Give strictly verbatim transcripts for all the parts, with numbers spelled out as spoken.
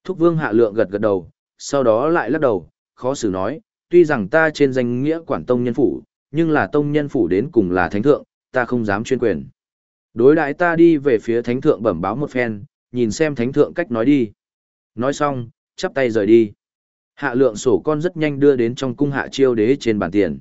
Thúc Vương Hạ Lượng gật gật đầu, sau đó lại lắc đầu, khó xử nói, tuy rằng ta trên danh nghĩa quản tông nhân phủ, nhưng là tông nhân phủ đến cùng là thánh thượng, ta không dám chuyên quyền. Đối đãi ta đi về phía thánh thượng bẩm báo một phen, nhìn xem thánh thượng cách nói đi. Nói xong, chắp tay rời đi. Hạ Lượng sổ con rất nhanh đưa đến trong cung Hạ Chiêu Đế trên bàn tiền.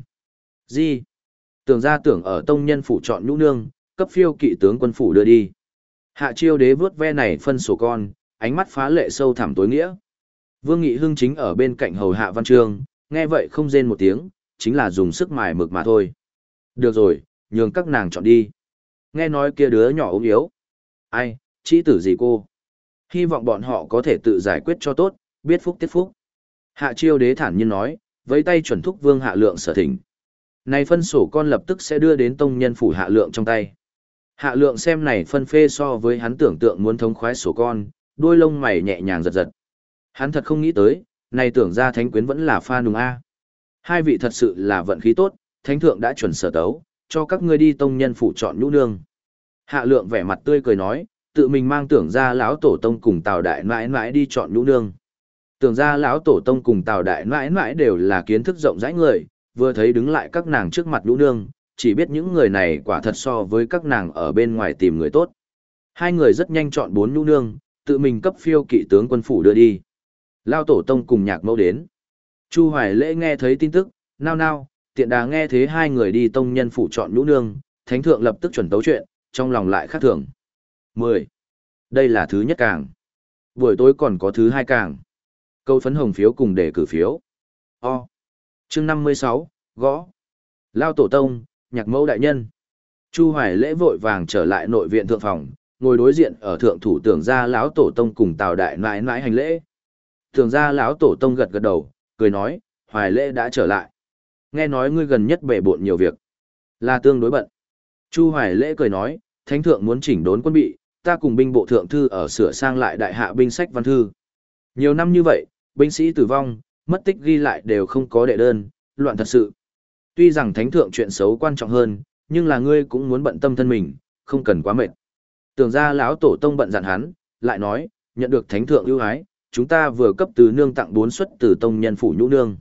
Gì? Tưởng ra tưởng ở tông nhân phủ chọn nhũ nương, cấp phiêu kỵ tướng quân phủ đưa đi. Hạ Chiêu Đế vớt ve này phân sổ con, ánh mắt phá lệ sâu thẳm tối nghĩa. Vương Nghị Hưng chính ở bên cạnh hầu Hạ Văn Trương, nghe vậy không rên một tiếng, chính là dùng sức mài mực mà thôi. Được rồi, nhường các nàng chọn đi. Nghe nói kia đứa nhỏ ốm yếu. Ai, chỉ tử gì cô? Hy vọng bọn họ có thể tự giải quyết cho tốt, biết phúc tiết phúc. Hạ Chiêu Đế thản nhiên nói, với tay chuẩn thúc Vương Hạ Lượng sở thỉnh. Này phân sổ con lập tức sẽ đưa đến tông nhân phủ Hạ Lượng trong tay. Hạ Lượng xem này phân phê so với hắn tưởng tượng muốn thống khoái sổ con, đuôi lông mày nhẹ nhàng giật giật. Hắn thật không nghĩ tới, này tưởng ra thánh quyến vẫn là pha nùng A. Hai vị thật sự là vận khí tốt, thánh thượng đã chuẩn sở tấu, cho các ngươi đi tông nhân phủ chọn nhũ nương. Hạ Lượng vẻ mặt tươi cười nói, tự mình mang tưởng ra lão tổ tông cùng Tào đại mãi mãi đi chọn nhũ nương. Tưởng ra lão tổ tông cùng Tào đại mãi mãi đều là kiến thức rộng rãi người, vừa thấy đứng lại các nàng trước mặt nhũ nương, chỉ biết những người này quả thật so với các nàng ở bên ngoài tìm người tốt. Hai người rất nhanh chọn bốn nhũ nương, tự mình cấp phiêu kỵ tướng quân phủ đưa đi. Lão tổ tông cùng Nhạc Mẫu đến. Chu Hoài Lễ nghe thấy tin tức, nao nao, tiện đà nghe thế hai người đi tông nhân phủ chọn nhũ nương, thánh thượng lập tức chuẩn tấu chuyện, trong lòng lại khác thường. mười. Đây là thứ nhất càng. Buổi tối còn có thứ hai càng. Câu phấn hồng phiếu cùng để cử phiếu. O. Chương năm mươi sáu, gõ. Lao tổ tông, Nhạc Mẫu đại nhân. Chu Hoài Lễ vội vàng trở lại nội viện thượng phòng, ngồi đối diện ở thượng thủ tưởng gia lão tổ tông cùng Tào đại nãi nãi hành lễ. Tưởng gia lão tổ tông gật gật đầu, cười nói, Hoài Lễ đã trở lại. Nghe nói ngươi gần nhất bể bộn nhiều việc, là tương đối bận. Chu Hoài Lễ cười nói, thánh thượng muốn chỉnh đốn quân bị, ta cùng binh bộ thượng thư ở sửa sang lại đại hạ binh sách văn thư. Nhiều năm như vậy, binh sĩ tử vong, mất tích ghi lại đều không có đệ đơn, loạn thật sự. Tuy rằng thánh thượng chuyện xấu quan trọng hơn, nhưng là ngươi cũng muốn bận tâm thân mình, không cần quá mệt. Tưởng ra lão tổ tông bận dặn hắn, lại nói, nhận được thánh thượng ưu ái, chúng ta vừa cấp từ nương tặng bốn suất từ tông nhân phủ nhũ nương.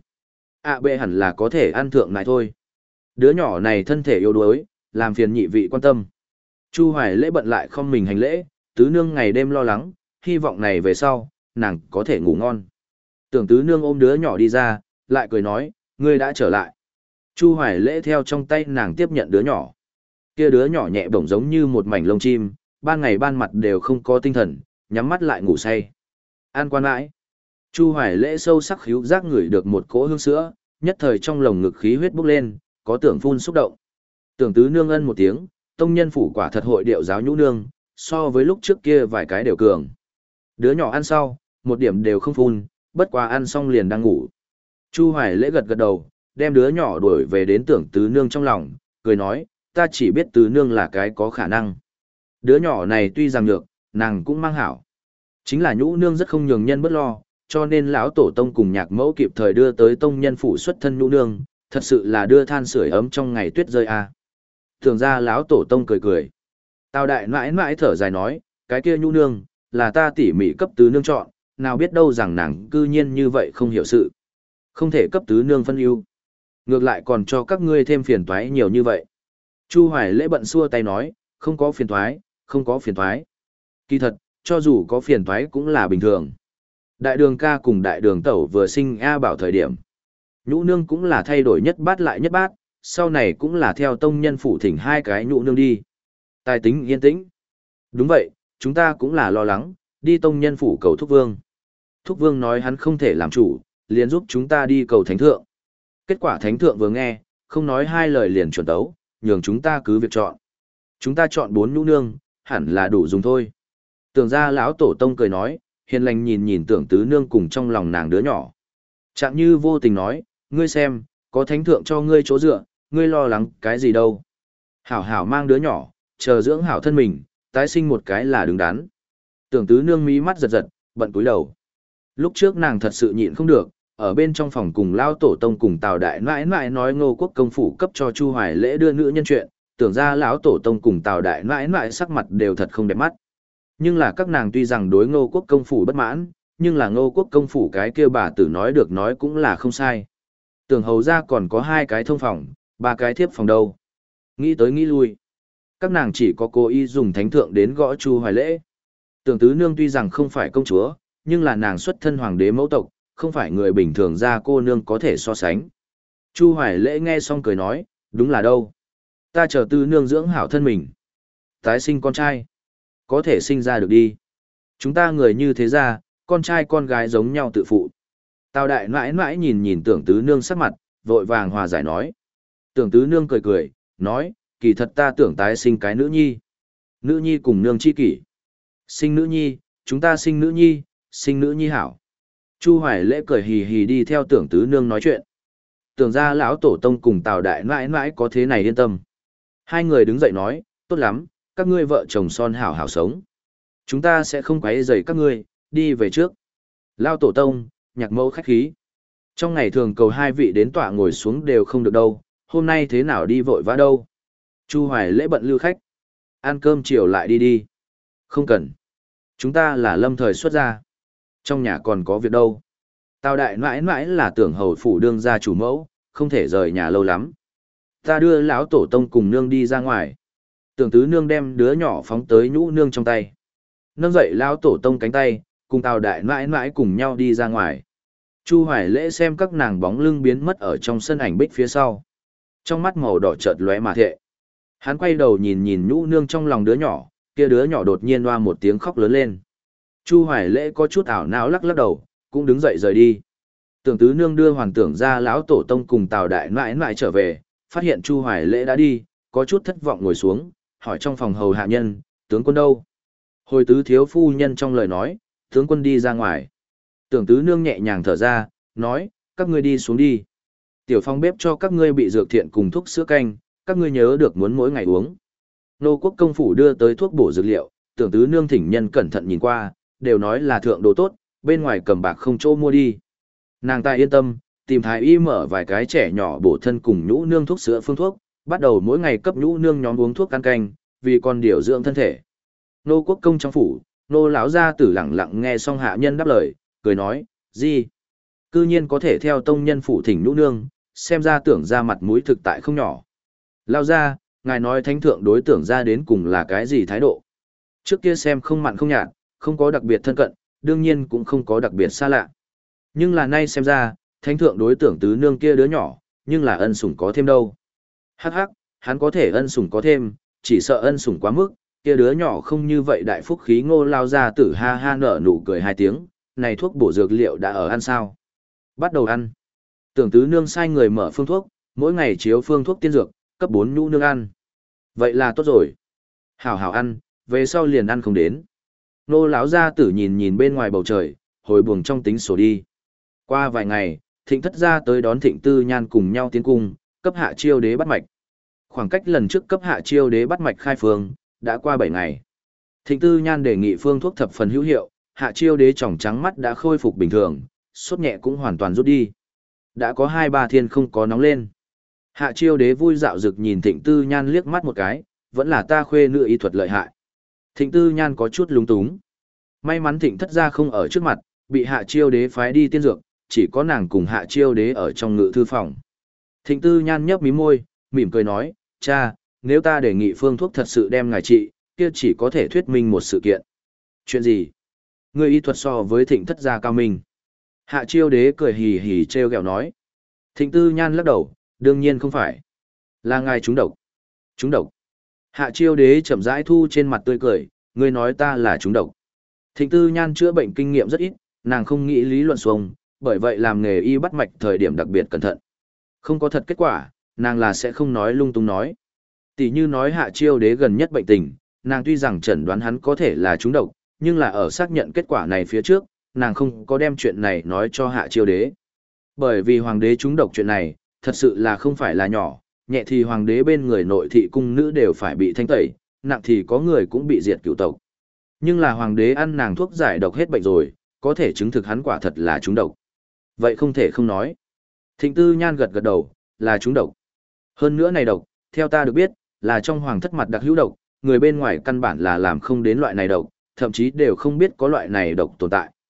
À bệ hẳn là có thể ăn thượng này thôi. Đứa nhỏ này thân thể yếu đuối, làm phiền nhị vị quan tâm. Chu Hoài Lễ bận lại không mình hành lễ, tứ nương ngày đêm lo lắng, hy vọng này về sau, nàng có thể ngủ ngon. Tưởng tứ nương ôm đứa nhỏ đi ra, lại cười nói, ngươi đã trở lại. Chu Hoài Lễ theo trong tay nàng tiếp nhận đứa nhỏ. Kia đứa nhỏ nhẹ bổng giống như một mảnh lông chim, ban ngày ban mặt đều không có tinh thần, nhắm mắt lại ngủ say. An quan mãi. Chu Hoài Lễ sâu sắc khíu giác ngửi được một cỗ hương sữa, nhất thời trong lồng ngực khí huyết bốc lên, có tưởng phun xúc động. Tưởng tứ nương ân một tiếng, tông nhân phủ quả thật hội điệu giáo nhũ nương, so với lúc trước kia vài cái đều cường. Đứa nhỏ ăn sau, một điểm đều không phun, bất quá ăn xong liền đang ngủ. Chu Hoài Lễ gật gật đầu, đem đứa nhỏ đuổi về đến tưởng tứ nương trong lòng, cười nói, ta chỉ biết tứ nương là cái có khả năng. Đứa nhỏ này tuy rằng nhược, nàng cũng mang hảo. Chính là nhũ nương rất không nhường nhân bất lo, cho nên lão tổ tông cùng Nhạc Mẫu kịp thời đưa tới tông nhân phủ xuất thân nhũ nương, thật sự là đưa than sưởi ấm trong ngày tuyết rơi a. Thường ra lão tổ tông cười cười. Tào đại mãi mãi thở dài nói, cái kia nhũ nương, là ta tỉ mỉ cấp tứ nương chọn, nào biết đâu rằng nàng cư nhiên như vậy không hiểu sự. Không thể cấp tứ nương phân ưu. Ngược lại còn cho các ngươi thêm phiền toái nhiều như vậy. Chu Hoài Lễ bận xua tay nói, không có phiền toái, không có phiền toái. Kỳ thật, cho dù có phiền toái cũng là bình thường. Đại đường ca cùng đại đường tẩu vừa sinh A Bảo thời điểm. Nhũ nương cũng là thay đổi nhất bát lại nhất bát, sau này cũng là theo tông nhân phủ thỉnh hai cái nhũ nương đi. Tài tính yên tĩnh. Đúng vậy, chúng ta cũng là lo lắng, đi tông nhân phủ cầu Thúc Vương. Thúc Vương nói hắn không thể làm chủ, liền giúp chúng ta đi cầu Thánh Thượng. Kết quả Thánh Thượng vừa nghe, không nói hai lời liền chuẩn tấu, nhường chúng ta cứ việc chọn. Chúng ta chọn bốn nhũ nương, hẳn là đủ dùng thôi. Tưởng ra lão tổ tông cười nói, hiền lành nhìn nhìn tưởng tứ nương cùng trong lòng nàng đứa nhỏ. Trạng như vô tình nói, ngươi xem, có Thánh Thượng cho ngươi chỗ dựa, ngươi lo lắng cái gì đâu. Hảo hảo mang đứa nhỏ, chờ dưỡng hảo thân mình, tái sinh một cái là đứng đắn. Tưởng tứ nương mí mắt giật giật, bận cúi đầu. Lúc trước nàng thật sự nhịn không được, ở bên trong phòng cùng lao tổ tông cùng Tào đại nãi nãi nói Ngô Quốc công phủ cấp cho Chu Hoài Lễ đưa nữ nhân chuyện, tưởng ra lão tổ tông cùng Tào đại nãi nãi sắc mặt đều thật không đẹp mắt. Nhưng là các nàng tuy rằng đối Ngô Quốc công phủ bất mãn, nhưng là Ngô Quốc công phủ cái kia bà tử nói được nói cũng là không sai. Tưởng hầu ra còn có hai cái thông phòng, ba cái thiếp phòng đâu. Nghĩ tới nghĩ lui. Các nàng chỉ có cố ý dùng thánh thượng đến gõ Chu Hoài lễ. Tưởng tứ nương tuy rằng không phải công chúa, nhưng là nàng xuất thân hoàng đế mẫu tộc, không phải người bình thường ra cô nương có thể so sánh. Chu Hoài lễ nghe xong cười nói, đúng là đâu. Ta chờ tứ nương dưỡng hảo thân mình. Tái sinh con trai. Có thể sinh ra được đi. Chúng ta người như thế ra, con trai con gái giống nhau tự phụ. Tào đại mãi mãi nhìn nhìn tưởng tứ nương sắc mặt, vội vàng hòa giải nói. Tưởng tứ nương cười cười, nói, kỳ thật ta tưởng tái sinh cái nữ nhi. Nữ nhi cùng nương chi kỷ. Sinh nữ nhi, chúng ta sinh nữ nhi, sinh nữ nhi hảo. Chu Hoài lễ cười hì hì đi theo tưởng tứ nương nói chuyện. Tưởng ra lão tổ tông cùng Tào đại mãi mãi có thế này yên tâm. Hai người đứng dậy nói, tốt lắm, các ngươi vợ chồng son hảo hảo sống. Chúng ta sẽ không quấy rầy các ngươi, đi về trước. Lao tổ tông, nhạc mẫu khách khí. Trong ngày thường cầu hai vị đến tọa ngồi xuống đều không được đâu, hôm nay thế nào đi vội vã đâu. Chu Hoài lễ bận lưu khách. Ăn cơm chiều lại đi đi. Không cần. Chúng ta là lâm thời xuất gia. Trong nhà còn có việc đâu. Tào đại mãi mãi là tưởng hầu phủ đương gia chủ mẫu, không thể rời nhà lâu lắm. Ta đưa lão tổ tông cùng nương đi ra ngoài. Tưởng tứ nương đem đứa nhỏ phóng tới nhũ nương trong tay. Nâng dậy lão tổ tông cánh tay, cùng Tào đại mãi mãi cùng nhau đi ra ngoài. Chu Hoài lễ xem các nàng bóng lưng biến mất ở trong sân ảnh bích phía sau. Trong mắt màu đỏ chợt lóe mà thệ. Hắn quay đầu nhìn nhìn nhũ nương trong lòng đứa nhỏ, kia đứa nhỏ đột nhiên oa một tiếng khóc lớn lên. Chu Hoài lễ có chút ảo não lắc lắc đầu, cũng đứng dậy rời đi. Tưởng tứ nương đưa hoàng tưởng ra lão tổ tông cùng Tào đại mãi mãi trở về, phát hiện Chu Hoài lễ đã đi, có chút thất vọng ngồi xuống, hỏi trong phòng hầu hạ nhân, tướng quân đâu? Hồi tứ thiếu phu nhân trong lời nói, tướng quân đi ra ngoài. Tưởng tứ nương nhẹ nhàng thở ra, nói, các ngươi đi xuống đi. Tiểu phong bếp cho các ngươi bị dược thiện cùng thuốc sữa canh, các ngươi nhớ được muốn mỗi ngày uống. Nô quốc công phủ đưa tới thuốc bổ dược liệu, tưởng tứ nương thỉnh nhân cẩn thận nhìn qua, đều nói là thượng đồ tốt, bên ngoài cầm bạc không chỗ mua đi. Nàng ta yên tâm, tìm thái y mở vài cái trẻ nhỏ bổ thân cùng nhũ nương thuốc sữa phương thuốc, bắt đầu mỗi ngày cấp nhũ nương nhóm uống thuốc ăn canh, vì còn điều dưỡng thân thể. Nô quốc công trong phủ, nô lão gia tử lặng lặng nghe xong hạ nhân đáp lời, cười nói, gì? Cư nhiên có thể theo tông nhân phủ thỉnh nhũ nương, xem ra tưởng ra mặt mũi thực tại không nhỏ. Lao ra, ngài nói thánh thượng đối tưởng ra đến cùng là cái gì thái độ? Trước kia xem không mặn không nhạt, không có đặc biệt thân cận, đương nhiên cũng không có đặc biệt xa lạ. Nhưng là nay xem ra, thánh thượng đối tưởng tứ nương kia đứa nhỏ, nhưng là ân sủng có thêm đâu. Hắc hắc, hắn có thể ân sủng có thêm, chỉ sợ ân sủng quá mức, kia đứa nhỏ không như vậy đại phúc khí ngô lao ra tử ha ha nở nụ cười hai tiếng, này thuốc bổ dược liệu đã ở ăn sao? Bắt đầu ăn. Tưởng tứ nương sai người mở phương thuốc, mỗi ngày chiếu phương thuốc tiên dược, cấp bốn nhũ nương ăn. Vậy là tốt rồi. Hảo hảo ăn, về sau liền ăn không đến. Nô lão gia tử nhìn nhìn bên ngoài bầu trời, hồi buồng trong tính sổ đi. Qua vài ngày, thịnh thất gia tới đón thịnh tư nhan cùng nhau tiến cung, cấp hạ chiêu đế bắt mạch. Khoảng cách lần trước cấp hạ chiêu đế bắt mạch khai phương, đã qua bảy ngày. Thịnh tư nhan đề nghị phương thuốc thập phần hữu hiệu, hạ chiêu đế tròng trắng mắt đã khôi phục bình thường, sốt nhẹ cũng hoàn toàn rút đi. Đã có hai ba thiên không có nóng lên. Hạ chiêu đế vui dạo rực nhìn thịnh tư nhan liếc mắt một cái, vẫn là ta khuê nữ y thuật lợi hại. Thịnh tư nhan có chút lúng túng. May mắn thịnh thất gia không ở trước mặt, bị hạ chiêu đế phái đi tiên dược, chỉ có nàng cùng hạ chiêu đế ở trong ngự thư phòng. Thịnh tư nhan nhấp mí môi, mỉm cười nói, cha, nếu ta đề nghị phương thuốc thật sự đem ngài trị, kia chỉ có thể thuyết minh một sự kiện. Chuyện gì? Người y thuật so với thịnh thất gia cao minh. Hạ chiêu đế cười hì hì treo gẹo nói. Thịnh tư nhan lắc đầu, đương nhiên không phải. Là ngài trúng độc. Trúng độc. Hạ chiêu đế chậm rãi thu trên mặt tươi cười, ngươi nói ta là trúng độc. Thịnh tư nhan chữa bệnh kinh nghiệm rất ít, nàng không nghĩ lý luận xuông, bởi vậy làm nghề y bắt mạch thời điểm đặc biệt cẩn thận. Không có thật kết quả, nàng là sẽ không nói lung tung nói. Tỷ như nói hạ chiêu đế gần nhất bệnh tình, nàng tuy rằng chẩn đoán hắn có thể là trúng độc, nhưng là ở xác nhận kết quả này phía trước, nàng không có đem chuyện này nói cho hạ chiêu đế. Bởi vì hoàng đế trúng độc chuyện này, thật sự là không phải là nhỏ, nhẹ thì hoàng đế bên người nội thị cung nữ đều phải bị thanh tẩy, nặng thì có người cũng bị diệt cửu tộc. Nhưng là hoàng đế ăn nàng thuốc giải độc hết bệnh rồi, có thể chứng thực hắn quả thật là trúng độc. Vậy không thể không nói. Thịnh tư nhan gật gật đầu, là trúng độc. Hơn nữa này độc, theo ta được biết, là trong hoàng thất mặt đặc hữu độc, người bên ngoài căn bản là làm không đến loại này độc, thậm chí đều không biết có loại này độc tồn tại.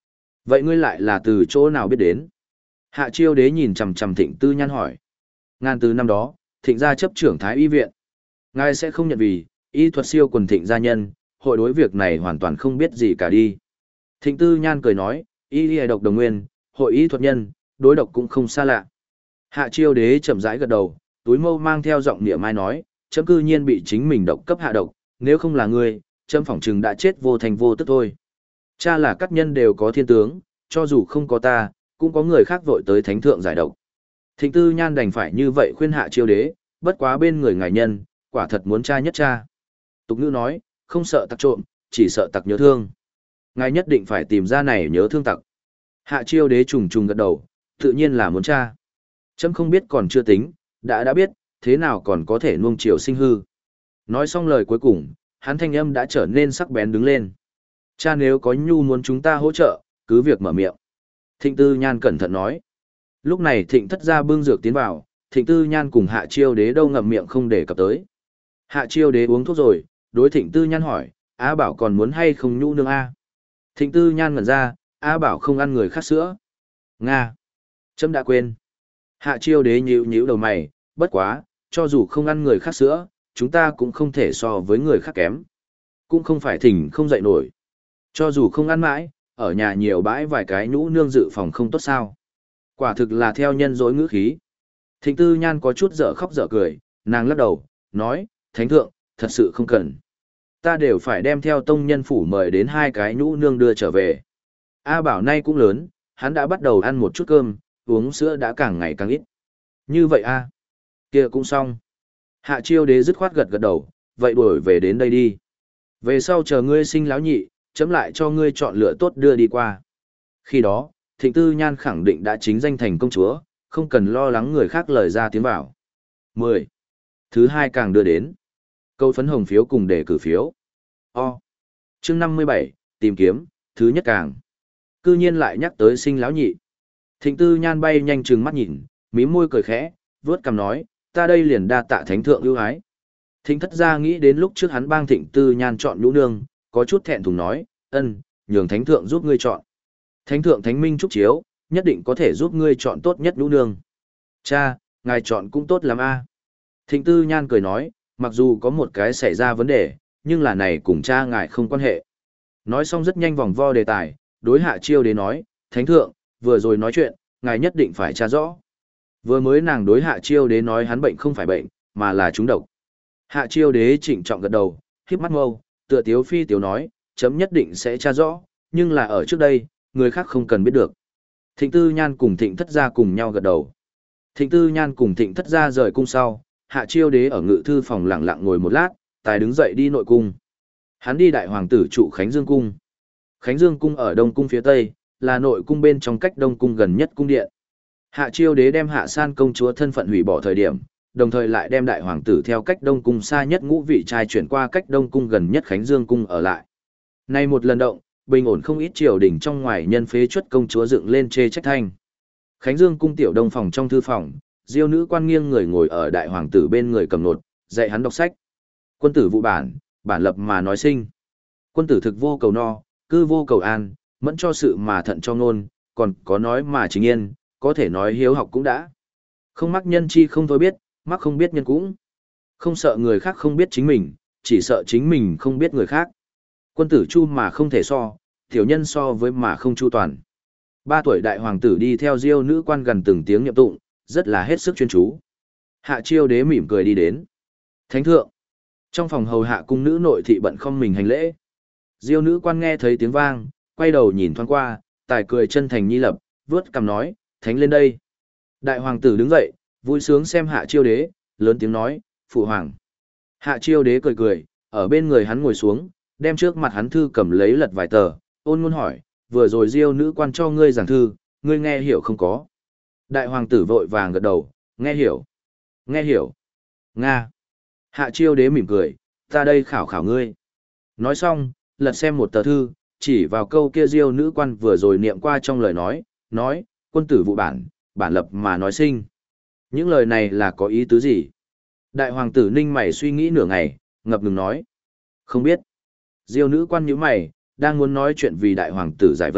Vậy ngươi lại là từ chỗ nào biết đến? Hạ chiêu đế nhìn chằm chằm Thịnh Tư Nhan hỏi. Ngàn từ năm đó, Thịnh gia chấp trưởng Thái y viện. Ngài sẽ không nhận vì, y thuật siêu quần Thịnh gia nhân, hội đối việc này hoàn toàn không biết gì cả đi. Thịnh Tư Nhan cười nói, y y độc đồng nguyên, hội y thuật nhân, đối độc cũng không xa lạ. Hạ chiêu đế chậm rãi gật đầu, túi mâu mang theo giọng niệm mai nói, chấm cư nhiên bị chính mình độc cấp hạ độc, nếu không là ngươi, chấm phỏng chừng đã chết vô thành vô tức thôi. Cha là các nhân đều có thiên tướng, cho dù không có ta, cũng có người khác vội tới thánh thượng giải độc. Thịnh Tư Nhan đành phải như vậy khuyên hạ chiêu đế, bất quá bên người ngài nhân, quả thật muốn cha nhất cha. Tục ngữ nói, không sợ tặc trộm, chỉ sợ tặc nhớ thương. Ngài nhất định phải tìm ra này nhớ thương tặc. Hạ chiêu đế trùng trùng gật đầu, tự nhiên là muốn cha. Chấm không biết còn chưa tính, đã đã biết, thế nào còn có thể nuông chiều sinh hư. Nói xong lời cuối cùng, hắn thanh âm đã trở nên sắc bén đứng lên. Cha nếu có nhu muốn chúng ta hỗ trợ, cứ việc mở miệng. Thịnh Tư Nhan cẩn thận nói. Lúc này Thịnh thất gia bưng dược tiến vào, Thịnh Tư Nhan cùng Hạ chiêu đế đâu ngậm miệng không để cập tới. Hạ chiêu đế uống thuốc rồi, đối Thịnh Tư Nhan hỏi, Á Bảo còn muốn hay không nhu nương a? Thịnh Tư Nhan ngẩn ra, Á Bảo không ăn người khác sữa. Nga. Chấm đã quên. Hạ chiêu đế nhíu nhíu đầu mày, bất quá, cho dù không ăn người khác sữa, chúng ta cũng không thể so với người khác kém. Cũng không phải thỉnh không dậy nổi. Cho dù không ăn mãi, ở nhà nhiều bãi vài cái nhũ nương dự phòng không tốt sao. Quả thực là theo nhân dối ngữ khí. Thịnh Tư Nhan có chút dở khóc dở cười, nàng lắc đầu, nói, Thánh thượng, thật sự không cần. Ta đều phải đem theo tông nhân phủ mời đến hai cái nhũ nương đưa trở về. A Bảo nay cũng lớn, hắn đã bắt đầu ăn một chút cơm, uống sữa đã càng ngày càng ít. Như vậy a, kia cũng xong. Hạ chiêu đế dứt khoát gật gật đầu, vậy đuổi về đến đây đi. Về sau chờ ngươi sinh láo nhị, chấm lại cho ngươi chọn lựa tốt đưa đi qua. Khi đó, Thịnh Tư Nhan khẳng định đã chính danh thành công chúa, không cần lo lắng người khác lời ra tiếng vào. mười. Thứ hai càng đưa đến. Câu phấn hồng phiếu cùng đề cử phiếu. O. Chương năm mươi bảy, tìm kiếm, thứ nhất càng. Cư nhiên lại nhắc tới sinh láo nhị. Thịnh Tư Nhan bay nhanh trừng mắt nhìn, mím môi cười khẽ, vớt cằm nói, ta đây liền đa tạ thánh thượng ưu ái. Thịnh thất gia nghĩ đến lúc trước hắn bang Thịnh Tư Nhan chọn nhũ nương, có chút thẹn thùng nói, ân, nhường thánh thượng giúp ngươi chọn. Thánh thượng thánh minh chúc chiếu, nhất định có thể giúp ngươi chọn tốt nhất nhũ nương. Cha, ngài chọn cũng tốt lắm a. Thịnh Tư Nhan cười nói, mặc dù có một cái xảy ra vấn đề, nhưng là này cùng cha ngài không quan hệ. Nói xong rất nhanh vòng vo đề tài, đối Hạ chiêu đế nói, thánh thượng, vừa rồi nói chuyện, ngài nhất định phải tra rõ. Vừa mới nàng đối Hạ chiêu đế nói hắn bệnh không phải bệnh, mà là trúng độc. Hạ chiêu đế trịnh trọng gật đầu, khiếp mắt mâu, tựa tiếu phi tiếu nói, chấm nhất định sẽ tra rõ, nhưng là ở trước đây, người khác không cần biết được. Thịnh Tư Nhan cùng Thịnh thất gia cùng nhau gật đầu. Thịnh Tư Nhan cùng Thịnh thất gia rời cung sau, Hạ chiêu đế ở ngự thư phòng lặng lặng ngồi một lát, tài đứng dậy đi nội cung. Hắn đi đại hoàng tử trụ Khánh Dương cung. Khánh Dương cung ở đông cung phía tây, là nội cung bên trong cách đông cung gần nhất cung điện. Hạ chiêu đế đem Hạ San công chúa thân phận hủy bỏ thời điểm, đồng thời lại đem đại hoàng tử theo cách đông cung xa nhất ngũ vị trai chuyển qua cách đông cung gần nhất Khánh Dương cung ở lại. Nay một lần động, bình ổn không ít triều đình trong ngoài nhân phế chuất công chúa dựng lên chê trách thanh. Khánh Dương cung tiểu đông phòng trong thư phòng, diêu nữ quan nghiêng người ngồi ở đại hoàng tử bên người cầm nột, dạy hắn đọc sách. Quân tử vụ bản, bản lập mà nói sinh. Quân tử thực vô cầu no, cư vô cầu an, mẫn cho sự mà thận cho ngôn, còn có nói mà chính yên, có thể nói hiếu học cũng đã. Không mắc nhân chi không thôi biết, mắc không biết nhân cũng. Không sợ người khác không biết chính mình, chỉ sợ chính mình không biết người khác. Quân tử chu mà không thể so, tiểu nhân so với mà không chu toàn. Ba tuổi đại hoàng tử đi theo diêu nữ quan gần từng tiếng nhậm tụng, rất là hết sức chuyên chú. Hạ chiêu đế mỉm cười đi đến. Thánh thượng. Trong phòng hầu hạ cung nữ nội thị bận không mình hành lễ. Diêu nữ quan nghe thấy tiếng vang, quay đầu nhìn thoáng qua, tài cười chân thành nhi lập, vớt cằm nói, thánh lên đây. Đại hoàng tử đứng dậy, vui sướng xem hạ chiêu đế, lớn tiếng nói, phụ hoàng. Hạ chiêu đế cười cười, ở bên người hắn ngồi xuống, đem trước mặt hắn thư cầm lấy lật vài tờ, ôn ngôn hỏi, vừa rồi diêu nữ quan cho ngươi giảng thư, ngươi nghe hiểu không có? Đại hoàng tử vội vàng gật đầu, nghe hiểu, nghe hiểu, nga. Hạ chiêu đế mỉm cười, ta đây khảo khảo ngươi. Nói xong, lật xem một tờ thư, chỉ vào câu kia diêu nữ quan vừa rồi niệm qua trong lời nói, nói, quân tử vụ bản, bản lập mà nói sinh. Những lời này là có ý tứ gì? Đại hoàng tử ninh mày suy nghĩ nửa ngày, ngập ngừng nói. Không biết. Diêu nữ quan nhíu mày, đang muốn nói chuyện vì đại hoàng tử giải vây,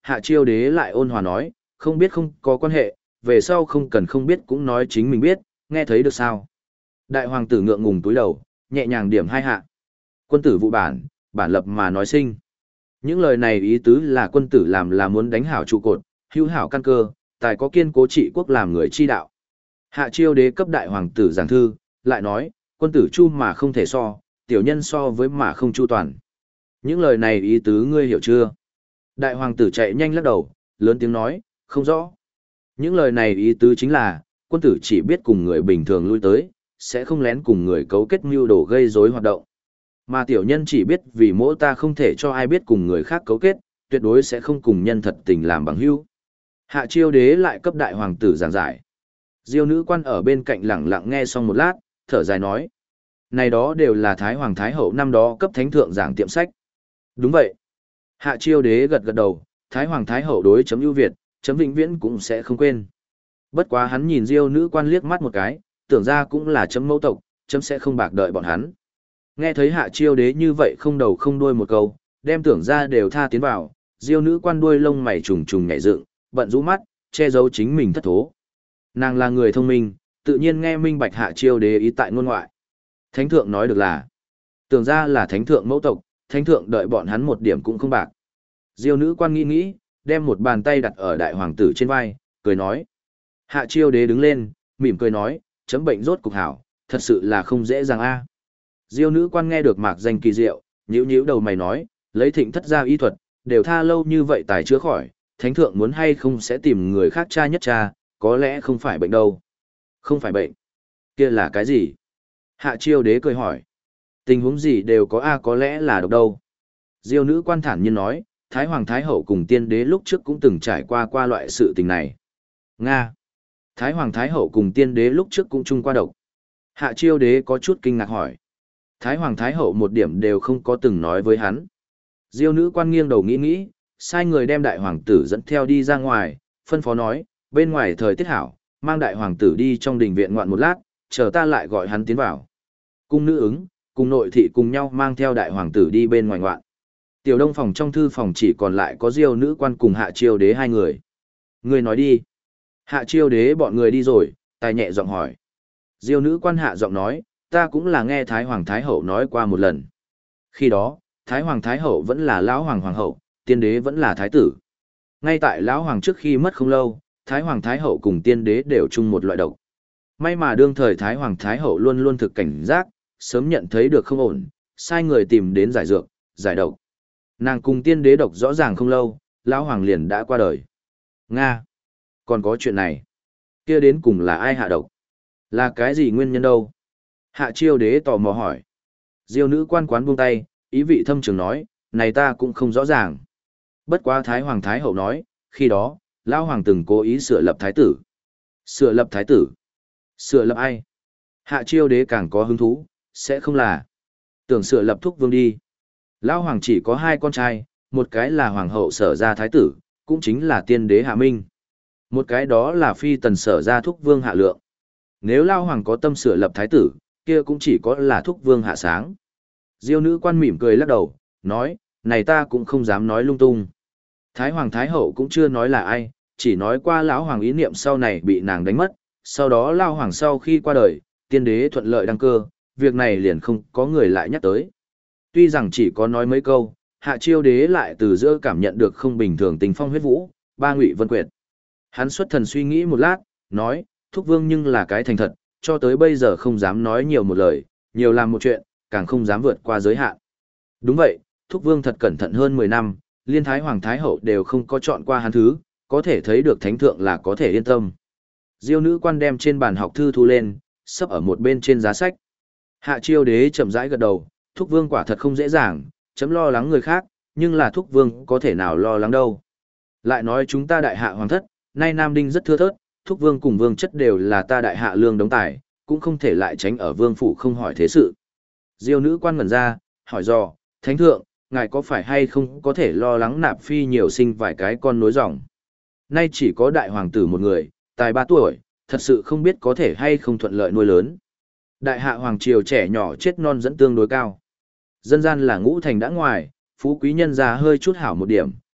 Hạ Chiêu Đế lại ôn hòa nói, không biết không có quan hệ, về sau không cần không biết cũng nói chính mình biết, nghe thấy được sao? Đại hoàng tử ngượng ngùng túi đầu, nhẹ nhàng điểm hai hạ. Quân tử vụ bản, bản lập mà nói sinh. Những lời này ý tứ là quân tử làm là muốn đánh hảo trụ cột, hữu hảo căn cơ, tài có kiên cố trị quốc làm người chi đạo. Hạ Chiêu Đế cấp đại hoàng tử giảng thư, lại nói, quân tử chu mà không thể so, tiểu nhân so với mà không chu toàn. Những lời này ý tứ ngươi hiểu chưa? Đại hoàng tử chạy nhanh lắc đầu, lớn tiếng nói, không rõ. Những lời này ý tứ chính là, quân tử chỉ biết cùng người bình thường lui tới, sẽ không lén cùng người cấu kết mưu đồ gây rối hoạt động. Mà tiểu nhân chỉ biết vì mỗi ta không thể cho ai biết cùng người khác cấu kết, tuyệt đối sẽ không cùng nhân thật tình làm bằng hữu. Hạ Chiêu Đế lại cấp đại hoàng tử giảng giải. Diêu nữ quan ở bên cạnh lặng lặng nghe xong một lát, thở dài nói. Này đó đều là Thái Hoàng Thái Hậu năm đó cấp thánh thượng giảng tiệm sách. Đúng vậy. Hạ Chiêu Đế gật gật đầu, Thái Hoàng Thái Hậu đối chấm ưu việt, chấm vĩnh viễn cũng sẽ không quên. Bất quá hắn nhìn Diêu nữ quan liếc mắt một cái, tưởng ra cũng là chấm mẫu tộc, chấm sẽ không bạc đợi bọn hắn. Nghe thấy Hạ Chiêu Đế như vậy không đầu không đuôi một câu, đem tưởng ra đều tha tiến vào, Diêu nữ quan đuôi lông mày trùng trùng nhảy dựng, bận rũ mắt, che giấu chính mình thất thố. Nàng là người thông minh, tự nhiên nghe minh bạch Hạ Chiêu Đế ý tại ngôn ngoại. Thánh thượng nói được là, tưởng ra là thánh thượng mẫu tộc, thánh thượng đợi bọn hắn một điểm cũng không bạc. Diêu nữ quan nghĩ nghĩ, đem một bàn tay đặt ở đại hoàng tử trên vai, cười nói. Hạ Chiêu Đế đứng lên, mỉm cười nói, chấm bệnh rốt cục hảo, thật sự là không dễ dàng a. Diêu nữ quan nghe được mạc danh kỳ diệu, nhíu nhíu đầu mày nói, lấy thịnh thất gia y thuật, đều tha lâu như vậy tài chữa khỏi, thánh thượng muốn hay không sẽ tìm người khác tra nhất tra, có lẽ không phải bệnh đâu. Không phải bệnh. Kia là cái gì? Hạ Chiêu Đế cười hỏi. Tình huống gì đều có a có lẽ là độc đâu. Diêu nữ quan thản nhiên nói, Thái Hoàng Thái Hậu cùng tiên đế lúc trước cũng từng trải qua qua loại sự tình này. Nga. Thái Hoàng Thái Hậu cùng tiên đế lúc trước cũng chung qua độc. Hạ Chiêu Đế có chút kinh ngạc hỏi. Thái Hoàng Thái Hậu một điểm đều không có từng nói với hắn. Diêu nữ quan nghiêng đầu nghĩ nghĩ, sai người đem đại hoàng tử dẫn theo đi ra ngoài, phân phó nói, bên ngoài thời tiết hảo, mang đại hoàng tử đi trong đình viện ngoạn một lát, chờ ta lại gọi hắn tiến vào. Cung nữ ứng, cùng nội thị cùng nhau mang theo đại hoàng tử đi bên ngoài ngoạn. Tiểu Đông phòng trong thư phòng chỉ còn lại có Diêu nữ quan cùng Hạ Chiêu Đế hai người. Người nói đi. Hạ Chiêu Đế bọn người đi rồi, tài nhẹ giọng hỏi. Diêu nữ quan hạ giọng nói, ta cũng là nghe Thái Hoàng Thái Hậu nói qua một lần. Khi đó, Thái Hoàng Thái Hậu vẫn là lão hoàng hoàng hậu, tiên đế vẫn là thái tử. Ngay tại lão hoàng trước khi mất không lâu, Thái Hoàng Thái Hậu cùng tiên đế đều chung một loại độc. May mà đương thời Thái Hoàng Thái Hậu luôn luôn thực cảnh giác, sớm nhận thấy được không ổn, sai người tìm đến giải dược, giải độc. Nàng cùng tiên đế độc rõ ràng không lâu, lão hoàng liền đã qua đời. Nga! Còn có chuyện này. Kia đến cùng là ai hạ độc? Là cái gì nguyên nhân đâu? Hạ Chiêu Đế tò mò hỏi. Diêu nữ quan quán buông tay, ý vị thâm trường nói, này ta cũng không rõ ràng. Bất quá Thái Hoàng Thái Hậu nói, khi đó, lão hoàng từng cố ý sửa lập thái tử. Sửa lập thái tử? Sửa lập ai? Hạ Chiêu Đế càng có hứng thú, sẽ không là tưởng sửa lập thúc vương đi. Lão hoàng chỉ có hai con trai, một cái là hoàng hậu Sở gia thái tử, cũng chính là tiên đế Hạ Minh. Một cái đó là phi tần Sở gia thúc vương Hạ Lượng. Nếu Lão hoàng có tâm sửa lập thái tử, kia cũng chỉ có là thúc vương Hạ Sáng. Diêu nữ quan mỉm cười lắc đầu, nói, này ta cũng không dám nói lung tung. Thái Hoàng Thái Hậu cũng chưa nói là ai, chỉ nói qua lão hoàng ý niệm sau này bị nàng đánh mất, sau đó Lão hoàng sau khi qua đời, tiên đế thuận lợi đăng cơ, việc này liền không có người lại nhắc tới. Tuy rằng chỉ có nói mấy câu, Hạ Chiêu Đế lại từ giữa cảm nhận được không bình thường tình phong huyết vũ, ba ngụy vân quyệt. Hắn xuất thần suy nghĩ một lát, nói, thúc vương nhưng là cái thành thật, cho tới bây giờ không dám nói nhiều một lời, nhiều làm một chuyện, càng không dám vượt qua giới hạn. Đúng vậy, thúc vương thật cẩn thận hơn mười năm, liên Thái Hoàng Thái Hậu đều không có chọn qua hắn thứ, có thể thấy được thánh thượng là có thể yên tâm. Diêu nữ quan đem trên bàn học thư thu lên, sấp ở một bên trên giá sách. Hạ Chiêu Đế chậm rãi gật đầu, thúc vương quả thật không dễ dàng, chấm lo lắng người khác, nhưng là thúc vương có thể nào lo lắng đâu. Lại nói chúng ta đại hạ hoàng thất, nay Nam Đinh rất thưa thớt, thúc vương cùng vương chất đều là ta đại hạ lương đống tài, cũng không thể lại tránh ở vương phủ không hỏi thế sự. Diêu nữ quan ngẩn ra, hỏi dò, thánh thượng, ngài có phải hay không có thể lo lắng nạp phi nhiều sinh vài cái con nối dòng. Nay chỉ có đại hoàng tử một người, tài ba tuổi, thật sự không biết có thể hay không thuận lợi nuôi lớn. Đại hạ hoàng triều trẻ nhỏ chết non dẫn tương đối cao. Dân gian là ngũ thành đã ngoài, phú quý nhân gia hơi chút hảo một điểm,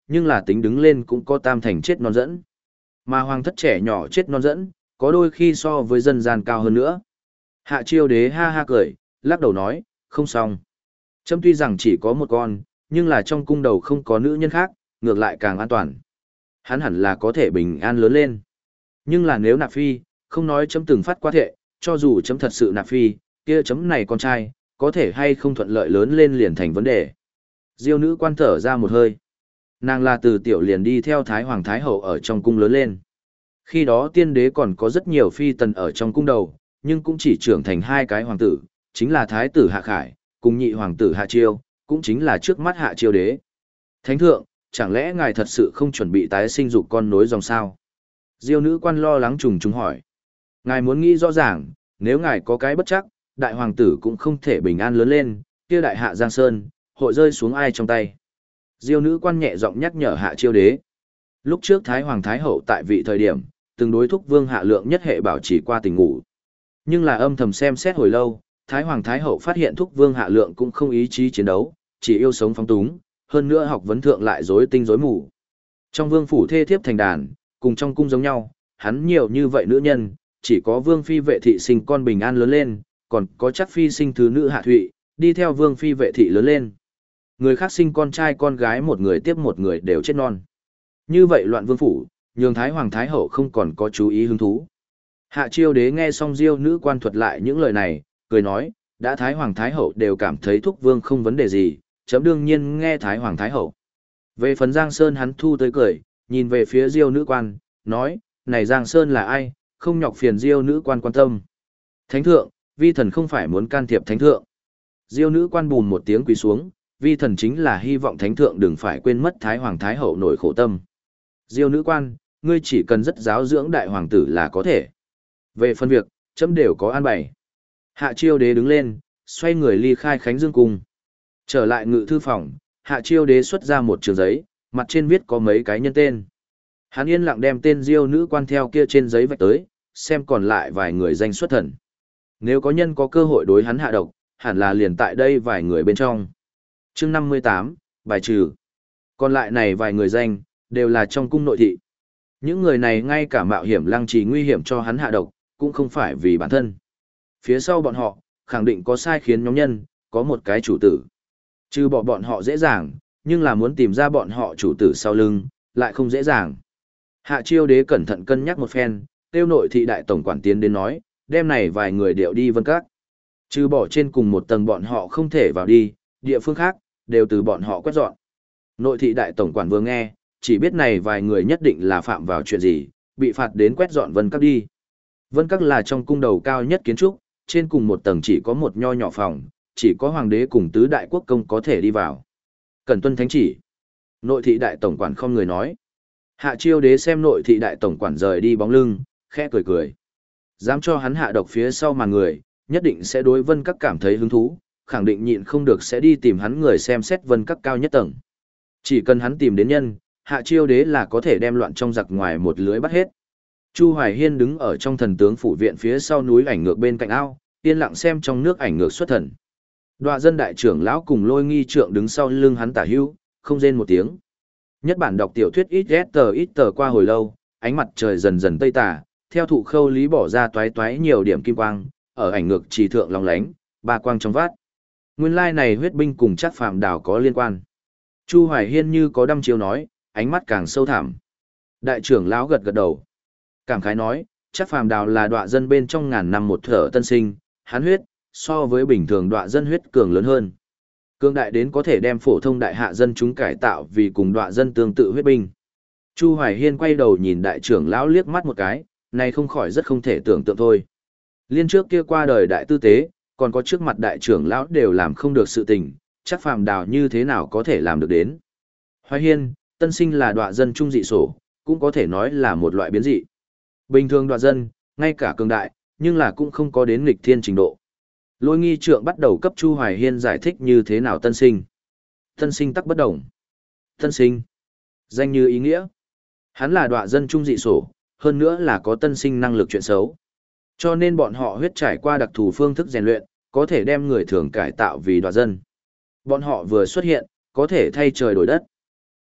nhưng là tính đứng lên cũng có tam thành chết non dẫn. Mà hoàng thất trẻ nhỏ chết non dẫn, có đôi khi so với dân gian cao hơn nữa. Hạ Chiêu Đế ha ha cười, lắc đầu nói, không xong. Chấm tuy rằng chỉ có một con, nhưng là trong cung đầu không có nữ nhân khác, ngược lại càng an toàn. Hắn hẳn là có thể bình an lớn lên. Nhưng là nếu nạp phi, không nói chấm từng phát qua thệ, cho dù chấm thật sự nạp phi, kia chấm này con trai, có thể hay không thuận lợi lớn lên liền thành vấn đề. Diêu nữ quan thở ra một hơi. Nàng là từ tiểu liền đi theo Thái Hoàng Thái Hậu ở trong cung lớn lên. Khi đó tiên đế còn có rất nhiều phi tần ở trong cung đầu, nhưng cũng chỉ trưởng thành hai cái hoàng tử, chính là Thái tử Hạ Khải, cùng nhị hoàng tử Hạ Chiêu, cũng chính là trước mắt Hạ Chiêu đế. Thánh thượng, chẳng lẽ ngài thật sự không chuẩn bị tái sinh dục con nối dòng sao? Diêu nữ quan lo lắng trùng trùng hỏi. Ngài muốn nghĩ rõ ràng, nếu ngài có cái bất chắc, đại hoàng tử cũng không thể bình an lớn lên, kia đại hạ Giang Sơn, hội rơi xuống ai trong tay. Diêu nữ quan nhẹ giọng nhắc nhở Hạ Chiêu đế. Lúc trước Thái Hoàng Thái Hậu tại vị thời điểm, từng đối thúc Vương Hạ Lượng nhất hệ bảo trì qua tình ngủ. Nhưng là âm thầm xem xét hồi lâu, Thái Hoàng Thái Hậu phát hiện thúc Vương Hạ Lượng cũng không ý chí chiến đấu, chỉ yêu sống phóng túng, hơn nữa học vấn thượng lại rối tinh rối mù. Trong vương phủ thê thiếp thành đàn, cùng trong cung giống nhau, hắn nhiều như vậy nữ nhân, chỉ có vương phi vệ thị sinh con bình an lớn lên, còn có chắc phi sinh thứ nữ Hạ Thụy, đi theo vương phi vệ thị lớn lên. Người khác sinh con trai con gái một người tiếp một người đều chết non. Như vậy loạn vương phủ, nhường Thái Hoàng Thái Hậu không còn có chú ý hứng thú. Hạ Chiêu đế nghe xong Diêu nữ quan thuật lại những lời này, cười nói, đã Thái Hoàng Thái Hậu đều cảm thấy thúc vương không vấn đề gì, chấm đương nhiên nghe Thái Hoàng Thái Hậu. Về phần Giang Sơn hắn thu tới cười, nhìn về phía Diêu nữ quan, nói, này Giang Sơn là ai, không nhọc phiền Diêu nữ quan quan tâm. Thánh thượng, vi thần không phải muốn can thiệp thánh thượng. Diêu nữ quan bùn một tiếng quỳ xuống, vi thần chính là hy vọng thánh thượng đừng phải quên mất Thái Hoàng Thái Hậu nổi khổ tâm. Diêu nữ quan, ngươi chỉ cần rất giáo dưỡng đại hoàng tử là có thể. Về phân việc, chấm đều có an bài. Hạ Chiêu đế đứng lên, xoay người ly khai Khánh Dương cung. Trở lại ngự thư phòng, Hạ Chiêu đế xuất ra một trường giấy, mặt trên viết có mấy cái nhân tên. Hắn yên lặng đem tên Diêu nữ quan theo kia trên giấy vạch tới, xem còn lại vài người danh xuất thần. Nếu có nhân có cơ hội đối hắn hạ độc, hẳn là liền tại đây vài người bên trong. Chương năm mươi tám, bài trừ. Còn lại này vài người danh, đều là trong cung nội thị. Những người này ngay cả mạo hiểm lăng trì nguy hiểm cho hắn hạ độc, cũng không phải vì bản thân. Phía sau bọn họ, khẳng định có sai khiến nhóm nhân, có một cái chủ tử. Trừ bỏ bọn họ dễ dàng, nhưng là muốn tìm ra bọn họ chủ tử sau lưng, lại không dễ dàng. Hạ Chiêu đế cẩn thận cân nhắc một phen, tiêu nội thị đại tổng quản tiến đến nói, đêm này vài người điệu đi vân các. Trừ bỏ trên cùng một tầng bọn họ không thể vào đi, địa phương khác, đều từ bọn họ quét dọn. Nội thị đại tổng quản vừa nghe, chỉ biết này vài người nhất định là phạm vào chuyện gì, bị phạt đến quét dọn vân các đi. Vân các là trong cung đầu cao nhất kiến trúc, trên cùng một tầng chỉ có một nho nhỏ phòng, chỉ có hoàng đế cùng tứ đại quốc công có thể đi vào. Cần tuân thánh chỉ. Nội thị đại tổng quản không người nói. Hạ Chiêu đế xem nội thị đại tổng quản rời đi bóng lưng, khẽ cười cười. Dám cho hắn hạ độc phía sau màn người, nhất định sẽ đối vân các cảm thấy hứng thú, khẳng định nhịn không được sẽ đi tìm hắn người xem xét vân các cao nhất tầng. Chỉ cần hắn tìm đến nhân, Hạ Chiêu đế là có thể đem loạn trong giặc ngoài một lưới bắt hết. Chu Hoài Hiên đứng ở trong thần tướng phủ viện phía sau núi ảnh ngược bên cạnh ao, yên lặng xem trong nước ảnh ngược xuất thần. Đoạ dân đại trưởng lão cùng Lôi Nghi trượng đứng sau lưng hắn tả hữu, không rên một tiếng. Nhất bản đọc tiểu thuyết ít ghét tờ ít tờ qua hồi lâu, ánh mặt trời dần dần tây tà, theo thụ khâu lý bỏ ra toái toái nhiều điểm kim quang, ở ảnh ngược trì thượng long lánh, ba quang trong vát. Nguyên lai này huyết binh cùng chắc phàm đảo có liên quan. Chu Hoài Hiên như có đăm chiếu nói, ánh mắt càng sâu thẳm. Đại trưởng lão gật gật đầu. Cảm khái nói, chắc phàm đào là đọa dân bên trong ngàn năm một thở tân sinh, hắn huyết, so với bình thường đọa dân huyết cường lớn hơn. Cường đại đến có thể đem phổ thông đại hạ dân chúng cải tạo vì cùng đọa dân tương tự huyết binh. Chu Hoài Hiên quay đầu nhìn đại trưởng lão liếc mắt một cái, này không khỏi rất không thể tưởng tượng thôi. Liên trước kia qua đời đại tư tế, còn có trước mặt đại trưởng lão đều làm không được sự tình, chắc phàm đào như thế nào có thể làm được đến. Hoài Hiên, tân sinh là đọa dân trung dị sổ, cũng có thể nói là một loại biến dị. Bình thường đọa dân, ngay cả cường đại, nhưng là cũng không có đến nghịch thiên trình độ. Lôi Nghi trượng bắt đầu cấp Chu Hoài Hiên giải thích như thế nào tân sinh. Tân sinh tắc bất đồng. Tân sinh, danh như ý nghĩa. Hắn là đọa dân trung dị sổ, hơn nữa là có tân sinh năng lực chuyện xấu. Cho nên bọn họ huyết trải qua đặc thù phương thức rèn luyện, có thể đem người thường cải tạo vì đọa dân. Bọn họ vừa xuất hiện, có thể thay trời đổi đất.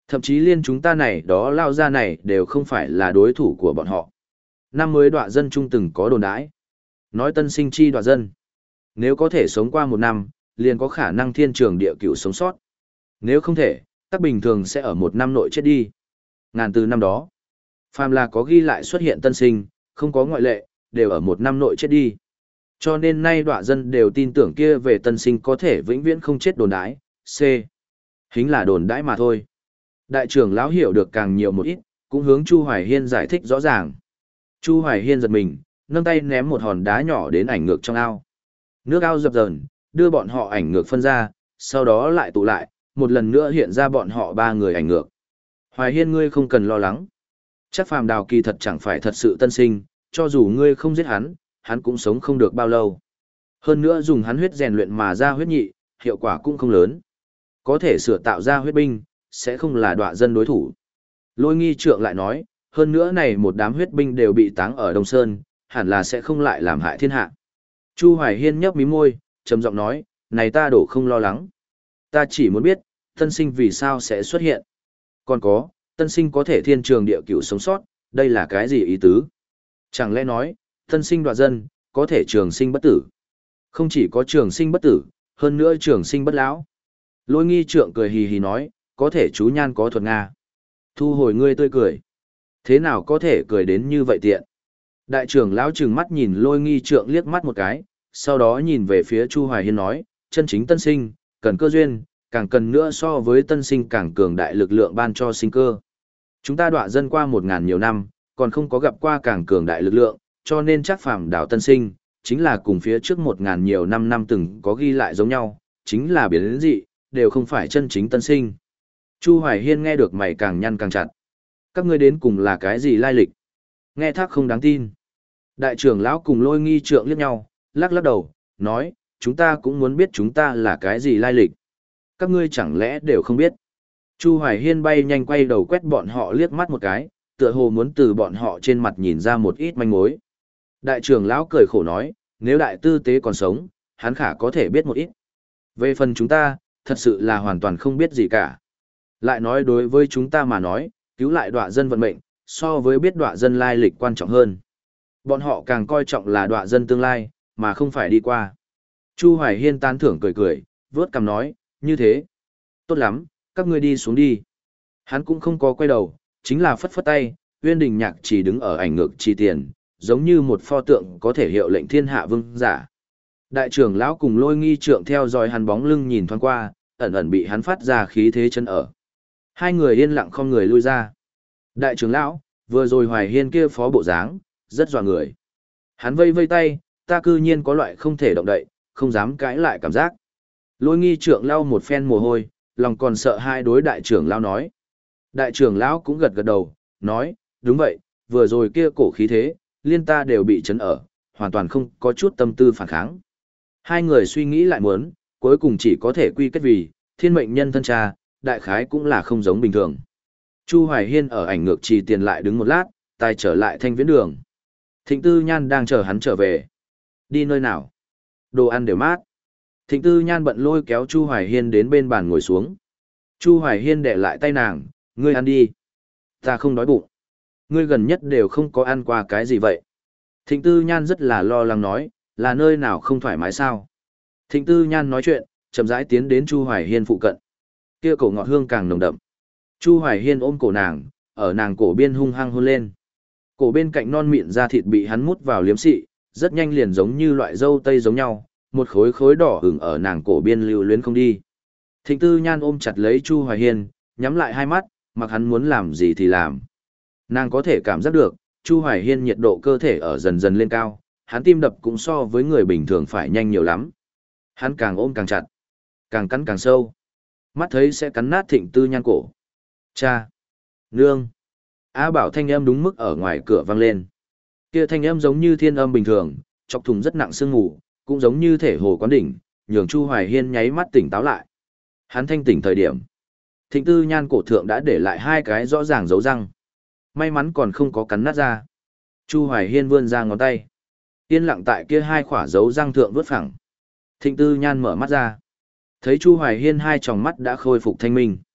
Thậm chí liên chúng ta này đó lao ra này đều không phải là đối thủ của bọn họ. Năm mới đọa dân trung từng có đồn đãi. Nói tân sinh chi đọa dân. Nếu có thể sống qua một năm, liền có khả năng thiên trường địa cửu sống sót. Nếu không thể, tắc bình thường sẽ ở một năm nội chết đi. Ngàn từ năm đó, phàm là có ghi lại xuất hiện tân sinh, không có ngoại lệ, đều ở một năm nội chết đi. Cho nên nay đọa dân đều tin tưởng kia về tân sinh có thể vĩnh viễn không chết đồn đãi. C. Hính là đồn đãi mà thôi. Đại trưởng lão hiểu được càng nhiều một ít, cũng hướng Chu Hoài Hiên giải thích rõ ràng. Chu Hoài Hiên giật mình, nâng tay ném một hòn đá nhỏ đến ảnh ngược trong ao. Nước ao dập dờn, đưa bọn họ ảnh ngược phân ra, sau đó lại tụ lại, một lần nữa hiện ra bọn họ ba người ảnh ngược. Hoài Hiên ngươi không cần lo lắng. Chắc phàm đào kỳ thật chẳng phải thật sự tân sinh, cho dù ngươi không giết hắn, hắn cũng sống không được bao lâu. Hơn nữa dùng hắn huyết rèn luyện mà ra huyết nhị, hiệu quả cũng không lớn. Có thể sửa tạo ra huyết binh, sẽ không là đọa dân đối thủ. Lôi nghi trượng lại nói, hơn nữa này một đám huyết binh đều bị táng ở Đông Sơn, hẳn là sẽ không lại làm hại thiên hạ. Chu Hoài Hiên nhấp mí môi, trầm giọng nói, này ta đổ không lo lắng. Ta chỉ muốn biết, tân sinh vì sao sẽ xuất hiện. Còn có, tân sinh có thể thiên trường địa cửu sống sót, đây là cái gì ý tứ? Chẳng lẽ nói, tân sinh đọa dân, có thể trường sinh bất tử. Không chỉ có trường sinh bất tử, hơn nữa trường sinh bất lão. Lôi nghi trượng cười hì hì nói, có thể chú nhan có thuật Nga. Thu hồi ngươi tươi cười. Thế nào có thể cười đến như vậy tiện? Đại trưởng lão trừng mắt nhìn lôi nghi trượng liếc mắt một cái, sau đó nhìn về phía Chu Hoài Hiên nói, chân chính tân sinh, cần cơ duyên, càng cần nữa so với tân sinh càng cường đại lực lượng ban cho sinh cơ. Chúng ta đọa dân qua một ngàn nhiều năm, còn không có gặp qua càng cường đại lực lượng, cho nên chắc phàm đảo tân sinh, chính là cùng phía trước một ngàn nhiều năm năm từng có ghi lại giống nhau, chính là biến dị, đều không phải chân chính tân sinh. Chu Hoài Hiên nghe được mày càng nhăn càng chặt. Các ngươi đến cùng là cái gì lai lịch? Nghe thác không đáng tin. Đại trưởng lão cùng lôi nghi trượng liếc nhau, lắc lắc đầu, nói, chúng ta cũng muốn biết chúng ta là cái gì lai lịch. Các ngươi chẳng lẽ đều không biết. Chu Hoài Hiên bay nhanh quay đầu quét bọn họ liếc mắt một cái, tựa hồ muốn từ bọn họ trên mặt nhìn ra một ít manh mối. Đại trưởng lão cười khổ nói, nếu đại tư tế còn sống, hắn khả có thể biết một ít. Về phần chúng ta, thật sự là hoàn toàn không biết gì cả. Lại nói đối với chúng ta mà nói, cứu lại đọa dân vận mệnh, so với biết đọa dân lai lịch quan trọng hơn. Bọn họ càng coi trọng là đọa dân tương lai, mà không phải đi qua. Chu Hoài Hiên tán thưởng cười cười, vớt cằm nói, như thế. Tốt lắm, các ngươi đi xuống đi. Hắn cũng không có quay đầu, chính là phất phất tay, Uyên Đình Nhạc chỉ đứng ở ảnh ngược chi tiền, giống như một pho tượng có thể hiệu lệnh thiên hạ vương giả. Đại trưởng lão cùng lôi nghi trượng theo dõi hắn bóng lưng nhìn thoáng qua, ẩn ẩn bị hắn phát ra khí thế chân ở. Hai người yên lặng không người lui ra. Đại trưởng lão, vừa rồi Hoài Hiên kia phó bộ dáng, rất dọa người. Hắn vây vây tay, ta cư nhiên có loại không thể động đậy, không dám cãi lại cảm giác. Lôi nghi trượng lau một phen mồ hôi, lòng còn sợ hai đối đại trưởng lão nói. Đại trưởng lão cũng gật gật đầu, nói, đúng vậy, vừa rồi kia cổ khí thế, liên ta đều bị chấn ở, hoàn toàn không có chút tâm tư phản kháng. Hai người suy nghĩ lại muốn, cuối cùng chỉ có thể quy kết vì, thiên mệnh nhân thân cha, đại khái cũng là không giống bình thường. Chu Hoài Hiên ở ảnh ngược trì tiền lại đứng một lát, tài trở lại thanh viễn đường. Thịnh Tư Nhan đang chờ hắn trở về. Đi nơi nào? Đồ ăn đều mát. Thịnh Tư Nhan bận lôi kéo Chu Hoài Hiên đến bên bàn ngồi xuống. Chu Hoài Hiên đè lại tay nàng, ngươi ăn đi. Ta không đói bụng. Ngươi gần nhất đều không có ăn qua cái gì vậy. Thịnh Tư Nhan rất là lo lắng nói, là nơi nào không thoải mái sao? Thịnh Tư Nhan nói chuyện, chậm rãi tiến đến Chu Hoài Hiên phụ cận. Kia cổ ngọt hương càng nồng đậm. Chu Hoài Hiên ôm cổ nàng, ở nàng cổ biên hung hăng hôn lên. Cổ bên cạnh non mịn da thịt bị hắn mút vào liếm xị, rất nhanh liền giống như loại dâu tây giống nhau, một khối khối đỏ hửng ở nàng cổ biên lưu luyến không đi. Thịnh Tư Nhan ôm chặt lấy Chu Hoài Hiên, nhắm lại hai mắt, mặc hắn muốn làm gì thì làm. Nàng có thể cảm giác được, Chu Hoài Hiên nhiệt độ cơ thể ở dần dần lên cao, hắn tim đập cũng so với người bình thường phải nhanh nhiều lắm. Hắn càng ôm càng chặt, càng cắn càng sâu. Mắt thấy sẽ cắn nát Thịnh Tư Nhan cổ. Cha! Nương! Á Bảo thanh âm đúng mức ở ngoài cửa vang lên. Kia thanh âm giống như thiên âm bình thường, chọc thùng rất nặng sương ngủ, cũng giống như thể hồ quán đỉnh, nhường Chu Hoài Hiên nháy mắt tỉnh táo lại. Hắn thanh tỉnh thời điểm. Thịnh Tư Nhan cổ thượng đã để lại hai cái rõ ràng dấu răng. May mắn còn không có cắn nát ra. Chu Hoài Hiên vươn ra ngón tay. Yên lặng tại kia hai khỏa dấu răng thượng vớt phẳng. Thịnh Tư Nhan mở mắt ra. Thấy Chu Hoài Hiên hai tròng mắt đã khôi phục thanh minh.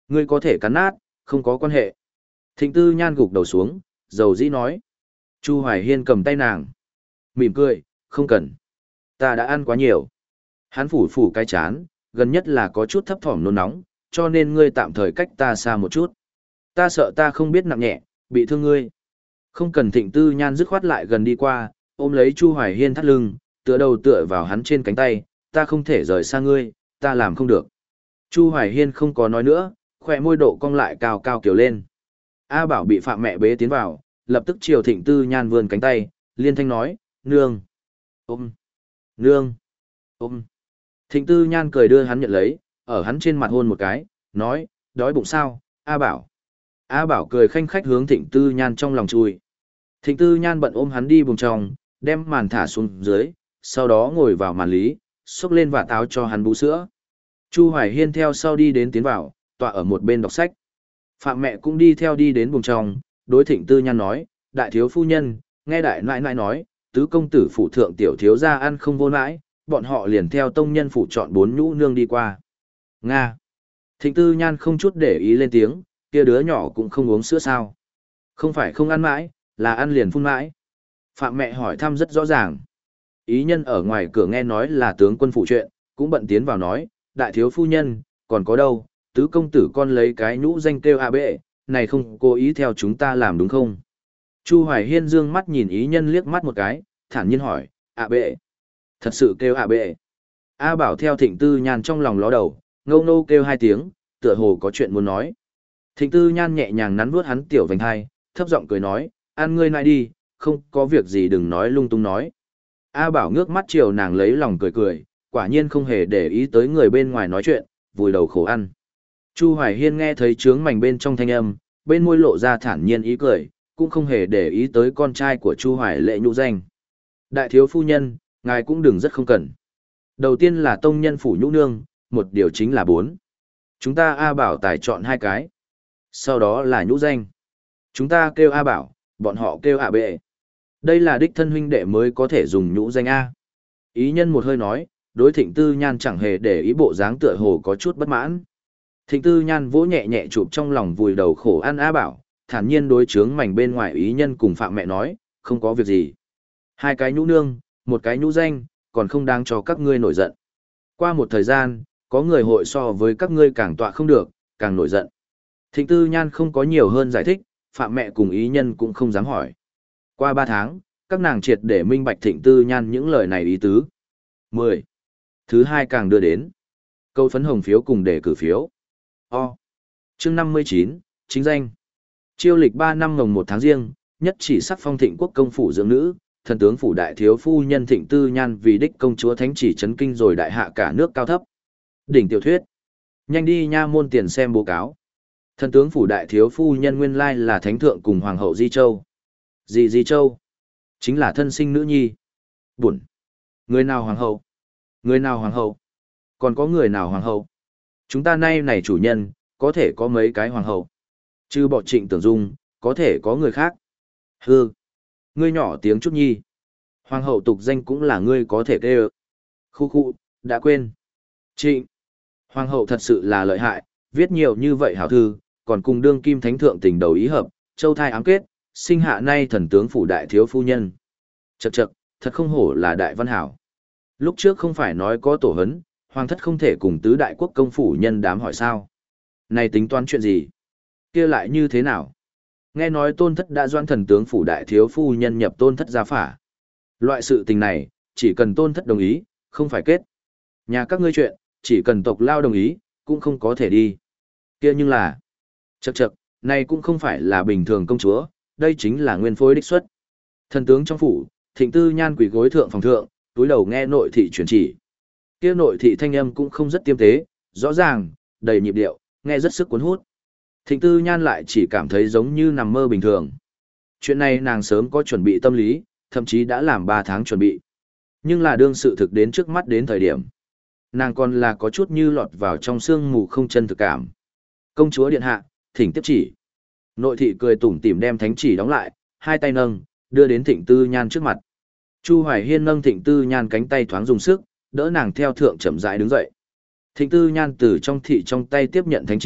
Ngươi có thể cắn nát, không có quan hệ. Thịnh Tư Nhan gục đầu xuống, dầu dĩ nói. Chu Hoài Hiên cầm tay nàng. Mỉm cười, không cần. Ta đã ăn quá nhiều. Hắn phủ phủ cái chán, gần nhất là có chút thấp thỏm nôn nóng, cho nên ngươi tạm thời cách ta xa một chút. Ta sợ ta không biết nặng nhẹ, bị thương ngươi. Không cần. Thịnh Tư Nhan dứt khoát lại gần đi qua, ôm lấy Chu Hoài Hiên thắt lưng, tựa đầu tựa vào hắn trên cánh tay, ta không thể rời xa ngươi, ta làm không được. Chu Hoài Hiên không có nói nữa, khỏe môi độ cong lại cao cao kiểu lên. A Bảo bị Phạm mẹ bế tiến vào, lập tức chiều Thịnh Tư Nhan vươn cánh tay, liên thanh nói, nương, ôm, nương, ôm. Thịnh Tư Nhan cười đưa hắn nhận lấy, ở hắn trên mặt hôn một cái, nói, đói bụng sao, A Bảo. A Bảo cười khanh khách hướng Thịnh Tư Nhan trong lòng chui. Thịnh Tư Nhan bận ôm hắn đi buồng trong, đem màn thả xuống dưới, sau đó ngồi vào màn lý, xốc lên vạt áo cho hắn bú sữa. Chu Hoài Hiên theo sau đi đến tiến vào, tọa ở một bên đọc sách. Phạm mẹ cũng đi theo đi đến buồng trong, đối Thịnh Tư Nhan nói, đại thiếu phu nhân, nghe đại nãi nãi nói, tứ công tử phủ thượng tiểu thiếu gia ăn không vô nãi, bọn họ liền theo tông nhân phủ chọn bốn nhũ nương đi qua. Nga. Thịnh Tư Nhan không chút để ý lên tiếng, kia đứa nhỏ cũng không uống sữa sao. Không phải không ăn mãi, là ăn liền phun mãi. Phạm mẹ hỏi thăm rất rõ ràng. Ý nhân ở ngoài cửa nghe nói là tướng quân phụ chuyện, cũng bận tiến vào nói, đại thiếu phu nhân, còn có đâu, tứ công tử con lấy cái nhũ danh kêu a bệ, này không cố ý theo chúng ta làm đúng không? Chu Hoài Hiên dương mắt nhìn ý nhân liếc mắt một cái, thản nhiên hỏi, a bệ, thật sự kêu a bệ. A Bảo theo Thịnh Tư Nhan trong lòng ló đầu, ngâu nô kêu hai tiếng, tựa hồ có chuyện muốn nói. Thịnh Tư Nhan nhẹ nhàng nắn vuốt hắn tiểu vành hai, thấp giọng cười nói, ăn ngươi nại đi, không có việc gì đừng nói lung tung nói. A Bảo ngước mắt chiều nàng lấy lòng cười cười, quả nhiên không hề để ý tới người bên ngoài nói chuyện, vùi đầu khổ ăn. Chu Hoài Hiên nghe thấy trướng mảnh bên trong thanh âm, bên môi lộ ra thản nhiên ý cười, cũng không hề để ý tới con trai của Chu Hoài Lệ nhũ danh. Đại thiếu phu nhân, ngài cũng đừng rất không cần. Đầu tiên là tông nhân phủ nhũ nương, một điều chính là bốn. Chúng ta A Bảo tài chọn hai cái. Sau đó là nhũ danh. Chúng ta kêu A Bảo, bọn họ kêu A Bệ. Đây là đích thân huynh đệ mới có thể dùng nhũ danh A. Ý nhân một hơi nói, đối Thịnh Tư Nhan chẳng hề để ý bộ dáng tựa hồ có chút bất mãn. Thịnh Tư Nhan vỗ nhẹ nhẹ chụp trong lòng vùi đầu khổ ăn A Bảo, thản nhiên đối chướng mảnh bên ngoài ý nhân cùng Phạm mẹ nói, không có việc gì. Hai cái nhũ nương, một cái nhũ danh, còn không đáng cho các ngươi nổi giận. Qua một thời gian, có người hội so với các ngươi càng tọa không được, càng nổi giận. Thịnh Tư Nhan không có nhiều hơn giải thích, Phạm mẹ cùng ý nhân cũng không dám hỏi. Qua ba tháng, các nàng triệt để minh bạch Thịnh Tư Nhan những lời này ý tứ. mười. Thứ hai càng đưa đến. Câu phấn hồng phiếu cùng để cử phiếu. O. Chương năm mươi chín, chính danh. Chiêu lịch ba năm ngồng một tháng riêng, nhất chỉ sắc phong Thịnh quốc công phủ dưỡng nữ, thần tướng phủ đại thiếu phu nhân Thịnh Tư Nhan vì đích công chúa thánh chỉ chấn kinh rồi đại hạ cả nước cao thấp. Đỉnh tiểu thuyết. Nhanh đi nha môn tiền xem báo cáo. Thần tướng phủ đại thiếu phu nhân nguyên lai là thánh thượng cùng hoàng hậu Di Châu. Gì Di Châu? Chính là thân sinh nữ nhi. Buồn. Người nào hoàng hậu? Người nào hoàng hậu? Còn có người nào hoàng hậu? Chúng ta nay này chủ nhân, có thể có mấy cái hoàng hậu. Chứ bỏ Trịnh Tưởng Dung, có thể có người khác. Hừ. Ngươi nhỏ tiếng chút nhi. Hoàng hậu tục danh cũng là ngươi có thể kêu. Khu khu, đã quên. Trịnh. Hoàng hậu thật sự là lợi hại, viết nhiều như vậy hảo thư, còn cùng đương kim thánh thượng tình đầu ý hợp, châu thai ám kết, sinh hạ nay thần tướng phủ đại thiếu phu nhân. Chậc chậc, thật không hổ là đại văn hảo. Lúc trước không phải nói có tổ hấn, hoàng thất không thể cùng tứ đại quốc công phủ nhân đám hỏi sao. Này tính toán chuyện gì? Kia lại như thế nào? Nghe nói tôn thất đã doan thần tướng phủ đại thiếu phu nhân nhập tôn thất gia phả. Loại sự tình này, chỉ cần tôn thất đồng ý, không phải kết. Nhà các ngươi chuyện, chỉ cần tộc lao đồng ý, cũng không có thể đi. Kia nhưng là, chậc chậc, này cũng không phải là bình thường công chúa, đây chính là nguyên phối đích xuất. Thần tướng trong phủ, Thịnh Tư Nhan quỳ gối thượng phòng thượng, túi đầu nghe nội thị truyền chỉ. Kia nội thị thanh âm cũng không rất tiêm tế, rõ ràng, đầy nhịp điệu, nghe rất sức cuốn hút. Thịnh Tư Nhan lại chỉ cảm thấy giống như nằm mơ bình thường. Chuyện này nàng sớm có chuẩn bị tâm lý, thậm chí đã làm ba tháng chuẩn bị. Nhưng là đương sự thực đến trước mắt đến thời điểm. Nàng còn là có chút như lọt vào trong sương mù không chân thực cảm. Công chúa điện hạ, thỉnh tiếp chỉ. Nội thị cười tủm tỉm đem thánh chỉ đóng lại, hai tay nâng, đưa đến Thịnh Tư Nhan trước mặt. Chu Hoài Hiên nâng Thịnh Tư Nhan cánh tay thoáng dùng sức, đỡ nàng theo thượng chậm rãi đứng dậy. Thịnh Tư Nhan từ trong thị trong tay tiếp nhận thánh chỉ,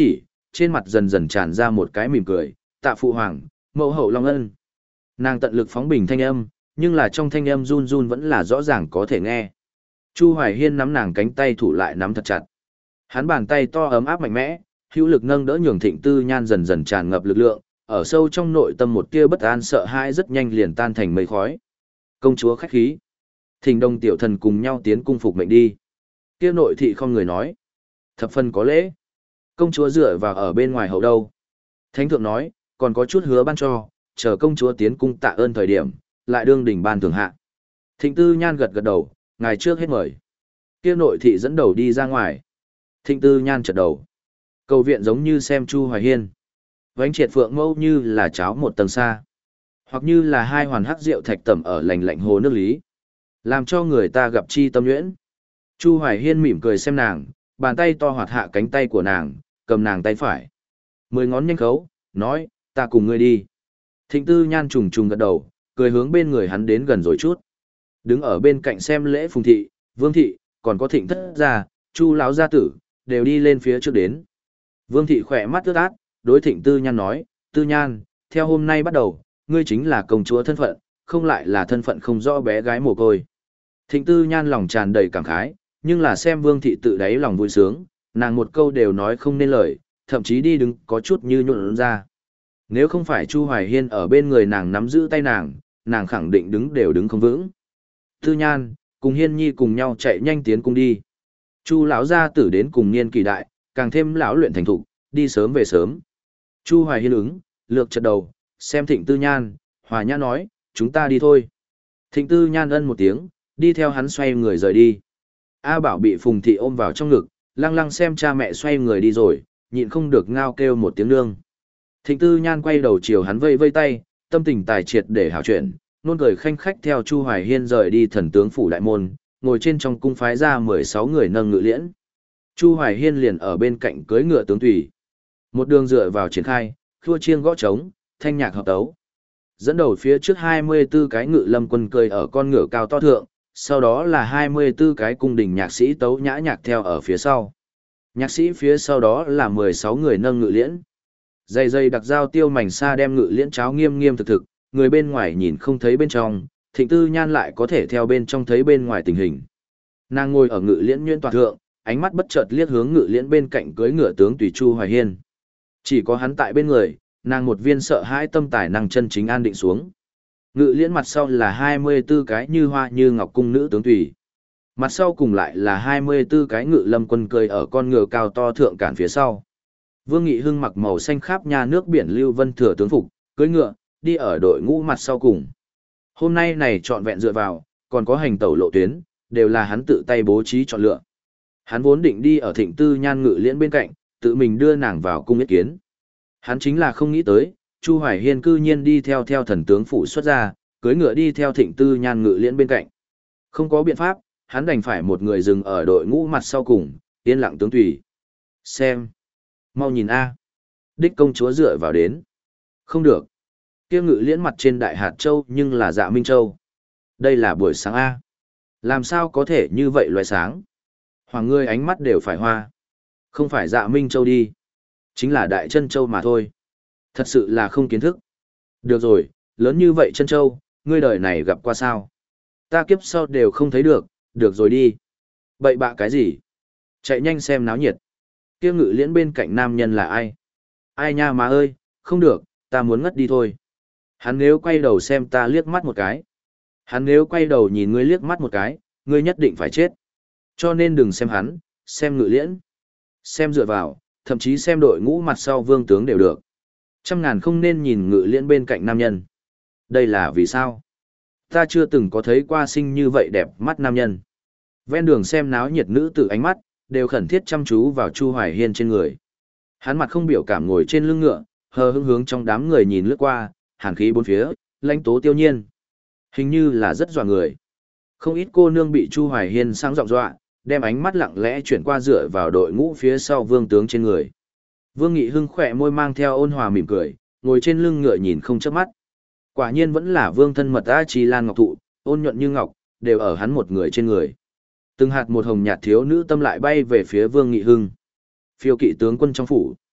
trên mặt dần dần tràn ra một cái mỉm cười, tạ phụ hoàng, mẫu hậu long ân. Nàng tận lực phóng bình thanh âm, nhưng là trong thanh âm run run vẫn là rõ ràng có thể nghe. Chu Hoài Hiên nắm nàng cánh tay thủ lại nắm thật chặt. Hắn bàn tay to ấm áp mạnh mẽ, hữu lực nâng đỡ nhường Thịnh Tư Nhan dần dần tràn ngập lực lượng, ở sâu trong nội tâm một tia bất an sợ hãi rất nhanh liền tan thành mây khói. Công chúa khách khí. Thỉnh Đông tiểu thần cùng nhau tiến cung phục mệnh đi. Kia nội thị không người nói. Thập phần có lễ. Công chúa dựa vào ở bên ngoài hậu đâu. Thánh thượng nói, còn có chút hứa ban cho, chờ công chúa tiến cung tạ ơn thời điểm, lại đương đỉnh ban thường hạ. Thịnh Tư Nhan gật gật đầu, ngài trước hết mời. Kia nội thị dẫn đầu đi ra ngoài. Thịnh Tư Nhan chợt đầu. Cầu viện giống như xem Chu Hoài Hiên. Vánh triệt phượng mâu như là cháo một tầng xa. Hoặc như là hai hoàn hắc rượu thạch tẩm ở lành lạnh hồ nước lý. Làm cho người ta gặp chi tâm nhuyễn. Chu Hoài Hiên mỉm cười xem nàng, bàn tay to hoạt hạ cánh tay của nàng, cầm nàng tay phải. Mười ngón nhanh khấu, nói, ta cùng ngươi đi. Thịnh Tư Nhan trùng trùng gật đầu, cười hướng bên người hắn đến gần rồi chút. Đứng ở bên cạnh xem lễ Phùng thị, Vương thị, còn có Thịnh thất gia, Chu lão gia tử, đều đi lên phía trước đến. Vương thị khỏe mắt ướt át, đối Thịnh Tư Nhan nói, Tư Nhan, theo hôm nay bắt đầu, ngươi chính là công chúa thân phận, không lại là thân phận không rõ bé gái mồ côi. Thịnh Tư Nhan lòng tràn đầy cảm khái, nhưng là xem Vương thị tự đáy lòng vui sướng, nàng một câu đều nói không nên lời, thậm chí đi đứng có chút như nhuộn ra. Nếu không phải Chu Hoài Hiên ở bên người nàng nắm giữ tay nàng, nàng khẳng định đứng đều đứng không vững. Tư Nhan, cùng Hiên Nhi cùng nhau chạy nhanh tiến cung đi. Chu lão gia tử đến cùng niên kỳ đại, càng thêm lão luyện thành thục, đi sớm về sớm. Chu Hoài Hiên ứng, lược chật đầu, xem Thịnh Tư Nhan, Hòa Nhã nói, chúng ta đi thôi. Thịnh Tư Nhan ân một tiếng, đi theo hắn xoay người rời đi. A Bảo bị Phùng thị ôm vào trong ngực, lăng lăng xem cha mẹ xoay người đi rồi, nhịn không được ngao kêu một tiếng nương. Thịnh Tư Nhan quay đầu chiều hắn vây vây tay, tâm tình tài triệt để hảo chuyện, nôn cười khanh khách theo Chu Hoài Hiên rời đi thần tướng phủ đại môn, ngồi trên trong cung phái ra mười sáu người nâng ngự liễn. Chu Hoài Hiên liền ở bên cạnh cưỡi ngựa tướng tùy. Một đường dựa vào triển khai, khua chiêng gõ trống, thanh nhạc hợp tấu. Dẫn đầu phía trước hai mươi tư cái ngự lâm quân cười ở con ngựa cao to thượng, sau đó là hai mươi tư cái cung đình nhạc sĩ tấu nhã nhạc theo ở phía sau. Nhạc sĩ phía sau đó là mười sáu người nâng ngự liễn. Dây dây đặc dao tiêu mảnh xa đem ngự liễn cháo nghiêm nghiêm thực thực, người bên ngoài nhìn không thấy bên trong, Thịnh Tư Nhan lại có thể theo bên trong thấy bên ngoài tình hình. Nàng ngồi ở ngự liễn nhuyễn toàn thượng, ánh mắt bất chợt liếc hướng ngự liễn bên cạnh cưới ngựa tướng tùy Chu Hoài Hiên. Chỉ có hắn tại bên người, nàng một viên sợ hãi tâm tài năng chân chính an định xuống. Ngự liễn mặt sau là hai mươi tư cái như hoa như ngọc cung nữ tướng tùy. Mặt sau cùng lại là hai mươi tư cái ngự lâm quân cười ở con ngựa cao to thượng cản phía sau. Vương Nghị Hưng mặc màu xanh khắp nha nước biển lưu vân thừa tướng phục, cưỡi ngựa, đi ở đội ngũ mặt sau cùng. Hôm nay này trọn vẹn dựa vào, còn có hành tẩu lộ tuyến, đều là hắn tự tay bố trí chọn lựa. Hắn vốn định đi ở Thịnh Tư Nhan ngự liễn bên cạnh, tự mình đưa nàng vào cung ý kiến. Hắn chính là không nghĩ tới, Chu Hoài Hiên cư nhiên đi theo theo thần tướng phủ xuất ra, cưỡi ngựa đi theo Thịnh Tư Nhan ngự liễn bên cạnh. Không có biện pháp, hắn đành phải một người dừng ở đội ngũ mặt sau cùng, yên lặng tướng tùy. Xem. Mau nhìn a. Đích công chúa dựa vào đến. Không được. Kia ngự liễn mặt trên đại hạt châu nhưng là Dạ Minh Châu. Đây là buổi sáng a. Làm sao có thể như vậy loại sáng? Hoàng ngươi ánh mắt đều phải hoa. Không phải Dạ Minh Châu đi. Chính là Đại Chân Châu mà thôi. Thật sự là không kiến thức. Được rồi, lớn như vậy Chân Châu, ngươi đời này gặp qua sao? Ta kiếp sau đều không thấy được, được rồi đi. Bậy bạ cái gì? Chạy nhanh xem náo nhiệt. Kia ngự liễn bên cạnh nam nhân là ai? Ai nha má ơi, không được, ta muốn ngất đi thôi. Hắn nếu quay đầu xem ta liếc mắt một cái. Hắn nếu quay đầu nhìn ngươi liếc mắt một cái, ngươi nhất định phải chết. Cho nên đừng xem hắn, xem ngự liễn. Xem dựa vào, thậm chí xem đội ngũ mặt sau vương tướng đều được. Trăm ngàn không nên nhìn ngự liễn bên cạnh nam nhân. Đây là vì sao? Ta chưa từng có thấy qua sinh như vậy đẹp mắt nam nhân. Ven đường xem náo nhiệt nữ tử ánh mắt, đều khẩn thiết chăm chú vào Chu Hoài Hiên trên người. Hắn mặt không biểu cảm ngồi trên lưng ngựa, hờ hững hướng trong đám người nhìn lướt qua, hàn khí bốn phía, lãnh tố tiêu nhiên. Hình như là rất dọa người. Không ít cô nương bị Chu Hoài Hiên sang giọng dọa, đem ánh mắt lặng lẽ chuyển qua dựa vào đội ngũ phía sau vương tướng trên người. Vương Nghị Hưng khỏe môi mang theo ôn hòa mỉm cười, ngồi trên lưng ngựa nhìn không chớp mắt. Quả nhiên vẫn là vương thân mật A Chi Lan Ngọc Thụ, ôn nhuận như ngọc, đều ở hắn một người trên người. Từng hạt một hồng nhạt thiếu nữ tâm lại bay về phía Vương Nghị Hưng. Phiêu kỵ tướng quân trong phủ.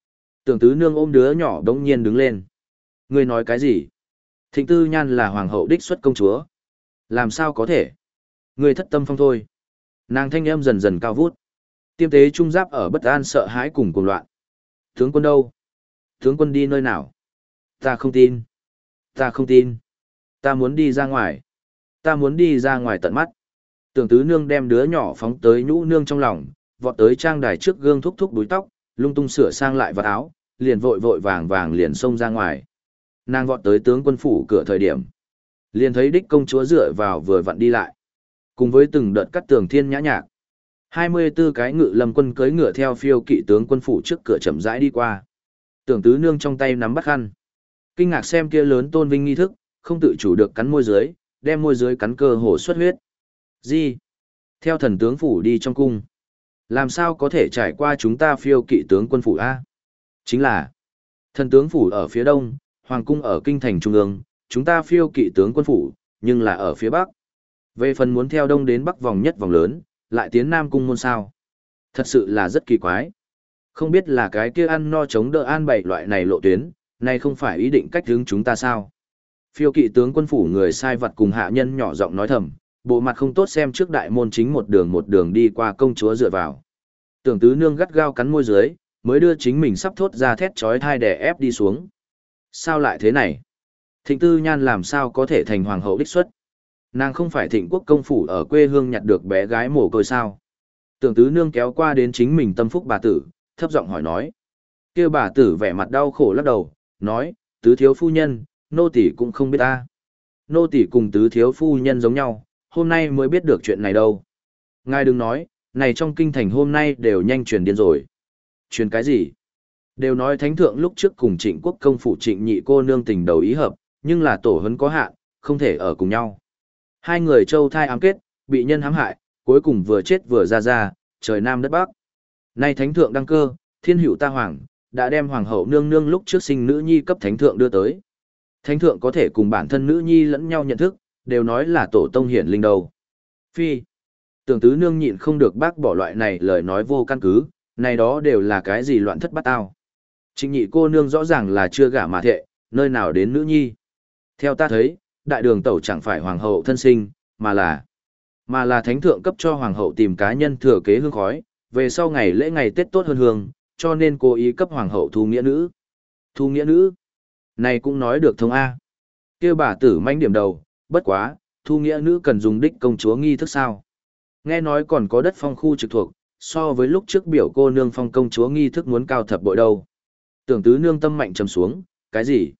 Tưởng tứ nương ôm đứa nhỏ đống nhiên đứng lên. Ngươi nói cái gì? Thịnh Tư Nhan là hoàng hậu đích xuất công chúa. Làm sao có thể? Ngươi thất tâm phong thôi. Nàng thanh âm dần dần cao vút. Tiêm tế trung giáp ở bất an sợ hãi cùng cuồng loạn. Tướng quân đâu? Tướng quân đi nơi nào? Ta không tin. Ta không tin. Ta muốn đi ra ngoài. Ta muốn đi ra ngoài tận mắt. Tưởng tứ nương đem đứa nhỏ phóng tới nhũ nương trong lòng, vọt tới trang đài trước gương thúc thúc đuôi tóc, lung tung sửa sang lại vật áo, liền vội vội vàng vàng liền xông ra ngoài. Nàng vọt tới tướng quân phủ cửa thời điểm, liền thấy đích công chúa dựa vào vừa vặn đi lại. Cùng với từng đợt cắt tường thiên nhã nhạc, hai mươi bốn cái ngự lâm quân cưỡi ngựa theo phiêu kỵ tướng quân phủ trước cửa chậm rãi đi qua. Tưởng tứ nương trong tay nắm bắt khăn, kinh ngạc xem kia lớn tôn vinh nghi thức, không tự chủ được cắn môi dưới, đem môi dưới cắn cơ hồ xuất huyết. Gì? Theo thần tướng phủ đi trong cung. Làm sao có thể trải qua chúng ta phiêu kỵ tướng quân phủ A? Chính là, thần tướng phủ ở phía đông, hoàng cung ở kinh thành trung ương, chúng ta phiêu kỵ tướng quân phủ, nhưng là ở phía bắc. Về phần muốn theo đông đến bắc vòng nhất vòng lớn, lại tiến nam cung môn sao. Thật sự là rất kỳ quái. Không biết là cái kia ăn no chống đỡ an bảy loại này lộ tuyến, này không phải ý định cách hướng chúng ta sao? Phiêu kỵ tướng quân phủ người sai vật cùng hạ nhân nhỏ giọng nói thầm, bộ mặt không tốt xem trước đại môn chính một đường một đường đi qua công chúa dựa vào. Tưởng tứ nương gắt gao cắn môi dưới, mới đưa chính mình sắp thốt ra thét chói tai đè ép đi xuống. Sao lại thế này? Thịnh Tư Nhan làm sao có thể thành hoàng hậu đích xuất? Nàng không phải Thịnh Quốc công phủ ở quê hương nhặt được bé gái mồ côi sao? Tưởng tứ nương kéo qua đến chính mình tâm phúc bà tử, thấp giọng hỏi nói. Kia bà tử vẻ mặt đau khổ lắc đầu, nói, tứ thiếu phu nhân, nô tỳ cũng không biết ta. Nô tỳ cùng tứ thiếu phu nhân giống nhau, hôm nay mới biết được chuyện này đâu. Ngài đừng nói, này trong kinh thành hôm nay đều nhanh truyền điên rồi. Truyền cái gì? Đều nói thánh thượng lúc trước cùng Trịnh Quốc công phủ Trịnh nhị cô nương tình đầu ý hợp, nhưng là tổ huấn có hạn, không thể ở cùng nhau. Hai người châu thai ám kết, bị nhân hãm hại, cuối cùng vừa chết vừa ra ra, trời nam đất bắc. Nay thánh thượng đăng cơ, thiên hữu ta hoàng, đã đem hoàng hậu nương nương lúc trước sinh nữ nhi cấp thánh thượng đưa tới. Thánh thượng có thể cùng bản thân nữ nhi lẫn nhau nhận thức, đều nói là tổ tông hiển linh đầu. Phi. Tưởng tứ nương nhịn không được bác bỏ loại này lời nói vô căn cứ, này đó đều là cái gì loạn thất bát tao. Trịnh nhị cô nương rõ ràng là chưa gả mà thệ, nơi nào đến nữ nhi. Theo ta thấy, đại đường tẩu chẳng phải hoàng hậu thân sinh, mà là mà là thánh thượng cấp cho hoàng hậu tìm cá nhân thừa kế hương khói, về sau ngày lễ ngày Tết tốt hơn hương, cho nên cố ý cấp hoàng hậu thu nghĩa nữ. Thu nghĩa nữ? Này cũng nói được thông A. Kêu bà tử manh điểm đầu, bất quá, thu nghĩa nữ cần dùng đích công chúa nghi thức sao. Nghe nói còn có đất phong khu trực thuộc, so với lúc trước biểu cô nương phong công chúa nghi thức muốn cao thập bội đâu. Tưởng tứ nương tâm mạnh trầm xuống, cái gì?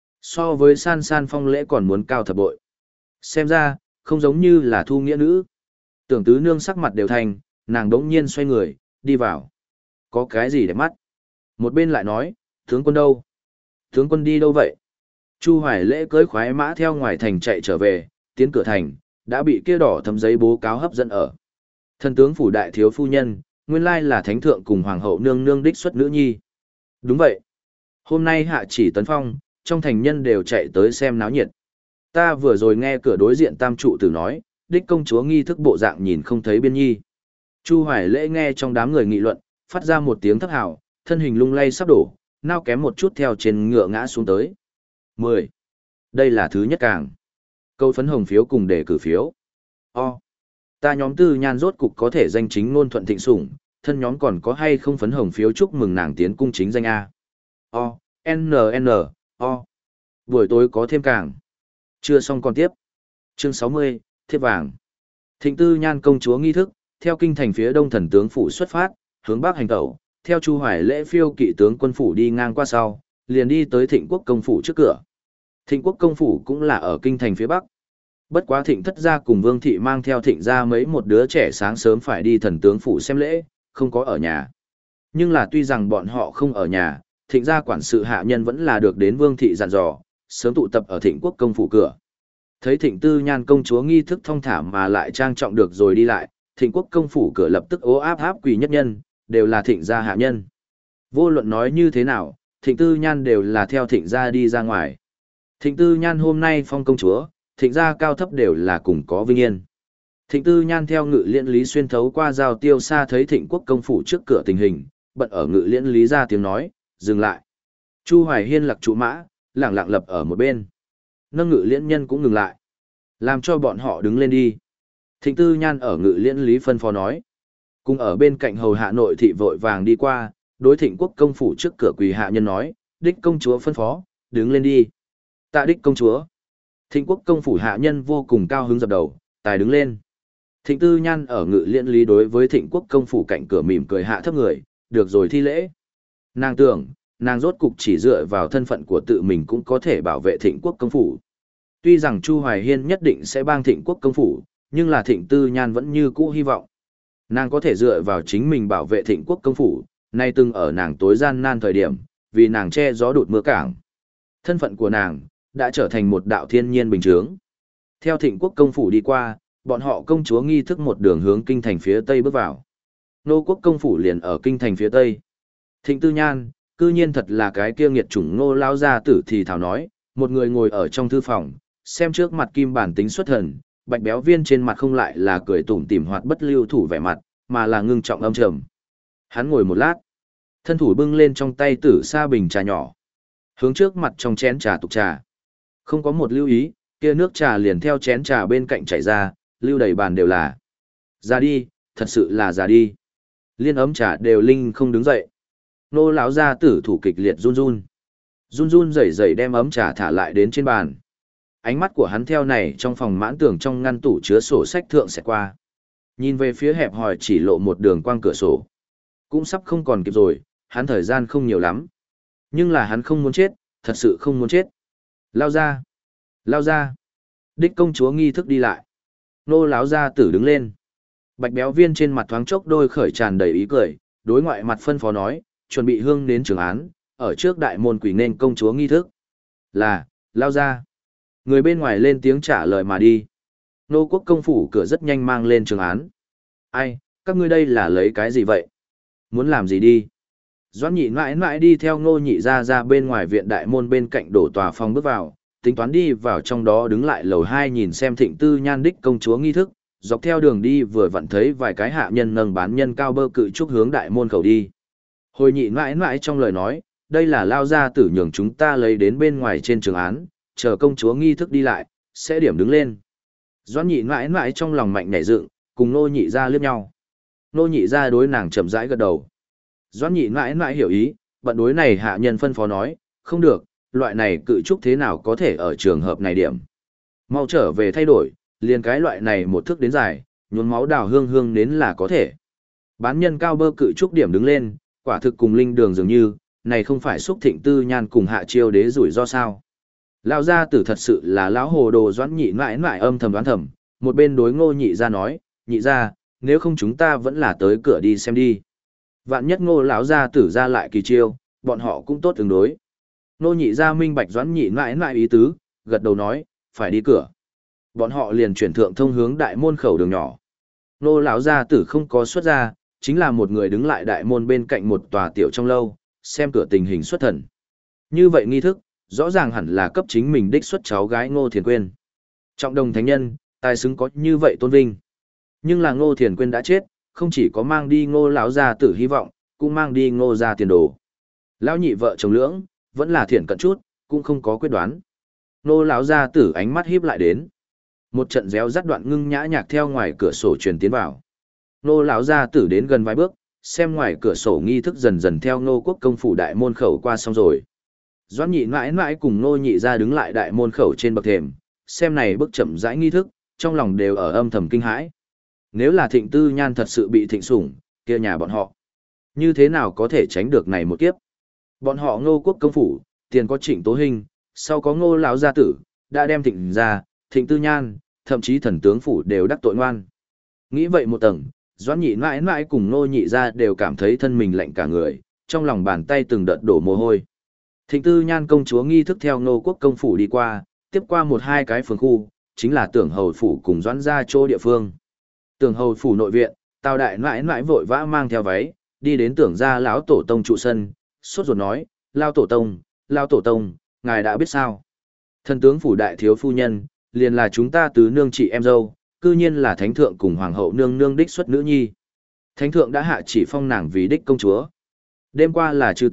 So với san san phong lễ còn muốn cao thập bội. Xem ra, không giống như là thu nghĩa nữ. Tưởng tứ nương sắc mặt đều thành, nàng đống nhiên xoay người, đi vào. Có cái gì để mắt? Một bên lại nói, tướng quân đâu? Tướng quân đi đâu vậy? Chu Hoài Lễ cưới khoái mã theo ngoài thành chạy trở về, tiến cửa thành, đã bị kia đỏ thấm giấy bố cáo hấp dẫn ở. Thần tướng phủ đại thiếu phu nhân, nguyên lai là thánh thượng cùng hoàng hậu nương nương đích xuất nữ nhi. Đúng vậy. Hôm nay hạ chỉ tấn phong, trong thành nhân đều chạy tới xem náo nhiệt. Ta vừa rồi nghe cửa đối diện tam trụ tử nói, đích công chúa nghi thức bộ dạng nhìn không thấy biên nhi. Chu Hoài Lễ nghe trong đám người nghị luận, phát ra một tiếng thấp hào, thân hình lung lay sắp đổ, nao kém một chút theo trên ngựa ngã xuống tới. mười. Đây là thứ nhất càng. Câu phấn hồng phiếu cùng đề cử phiếu. O. Ta nhóm Tư Nhan rốt cục có thể danh chính ngôn thuận thịnh sủng, thân nhóm còn có hay không phấn hồng phiếu chúc mừng nàng tiến cung chính danh A. O. N N. O. Buổi tối có thêm càng. Chưa xong còn tiếp. Chương sáu mươi, Thiếp vàng. Thịnh Tư Nhan công chúa nghi thức, theo kinh thành phía đông thần tướng phủ xuất phát, hướng bắc hành tẩu, theo Chu Hoài Lễ phiêu kỵ tướng quân phủ đi ngang qua sau, liền đi tới Thịnh Quốc công phủ trước cửa. Thịnh Quốc công phủ cũng là ở kinh thành phía bắc. Bất quá Thịnh thất gia cùng Vương thị mang theo Thịnh gia mấy một đứa trẻ sáng sớm phải đi thần tướng phủ xem lễ, không có ở nhà. Nhưng là tuy rằng bọn họ không ở nhà, Thịnh gia quản sự hạ nhân vẫn là được đến Vương thị dặn dò, sớm tụ tập ở Thịnh Quốc công phủ cửa. Thấy Thịnh Tư Nhan công chúa nghi thức thông thả mà lại trang trọng được rồi đi lại, Thịnh Quốc công phủ cửa lập tức ố áp áp quỳ nhất nhân, đều là Thịnh gia hạ nhân. Vô luận nói như thế nào, Thịnh Tư Nhan đều là theo Thịnh gia đi ra ngoài. Thịnh Tư Nhan hôm nay phong công chúa, Thịnh gia cao thấp đều là cùng có vinh yên. Thịnh Tư Nhan theo ngự liễn lý xuyên thấu qua giao tiêu xa thấy Thịnh Quốc công phủ trước cửa tình hình, bận ở ngự liễn lý ra tiếng nói, Dừng lại. Chu Hoài Hiên lặc trụ mã, lẳng lặng lập ở một bên. Nâng ngự liễn nhân cũng ngừng lại. Làm cho bọn họ đứng lên đi. Thịnh Tư Nhan ở ngự liễn lý phân phó nói. Cùng ở bên cạnh hầu hạ nội thị vội vàng đi qua, đối Thịnh quốc công phủ trước cửa quỳ hạ nhân nói, đích công chúa phân phó, đứng lên đi. Tạ đích công chúa. Thịnh quốc công phủ hạ nhân vô cùng cao hứng dập đầu, tài đứng lên. Thịnh Tư Nhan ở ngự liễn lý đối với Thịnh quốc công phủ cạnh cửa mỉm cười hạ thấp người, được rồi thi lễ. Nàng tưởng, nàng rốt cục chỉ dựa vào thân phận của tự mình cũng có thể bảo vệ Thịnh quốc công phủ. Tuy rằng Chu Hoài Hiên nhất định sẽ bang Thịnh quốc công phủ, nhưng là Thịnh Tư Nhan vẫn như cũ hy vọng. Nàng có thể dựa vào chính mình bảo vệ Thịnh quốc công phủ, nay từng ở nàng tối gian nan thời điểm, vì nàng che gió đụt mưa cảng. Thân phận của nàng đã trở thành một đạo thiên nhiên bình chướng. Theo Thịnh quốc công phủ đi qua, bọn họ công chúa nghi thức một đường hướng kinh thành phía tây bước vào. Nô quốc công phủ liền ở kinh thành phía tây. Thịnh Tư Nhan, cư nhiên thật là cái kia nghiệt chủng Ngô lão gia tử thì thảo nói, một người ngồi ở trong thư phòng, xem trước mặt kim bản tính xuất thần, bạch béo viên trên mặt không lại là cười tủm tỉm hoạt bất lưu thủ vẻ mặt, mà là ngưng trọng âm trầm. Hắn ngồi một lát, thân thủ bưng lên trong tay tử sa bình trà nhỏ, hướng trước mặt trong chén trà tục trà. Không có một lưu ý, kia nước trà liền theo chén trà bên cạnh chảy ra, lưu đầy bàn đều là. Ra đi, thật sự là ra đi. Liên ấm trà đều linh không đứng dậy. Nô lão gia tử thủ kịch liệt run run. Run run rẩy rẩy đem ấm trà thả lại đến trên bàn. Ánh mắt của hắn theo này trong phòng mãn tường trong ngăn tủ chứa sổ sách thượng sẽ qua. Nhìn về phía hẹp hòi chỉ lộ một đường quang cửa sổ. Cũng sắp không còn kịp rồi, hắn thời gian không nhiều lắm. Nhưng là hắn không muốn chết, thật sự không muốn chết. Lao ra! Lao ra! Đích công chúa nghi thức đi lại. Nô lão gia tử đứng lên. Bạch béo viên trên mặt thoáng chốc đôi khởi tràn đầy ý cười, đối ngoại mặt phân phó nói, chuẩn bị hương đến trường án, ở trước đại môn quỷ nên công chúa nghi thức. Là, lao ra. Người bên ngoài lên tiếng trả lời mà đi. Nô quốc công phủ cửa rất nhanh mang lên trường án. Ai, các ngươi đây là lấy cái gì vậy? Muốn làm gì đi? Doãn nhị mãi mãi đi theo ngô nhị ra ra bên ngoài viện đại môn bên cạnh đổ tòa phòng bước vào, tính toán đi vào trong đó đứng lại lầu hai nhìn xem Thịnh Tư Nhan đích công chúa nghi thức, dọc theo đường đi vừa vặn thấy vài cái hạ nhân nâng bán nhân cao bơ cự trúc hướng đại môn khẩu đi. Hồi nhị mãi mãi trong lời nói, đây là lao gia tử nhường chúng ta lấy đến bên ngoài trên trường án, chờ công chúa nghi thức đi lại, sẽ điểm đứng lên. Doãn nhị mãi mãi trong lòng mạnh nảy dựng, cùng nô nhị ra liếc nhau. Nô nhị ra đối nàng chậm rãi gật đầu. Doãn nhị mãi mãi hiểu ý, bận đối này hạ nhân phân phó nói, không được, loại này cự trúc thế nào có thể ở trường hợp này điểm. Mau trở về thay đổi, liền cái loại này một thước đến dài, nhuốm máu đào hương hương đến là có thể. Bán nhân cao bơ cự trúc điểm đứng lên, quả thực cùng linh đường dường như, này không phải xúc Thịnh Tư Nhan cùng hạ chiêu đế rủi ro sao. Lão gia tử thật sự là lão hồ đồ. Doãn nhị mãi mãi âm thầm đoán thầm, một bên đối ngô nhị ra nói, nhị ra, nếu không chúng ta vẫn là tới cửa đi xem đi. Vạn nhất ngô lão gia tử ra lại kỳ chiêu, bọn họ cũng tốt tương đối. Ngô nhị ra minh bạch Doãn nhị mãi mãi ý tứ, gật đầu nói, phải đi cửa. Bọn họ liền chuyển thượng thông hướng đại môn khẩu đường nhỏ. Ngô lão gia tử không có xuất ra, chính là một người đứng lại đại môn bên cạnh một tòa tiểu trong lâu, xem cửa tình hình xuất thần. Như vậy nghi thức, rõ ràng hẳn là cấp chính mình đích xuất cháu gái Ngô Thiền Quyên. Trọng đồng thánh nhân, tài xứng có như vậy tôn vinh. Nhưng là Ngô Thiền Quyên đã chết, không chỉ có mang đi Ngô lão gia tử hy vọng, cũng mang đi Ngô gia tiền đồ. Lão nhị vợ chồng lưỡng, vẫn là thiện cận chút, cũng không có quyết đoán. Ngô lão gia tử ánh mắt híp lại đến. Một trận réo rắt đoạn ngưng nhã nhạc theo ngoài cửa sổ truyền tiến vào. Ngô lão gia tử đến gần vài bước, xem ngoài cửa sổ nghi thức dần dần theo Ngô quốc công phủ đại môn khẩu qua xong rồi. Doãn nhị mãi mãi cùng Ngô nhị ra đứng lại đại môn khẩu trên bậc thềm, xem này bước chậm rãi nghi thức, trong lòng đều ở âm thầm kinh hãi. Nếu là Thịnh Tư Nhan thật sự bị thịnh sủng, kia nhà bọn họ, như thế nào có thể tránh được này một kiếp? Bọn họ Ngô quốc công phủ, tiền có Trịnh Tố Hinh, sau có Ngô lão gia tử, đã đem Thịnh ra, Thịnh Tư Nhan, thậm chí thần tướng phủ đều đắc tội ngoan. Nghĩ vậy một tầng, Doãn nhị mãi mãi cùng Ngô nhị ra đều cảm thấy thân mình lạnh cả người, trong lòng bàn tay từng đợt đổ mồ hôi. Thịnh Tư Nhan công chúa nghi thức theo Ngô quốc công phủ đi qua, tiếp qua một hai cái phường khu, chính là Tưởng Hầu phủ cùng Doãn gia chỗ địa phương. Tưởng Hầu phủ nội viện, Tào đại mãi mãi vội vã mang theo váy, đi đến Tưởng gia lão tổ tông trụ sân, sốt ruột nói, "Lão tổ tông, lão tổ tông, ngài đã biết sao? Thần tướng phủ đại thiếu phu nhân, liền là chúng ta tứ nương chị em dâu, cư nhiên là thánh thượng cùng hoàng hậu nương nương đích xuất nữ nhi. Thánh thượng đã hạ chỉ phong nàng vì đích công chúa. Đêm qua là trừ tịch,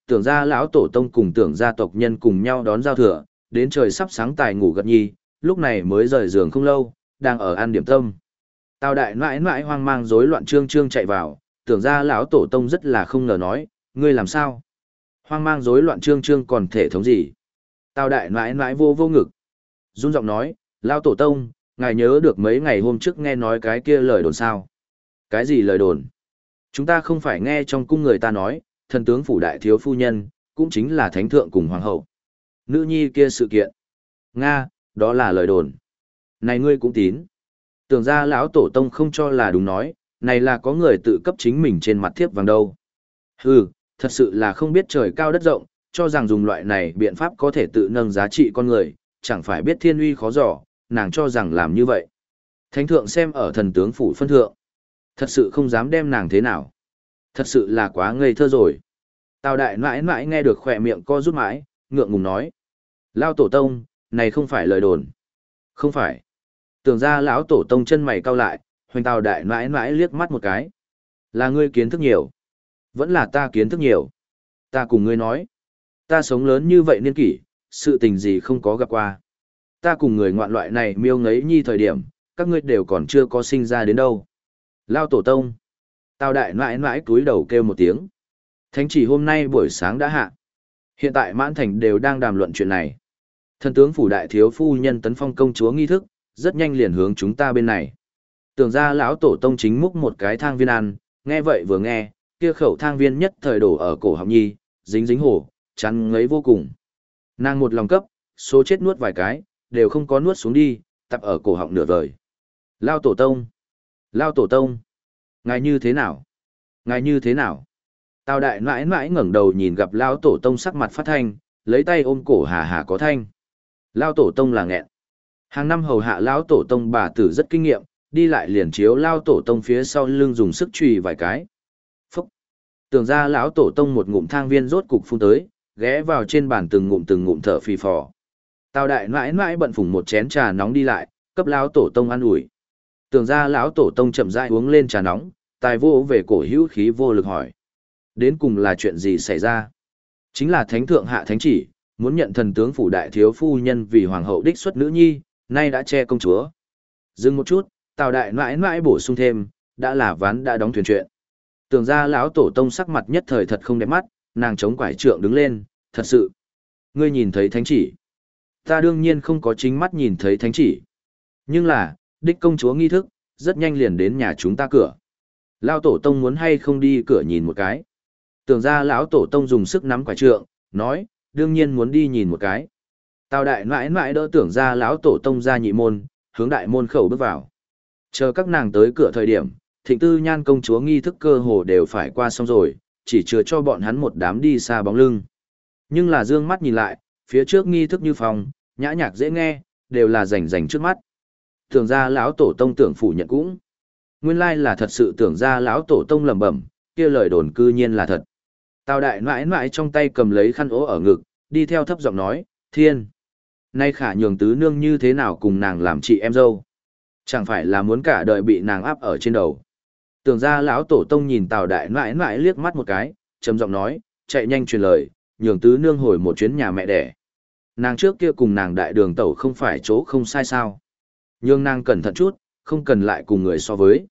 Tưởng ra lão tổ tông cùng tưởng gia tộc nhân cùng nhau đón giao thừa, đến trời sắp sáng tài ngủ gật nhi, lúc này mới rời giường không lâu, đang ở ăn điểm tâm. Tào đại nãi nãi hoang mang rối loạn trương trương chạy vào, tưởng ra lão tổ tông rất là không ngờ nói, ngươi làm sao? Hoang mang rối loạn trương trương còn thể thống gì? Tào đại nãi nãi vô vô ngực. Run giọng nói, lão tổ tông, ngài nhớ được mấy ngày hôm trước nghe nói cái kia lời đồn sao? Cái gì lời đồn? Chúng ta không phải nghe trong cung người ta nói, thần tướng phủ đại thiếu phu nhân, cũng chính là thánh thượng cùng hoàng hậu. Nữ nhi kia sự kiện. Nga, đó là lời đồn. Này ngươi cũng tín. Tưởng ra lão tổ tông không cho là đúng nói, này là có người tự cấp chính mình trên mặt thiếp vàng đâu. Hừ, thật sự là không biết trời cao đất rộng, cho rằng dùng loại này biện pháp có thể tự nâng giá trị con người, chẳng phải biết thiên uy khó dò, nàng cho rằng làm như vậy. Thánh thượng xem ở thần tướng phủ phân thượng. Thật sự không dám đem nàng thế nào. Thật sự là quá ngây thơ rồi. Tào đại mãi mãi nghe được khỏe miệng co rút mãi, ngượng ngùng nói. Lao tổ tông, này không phải lời đồn. Không phải. Tưởng ra lão tổ tông chân mày cau lại, hoành tào đại mãi mãi liếc mắt một cái. Là ngươi kiến thức nhiều. Vẫn là ta kiến thức nhiều. Ta cùng ngươi nói. Ta sống lớn như vậy niên kỷ, sự tình gì không có gặp qua. Ta cùng người ngoạn loại này miêu ngấy nhi thời điểm, các ngươi đều còn chưa có sinh ra đến đâu. Lao tổ tông. Tào đại mãi mãi cúi đầu kêu một tiếng. Thánh chỉ hôm nay buổi sáng đã hạ. Hiện tại mãn thành đều đang đàm luận chuyện này. Thần tướng phủ đại thiếu phu nhân tấn phong công chúa nghi thức, rất nhanh liền hướng chúng ta bên này. Tưởng ra lão tổ tông chính múc một cái thang viên ăn, nghe vậy vừa nghe, kia khẩu thang viên nhất thời đổ ở cổ họng nhi, dính dính hổ, chắn ngấy vô cùng. Nàng một lòng cấp, số chết nuốt vài cái, đều không có nuốt xuống đi, tập ở cổ họng nửa vời. Lao tổ tông! Lao tổ tông! Ngài như thế nào? Ngài như thế nào? Tào đại mãi mãi ngẩng đầu nhìn gặp Lao tổ tông sắc mặt phát thanh, lấy tay ôm cổ hà hà có thanh. Lao tổ tông là nghẹn. Hàng năm hầu hạ Lao tổ tông bà tử rất kinh nghiệm, đi lại liền chiếu Lao tổ tông phía sau lưng dùng sức chùy vài cái. Phúc! Tưởng ra lão tổ tông một ngụm thang viên rốt cục phun tới, ghé vào trên bàn từng ngụm từng ngụm thở phì phò. Tào đại mãi mãi bận phủng một chén trà nóng đi lại, cấp Lao tổ tông ăn ủi. Tưởng ra lão tổ tông chậm rãi uống lên trà nóng, tài vô về cổ hữu khí vô lực hỏi. Đến cùng là chuyện gì xảy ra? Chính là thánh thượng hạ thánh chỉ, muốn nhận thần tướng phủ đại thiếu phu nhân vì hoàng hậu đích xuất nữ nhi, nay đã che công chúa. Dừng một chút, Tào đại mãi mãi bổ sung thêm, đã là ván đã đóng thuyền chuyện. Tưởng ra lão tổ tông sắc mặt nhất thời thật không đẹp mắt, nàng chống quải trượng đứng lên, thật sự. Ngươi nhìn thấy thánh chỉ. Ta đương nhiên không có chính mắt nhìn thấy thánh chỉ. Nhưng là, đích công chúa nghi thức, rất nhanh liền đến nhà chúng ta cửa. Lão tổ tông muốn hay không đi cửa nhìn một cái. Tưởng ra lão tổ tông dùng sức nắm quả trượng, nói, đương nhiên muốn đi nhìn một cái. Tào đại mãi mãi đỡ tưởng ra lão tổ tông ra nhị môn, hướng đại môn khẩu bước vào. Chờ các nàng tới cửa thời điểm, Thịnh Tư Nhan công chúa nghi thức cơ hồ đều phải qua xong rồi, chỉ chừa cho bọn hắn một đám đi xa bóng lưng. Nhưng là dương mắt nhìn lại, phía trước nghi thức như phòng, nhã nhạc dễ nghe, đều là rành rành trước mắt. Tưởng ra lão tổ tông tưởng phủ nhận cũng. Nguyên lai là thật sự tưởng ra lão tổ tông lẩm bẩm, kia lời đồn cư nhiên là thật. Tào đại mãi mãi trong tay cầm lấy khăn ố ở ngực, đi theo thấp giọng nói, thiên. Nay khả nhường tứ nương như thế nào cùng nàng làm chị em dâu. Chẳng phải là muốn cả đời bị nàng áp ở trên đầu. Tưởng ra lão tổ tông nhìn Tào đại mãi mãi liếc mắt một cái, trầm giọng nói, chạy nhanh truyền lời, nhường tứ nương hồi một chuyến nhà mẹ đẻ. Nàng trước kia cùng nàng đại đường tẩu không phải chỗ không sai sao. Nhưng nàng cẩn thận chút, không cần lại cùng người so với.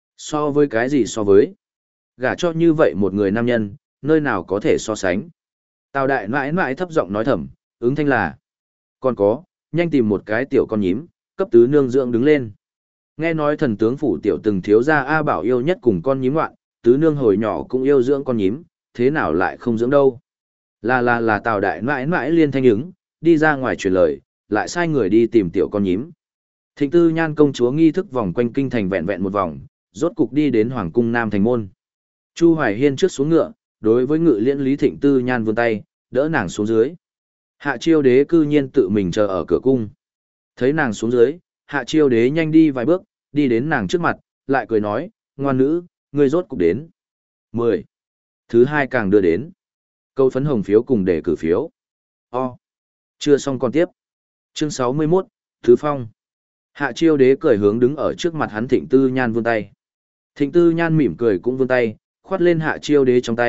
So với cái gì so với? Gả cho như vậy một người nam nhân, nơi nào có thể so sánh. Tào đại mãi mãi thấp giọng nói thầm, ứng thanh là. Còn có, nhanh tìm một cái tiểu con nhím, cấp tứ nương dưỡng đứng lên. Nghe nói thần tướng phủ tiểu từng thiếu gia A Bảo yêu nhất cùng con nhím loạn, tứ nương hồi nhỏ cũng yêu dưỡng con nhím, thế nào lại không dưỡng đâu. Là là là Tào đại mãi mãi liên thanh ứng, đi ra ngoài truyền lời, lại sai người đi tìm tiểu con nhím. Thịnh Tư Nhan công chúa nghi thức vòng quanh kinh thành vẹn vẹn một vòng, rốt cục đi đến hoàng cung Nam Thành môn. Chu Hoài Hiên trước xuống ngựa, đối với ngự liễn Lý Thịnh Tư Nhan vươn tay, đỡ nàng xuống dưới. Hạ Chiêu Đế cư nhiên tự mình chờ ở cửa cung. Thấy nàng xuống dưới, Hạ Chiêu Đế nhanh đi vài bước, đi đến nàng trước mặt, lại cười nói, ngoan nữ, ngươi rốt cục đến. mười. Thứ hai càng đưa đến. Câu phấn hồng phiếu cùng để cử phiếu. O. Chưa xong còn tiếp. Chương sáu mươi mốt, Thứ Phong. Hạ Chiêu Đế cười hướng đứng ở trước mặt hắn Thịnh Tư Nhan vươn tay. Thịnh Tư Nhan mỉm cười cũng vươn tay, khoát lên Hạ Chiêu Đế trong tay,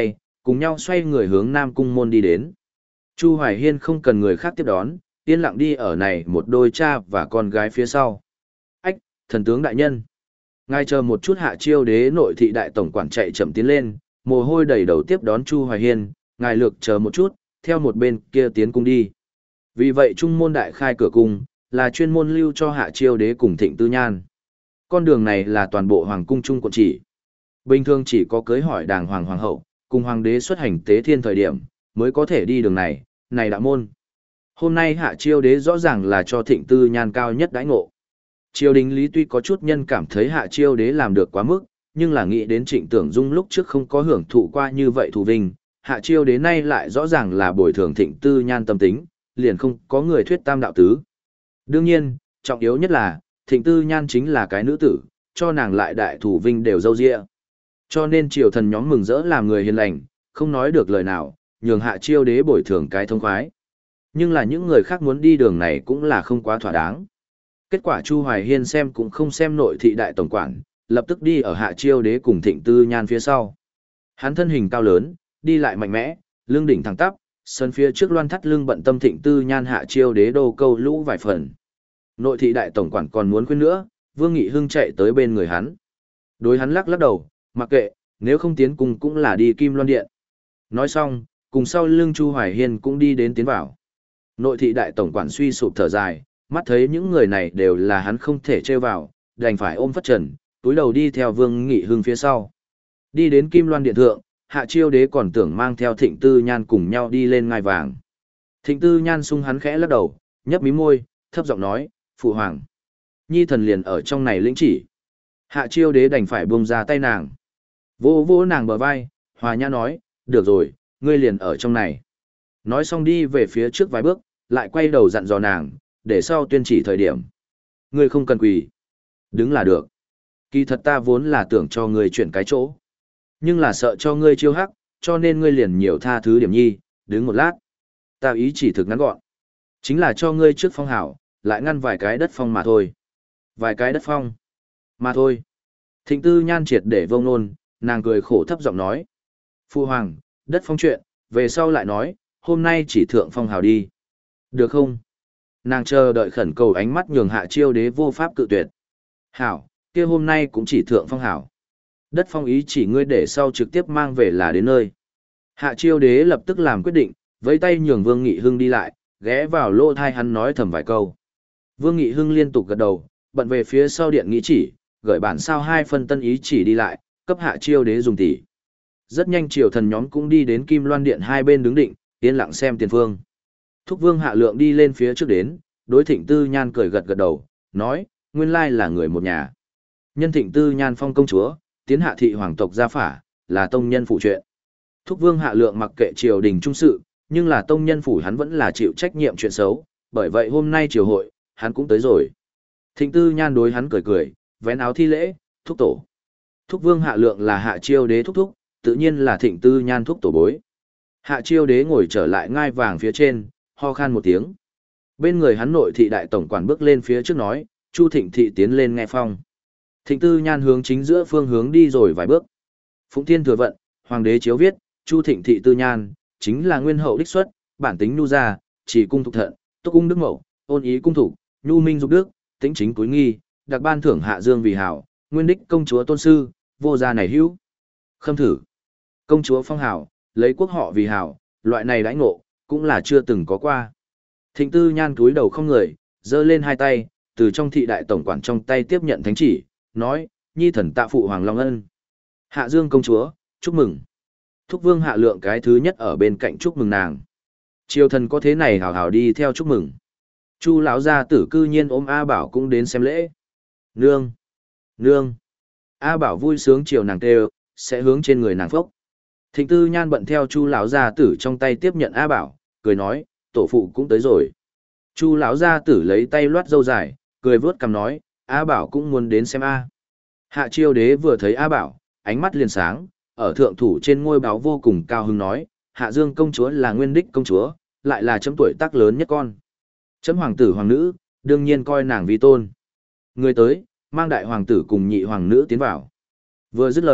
cùng nhau xoay người hướng Nam Cung môn đi đến. Chu Hoài Hiên không cần người khác tiếp đón, yên lặng đi ở này một đôi cha và con gái phía sau. Ách, thần tướng đại nhân. Ngài chờ một chút. Hạ Chiêu Đế nội thị đại tổng quản chạy chậm tiến lên, mồ hôi đầy đầu tiếp đón Chu Hoài Hiên, ngài lược chờ một chút, theo một bên kia tiến cung đi. Vì vậy trung môn đại khai cửa cung, là chuyên môn lưu cho Hạ Chiêu Đế cùng Thịnh Tư Nhan. Con đường này là toàn bộ hoàng cung trung quận chỉ. Bình thường chỉ có cưới hỏi đàng hoàng hoàng hậu, cùng hoàng đế xuất hành tế thiên thời điểm, mới có thể đi đường này, này đạo môn. Hôm nay Hạ Chiêu Đế rõ ràng là cho Thịnh Tư Nhan cao nhất đãi ngộ. Triều đình lý tuy có chút nhân cảm thấy Hạ Chiêu Đế làm được quá mức, nhưng là nghĩ đến Trịnh Tưởng Dung lúc trước không có hưởng thụ qua như vậy thù vinh, Hạ Chiêu Đế nay lại rõ ràng là bồi thường Thịnh Tư Nhan tâm tính, liền không có người thuyết tam đạo tứ. Đương nhiên, trọng yếu nhất là, Thịnh Tư Nhan chính là cái nữ tử, cho nàng lại đại thủ vinh đều dâu dịa. Cho nên triều thần nhóm mừng rỡ làm người hiền lành, không nói được lời nào, nhường Hạ Chiêu Đế bồi thường cái thông khoái. Nhưng là những người khác muốn đi đường này cũng là không quá thỏa đáng. Kết quả Chu Hoài Hiên xem cũng không xem nội thị đại tổng quản, lập tức đi ở Hạ Chiêu Đế cùng Thịnh Tư Nhan phía sau. Hắn thân hình cao lớn, đi lại mạnh mẽ, lưng đỉnh thẳng tắp, sân phía trước loan thắt lưng bận tâm Thịnh Tư Nhan Hạ Chiêu Đế đô câu lũ vài phần. Nội thị đại tổng quản còn muốn khuyên nữa, Vương Nghị Hưng chạy tới bên người hắn. Đối hắn lắc lắc đầu, mặc kệ, nếu không tiến cùng cũng là đi Kim Loan Điện. Nói xong, cùng sau lưng Chu Hoài Hiên cũng đi đến tiến vào. Nội thị đại tổng quản suy sụp thở dài, mắt thấy những người này đều là hắn không thể trêu vào, đành phải ôm phất trần, túi đầu đi theo Vương Nghị Hưng phía sau. Đi đến Kim Loan Điện thượng, Hạ Chiêu Đế còn tưởng mang theo Thịnh Tư Nhan cùng nhau đi lên ngai vàng. Thịnh Tư Nhan sung hắn khẽ lắc đầu, nhấp mí môi, thấp giọng nói, phụ hoàng. Nhi thần liền ở trong này lĩnh chỉ. Hạ Chiêu Đế đành phải buông ra tay nàng. Vô vô nàng bờ vai, hòa nhã nói, được rồi, ngươi liền ở trong này. Nói xong đi về phía trước vài bước, lại quay đầu dặn dò nàng, để sau tuyên chỉ thời điểm. Ngươi không cần quỳ. Đứng là được. Kỳ thật ta vốn là tưởng cho ngươi chuyển cái chỗ. Nhưng là sợ cho ngươi chiêu hắc, cho nên ngươi liền nhiều tha thứ điểm nhi, đứng một lát. Ta ý chỉ thực ngắn gọn. Chính là cho ngươi trước phong hảo, lại ngăn vài cái đất phong mà thôi. Vài cái đất phong. Mà thôi. Thịnh Tư Nhan triệt để vông nôn, nàng cười khổ thấp giọng nói. Phu hoàng, đất phong chuyện, về sau lại nói, hôm nay chỉ thượng phong hào đi. Được không? Nàng chờ đợi khẩn cầu ánh mắt nhường Hạ Chiêu Đế vô pháp cự tuyệt. Hảo, kia hôm nay cũng chỉ thượng phong hảo. Đất phong ý chỉ ngươi để sau trực tiếp mang về là đến nơi. Hạ Chiêu Đế lập tức làm quyết định, với tay nhường Vương Nghị Hưng đi lại, ghé vào lỗ thai hắn nói thầm vài câu. Vương Nghị Hưng liên tục gật đầu, bận về phía sau điện nghĩ chỉ, gửi bản sao hai phân tân ý chỉ đi lại, cấp Hạ Chiêu Đế dùng tỉ. Rất nhanh triều thần nhóm cũng đi đến Kim Loan Điện hai bên đứng định, yên lặng xem tiền phương. Thúc Vương Hạ Lượng đi lên phía trước đến, đối Thịnh Tư Nhan cười gật gật đầu, nói, nguyên lai là người một nhà. Nhân Thịnh Tư Nhan phong công chúa, tiến hạ thị hoàng tộc gia phả, là tông nhân phụ chuyện. Thúc Vương Hạ Lượng mặc kệ triều đình trung sự, nhưng là tông nhân phủ hắn vẫn là chịu trách nhiệm chuyện xấu, bởi vậy hôm nay triều hội, hắn cũng tới rồi. Thịnh Tư Nhan đối hắn cười cười, vén áo thi lễ, thúc tổ. Thúc Vương Hạ Lượng là Hạ Chiêu Đế thúc thúc, tự nhiên là Thịnh Tư Nhan thúc tổ bối. Hạ Chiêu Đế ngồi trở lại ngai vàng phía trên, ho khan một tiếng. Bên người hắn nội thị đại tổng quản bước lên phía trước nói, Chu Thịnh thị tiến lên nghe phong. Thịnh Tư Nhan hướng chính giữa phương hướng đi rồi vài bước. Phụng Thiên thừa vận, hoàng đế chiếu viết, Chu Thịnh thị Tư Nhan, chính là nguyên hậu đích xuất, bản tính nhu gia, chỉ cung thục thận, túc cung đức mậu, ôn ý cung thủ, nhu minh dục đức, tính chính cúi nghi, đặc ban thưởng hạ dương vì hảo, nguyên đích công chúa tôn sư, vô gia này hữu. Khâm thử. Công chúa phong hảo, lấy quốc họ vì hảo, loại này đãi ngộ, cũng là chưa từng có qua. Thịnh Tư Nhan cúi đầu không người, giơ lên hai tay, từ trong thị đại tổng quản trong tay tiếp nhận thánh chỉ, nói, nhi thần tạ phụ hoàng long ân. Hạ dương công chúa, chúc mừng. Thúc Vương Hạ Lượng cái thứ nhất ở bên cạnh chúc mừng nàng. Triều thần có thế này hào hào đi theo chúc mừng. Chu lão gia tử cư nhiên ôm A Bảo cũng đến xem lễ. Nương! Nương! A Bảo vui sướng chiều nàng kêu, sẽ hướng trên người nàng phốc. Thịnh Tư Nhan bận theo Chu lão gia tử trong tay tiếp nhận A Bảo, cười nói, tổ phụ cũng tới rồi. Chu lão gia tử lấy tay loát râu dài, cười vớt cằm nói, A Bảo cũng muốn đến xem A. Hạ Chiêu Đế vừa thấy A Bảo, ánh mắt liền sáng, ở thượng thủ trên ngôi báo vô cùng cao hứng nói, Hạ Dương công chúa là nguyên đích công chúa, lại là chấm tuổi tác lớn nhất con. Chấm hoàng tử hoàng nữ, đương nhiên coi nàng vi tôn. Người tới, mang đại hoàng tử cùng nhị hoàng nữ tiến vào. Vừa dứt lời,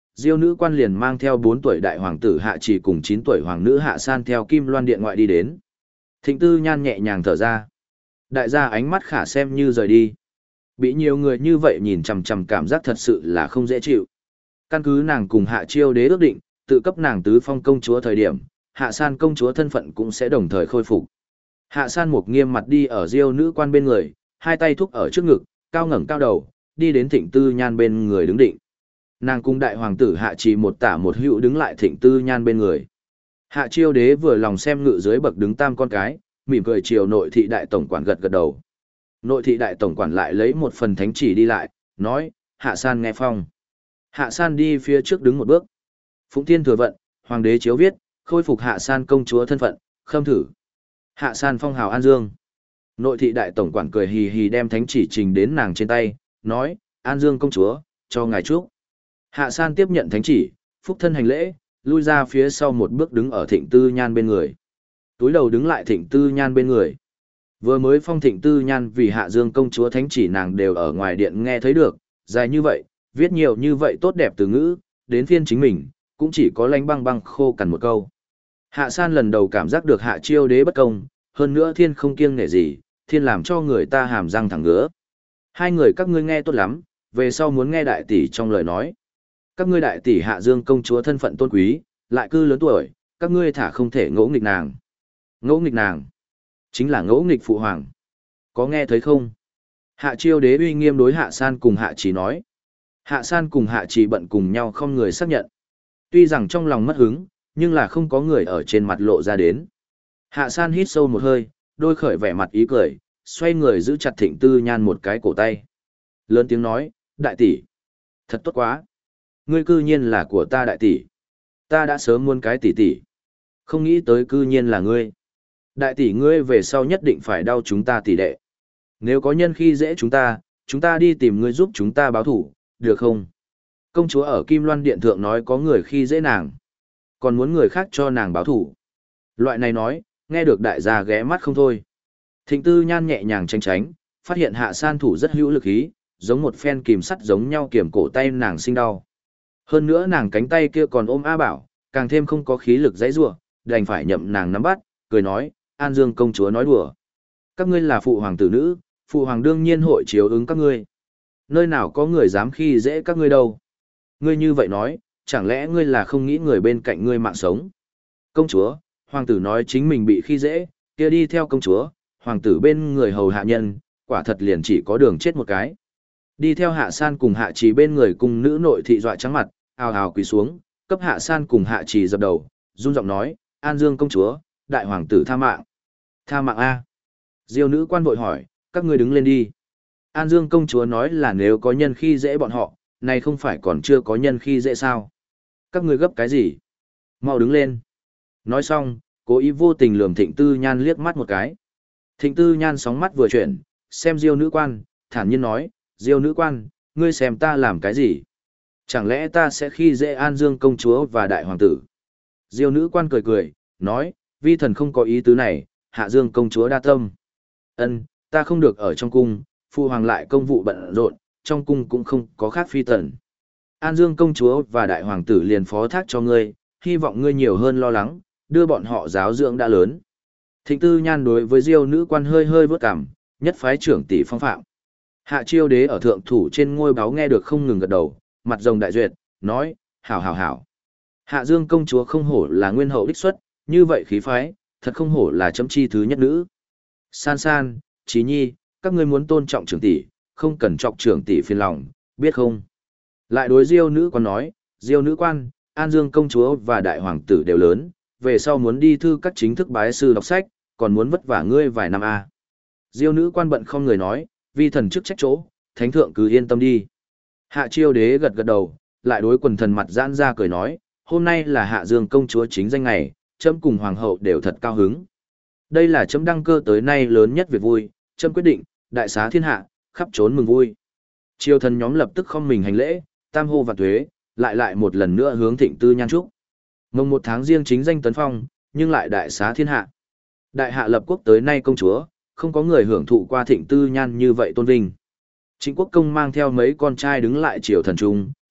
Diêu nữ quan liền mang theo bốn tuổi đại hoàng tử Hạ Trì cùng chín tuổi hoàng nữ Hạ San theo Kim Loan điện ngoại đi đến. Thịnh Tư Nhan nhẹ nhàng thở ra. Đại gia ánh mắt khả xem như rời đi. Bị nhiều người như vậy nhìn chằm chằm cảm giác thật sự là không dễ chịu. Căn cứ nàng cùng Hạ Chiêu đế ước định, tự cấp nàng tứ phong công chúa thời điểm, Hạ San công chúa thân phận cũng sẽ đồng thời khôi phục. Hạ San một nghiêm mặt đi ở Diêu nữ quan bên người, hai tay thúc ở trước ngực, cao ngẩng cao đầu, đi đến Thịnh Tư Nhan bên người đứng định. Nàng cùng đại hoàng tử Hạ Trì một tả một hữu đứng lại Thịnh Tư Nhan bên người. Hạ Chiêu đế vừa lòng xem ngự dưới bậc đứng tam con cái, mỉm cười chiều nội thị đại tổng quản gật gật đầu. Nội thị đại tổng quản lại lấy một phần thánh chỉ đi lại, nói, Hạ San nghe phong. Hạ San đi phía trước đứng một bước. Phụng Thiên thừa vận, hoàng đế chiếu viết, khôi phục Hạ San công chúa thân phận, khâm thử. Hạ San phong hào An Dương. Nội thị đại tổng quản cười hì hì đem thánh chỉ trình đến nàng trên tay, nói, An Dương công chúa, cho ngài chúc. Hạ San tiếp nhận thánh chỉ, phúc thân hành lễ, lui ra phía sau một bước đứng ở Thịnh Tư Nhan bên người. Túi đầu đứng lại Thịnh Tư Nhan bên người. Vừa mới phong Thịnh Tư Nhan vì Hạ Dương công chúa thánh chỉ nàng đều ở ngoài điện nghe thấy được, dài như vậy, viết nhiều như vậy tốt đẹp từ ngữ, đến phiên chính mình, cũng chỉ có lánh băng băng khô cằn một câu. Hạ San lần đầu cảm giác được Hạ Chiêu đế bất công, hơn nữa thiên không kiêng nể gì, thiên làm cho người ta hàm răng thẳng ngứa. Hai người các ngươi nghe tốt lắm, về sau muốn nghe đại tỷ trong lời nói. Các ngươi đại tỷ Hạ Dương công chúa thân phận tôn quý, lại cư lớn tuổi, các ngươi thả không thể ngỗ nghịch nàng. Ngỗ nghịch nàng, chính là ngỗ nghịch phụ hoàng. Có nghe thấy không? Hạ Chiêu đế uy nghiêm đối Hạ San cùng Hạ Trì nói. Hạ San cùng Hạ Trì bận cùng nhau không người xác nhận. Tuy rằng trong lòng mất hứng, nhưng là không có người ở trên mặt lộ ra đến. Hạ San hít sâu một hơi, đôi khởi vẻ mặt ý cười, xoay người giữ chặt Thịnh Tư Nhan một cái cổ tay. Lớn tiếng nói, đại tỷ, thật tốt quá. Ngươi cư nhiên là của ta đại tỷ. Ta đã sớm muốn cái tỷ tỷ. Không nghĩ tới cư nhiên là ngươi. Đại tỷ ngươi về sau nhất định phải đau chúng ta tỷ đệ. Nếu có nhân khi dễ chúng ta, chúng ta đi tìm ngươi giúp chúng ta báo thủ, được không? Công chúa ở Kim Loan Điện Thượng nói có người khi dễ nàng. Còn muốn người khác cho nàng báo thủ. Loại này nói, nghe được đại gia ghé mắt không thôi. Thịnh Tư Nhan nhẹ nhàng tránh tránh, phát hiện Hạ San thủ rất hữu lực ý, giống một phen kìm sắt giống nhau kiểm cổ tay nàng sinh đau. Hơn nữa nàng cánh tay kia còn ôm A Bảo, càng thêm không có khí lực dãy rủa, đành phải nhậm nàng nắm bắt, cười nói, An Dương công chúa nói đùa. Các ngươi là phụ hoàng tử nữ, phụ hoàng đương nhiên hội chiếu ứng các ngươi. Nơi nào có người dám khi dễ các ngươi đâu. Ngươi như vậy nói, chẳng lẽ ngươi là không nghĩ người bên cạnh ngươi mạng sống? Công chúa, hoàng tử nói chính mình bị khi dễ, kia đi theo công chúa, hoàng tử bên người hầu hạ nhân, quả thật liền chỉ có đường chết một cái. Đi theo Hạ San cùng Hạ Trì bên người cùng nữ nội thị dọa trắng mặt, ào ào quỳ xuống, cấp Hạ San cùng Hạ Trì dập đầu, run giọng nói, An Dương công chúa, đại hoàng tử tha mạng. Tha mạng A. Diêu nữ quan vội hỏi, các ngươi đứng lên đi. An Dương công chúa nói là nếu có nhân khi dễ bọn họ, này không phải còn chưa có nhân khi dễ sao. Các ngươi gấp cái gì? Mau đứng lên. Nói xong, cố ý vô tình lườm Thịnh Tư Nhan liếc mắt một cái. Thịnh Tư Nhan sóng mắt vừa chuyển, xem Diêu nữ quan, thản nhiên nói, Diêu nữ quan, ngươi xem ta làm cái gì? Chẳng lẽ ta sẽ khi dễ An Dương công chúa và đại hoàng tử? Diêu nữ quan cười cười, nói, vi thần không có ý tứ này, Hạ Dương công chúa đa tâm. Ân, ta không được ở trong cung, phụ hoàng lại công vụ bận rộn, trong cung cũng không có khác phi tần. An Dương công chúa và đại hoàng tử liền phó thác cho ngươi, hy vọng ngươi nhiều hơn lo lắng, đưa bọn họ giáo dưỡng đã lớn. Thịnh Tư Nhan đối với Diêu nữ quan hơi hơi vớt cằm, nhất phái trưởng tỷ phong phạm. Hạ Chiêu đế ở thượng thủ trên ngôi báo nghe được không ngừng gật đầu, mặt rồng đại duyệt, nói, hảo hảo hảo. Hạ Dương công chúa không hổ là nguyên hậu đích xuất, như vậy khí phái, thật không hổ là chấm chi thứ nhất nữ. San San, Chí Nhi, các ngươi muốn tôn trọng trưởng tỷ, không cần chọc trưởng tỷ phiền lòng, biết không? Lại đối Diêu nữ quan nói, Diêu nữ quan, An Dương công chúa và đại hoàng tử đều lớn, về sau muốn đi thư các chính thức bái sư đọc sách, còn muốn vất vả ngươi vài năm a. Diêu nữ quan bận không người nói, vi thần chức trách chỗ, thánh thượng cứ yên tâm đi. Hạ Chiêu đế gật gật đầu, lại đối quần thần mặt giãn ra cười nói, hôm nay là Hạ Dương công chúa chính danh ngày, trẫm cùng hoàng hậu đều thật cao hứng. Đây là trẫm đăng cơ tới nay lớn nhất việc vui, trẫm quyết định, đại xá thiên hạ, khắp trốn mừng vui. Triều thần nhóm lập tức không mình hành lễ, tam hô và thuế, lại lại một lần nữa hướng Thịnh Tư Nhan chúc. Mồng một tháng riêng chính danh tấn phong, nhưng lại đại xá thiên hạ. Đại hạ lập quốc tới nay công chúa, không có người hưởng thụ qua Thịnh Tư Nhan như vậy tôn vinh. Trịnh Quốc công mang theo mấy con trai đứng lại triều thần trung,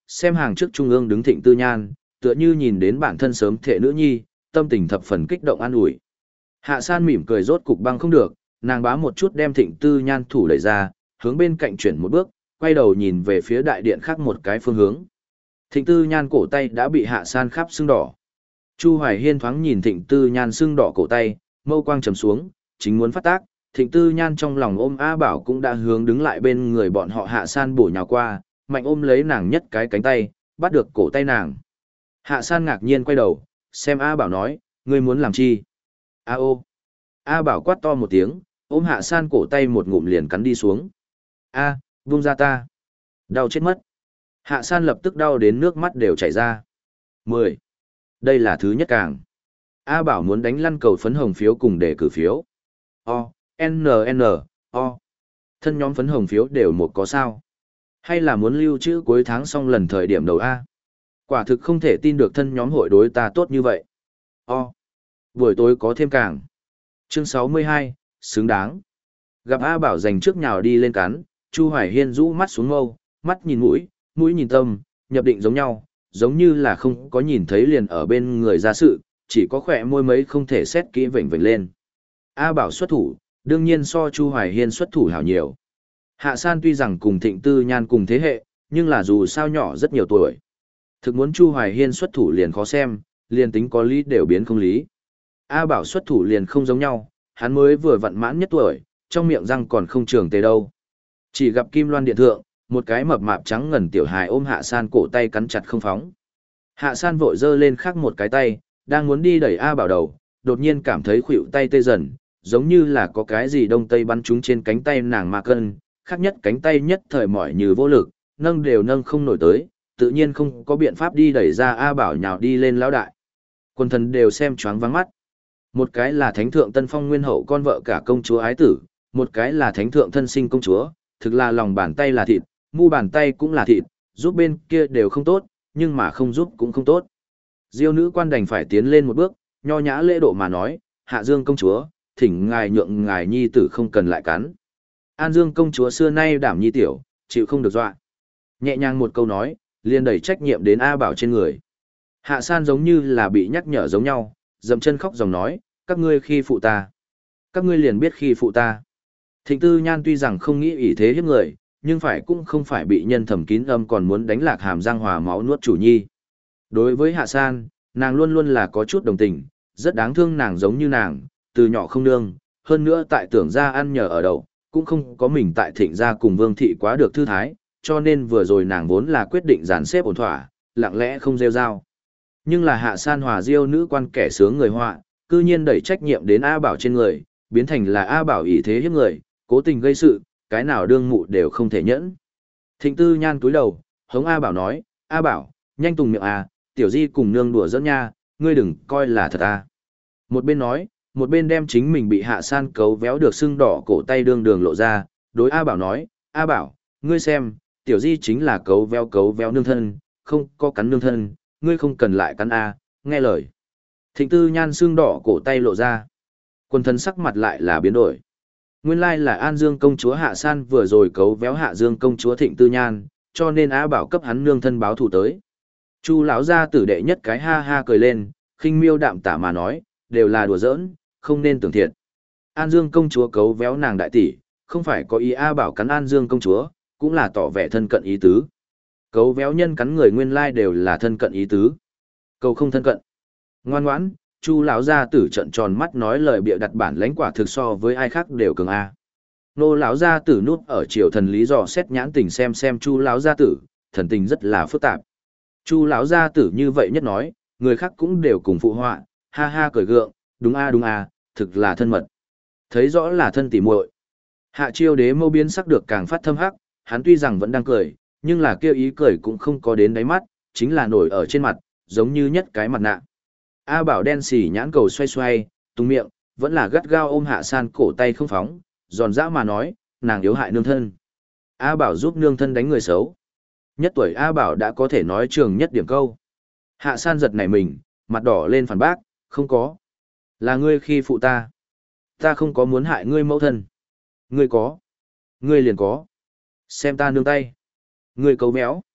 xem hàng trước trung ương đứng Thịnh Tư Nhan, tựa như nhìn đến bản thân sớm thệ nữ nhi, tâm tình thập phần kích động an ủi. Hạ San mỉm cười rốt cục băng không được, nàng bá một chút đem Thịnh Tư Nhan thủ đẩy ra, hướng bên cạnh chuyển một bước, quay đầu nhìn về phía đại điện khác một cái phương hướng. Thịnh Tư Nhan cổ tay đã bị Hạ San khắp sưng đỏ. Chu Hoài Hiên thoáng nhìn Thịnh Tư Nhan sưng đỏ cổ tay, mâu quang trầm xuống, chính muốn phát tác, Thịnh Tư Nhan trong lòng ôm A Bảo cũng đã hướng đứng lại bên người bọn họ. Hạ San bổ nhào qua, mạnh ôm lấy nàng nhất cái cánh tay, bắt được cổ tay nàng. Hạ San ngạc nhiên quay đầu, xem A Bảo nói, ngươi muốn làm chi? A ô. A Bảo quát to một tiếng, ôm Hạ San cổ tay một ngụm liền cắn đi xuống. A, buông ra ta. Đau chết mất. Hạ San lập tức đau đến nước mắt đều chảy ra. mười. Đây là thứ nhất càng. A Bảo muốn đánh lăn cầu phấn hồng phiếu cùng để cử phiếu. O, N N, O. Thân nhóm phấn hồng phiếu đều một có sao. Hay là muốn lưu trữ cuối tháng xong lần thời điểm đầu A. Quả thực không thể tin được thân nhóm hội đối ta tốt như vậy. O. Buổi tối có thêm càng. Chương sáu mươi hai, xứng đáng. Gặp A Bảo giành trước nhào đi lên cắn, Chu Hoài Hiên rũ mắt xuống mâu, mắt nhìn mũi, mũi nhìn tâm, nhập định giống nhau, giống như là không có nhìn thấy liền ở bên người ra sự, chỉ có khỏe môi mấy không thể xét kỹ vểnh vểnh lên. A Bảo xuất thủ, đương nhiên so Chu Hoài Hiên xuất thủ hảo nhiều. Hạ San tuy rằng cùng Thịnh Tư Nhan cùng thế hệ, nhưng là dù sao nhỏ rất nhiều tuổi. Thực muốn Chu Hoài Hiên xuất thủ liền khó xem, liền tính có lý đều biến không lý. A Bảo xuất thủ liền không giống nhau, hắn mới vừa vặn mãn nhất tuổi, trong miệng răng còn không trường tề đâu. Chỉ gặp Kim Loan điện thượng, một cái mập mạp trắng ngần tiểu hài ôm Hạ San cổ tay cắn chặt không phóng. Hạ San vội giơ lên khắc một cái tay, đang muốn đi đẩy A Bảo đầu, đột nhiên cảm thấy khuỷu tay tê dần, giống như là có cái gì đông tây bắn trúng trên cánh tay nàng mà cân, khác nhất cánh tay nhất thời mỏi như vô lực, nâng đều nâng không nổi tới, tự nhiên không có biện pháp đi đẩy ra A Bảo nhào đi lên lão đại. Quân thần đều xem choáng váng mắt. Một cái là thánh thượng Tân Phong nguyên hậu con vợ cả công chúa ái tử, một cái là thánh thượng thân sinh công chúa, thực là lòng bàn tay là thịt, mu bàn tay cũng là thịt, giúp bên kia đều không tốt, nhưng mà không giúp cũng không tốt. Diêu nữ quan đành phải tiến lên một bước, nho nhã lễ độ mà nói, Hạ Dương công chúa, thỉnh ngài nhượng ngài nhi tử không cần lại cắn. An Dương công chúa xưa nay đảm nhi tiểu, chịu không được dọa. Nhẹ nhàng một câu nói, liền đẩy trách nhiệm đến A Bảo trên người. Hạ San giống như là bị nhắc nhở giống nhau, dậm chân khóc dòng nói, các ngươi khi phụ ta. Các ngươi liền biết khi phụ ta. Thịnh Tư Nhan tuy rằng không nghĩ ỷ thế hiếp người, nhưng phải cũng không phải bị nhân thầm kín âm còn muốn đánh lạc hàm răng hòa máu nuốt chủ nhi. Đối với Hạ San, nàng luôn luôn là có chút đồng tình, rất đáng thương nàng giống như nàng, từ nhỏ không nương, hơn nữa tại tưởng gia ăn nhờ ở đậu, cũng không có mình tại Thịnh gia cùng Vương thị quá được thư thái, cho nên vừa rồi nàng vốn là quyết định dàn xếp ổn thỏa, lặng lẽ không rêu rao. Nhưng là Hạ San hòa Diêu nữ quan kẻ sướng người họa, cư nhiên đẩy trách nhiệm đến A Bảo trên người, biến thành là A Bảo ỷ thế hiếp người, cố tình gây sự, cái nào đương mụ đều không thể nhẫn. Thịnh Tư Nhan cúi đầu, hống A Bảo nói, A Bảo, nhanh tùng miệng à, tiểu di cùng nương đùa dẫn nha, ngươi đừng coi là thật à. Một bên nói, một bên đem chính mình bị Hạ San cấu véo được sưng đỏ cổ tay đương đường lộ ra, đối A Bảo nói, A Bảo, ngươi xem, tiểu di chính là cấu véo cấu véo nương thân, không có cắn nương thân, ngươi không cần lại cắn A, nghe lời. Thịnh Tư Nhan sưng đỏ cổ tay lộ ra. Quân thân sắc mặt lại là biến đổi. Nguyên lai là An Dương công chúa Hạ San vừa rồi cấu véo Hạ Dương công chúa Thịnh Tư Nhan, cho nên A Bảo cấp hắn nương thân báo thù tới. Chu lão gia tử đệ nhất cái ha ha cười lên, khinh miêu đạm tả mà nói, đều là đùa giỡn, không nên tưởng thiệt. An Dương công chúa cấu véo nàng đại tỷ, không phải có ý A Bảo cắn An Dương công chúa, cũng là tỏ vẻ thân cận ý tứ. Cấu véo nhân cắn người nguyên lai đều là thân cận ý tứ. Cầu không thân cận. Ngoan ngoãn, Chu lão gia tử trợn tròn mắt nói lời bịa đặt bản lãnh quả thực so với ai khác đều cường a. Nô lão gia tử núp ở triều thần lý dò xét nhãn tình xem xem Chu lão gia tử, thần tình rất là phức tạp. Chu lão gia tử như vậy nhất nói, người khác cũng đều cùng phụ họa, ha ha cười gượng, đúng a đúng a, thực là thân mật. Thấy rõ là thân tỉ muội. Hạ Chiêu Đế mâu biến sắc được càng phát thâm hắc, hắn tuy rằng vẫn đang cười, nhưng là kêu ý cười cũng không có đến đáy mắt, chính là nổi ở trên mặt, giống như nhất cái mặt nạ. A Bảo đen xỉ nhãn cầu xoay xoay, tung miệng, vẫn là gắt gao ôm Hạ San cổ tay không phóng, giòn dã mà nói, nàng yếu hại nương thân. A Bảo giúp nương thân đánh người xấu. Nhất tuổi A Bảo đã có thể nói trường nhất điểm câu. Hạ San giật nảy mình, mặt đỏ lên phản bác, không có. Là ngươi khi phụ ta. Ta không có muốn hại ngươi mẫu thân. Ngươi có. Ngươi liền có. Xem ta nương tay. Ngươi cấu méo.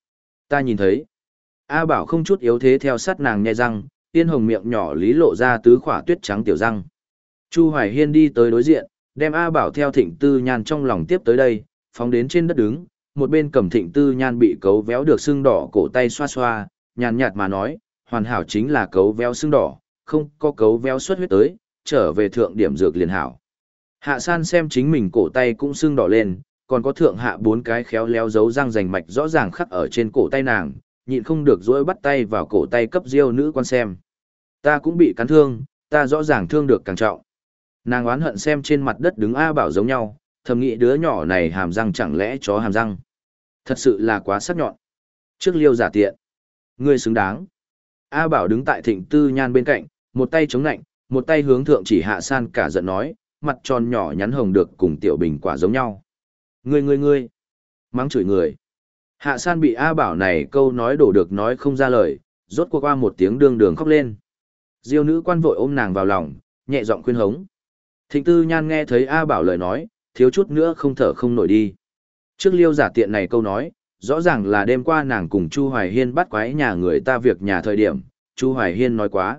Ta nhìn thấy. A Bảo không chút yếu thế theo sát nàng nhe răng, tiên hồng miệng nhỏ lý lộ ra tứ khỏa tuyết trắng tiểu răng. Chu Hoài Hiên đi tới đối diện, đem A Bảo theo Thịnh Tư Nhan trong lòng tiếp tới đây, phóng đến trên đất đứng, một bên cầm Thịnh Tư Nhan bị cấu véo được sưng đỏ cổ tay xoa xoa, nhàn nhạt mà nói, hoàn hảo chính là cấu véo sưng đỏ, không có cấu véo xuất huyết tới, trở về thượng điểm dược liền hảo. Hạ San xem chính mình cổ tay cũng sưng đỏ lên, còn có thượng hạ bốn cái khéo léo dấu răng rành mạch rõ ràng khắc ở trên cổ tay nàng, nhịn không được dỗi bắt tay vào cổ tay cấp diêu nữ quan xem. Ta cũng bị cắn thương, ta rõ ràng thương được càng trọng. Nàng oán hận xem trên mặt đất đứng A Bảo giống nhau, thầm nghĩ đứa nhỏ này hàm răng chẳng lẽ chó hàm răng. Thật sự là quá sắc nhọn. Trước liêu giả tiện. Ngươi xứng đáng. A Bảo đứng tại Thịnh Tư Nhan bên cạnh, một tay chống nạnh, một tay hướng thượng chỉ Hạ San cả giận nói, mặt tròn nhỏ nhắn hồng được cùng tiểu bình quả giống nhau. Ngươi ngươi ngươi. Mắng chửi người. Hạ San bị A Bảo này câu nói đổ được nói không ra lời, rốt cuộc qua một tiếng đường đường khóc lên. Diêu nữ quan vội ôm nàng vào lòng, nhẹ giọng khuyên hống. Thịnh Tư Nhan nghe thấy A Bảo lời nói, thiếu chút nữa không thở không nổi đi. Trước liêu giả tiện này câu nói, rõ ràng là đêm qua nàng cùng Chu Hoài Hiên bắt quái nhà người ta việc nhà thời điểm, Chu Hoài Hiên nói quá.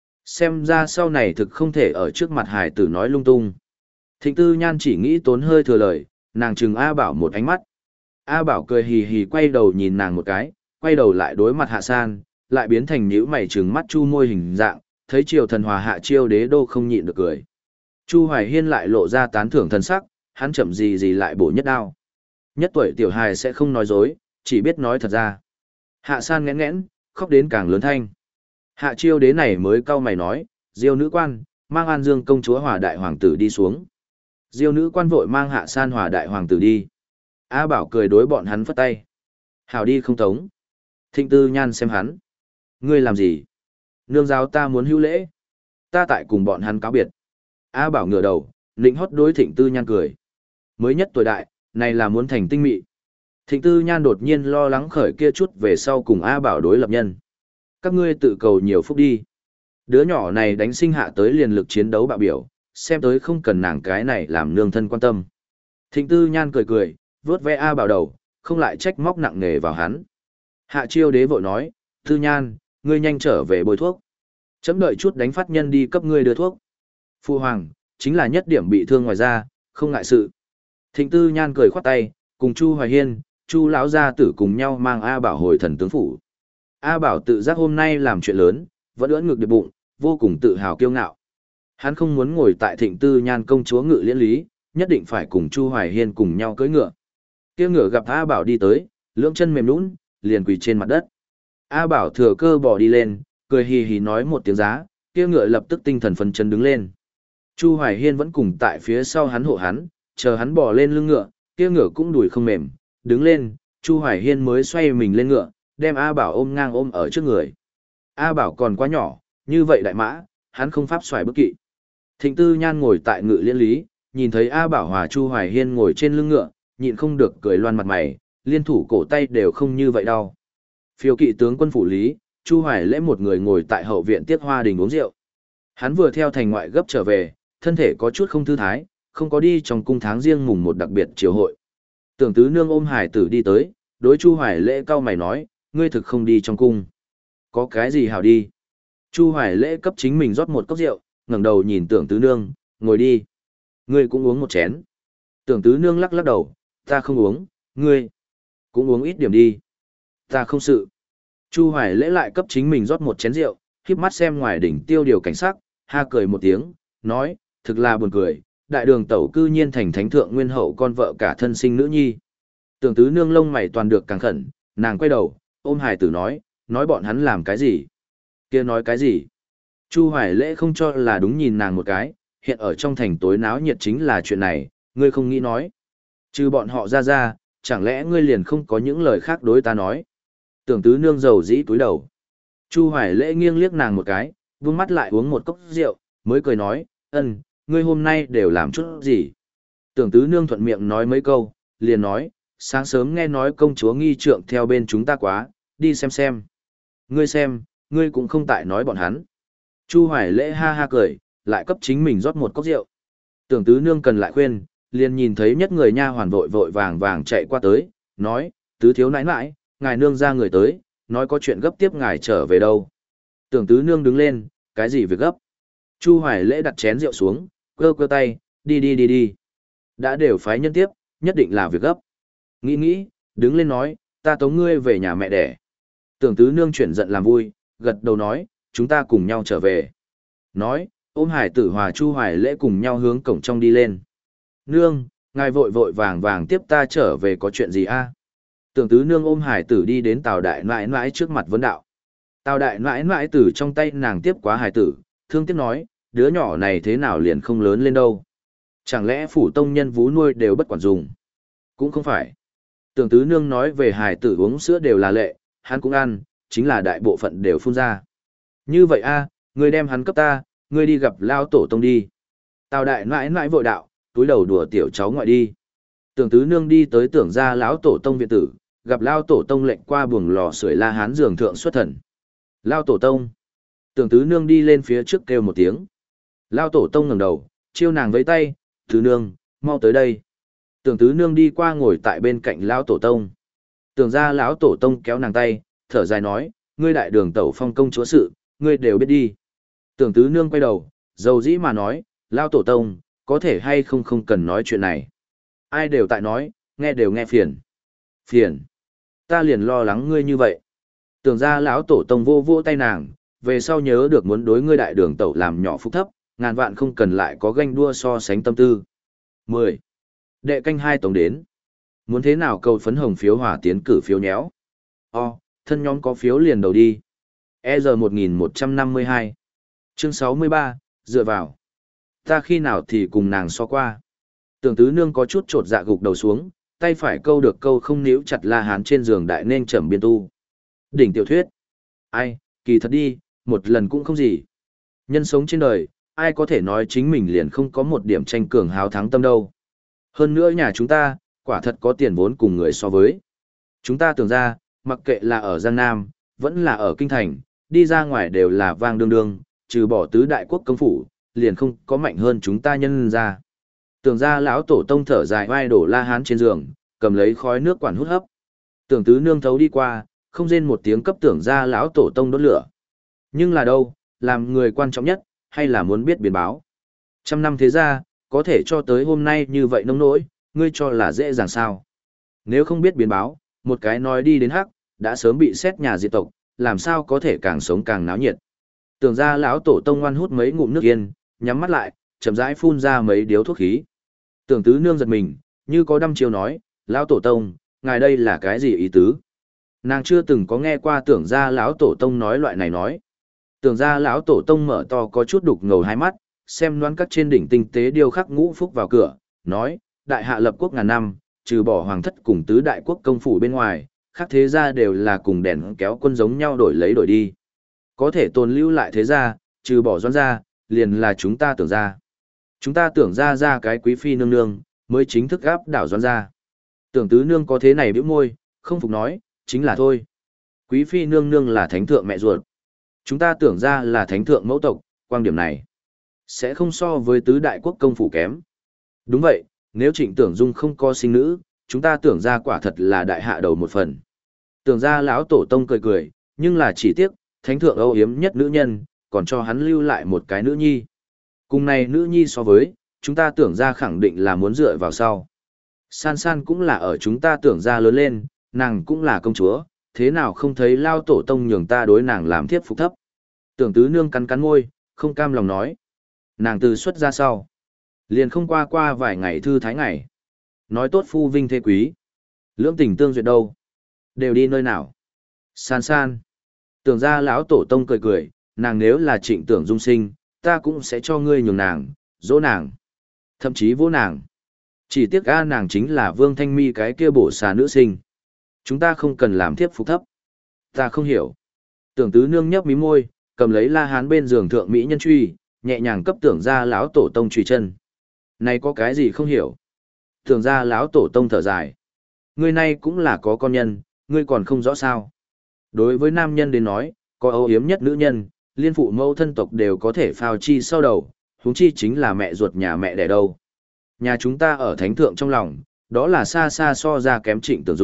Xem ra sau này thực không thể ở trước mặt hải tử nói lung tung. Thịnh Tư Nhan chỉ nghĩ tốn hơi thừa lời, nàng trừng A Bảo một ánh mắt. A Bảo cười hì hì quay đầu nhìn nàng một cái, quay đầu lại đối mặt Hạ San, lại biến thành nhíu mày trừng mắt chu môi hình dạng, thấy Triều Thần Hòa Hạ Chiêu Đế đô không nhịn được cười. Chu Hoài Hiên lại lộ ra tán thưởng thần sắc, hắn chậm gì gì lại bổ nhất đao. Nhất tuổi tiểu hài sẽ không nói dối, chỉ biết nói thật ra. Hạ San nghẽn nghẽn, khóc đến càng lớn thanh. Hạ Chiêu Đế này mới cau mày nói, Diêu nữ quan, mang An Dương công chúa Hòa đại hoàng tử đi xuống. Diêu nữ quan vội mang Hạ San Hòa đại hoàng tử đi. A Bảo cười đối bọn hắn phất tay. Hảo đi không tống. Thịnh Tư Nhan xem hắn. Ngươi làm gì? Nương giáo ta muốn hữu lễ. Ta tại cùng bọn hắn cáo biệt. A Bảo ngửa đầu, nịnh hót đối Thịnh Tư Nhan cười. Mới nhất tuổi đại, này là muốn thành tinh mị. Thịnh Tư Nhan đột nhiên lo lắng khởi kia chút về sau cùng A Bảo đối lập nhân. Các ngươi tự cầu nhiều phúc đi. Đứa nhỏ này đánh sinh hạ tới liền lực chiến đấu bạo biểu, xem tới không cần nàng cái này làm nương thân quan tâm. Thịnh Tư Nhan cười cười, vớt ve A Bảo đầu, không lại trách móc nặng nề vào hắn. Hạ Chiêu Đế vội nói, Tư Nhan, ngươi nhanh trở về bôi thuốc. Chấm đợi chút đánh phát nhân đi cấp ngươi đưa thuốc. Phu Hoàng, chính là nhất điểm bị thương ngoài ra, không ngại sự. Thịnh Tư Nhan cười khoát tay, cùng Chu Hoài Hiên, Chu lão gia tử cùng nhau mang A Bảo hồi thần tướng phủ. A Bảo tự giác hôm nay làm chuyện lớn, vẫn ưỡn ngực điệp bụng, vô cùng tự hào kiêu ngạo. Hắn không muốn ngồi tại Thịnh Tư Nhan công chúa ngự liễn lý, nhất định phải cùng Chu Hoài Hiên cùng nhau cưỡi ngựa. Kia ngựa gặp A Bảo đi tới, lưỡng chân mềm nhũn, liền quỳ trên mặt đất. A Bảo thừa cơ bỏ đi lên, cười hì hì nói một tiếng giá, kia ngựa lập tức tinh thần phấn chấn đứng lên. Chu Hoài Hiên vẫn cùng tại phía sau hắn hộ hắn, chờ hắn bò lên lưng ngựa, kia ngựa cũng đùi không mềm, đứng lên, Chu Hoài Hiên mới xoay mình lên ngựa, đem A Bảo ôm ngang ôm ở trước người. A Bảo còn quá nhỏ, như vậy đại mã, hắn không pháp xoài bất kỵ. Thịnh Tư Nhan ngồi tại ngự liễn lý, nhìn thấy A Bảo hòa Chu Hoài Hiên ngồi trên lưng ngựa, nhịn không được cười loan mặt mày, liên thủ cổ tay đều không như vậy đâu. Phiêu kỵ tướng quân phủ lý, Chu Hoài Lễ một người ngồi tại hậu viện Tiết Hoa Đình uống rượu. Hắn vừa theo thành ngoại gấp trở về, thân thể có chút không thư thái, không có đi trong cung tháng riêng mùng một đặc biệt triều hội. Tưởng tứ nương ôm hải tử đi tới, đối Chu Hoài Lễ cau mày nói, ngươi thực không đi trong cung. Có cái gì hảo đi? Chu Hoài Lễ cấp chính mình rót một cốc rượu, ngẩng đầu nhìn tưởng tứ nương, ngồi đi. Ngươi cũng uống một chén. Tưởng tứ nương lắc lắc đầu, ta không uống, ngươi cũng uống ít điểm đi. Ta không sự. Chu Hoài Lễ lại cấp chính mình rót một chén rượu, khép mắt xem ngoài đỉnh tiêu điều cảnh sắc, ha cười một tiếng, nói, thực là buồn cười, đại đường tẩu cư nhiên thành thánh thượng nguyên hậu con vợ cả thân sinh nữ nhi. Tưởng tứ nương lông mày toàn được càng khẩn, nàng quay đầu, ôm hài tử nói, nói bọn hắn làm cái gì? Kia nói cái gì? Chu Hoài Lễ không cho là đúng nhìn nàng một cái, hiện ở trong thành tối náo nhiệt chính là chuyện này, ngươi không nghĩ nói. Trừ bọn họ ra ra, chẳng lẽ ngươi liền không có những lời khác đối ta nói? Tưởng tứ nương dầu dĩ túi đầu. Chu Hoài Lễ nghiêng liếc nàng một cái, vương mắt lại uống một cốc rượu, mới cười nói, ân, ngươi hôm nay đều làm chút gì? Tưởng tứ nương thuận miệng nói mấy câu, liền nói, sáng sớm nghe nói công chúa nghi trượng theo bên chúng ta quá, đi xem xem. Ngươi xem, ngươi cũng không tại nói bọn hắn. Chu Hoài Lễ ha ha cười, lại cấp chính mình rót một cốc rượu. Tưởng tứ nương cần lại khuyên, liền nhìn thấy nhất người nha hoàn vội vội vàng vàng chạy qua tới, nói, tứ thiếu nãi nãi, ngài nương ra người tới, nói có chuyện gấp tiếp ngài trở về đâu. Tưởng tứ nương đứng lên, cái gì việc gấp? Chu Hoài Lễ đặt chén rượu xuống, cơ cơ tay, đi đi đi đi. Đã đều phái nhân tiếp, nhất định là việc gấp. Nghĩ nghĩ, đứng lên nói, ta tống ngươi về nhà mẹ đẻ. Tưởng tứ nương chuyển giận làm vui, gật đầu nói, chúng ta cùng nhau trở về. Nói, ôm Hải Tử Hòa Chu Hoài Lễ cùng nhau hướng cổng trong đi lên. Nương, ngài vội vội vàng vàng tiếp ta trở về có chuyện gì a? Tưởng tứ nương ôm Hải Tử đi đến Tào Đại Nãi Nãi trước mặt vấn đạo. Tào Đại Nãi Nãi từ trong tay nàng tiếp quá Hải Tử, thương tiếc nói, đứa nhỏ này thế nào liền không lớn lên đâu. Chẳng lẽ phủ tông nhân vú nuôi đều bất quản dùng? Cũng không phải. Tưởng tứ nương nói về Hải Tử uống sữa đều là lệ, hắn cũng ăn, chính là đại bộ phận đều phun ra. Như vậy a, ngươi đem hắn cấp ta, ngươi đi gặp lao tổ tông đi. Tào Đại Nãi Nãi vội đạo, túi đầu đùa tiểu cháu ngoại đi. Tưởng tứ nương đi tới tưởng ra lão tổ tông viện tử, gặp lao tổ tông lệnh qua buồng lò sưởi la hán giường thượng xuất thần. Lao tổ tông. Tưởng tứ nương đi lên phía trước kêu một tiếng. Lao tổ tông ngẩng đầu, chiêu nàng với tay, tứ nương, mau tới đây. Tưởng tứ nương đi qua ngồi tại bên cạnh lao tổ tông. Tưởng ra lão tổ tông kéo nàng tay, thở dài nói, ngươi đại đường tẩu phong công chúa sự, ngươi đều biết đi. Tưởng tứ nương quay đầu, dầu dĩ mà nói, lao tổ tông, có thể hay không không cần nói chuyện này. Ai đều tại nói, nghe đều nghe phiền. Phiền. Ta liền lo lắng ngươi như vậy. Tưởng ra lão tổ tông vô vô tay nàng, về sau nhớ được muốn đối ngươi đại đường tẩu làm nhỏ phúc thấp, ngàn vạn không cần lại có ganh đua so sánh tâm tư. mười. Đệ canh hai tổng đến. Muốn thế nào cầu phấn hồng phiếu hỏa tiến cử phiếu nhéo. O, thân nhóm có phiếu liền đầu đi. E R một nghìn một trăm năm mươi hai. Chương sáu mươi ba, dựa vào. Ta khi nào thì cùng nàng so qua. Tưởng tứ nương có chút trột dạ gục đầu xuống, tay phải câu được câu không níu chặt la hán trên giường đại nên trầm biên tu. Đỉnh tiểu thuyết. Ai, kỳ thật đi, một lần cũng không gì. Nhân sống trên đời, ai có thể nói chính mình liền không có một điểm tranh cường hào thắng tâm đâu. Hơn nữa nhà chúng ta, quả thật có tiền vốn cùng người so với. Chúng ta tưởng ra, mặc kệ là ở Giang Nam, vẫn là ở Kinh Thành, đi ra ngoài đều là vang đương đương, trừ bỏ tứ đại quốc công phủ, liền không có mạnh hơn chúng ta nhân ra. Tưởng ra lão tổ tông thở dài vai đổ la hán trên giường, cầm lấy khói nước quản hút hấp. Tưởng tứ nương thấu đi qua, không rên một tiếng cấp tưởng ra lão tổ tông đốt lửa. Nhưng là đâu, làm người quan trọng nhất, hay là muốn biết biến báo. Trăm năm thế ra, có thể cho tới hôm nay như vậy nông nỗi, ngươi cho là dễ dàng sao. Nếu không biết biến báo, một cái nói đi đến hắc, đã sớm bị xét nhà diệt tộc, làm sao có thể càng sống càng náo nhiệt. Tưởng ra lão tổ tông ngoan hút mấy ngụm nước yên, nhắm mắt lại, chậm rãi phun ra mấy điếu thuốc khí. Tưởng tứ nương giật mình, như có đăm chiêu nói, lão tổ tông, ngài đây là cái gì ý tứ? Nàng chưa từng có nghe qua tưởng ra lão tổ tông nói loại này nói. Tưởng ra lão tổ tông mở to có chút đục ngầu hai mắt, xem đoán các trên đỉnh tinh tế điêu khắc ngũ phúc vào cửa, nói, đại hạ lập quốc ngàn năm, trừ bỏ hoàng thất cùng tứ đại quốc công phủ bên ngoài, khác thế gia đều là cùng đèn kéo quân giống nhau đổi lấy đổi đi. Có thể tồn lưu lại thế gia, trừ bỏ doãn gia, liền là chúng ta tưởng ra. Chúng ta tưởng ra ra cái quý phi nương nương, mới chính thức áp đảo doãn gia. Tưởng tứ nương có thế này bĩu môi, không phục nói, chính là thôi. Quý phi nương nương là thánh thượng mẹ ruột. Chúng ta tưởng ra là thánh thượng mẫu tộc, quan điểm này sẽ không so với tứ đại quốc công phủ kém. Đúng vậy, nếu Trịnh Tưởng Dung không có sinh nữ, chúng ta tưởng ra quả thật là đại hạ đầu một phần. Tưởng ra lão tổ tông cười cười, nhưng là chỉ tiếc, thánh thượng âu yếm nhất nữ nhân, còn cho hắn lưu lại một cái nữ nhi. Cùng này nữ nhi so với, chúng ta tưởng ra khẳng định là muốn dựa vào sau. San San cũng là ở chúng ta tưởng ra lớn lên, nàng cũng là công chúa, thế nào không thấy lao tổ tông nhường ta đối nàng làm thiếp phục thấp. Tưởng tứ nương cắn cắn môi, không cam lòng nói. Nàng từ xuất ra sau. Liền không qua qua vài ngày thư thái ngày. Nói tốt phu vinh thế quý. Lưỡng tình tương duyệt đâu. Đều đi nơi nào. San San. Tưởng ra lão tổ tông cười cười, nàng nếu là Trịnh Tưởng Dung sinh, ta cũng sẽ cho ngươi nhường nàng, dỗ nàng. Thậm chí vỗ nàng. Chỉ tiếc a nàng chính là Vương Thanh Mi cái kia bổ xà nữ sinh. Chúng ta không cần làm thiếp phục thấp. Ta không hiểu. Tưởng tứ nương nhấp mí môi, cầm lấy la hán bên giường thượng mỹ nhân truy, nhẹ nhàng cấp tưởng ra lão tổ tông truy chân. Này có cái gì không hiểu? Tưởng ra lão tổ tông thở dài. Ngươi này cũng là có con nhân, ngươi còn không rõ sao. Đối với nam nhân đến nói, có âu yếm nhất nữ nhân, liên phụ mẫu thân tộc đều có thể phao chi sau đầu, huống chi chính là mẹ ruột nhà mẹ đẻ đâu. Nhà chúng ta ở thánh thượng trong lòng, đó là xa xa so ra kém Trịnh Tưởng Dung,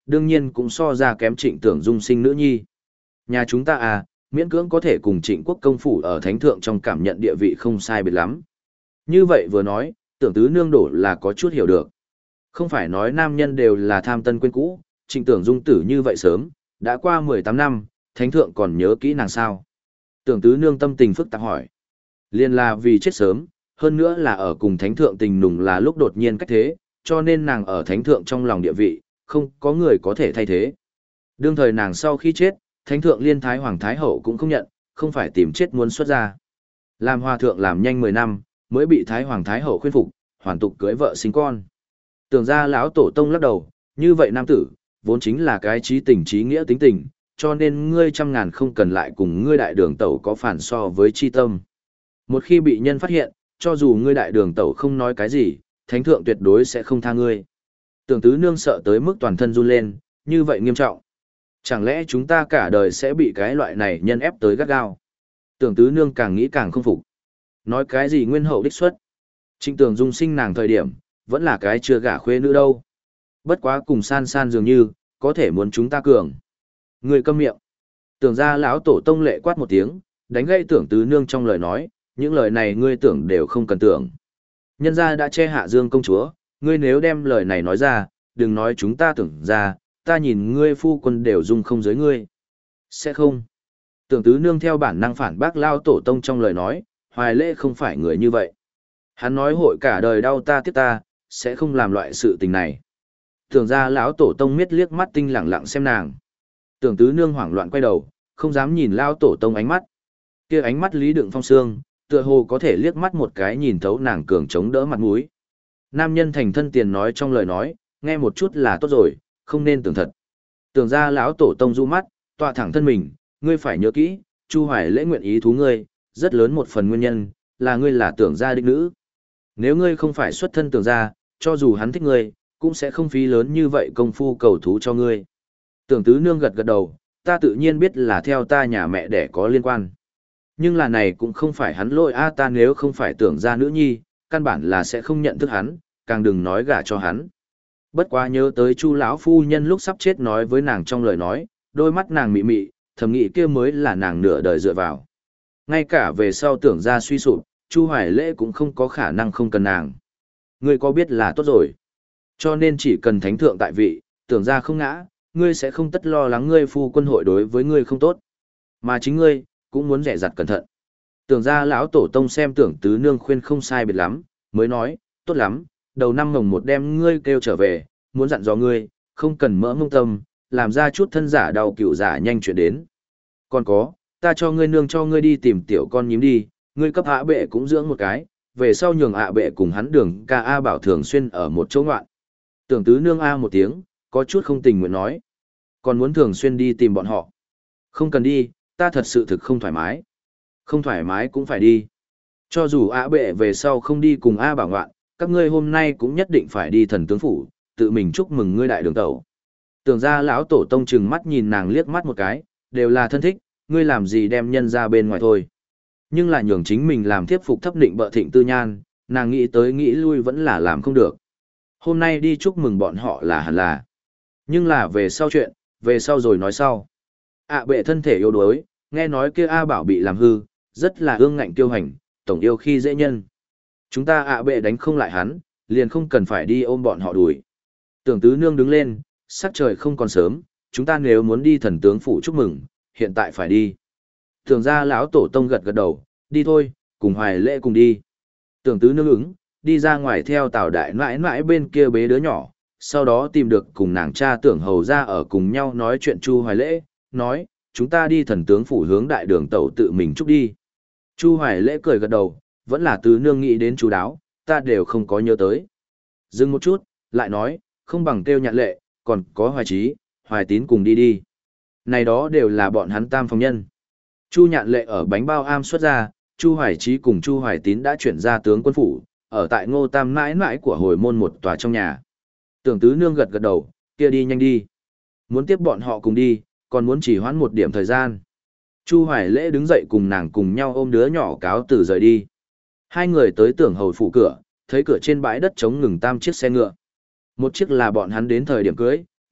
đương nhiên cũng so ra kém Trịnh Tưởng Dung sinh nữ nhi. Nhà chúng ta à, miễn cưỡng có thể cùng Trịnh Quốc công phủ ở thánh thượng trong cảm nhận địa vị không sai biệt lắm. Như vậy vừa nói, Tưởng tứ nương đổ là có chút hiểu được. Không phải nói nam nhân đều là tham tân quên cũ, Trịnh Tưởng Dung tử như vậy sớm, đã qua mười tám năm, thánh thượng còn nhớ kỹ nàng sao? Tưởng tứ nương tâm tình phức tạp hỏi. Liên là vì chết sớm, hơn nữa là ở cùng thánh thượng tình nùng là lúc đột nhiên cách thế, cho nên nàng ở thánh thượng trong lòng địa vị, không có người có thể thay thế. Đương thời nàng sau khi chết, thánh thượng liên thái hoàng thái hậu cũng không nhận, không phải tìm chết muốn xuất ra. Làm hòa thượng làm nhanh mười năm, mới bị thái hoàng thái hậu khuyên phục, hoàn tục cưới vợ sinh con. Tưởng ra lão tổ tông lắc đầu, như vậy nam tử, vốn chính là cái trí tình trí nghĩa tính tình, cho nên ngươi trăm ngàn không cần lại cùng ngươi đại đường tẩu có phản so với chi tâm. Một khi bị nhân phát hiện, cho dù ngươi đại đường tẩu không nói cái gì, thánh thượng tuyệt đối sẽ không tha ngươi. Tưởng tứ nương sợ tới mức toàn thân run lên, như vậy nghiêm trọng. Chẳng lẽ chúng ta cả đời sẽ bị cái loại này nhân ép tới gắt gao? Tưởng tứ nương càng nghĩ càng không phục. Nói cái gì nguyên hậu đích xuất? Trịnh Tưởng Dung sinh nàng thời điểm, vẫn là cái chưa gả khuê nữ đâu. Bất quá cùng san san dường như, có thể muốn chúng ta cường. Người câm miệng. Tưởng ra lão tổ tông lệ quát một tiếng, đánh gây tưởng tứ nương trong lời nói, những lời này ngươi tưởng đều không cần tưởng. Nhân gia đã che hạ dương công chúa, ngươi nếu đem lời này nói ra, đừng nói chúng ta tưởng ra, ta nhìn ngươi phu quân đều dung không giới ngươi. Sẽ không. Tưởng tứ nương theo bản năng phản bác lao tổ tông trong lời nói, Hoài Lễ không phải người như vậy. Hắn nói hội cả đời đau ta tiếc ta, sẽ không làm loại sự tình này. Tưởng ra lão tổ tông miết liếc mắt tinh lẳng lặng xem nàng. Tưởng tứ nương hoảng loạn quay đầu, không dám nhìn lao tổ tông ánh mắt. Kia ánh mắt lý đựng phong sương, tựa hồ có thể liếc mắt một cái nhìn thấu nàng cường chống đỡ mặt mũi. Nam nhân thành thân tiền nói trong lời nói, nghe một chút là tốt rồi, không nên tưởng thật. Tưởng ra lão tổ tông du mắt, tọa thẳng thân mình, ngươi phải nhớ kỹ, Chu Hoài Lễ nguyện ý thú ngươi, rất lớn một phần nguyên nhân, là ngươi là tưởng gia đích nữ. Nếu ngươi không phải xuất thân tưởng gia, cho dù hắn thích ngươi, cũng sẽ không phí lớn như vậy công phu cầu thú cho ngươi. Tưởng tứ nương gật gật đầu, ta tự nhiên biết là theo ta nhà mẹ đẻ có liên quan. Nhưng là này cũng không phải hắn lỗi a, ta nếu không phải tưởng gia nữ nhi, căn bản là sẽ không nhận thức hắn, càng đừng nói gả cho hắn. Bất quá nhớ tới Chu lão phu nhân lúc sắp chết nói với nàng trong lời nói, đôi mắt nàng mị mị, thầm nghĩ kia mới là nàng nửa đời dựa vào. Ngay cả về sau tưởng gia suy sụp, Chu Hoài Lễ cũng không có khả năng không cần nàng. Ngươi có biết là tốt rồi. Cho nên chỉ cần thánh thượng tại vị, tưởng gia không ngã, ngươi sẽ không tất lo lắng ngươi phu quân hội đối với ngươi không tốt. Mà chính ngươi, cũng muốn rẻ rặt cẩn thận. Tưởng gia lão tổ tông xem tưởng tứ nương khuyên không sai biệt lắm, mới nói, tốt lắm, đầu năm mồng một đem ngươi kêu trở về, muốn dặn dò ngươi, không cần mỡ mông tâm, làm ra chút thân giả đau cựu giả nhanh chuyện đến. Còn có, ta cho ngươi nương cho ngươi đi tìm tiểu con nhím đi, ngươi cấp ạ bệ cũng dưỡng một cái, về sau nhường ạ bệ cùng hắn đường ca A bảo thường xuyên ở một chỗ ngoạn. Tưởng tứ nương A một tiếng, có chút không tình nguyện nói. Còn muốn thường xuyên đi tìm bọn họ. Không cần đi, ta thật sự thực không thoải mái. Không thoải mái cũng phải đi. Cho dù ạ bệ về sau không đi cùng A bảo ngoạn, các ngươi hôm nay cũng nhất định phải đi thần tướng phủ, tự mình chúc mừng ngươi đại đường tẩu. Tưởng ra lão tổ tông chừng mắt nhìn nàng liếc mắt một cái, đều là thân thích, ngươi làm gì đem nhân ra bên ngoài thôi. Nhưng là nhường chính mình làm tiếp phục thấp định bợ thịnh tư nhan, nàng nghĩ tới nghĩ lui vẫn là làm không được. Hôm nay đi chúc mừng bọn họ là hẳn là. Nhưng là về sau chuyện, về sau rồi nói sau. ạ bệ thân thể yếu đuối, nghe nói kia A bảo bị làm hư, rất là ương ngạnh tiêu hành, tổng yêu khi dễ nhân. Chúng ta ạ bệ đánh không lại hắn, liền không cần phải đi ôm bọn họ đuổi. Tưởng tứ nương đứng lên, sắc trời không còn sớm, chúng ta nếu muốn đi thần tướng phủ chúc mừng, hiện tại phải đi. Tưởng ra lão tổ tông gật gật đầu, đi thôi, cùng Hoài Lễ cùng đi. Tưởng tứ nương ứng, đi ra ngoài theo Tào đại nãi nãi bên kia bế đứa nhỏ, sau đó tìm được cùng nàng cha tưởng hầu ra ở cùng nhau nói chuyện Chu Hoài Lễ, nói, chúng ta đi thần tướng phủ hướng đại đường tẩu tự mình chúc đi. Chu Hoài Lễ cười gật đầu, vẫn là tứ nương nghĩ đến chú đáo, ta đều không có nhớ tới. Dừng một chút, lại nói, không bằng kêu nhạn lệ, còn có Hoài Trí, Hoài Tín cùng đi đi. Này đó đều là bọn hắn tam phòng nhân. Chu nhạn lệ ở bánh bao am xuất ra, Chu Hoài Trí cùng Chu Hoài Tín đã chuyển ra tướng quân phủ, ở tại Ngô Tam mãi mãi của hồi môn một tòa trong nhà. Tưởng tứ nương gật gật đầu, kia đi nhanh đi. Muốn tiếp bọn họ cùng đi, còn muốn chỉ hoãn một điểm thời gian. Chu Hoài Lễ đứng dậy cùng nàng cùng nhau ôm đứa nhỏ cáo từ rời đi. Hai người tới tưởng hầu phủ cửa, thấy cửa trên bãi đất trống ngừng tam chiếc xe ngựa. Một chiếc là bọn hắn đến thời điểm cưới,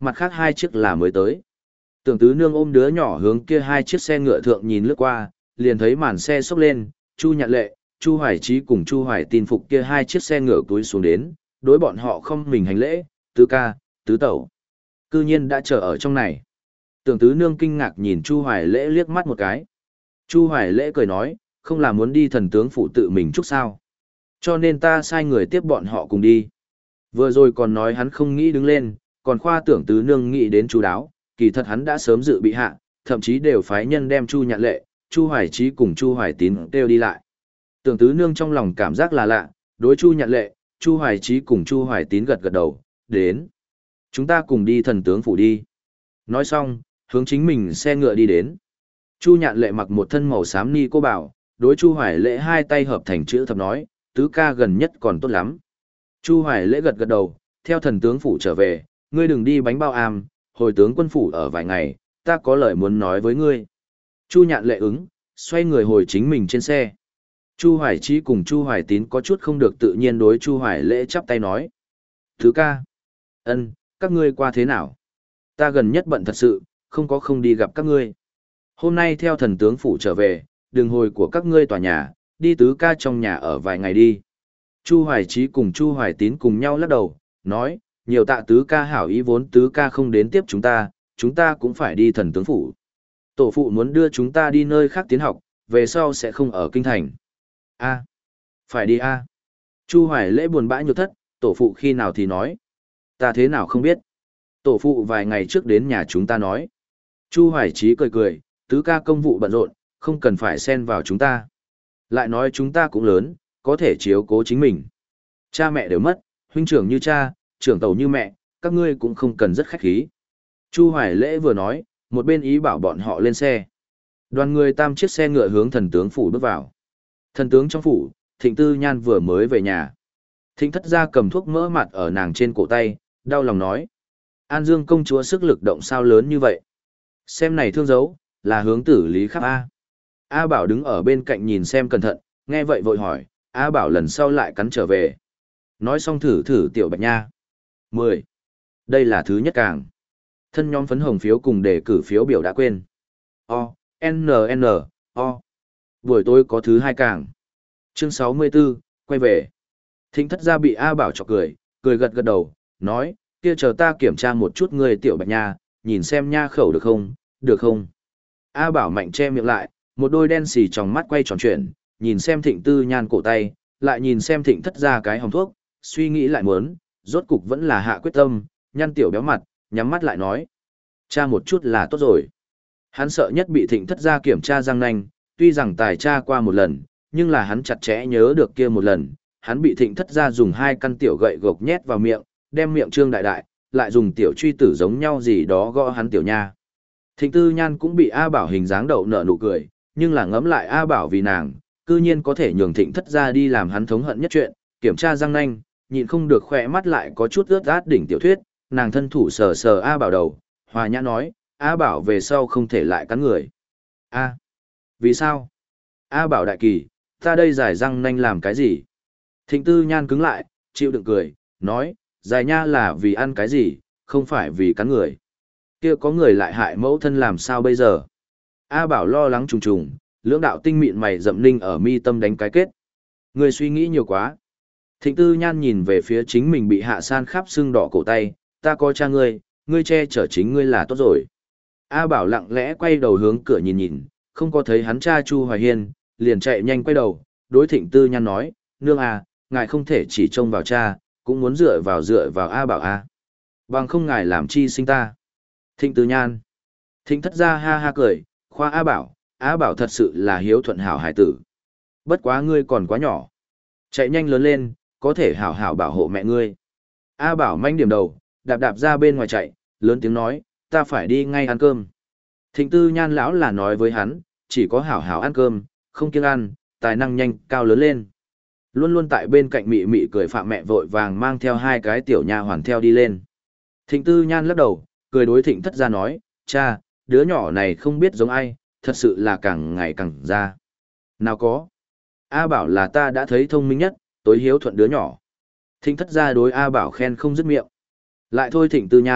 mặt khác hai chiếc là mới tới. Tưởng tứ nương ôm đứa nhỏ hướng kia hai chiếc xe ngựa thượng nhìn lướt qua, liền thấy màn xe xốc lên, Chu Nhạn Lệ, Chu Hoài Chí cùng Chu Hoài Tin phục kia hai chiếc xe ngựa túi xuống đến, đối bọn họ không mình hành lễ, tứ ca, tứ tẩu. Cư nhiên đã chờ ở trong này. Tưởng tứ nương kinh ngạc nhìn Chu Hoài Lễ liếc mắt một cái. Chu Hoài Lễ cười nói, không là muốn đi thần tướng phụ tự mình chúc sao. Cho nên ta sai người tiếp bọn họ cùng đi. Vừa rồi còn nói hắn không nghĩ đứng lên, còn khoa tưởng tứ nương nghĩ đến chú đáo, kỳ thật hắn đã sớm dự bị hạ, thậm chí đều phái nhân đem Chu Nhạn Lệ, Chu Hoài Chí cùng Chu Hoài Tín đều đi lại. Tưởng tứ nương trong lòng cảm giác là lạ, đối Chu Nhạn Lệ, Chu Hoài Chí cùng Chu Hoài Tín gật gật đầu, đến. Chúng ta cùng đi thần tướng phủ đi. Nói xong, hướng chính mình xe ngựa đi đến. Chu Nhạn Lệ mặc một thân màu xám ni cô bảo, đối Chu Hoài Lễ hai tay hợp thành chữ thập nói, tứ ca gần nhất còn tốt lắm. Chu Hoài Lễ gật gật đầu, theo thần tướng phủ trở về, ngươi đừng đi bánh bao am, hồi tướng quân phủ ở vài ngày, ta có lời muốn nói với ngươi. Chu Nhạn Lệ ứng, xoay người hồi chính mình trên xe. Chu Hoài Chí cùng Chu Hoài Tín có chút không được tự nhiên đối Chu Hoài Lễ chắp tay nói. Tứ ca, ân, các ngươi qua thế nào? Ta gần nhất bận thật sự, không có không đi gặp các ngươi. Hôm nay theo thần tướng phủ trở về, đường hồi của các ngươi tòa nhà, đi tứ ca trong nhà ở vài ngày đi. Chu Hoài Chí cùng Chu Hoài Tín cùng nhau lắc đầu, nói, nhiều tạ tứ ca hảo ý vốn tứ ca không đến tiếp chúng ta, chúng ta cũng phải đi thần tướng phủ. Tổ phụ muốn đưa chúng ta đi nơi khác tiến học, về sau sẽ không ở kinh thành. A, phải đi a. Chu Hoài Lễ buồn bã nhược thất, tổ phụ khi nào thì nói. Ta thế nào không biết. Tổ phụ vài ngày trước đến nhà chúng ta nói. Chu Hoài Chí cười cười, tứ ca công vụ bận rộn, không cần phải xen vào chúng ta. Lại nói chúng ta cũng lớn, có thể chiếu cố chính mình. Cha mẹ đều mất, huynh trưởng như cha, trưởng tẩu như mẹ, các ngươi cũng không cần rất khách khí. Chu Hoài Lễ vừa nói, một bên ý bảo bọn họ lên xe. Đoàn người tam chiếc xe ngựa hướng thần tướng phủ bước vào. Thần tướng trong phủ, Thịnh Tư Nhan vừa mới về nhà. Thịnh thất gia cầm thuốc mỡ mặt ở nàng trên cổ tay, đau lòng nói. An Dương công chúa sức lực động sao lớn như vậy. Xem này thương dấu, là hướng tử lý khắp A. A Bảo đứng ở bên cạnh nhìn xem cẩn thận, nghe vậy vội hỏi, A Bảo lần sau lại cắn trở về. Nói xong thử thử tiểu bạch nha. mười. Đây là thứ nhất càng. Thân nhóm phấn hồng phiếu cùng đề cử phiếu biểu đã quên. O, N N, O. Buổi tối có thứ hai càng. Chương sáu mươi tư, quay về. Thịnh thất gia bị A Bảo chọc cười, cười gật gật đầu, nói, kia chờ ta kiểm tra một chút người tiểu bạch nha, nhìn xem nha khẩu được không, được không. A Bảo mạnh che miệng lại, một đôi đen xì trong mắt quay tròn chuyển, nhìn xem Thịnh Tư Nhan cổ tay, lại nhìn xem Thịnh thất gia cái hồng thuốc, suy nghĩ lại muốn, rốt cục vẫn là hạ quyết tâm, nhăn tiểu béo mặt, nhắm mắt lại nói. Cha một chút là tốt rồi. Hắn sợ nhất bị Thịnh thất gia kiểm tra răng nanh, tuy rằng tài tra qua một lần, nhưng là hắn chặt chẽ nhớ được kia một lần, hắn bị Thịnh thất gia dùng hai căn tiểu gậy gộc nhét vào miệng, đem miệng trương đại đại, lại dùng tiểu truy tử giống nhau gì đó gõ hắn tiểu nha. Thịnh Tư Nhan cũng bị A Bảo hình dáng đậu nở nụ cười, nhưng là ngẫm lại A Bảo vì nàng, cư nhiên có thể nhường Thịnh thất gia đi làm hắn thống hận nhất chuyện, kiểm tra răng nanh, nhịn không được khỏe mắt lại có chút ướt át đỉnh tiểu thuyết, nàng thân thủ sờ sờ A Bảo đầu, hòa nhã nói, A Bảo về sau không thể lại cắn người. A. Vì sao? A Bảo đại kỳ, ta đây giải răng nanh làm cái gì? Thịnh Tư Nhan cứng lại, chịu đựng cười, nói, giải nha là vì ăn cái gì, không phải vì cắn người. Kia có người lại hại mẫu thân làm sao bây giờ? A Bảo lo lắng trùng trùng, lưỡng đạo tinh mịn mày rậm ninh ở mi tâm đánh cái kết. Người suy nghĩ nhiều quá. Thịnh Tư Nhan nhìn về phía chính mình bị hạ san khắp xương đỏ cổ tay, ta có cha ngươi, ngươi che chở chính ngươi là tốt rồi. A Bảo lặng lẽ quay đầu hướng cửa nhìn nhìn, không có thấy hắn cha Chu Hoài Hiên, liền chạy nhanh quay đầu, đối Thịnh Tư Nhan nói, nương à, ngài không thể chỉ trông vào cha, cũng muốn dựa vào dựa vào A Bảo a. Bằng không ngài làm chi sinh ta. Thịnh Tư Nhan. Thịnh thất gia ha ha cười, khoa A Bảo, A Bảo thật sự là hiếu thuận hảo hải tử. Bất quá ngươi còn quá nhỏ. Chạy nhanh lớn lên, có thể hảo hảo bảo hộ mẹ ngươi. A Bảo manh điểm đầu, đạp đạp ra bên ngoài chạy, lớn tiếng nói, ta phải đi ngay ăn cơm. Thịnh Tư Nhan lão là nói với hắn, chỉ có hảo hảo ăn cơm, không kiêng ăn, tài năng nhanh cao lớn lên. Luôn luôn tại bên cạnh mị mị cười phạm mẹ vội vàng mang theo hai cái tiểu nha hoàn theo đi lên. Thịnh Tư Nhan lắc đầu, cười đối Thịnh thất gia nói, cha, đứa nhỏ này không biết giống ai, thật sự là càng ngày càng ra. Nào có. A Bảo là ta đã thấy thông minh nhất, tối hiếu thuận đứa nhỏ. Thịnh thất gia đối A Bảo khen không dứt miệng. Lại thôi Thịnh Tư Nhan,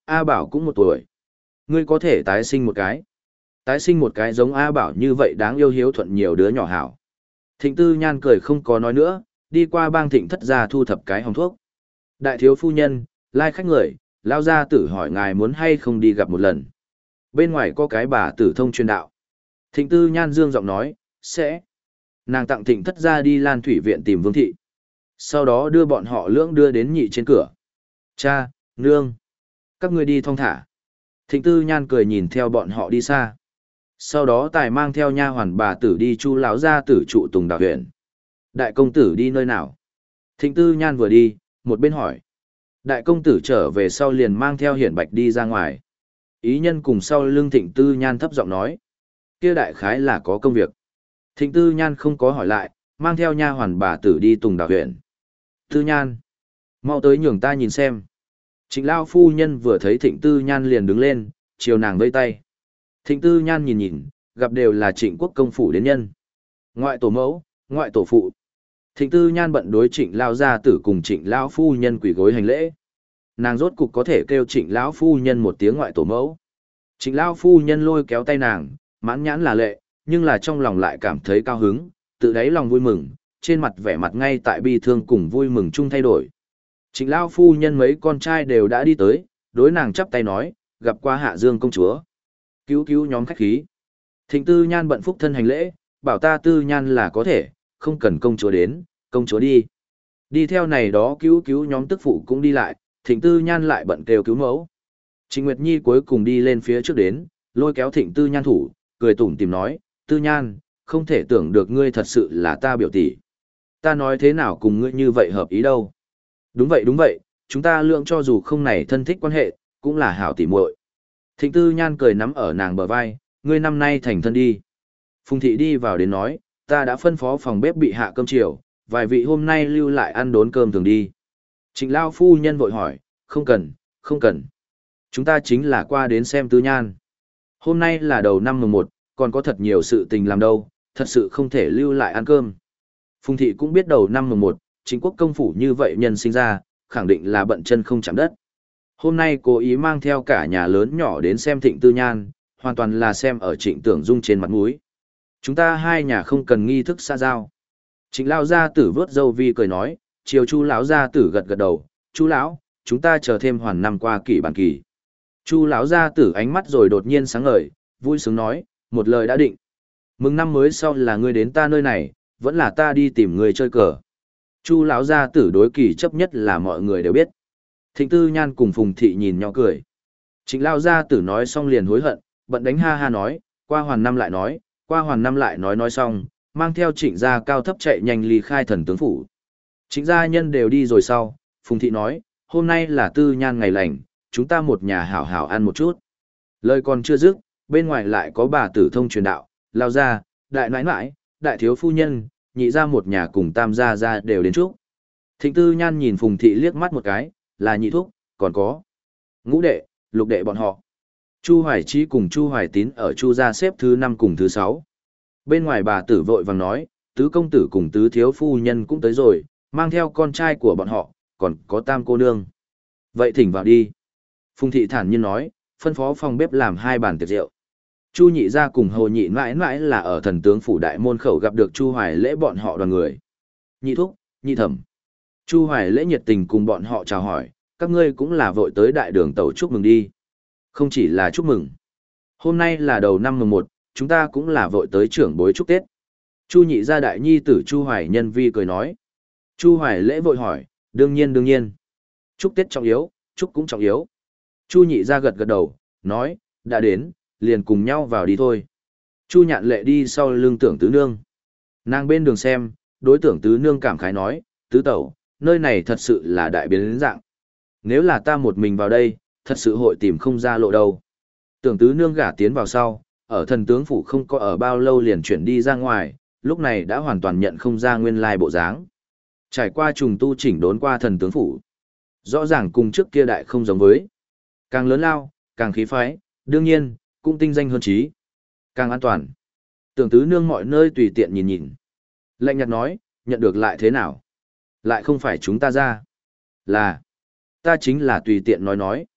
A Bảo cũng một tuổi. Ngươi có thể tái sinh một cái. Tái sinh một cái giống A Bảo như vậy đáng yêu hiếu thuận nhiều đứa nhỏ hảo. Thịnh Tư Nhan cười không có nói nữa, đi qua bang thịnh thất gia thu thập cái hồng thuốc. Đại thiếu phu nhân, lai khách người, lao gia tử hỏi ngài muốn hay không đi gặp một lần. Bên ngoài có cái bà tử thông truyền đạo. Thịnh Tư Nhan dương giọng nói, sẽ. Nàng tặng thịnh thất gia đi Lan Thủy viện tìm Vương Thị. Sau đó đưa bọn họ lưỡng đưa đến nhị trên cửa. Cha, nương, các ngươi đi thong thả. Thịnh Tư Nhan cười nhìn theo bọn họ đi xa. Sau đó tài mang theo nha hoàn bà tử đi chu lão gia tử trụ Tùng Đào huyện. Đại công tử đi nơi nào? Thịnh Tư Nhan vừa đi, một bên hỏi. Đại công tử trở về sau liền mang theo Hiển Bạch đi ra ngoài. Ý nhân cùng sau lưng Thịnh Tư Nhan thấp giọng nói. Kia đại khái là có công việc. Thịnh Tư Nhan không có hỏi lại, mang theo nha hoàn bà tử đi Tùng Đào huyện. Tư Nhan, mau tới nhường ta nhìn xem. Trịnh Lao phu nhân vừa thấy Thịnh Tư Nhan liền đứng lên, chiều nàng vây tay. Thịnh Tư Nhan nhìn nhìn, gặp đều là Trịnh Quốc công phủ đến nhân. Ngoại tổ mẫu, ngoại tổ phụ. Thịnh Tư Nhan bận đối Trịnh Lao gia tử cùng Trịnh Lão phu nhân quỳ gối hành lễ. Nàng rốt cục có thể kêu Trịnh Lão phu nhân một tiếng ngoại tổ mẫu. Trịnh Lão phu nhân lôi kéo tay nàng, mãn nhãn là lệ, nhưng là trong lòng lại cảm thấy cao hứng, tự đáy lòng vui mừng, trên mặt vẻ mặt ngay tại bi thương cùng vui mừng chung thay đổi. Trịnh Lão phu nhân mấy con trai đều đã đi tới, đối nàng chắp tay nói, gặp qua Hạ Dương công chúa. Cứu cứu nhóm khách khí. Thịnh Tư Nhan bận phúc thân hành lễ, bảo ta Tư Nhan là có thể, không cần công chúa đến, công chúa đi. Đi theo này đó cứu cứu nhóm tức phụ cũng đi lại, Thịnh Tư Nhan lại bận kêu cứu mẫu. Trịnh Nguyệt Nhi cuối cùng đi lên phía trước đến, lôi kéo Thịnh Tư Nhan thủ, cười tủm tìm nói, Tư Nhan, không thể tưởng được ngươi thật sự là ta biểu tỷ. Ta nói thế nào cùng ngươi như vậy hợp ý đâu. Đúng vậy đúng vậy, chúng ta lượng cho dù không này thân thích quan hệ, cũng là hảo tỉ muội. Thịnh Tư Nhan cười nắm ở nàng bờ vai, ngươi năm nay thành thân đi. Phùng Thị đi vào đến nói, ta đã phân phó phòng bếp bị hạ cơm chiều, vài vị hôm nay lưu lại ăn đốn cơm thường đi. Trịnh Lao phu nhân vội hỏi, không cần, không cần. Chúng ta chính là qua đến xem Tư Nhan. Hôm nay là đầu năm mùng một, còn có thật nhiều sự tình làm đâu, thật sự không thể lưu lại ăn cơm. Phùng Thị cũng biết đầu năm mùng một, Trịnh Quốc công phủ như vậy nhân sinh ra, khẳng định là bận chân không chạm đất. Hôm nay cố ý mang theo cả nhà lớn nhỏ đến xem Thịnh Tư Nhan, hoàn toàn là xem ở Trịnh Tưởng Dung trên mặt mũi. Chúng ta hai nhà không cần nghi thức xa giao. Trịnh Lão gia tử vớt râu vi cười nói, chiều Chu lão gia tử gật gật đầu, Chu lão, chúng ta chờ thêm hoàn năm qua kỷ bản kỳ. Chu lão gia tử ánh mắt rồi đột nhiên sáng ngời, vui sướng nói, một lời đã định. Mừng năm mới sau là ngươi đến ta nơi này, vẫn là ta đi tìm người chơi cờ. Chu lão gia tử đối kỳ chấp nhất là mọi người đều biết. Thịnh Tư Nhan cùng Phùng Thị nhìn nhỏ cười. Trịnh Lão gia tử nói xong liền hối hận, bận đánh ha ha nói, qua hoàn năm lại nói, qua hoàn năm lại nói nói xong, mang theo Trịnh gia cao thấp chạy nhanh ly khai thần tướng phủ. Trịnh gia nhân đều đi rồi sau, Phùng Thị nói, hôm nay là Tư Nhan ngày lành, chúng ta một nhà hảo hảo ăn một chút. Lời còn chưa dứt, bên ngoài lại có bà tử thông truyền đạo, Lao gia, đại nãi nãi, đại thiếu phu nhân, nhị gia một nhà cùng tam gia gia đều đến chúc. Thịnh Tư Nhan nhìn Phùng Thị liếc mắt một cái, là nhị thúc, còn có ngũ đệ, lục đệ bọn họ. Chu Hoài Chí cùng Chu Hoài Tín ở Chu gia xếp thứ năm cùng thứ sáu. Bên ngoài bà tử vội vàng nói, tứ công tử cùng tứ thiếu phu nhân cũng tới rồi, mang theo con trai của bọn họ, còn có tam cô nương. Vậy thỉnh vào đi. Phùng Thị thản nhiên nói, phân phó phòng bếp làm hai bàn tiệc rượu. Chu nhị gia cùng Hồ nhị mãi mãi là ở thần tướng phủ đại môn khẩu gặp được Chu Hoài Lễ bọn họ đoàn người. Nhị thúc, nhị thẩm. Chu Hoài Lễ nhiệt tình cùng bọn họ chào hỏi, các ngươi cũng là vội tới đại đường tàu chúc mừng đi. Không chỉ là chúc mừng. Hôm nay là đầu năm mùng một, chúng ta cũng là vội tới trưởng bối chúc Tết. Chu nhị gia đại nhi tử Chu Hoài Nhân vi cười nói. Chu Hoài Lễ vội hỏi, đương nhiên đương nhiên. Chúc Tết trọng yếu, chúc cũng trọng yếu. Chu nhị gia gật gật đầu, nói, đã đến, liền cùng nhau vào đi thôi. Chu nhạn lệ đi sau lưng tưởng tứ nương. Nàng bên đường xem, đối tưởng tứ nương cảm khái nói, tứ tẩu, nơi này thật sự là đại biến dạng. Nếu là ta một mình vào đây, thật sự hội tìm không ra lộ đâu. Tưởng tứ nương gả tiến vào sau, ở thần tướng phủ không có ở bao lâu liền chuyển đi ra ngoài, lúc này đã hoàn toàn nhận không ra nguyên lai bộ dáng. Trải qua trùng tu chỉnh đốn qua thần tướng phủ. Rõ ràng cùng trước kia đại không giống với. Càng lớn lao, càng khí phái, đương nhiên, cũng tinh danh hơn trí. Càng an toàn. Tưởng tứ nương mọi nơi tùy tiện nhìn nhìn. Lạnh nhạt nói, nhận được lại thế nào? Lại không phải chúng ta ra. Là, ta chính là tùy tiện nói nói.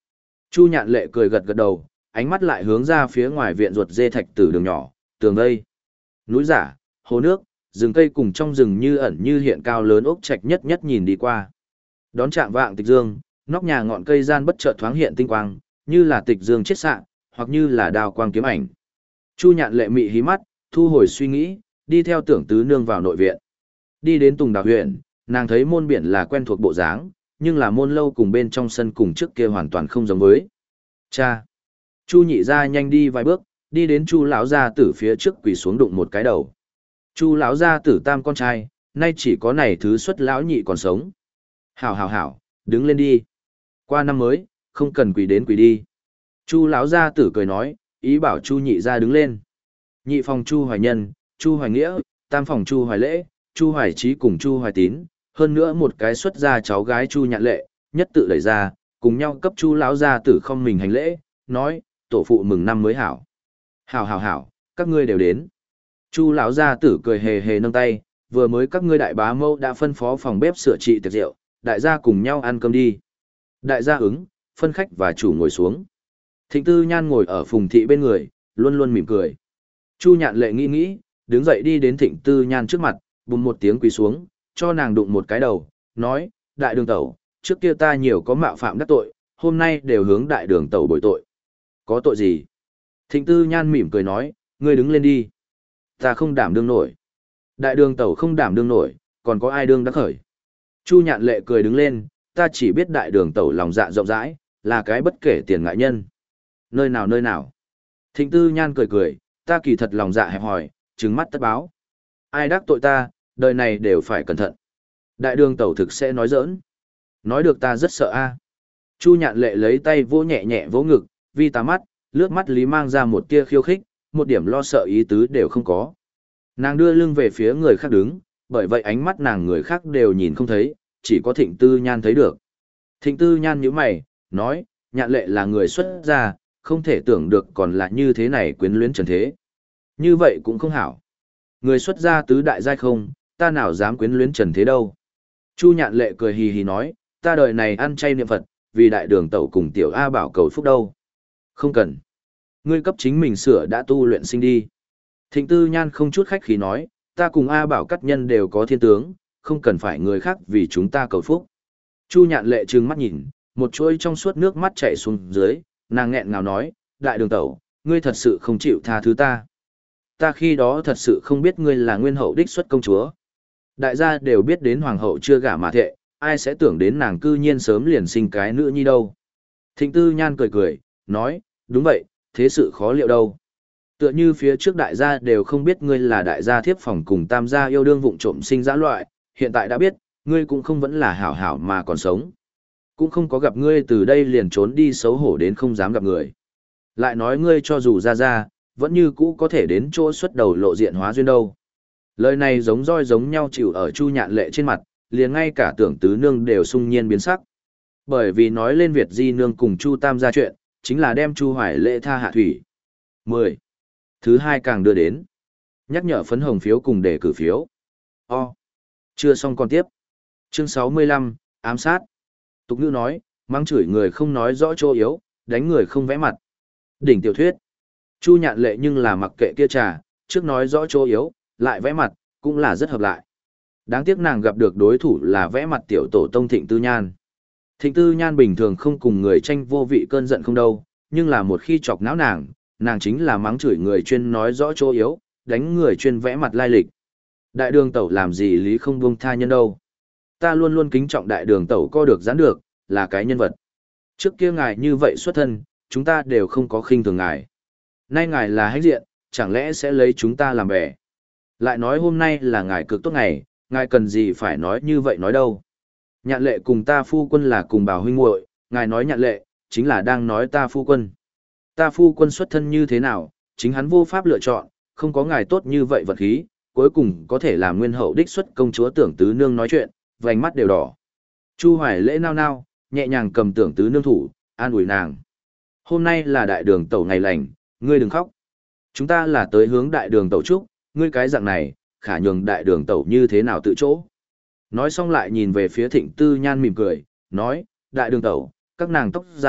Chu Nhạn Lệ cười gật gật đầu, ánh mắt lại hướng ra phía ngoài viện ruột dê thạch tử đường nhỏ, tường vây, núi giả, hồ nước, rừng cây cùng trong rừng như ẩn như hiện cao lớn ốc trạch nhất nhất nhìn đi qua. Đón chạm vạng tịch dương, nóc nhà ngọn cây gian bất chợt thoáng hiện tinh quang, như là tịch dương chết xạ, hoặc như là đao quang kiếm ảnh. Chu Nhạn Lệ mị hí mắt, thu hồi suy nghĩ, đi theo Tưởng Tứ Nương vào nội viện. Đi đến Tùng Đào huyện, nàng thấy môn biển là quen thuộc bộ dáng, nhưng là môn lâu cùng bên trong sân cùng trước kia hoàn toàn không giống với. Cha! Chu Nhị gia nhanh đi vài bước, đi đến Chu lão gia tử phía trước quỳ xuống đụng một cái đầu. Chu lão gia tử tam con trai, nay chỉ có này thứ xuất lão nhị còn sống. Hảo hảo hảo, đứng lên đi. Qua năm mới, không cần quỳ đến quỳ đi. Chu lão gia tử cười nói, ý bảo Chu Nhị gia đứng lên. Nhị phòng Chu Hoài Nhân, Chu Hoài Nghĩa, tam phòng Chu Hoài Lễ, Chu Hoài Trí cùng Chu Hoài Tín, hơn nữa một cái xuất gia cháu gái Chu Nhạn Lệ, nhất tự đẩy ra, cùng nhau cấp Chu lão gia tử không mình hành lễ, nói, tổ phụ mừng năm mới hảo. Hảo hảo hảo, các ngươi đều đến. Chu lão gia tử cười hề hề nâng tay, vừa mới các ngươi đại bá mẫu đã phân phó phòng bếp sửa trị tiệc rượu, đại gia cùng nhau ăn cơm đi. Đại gia ứng, phân khách và chủ ngồi xuống. Thịnh Tư Nhan ngồi ở Phùng Thị bên người, luôn luôn mỉm cười. Chu Nhạn Lệ nghĩ nghĩ, đứng dậy đi đến Thịnh Tư Nhan trước mặt, bùng một tiếng quỳ xuống, cho nàng đụng một cái đầu, nói, đại đường tẩu, trước kia ta nhiều có mạo phạm đắc tội, hôm nay đều hướng đại đường tẩu bồi tội. Có tội gì? Thịnh Tư Nhan mỉm cười nói, ngươi đứng lên đi. Ta không đảm đương nổi. Đại đường tẩu không đảm đương nổi, còn có ai đương đắc khởi? Chu Nhạn Lệ cười đứng lên, ta chỉ biết đại đường tẩu lòng dạ rộng rãi, là cái bất kể tiền ngại nhân. Nơi nào nơi nào? Thịnh Tư Nhan cười cười, ta kỳ thật lòng dạ hẹp hòi, trừng mắt tất báo. Ai đắc tội ta, đời này đều phải cẩn thận. Đại đường tẩu thực sẽ nói giỡn. Nói được ta rất sợ a. Chu Nhạn Lệ lấy tay vỗ nhẹ nhẹ vỗ ngực, vi tá mắt, lướt mắt lý mang ra một tia khiêu khích, một điểm lo sợ ý tứ đều không có. Nàng đưa lưng về phía người khác đứng, bởi vậy ánh mắt nàng người khác đều nhìn không thấy, chỉ có Thịnh Tư Nhan thấy được. Thịnh Tư Nhan nhíu mày, nói, Nhạn Lệ là người xuất gia, không thể tưởng được còn là như thế này quyến luyến trần thế. Như vậy cũng không hảo. Người xuất gia tứ đại giai không, ta nào dám quyến luyến trần thế đâu. Chu Nhạn Lệ cười hì hì nói, ta đời này ăn chay niệm Phật, vì đại đường tẩu cùng tiểu A bảo cầu phúc đâu. Không cần. Ngươi cấp chính mình sửa đã tu luyện sinh đi. Thịnh Tư Nhan không chút khách khí nói, ta cùng A bảo cắt nhân đều có thiên tướng, không cần phải người khác vì chúng ta cầu phúc. Chu Nhạn Lệ trừng mắt nhìn, một chuỗi trong suốt nước mắt chảy xuống dưới, nàng nghẹn ngào nói, đại đường tẩu, ngươi thật sự không chịu tha thứ ta. Ta khi đó thật sự không biết ngươi là nguyên hậu đích xuất công chúa. Đại gia đều biết đến hoàng hậu chưa gả mà thệ, ai sẽ tưởng đến nàng cư nhiên sớm liền sinh cái nữ nhi đâu. Thịnh Tư Nhan cười cười, nói, đúng vậy, thế sự khó liệu đâu. Tựa như phía trước đại gia đều không biết ngươi là đại gia thiếp phòng cùng tam gia yêu đương vụng trộm sinh dã loại, hiện tại đã biết, ngươi cũng không vẫn là hảo hảo mà còn sống. Cũng không có gặp ngươi từ đây liền trốn đi xấu hổ đến không dám gặp người. Lại nói ngươi cho dù ra ra, vẫn như cũ có thể đến chỗ xuất đầu lộ diện hóa duyên đâu. Lời này giống roi giống nhau chịu ở Chu Nhạn Lệ trên mặt, liền ngay cả Tưởng Tứ Nương đều sung nhiên biến sắc. Bởi vì nói lên Việt Di Nương cùng Chu Tam gia chuyện, chính là đem Chu Hoài Lễ tha hạ thủy. mười. Thứ hai càng đưa đến. Nhắc nhở phấn hồng phiếu cùng đề cử phiếu. O. Chưa xong còn tiếp. Chương sáu mươi lăm, ám sát. Tục ngữ nói, mắng chửi người không nói rõ chỗ yếu, đánh người không vẽ mặt. Đỉnh tiểu thuyết. Chu Nhạn Lệ nhưng là mặc kệ kia trà, trước nói rõ chỗ yếu, lại vẽ mặt, cũng là rất hợp lại. Đáng tiếc nàng gặp được đối thủ là vẽ mặt tiểu tổ tông Thịnh Tư Nhan. Thịnh Tư Nhan bình thường không cùng người tranh vô vị cơn giận không đâu, nhưng là một khi chọc não nàng, nàng chính là mắng chửi người chuyên nói rõ chỗ yếu, đánh người chuyên vẽ mặt lai lịch. Đại đường tẩu làm gì lý không buông tha nhân đâu. Ta luôn luôn kính trọng đại đường tẩu co được giãn được, là cái nhân vật. Trước kia ngài như vậy xuất thân, chúng ta đều không có khinh thường ngài. Nay ngài là hách diện, chẳng lẽ sẽ lấy chúng ta làm bè. Lại nói hôm nay là ngài cực tốt ngày, ngài cần gì phải nói như vậy nói đâu. Nhạn Lệ cùng ta phu quân là cùng bào huynh muội, ngài nói Nhạn Lệ, chính là đang nói ta phu quân. Ta phu quân xuất thân như thế nào, chính hắn vô pháp lựa chọn, không có ngài tốt như vậy vật khí, cuối cùng có thể làm nguyên hậu đích xuất công chúa Tưởng Tứ Nương nói chuyện, vành mắt đều đỏ. Chu Hoài Lễ nao nao, nhẹ nhàng cầm Tưởng Tứ Nương thủ, an ủi nàng. Hôm nay là đại đường tẩu ngày lành, ngươi đừng khóc. Chúng ta là tới hướng đại đường tẩu chúc, ngươi cái dạng này, khả nhường đại đường tẩu như thế nào tự chỗ. Nói xong lại nhìn về phía Thịnh Tư Nhan mỉm cười, nói, đại đường tẩu, các nàng tóc dài,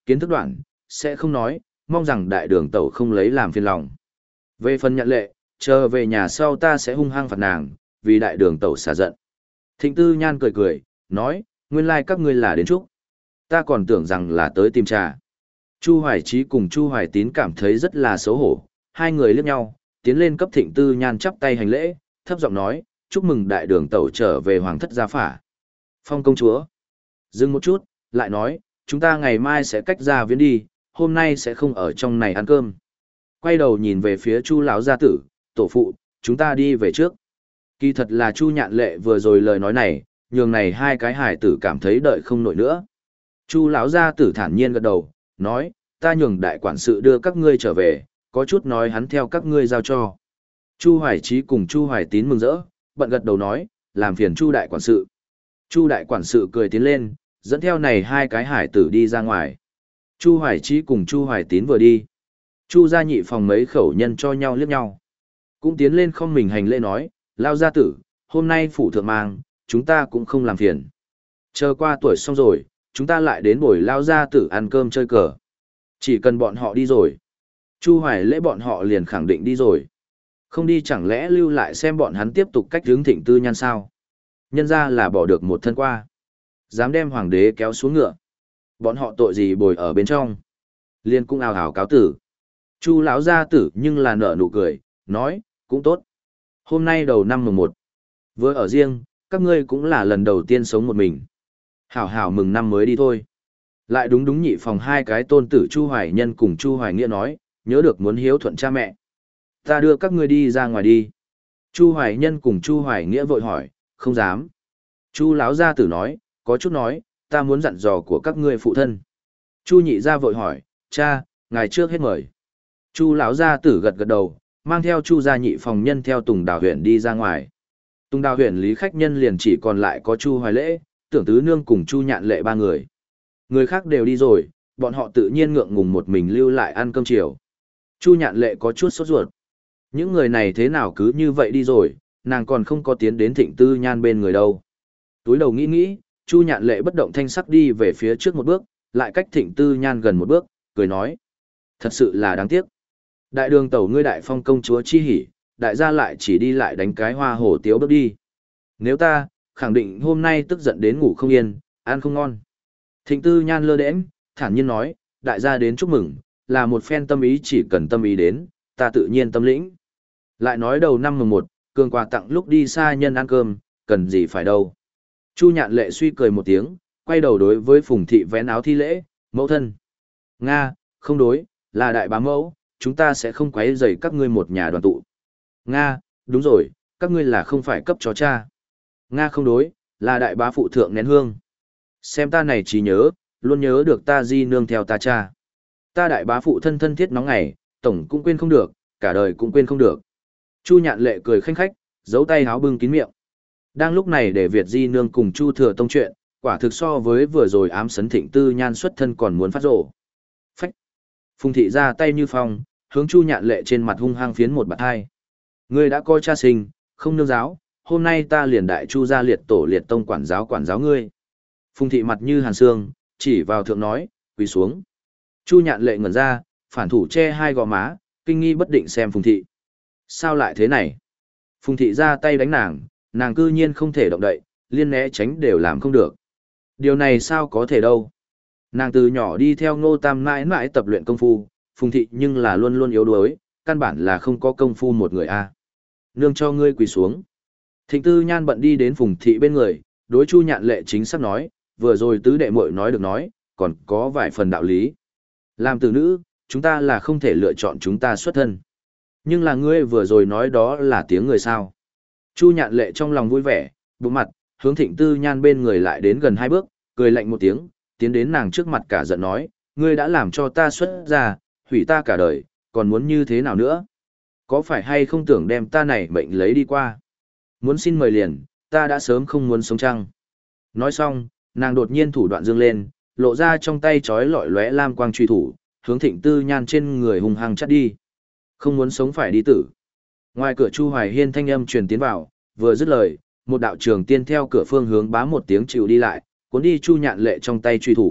kiến thức đoạn, sẽ không nói, mong rằng đại đường tẩu không lấy làm phiền lòng. Về phần nhận lệ, chờ về nhà sau ta sẽ hung hăng phạt nàng, vì đại đường tẩu xả giận. Thịnh Tư Nhan cười cười, nói, nguyên lai các ngươi là đến chúc. Ta còn tưởng rằng là tới tìm trà. Chu Hoài Chí cùng Chu Hoài Tín cảm thấy rất là xấu hổ, hai người liếc nhau, tiến lên cấp Thịnh Tư Nhan chắp tay hành lễ, thấp giọng nói, chúc mừng đại đường tẩu trở về hoàng thất gia phả. Phong công chúa. Dừng một chút, lại nói, chúng ta ngày mai sẽ cách ra viễn đi, hôm nay sẽ không ở trong này ăn cơm. Quay đầu nhìn về phía Chu lão gia tử, tổ phụ, chúng ta đi về trước. Kỳ thật là Chu Nhạn Lệ vừa rồi lời nói này, nhường này hai cái hải tử cảm thấy đợi không nổi nữa. Chu lão gia tử thản nhiên gật đầu, nói, ta nhường đại quản sự đưa các ngươi trở về, có chút nói hắn theo các ngươi giao cho. Chu Hoài Chí cùng Chu Hoài Tín mừng rỡ, bận gật đầu nói, làm phiền Chu đại quản sự. Chu đại quản sự cười tiến lên, dẫn theo này hai cái hải tử đi ra ngoài. Chu Hoài Chí cùng Chu Hoài Tín vừa đi. Chu gia nhị phòng mấy khẩu nhân cho nhau liếc nhau. Cũng tiến lên không mình hành lễ nói, lao gia tử, hôm nay phủ thượng mang, chúng ta cũng không làm phiền. Chờ qua tuổi xong rồi, chúng ta lại đến buổi lao gia tử ăn cơm chơi cờ. Chỉ cần bọn họ đi rồi. Chu Hoài lễ bọn họ liền khẳng định đi rồi. Không đi chẳng lẽ lưu lại xem bọn hắn tiếp tục cách hướng Thịnh Tư Nhan sao? Nhân ra là bỏ được một thân qua. Dám đem hoàng đế kéo xuống ngựa. Bọn họ tội gì bồi ở bên trong. Liên cũng ào ào cáo tử. Chu lão gia tử nhưng là nở nụ cười, nói, cũng tốt. Hôm nay đầu năm mùng một. Vừa ở riêng, các ngươi cũng là lần đầu tiên sống một mình. Hảo hảo mừng năm mới đi thôi. Lại đúng đúng nhị phòng hai cái tôn tử Chu Hoài Nhân cùng Chu Hoài Nghĩa nói, nhớ được muốn hiếu thuận cha mẹ. Ta đưa các ngươi đi ra ngoài đi. Chu Hoài Nhân cùng Chu Hoài Nghĩa vội hỏi, không dám. Chu lão gia tử nói, có chút nói, ta muốn dặn dò của các ngươi phụ thân. Chu nhị gia vội hỏi, cha, ngài trước hết mời. Chu lão gia tử gật gật đầu, mang theo Chu gia nhị phòng nhân theo Tùng Đào huyện đi ra ngoài. Tùng Đào huyện lý khách nhân liền chỉ còn lại có Chu Hoài Lễ, Tưởng Tứ Nương cùng Chu Nhạn Lệ ba người. Người khác đều đi rồi, bọn họ tự nhiên ngượng ngùng một mình lưu lại ăn cơm chiều. Chu Nhạn Lệ có chút sốt ruột. Những người này thế nào cứ như vậy đi rồi, nàng còn không có tiến đến Thịnh Tư Nhan bên người đâu. Túi đầu nghĩ nghĩ, Chu Nhạn Lệ bất động thanh sắc đi về phía trước một bước, lại cách Thịnh Tư Nhan gần một bước, cười nói. Thật sự là đáng tiếc. Đại đường tẩu ngươi đại phong công chúa chi hỉ, đại gia lại chỉ đi lại đánh cái hoa hổ tiếu bước đi. Nếu ta, khẳng định hôm nay tức giận đến ngủ không yên, ăn không ngon. Thịnh Tư Nhan lơ đễnh, thản nhiên nói, đại gia đến chúc mừng, là một phen tâm ý chỉ cần tâm ý đến, ta tự nhiên tâm lĩnh. Lại nói đầu năm mùng một, cường quà tặng lúc đi xa nhân ăn cơm, cần gì phải đâu. Chu Nhạn Lệ suy cười một tiếng, quay đầu đối với Phùng Thị vén áo thi lễ, mẫu thân. Nga, không đối, là đại bá mẫu, chúng ta sẽ không quấy rầy các ngươi một nhà đoàn tụ. Nga, đúng rồi, các ngươi là không phải cấp cho cha. Nga không đối, là đại bá phụ thượng nén hương. Xem ta này trí nhớ, luôn nhớ được ta di nương theo ta cha. Ta đại bá phụ thân thân thiết nóng ngày, tổng cũng quên không được, cả đời cũng quên không được. Chu Nhạn Lệ cười khanh khách, giấu tay háo bưng kín miệng. Đang lúc này để Việt di nương cùng Chu Thừa Tông chuyện, quả thực so với vừa rồi ám sấn Thịnh Tư Nhan xuất thân còn muốn phát rổ. Phách. Phùng Thị ra tay như phong, hướng Chu Nhạn Lệ trên mặt hung hăng phiến một bạt hai. Ngươi đã coi cha sinh, không nương giáo, hôm nay ta liền đại Chu gia liệt tổ liệt tông quản giáo quản giáo ngươi. Phùng Thị mặt như hàn xương, chỉ vào thượng nói, quỳ xuống. Chu Nhạn Lệ ngẩn ra, phản thủ che hai gò má, kinh nghi bất định xem Phùng Thị. Sao lại thế này? Phùng Thị ra tay đánh nàng, nàng cư nhiên không thể động đậy, liên né tránh đều làm không được. Điều này sao có thể đâu? Nàng từ nhỏ đi theo Ngô Tam mãi mãi tập luyện công phu, Phùng Thị nhưng là luôn luôn yếu đuối, căn bản là không có công phu một người a. Nương cho ngươi quỳ xuống. Thịnh Tư Nhan bận đi đến Phùng Thị bên người, đối Chu Nhạn Lệ chính xác nói, vừa rồi tứ đệ muội nói được nói, còn có vài phần đạo lý. Làm tử nữ, chúng ta là không thể lựa chọn chúng ta xuất thân. Nhưng là ngươi vừa rồi nói đó là tiếng người sao. Chu Nhạn Lệ trong lòng vui vẻ, bụng mặt, hướng Thịnh Tư Nhan bên người lại đến gần hai bước, cười lạnh một tiếng, tiến đến nàng trước mặt cả giận nói, ngươi đã làm cho ta xuất ra, hủy ta cả đời, còn muốn như thế nào nữa? Có phải hay không tưởng đem ta này mệnh lấy đi qua? Muốn xin mời liền, ta đã sớm không muốn sống chăng? Nói xong, nàng đột nhiên thủ đoạn dương lên, lộ ra trong tay chói lọi lóe lam quang truy thủ, hướng Thịnh Tư Nhan trên người hung hăng chắt đi. Không muốn sống phải đi tử. Ngoài cửa Chu Hoài Hiên thanh âm truyền tiến vào, vừa dứt lời, một đạo trường tiên theo cửa phương hướng bá một tiếng chịu đi lại, cuốn đi Chu Nhạn Lệ trong tay truy thủ,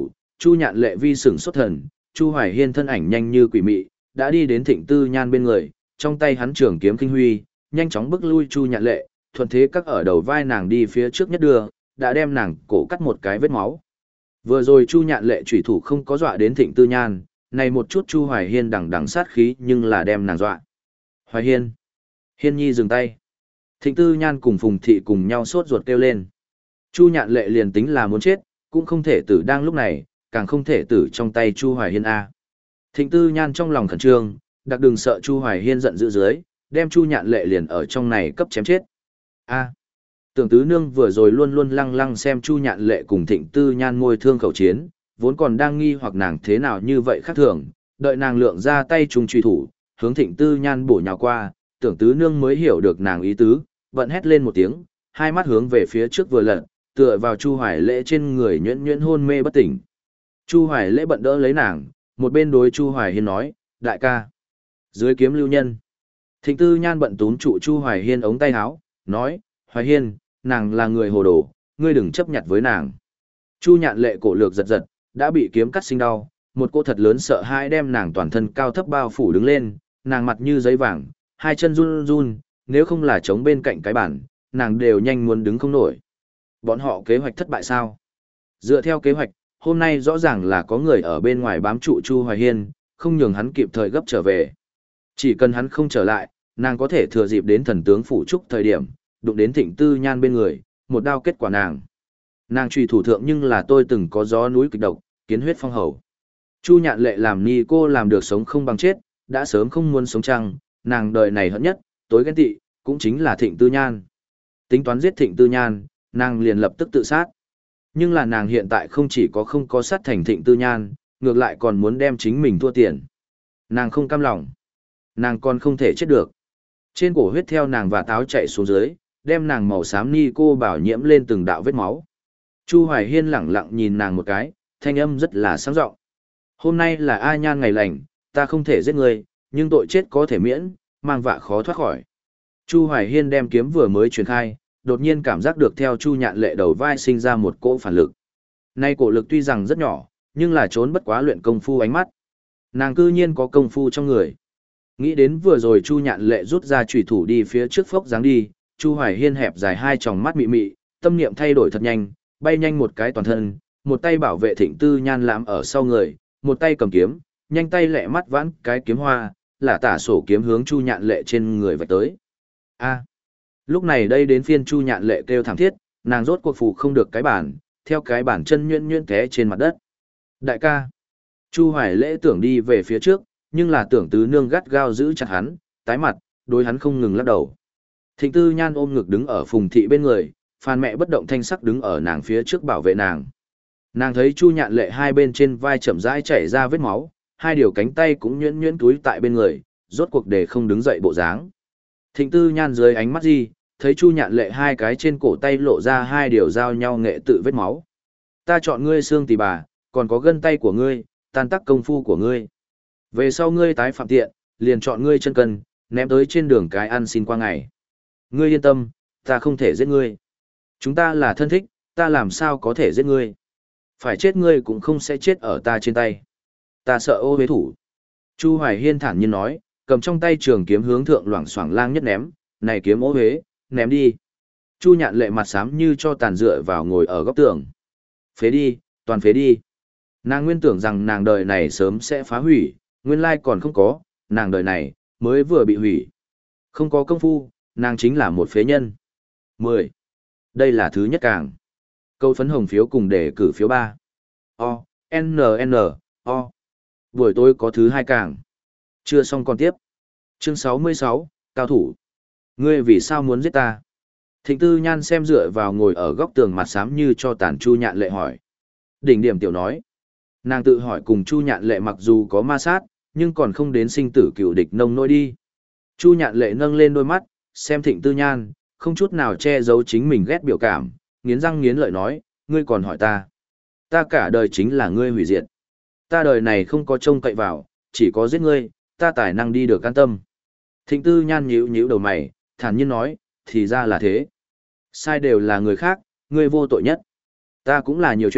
Chu Nhạn Lệ vi sửng xuất thần, Chu Hoài Hiên thân ảnh nhanh như quỷ mị, đã đi đến Thịnh Tư Nhan bên người, trong tay hắn trường kiếm kinh huy, nhanh chóng bước lui Chu Nhạn Lệ, thuận thế cắt ở đầu vai nàng đi phía trước nhất đưa, đã đem nàng cổ cắt một cái vết máu. Vừa rồi Chu Nhạn Lệ chủy thủ không có dọa đến Thịnh Tư Nhan, này một chút Chu Hoài Hiên đằng đằng sát khí nhưng là đem nàng dọa. Hoài Hiên! Hiên nhi dừng tay. Thịnh Tư Nhan cùng Phùng Thị cùng nhau sốt ruột kêu lên. Chu Nhạn Lệ liền tính là muốn chết, cũng không thể tử đang lúc này, càng không thể tử trong tay Chu Hoài Hiên A. Thịnh Tư Nhan trong lòng khẩn trương, đặc đừng sợ Chu Hoài Hiên giận dữ dưới, đem Chu Nhạn Lệ liền ở trong này cấp chém chết. A. Tưởng tứ nương vừa rồi luôn luôn lăng lăng xem Chu Nhạn Lệ cùng Thịnh Tư Nhan môi thương khẩu chiến, vốn còn đang nghi hoặc nàng thế nào như vậy khác thường, đợi nàng lượng ra tay trùng truy thủ, hướng Thịnh Tư Nhan bổ nhào qua, tưởng tứ nương mới hiểu được nàng ý tứ, bận hét lên một tiếng, hai mắt hướng về phía trước vừa lật, tựa vào Chu Hoài Lễ trên người nhuyễn nhuyễn hôn mê bất tỉnh. Chu Hoài Lễ bận đỡ lấy nàng, một bên đối Chu Hoài Hiên nói, đại ca, dưới kiếm lưu nhân. Thịnh Tư Nhan bận túm trụ Chu Hoài Hiên ống tay áo, nói, Hoài Hiên, nàng là người hồ đồ, ngươi đừng chấp nhặt với nàng. Chu Nhạn Lệ cổ lược giật giật, đã bị kiếm cắt sinh đau, một cô thật lớn sợ hãi đem nàng toàn thân cao thấp bao phủ đứng lên, nàng mặt như giấy vàng, hai chân run run, nếu không là chống bên cạnh cái bàn, nàng đều nhanh muốn đứng không nổi. Bọn họ kế hoạch thất bại sao? Dựa theo kế hoạch, hôm nay rõ ràng là có người ở bên ngoài bám trụ Chu Hoài Hiên, không nhường hắn kịp thời gấp trở về. Chỉ cần hắn không trở lại, nàng có thể thừa dịp đến thần tướng phủ trúc thời điểm, đụng đến Thịnh Tư Nhan bên người, một đao kết quả nàng. Nàng truy thủ thượng nhưng là tôi từng có gió núi kịch độc, kiến huyết phong hầu. Chu Nhạn Lệ làm ni cô làm được sống không bằng chết, đã sớm không muốn sống chăng, nàng đời này hận nhất, tối ghen tị, cũng chính là Thịnh Tư Nhan. Tính toán giết Thịnh Tư Nhan, nàng liền lập tức tự sát. Nhưng là nàng hiện tại không chỉ có không có sát thành Thịnh Tư Nhan, ngược lại còn muốn đem chính mình thua tiền. Nàng không cam lòng. Nàng còn không thể chết được. Trên cổ huyết theo nàng và táo chạy xuống dưới, đem nàng màu xám ni cô bảo nhiễm lên từng đạo vết máu. Chu Hoài Hiên lẳng lặng nhìn nàng một cái, thanh âm rất là sáng giọng. Hôm nay là A Nhan ngày lành, ta không thể giết ngươi, nhưng tội chết có thể miễn, mang vạ khó thoát khỏi. Chu Hoài Hiên đem kiếm vừa mới truyền khai, đột nhiên cảm giác được theo Chu Nhạn Lệ đầu vai sinh ra một cỗ phản lực. Nay cổ lực tuy rằng rất nhỏ, nhưng là trốn bất quá luyện công phu ánh mắt. Nàng cư nhiên có công phu trong người. Nghĩ đến vừa rồi Chu Nhạn Lệ rút ra chủy thủ đi phía trước phốc dáng đi, Chu Hoài Hiên hẹp dài hai tròng mắt mị mị, tâm niệm thay đổi thật nhanh, bay nhanh một cái toàn thân, một tay bảo vệ Thịnh Tư Nhan lãm ở sau người, một tay cầm kiếm, nhanh tay lẹ mắt vãn cái kiếm hoa, là tả sổ kiếm hướng Chu Nhạn Lệ trên người vạch tới. A. Lúc này đây đến phiên Chu Nhạn Lệ kêu thảm thiết, nàng rốt cuộc phụ không được cái bản, theo cái bản chân nhuyễn nhuyễn té trên mặt đất. Đại ca. Chu Hoài Lễ tưởng đi về phía trước, nhưng là tưởng tứ nương gắt gao giữ chặt hắn, tái mặt, đối hắn không ngừng lắc đầu. Thịnh Tư Nhan ôm ngực đứng ở Phùng Thị bên người, Phan mẹ bất động thanh sắc đứng ở nàng phía trước bảo vệ nàng. Nàng thấy Chu Nhạn Lệ hai bên trên vai chậm rãi chảy ra vết máu, hai điều cánh tay cũng nhuyễn nhuyễn túi tại bên người, rốt cuộc để không đứng dậy bộ dáng. Thịnh Tư Nhan dưới ánh mắt gì, thấy Chu Nhạn Lệ hai cái trên cổ tay lộ ra hai điều giao nhau nghệ tự vết máu. Ta chọn ngươi xương tỳ bà, còn có gân tay của ngươi, tan tác công phu của ngươi. Về sau ngươi tái phạm tiện, liền chọn ngươi chân cần, ném tới trên đường cái ăn xin qua ngày. Ngươi yên tâm, ta không thể giết ngươi. Chúng ta là thân thích, ta làm sao có thể giết ngươi. Phải chết ngươi cũng không sẽ chết ở ta trên tay. Ta sợ ô hế thủ. Chu Hoài Hiên thản nhiên nói, cầm trong tay trường kiếm hướng thượng loảng xoảng lang nhất ném, này kiếm ô hế, ném đi. Chu Nhạn Lệ mặt xám như cho tàn dựa vào ngồi ở góc tường. Phế đi, toàn phế đi. Nàng nguyên tưởng rằng nàng đời này sớm sẽ phá hủy, nguyên lai còn không có, nàng đời này mới vừa bị hủy. Không có công phu, nàng chính là một phế nhân. mười. Đây là thứ nhất càng. Câu phấn hồng phiếu cùng để cử phiếu ba. O, N, N, O. Buổi tối có thứ hai càng. Chưa xong còn tiếp. Chương sáu mươi sáu, Cao thủ. Ngươi vì sao muốn giết ta? Thịnh Tư Nhan xem dựa vào ngồi ở góc tường mặt xám như cho tàn Chu Nhạn Lệ hỏi. Đỉnh điểm tiểu nói. Nàng tự hỏi cùng Chu Nhạn Lệ mặc dù có ma sát, nhưng còn không đến sinh tử cựu địch nông nỗi đi. Chu Nhạn Lệ nâng lên đôi mắt, xem Thịnh Tư Nhan, không chút nào che giấu chính mình ghét biểu cảm, nghiến răng nghiến lợi nói, ngươi còn hỏi ta. Ta cả đời chính là ngươi hủy diệt. Ta đời này không có trông cậy vào, chỉ có giết ngươi, ta tài năng đi được an tâm. Thịnh Tư Nhan nhíu nhíu đầu mày, thản nhiên nói, thì ra là thế. Sai đều là người khác, ngươi vô tội nhất. Ta cũng là nhiều chuyện,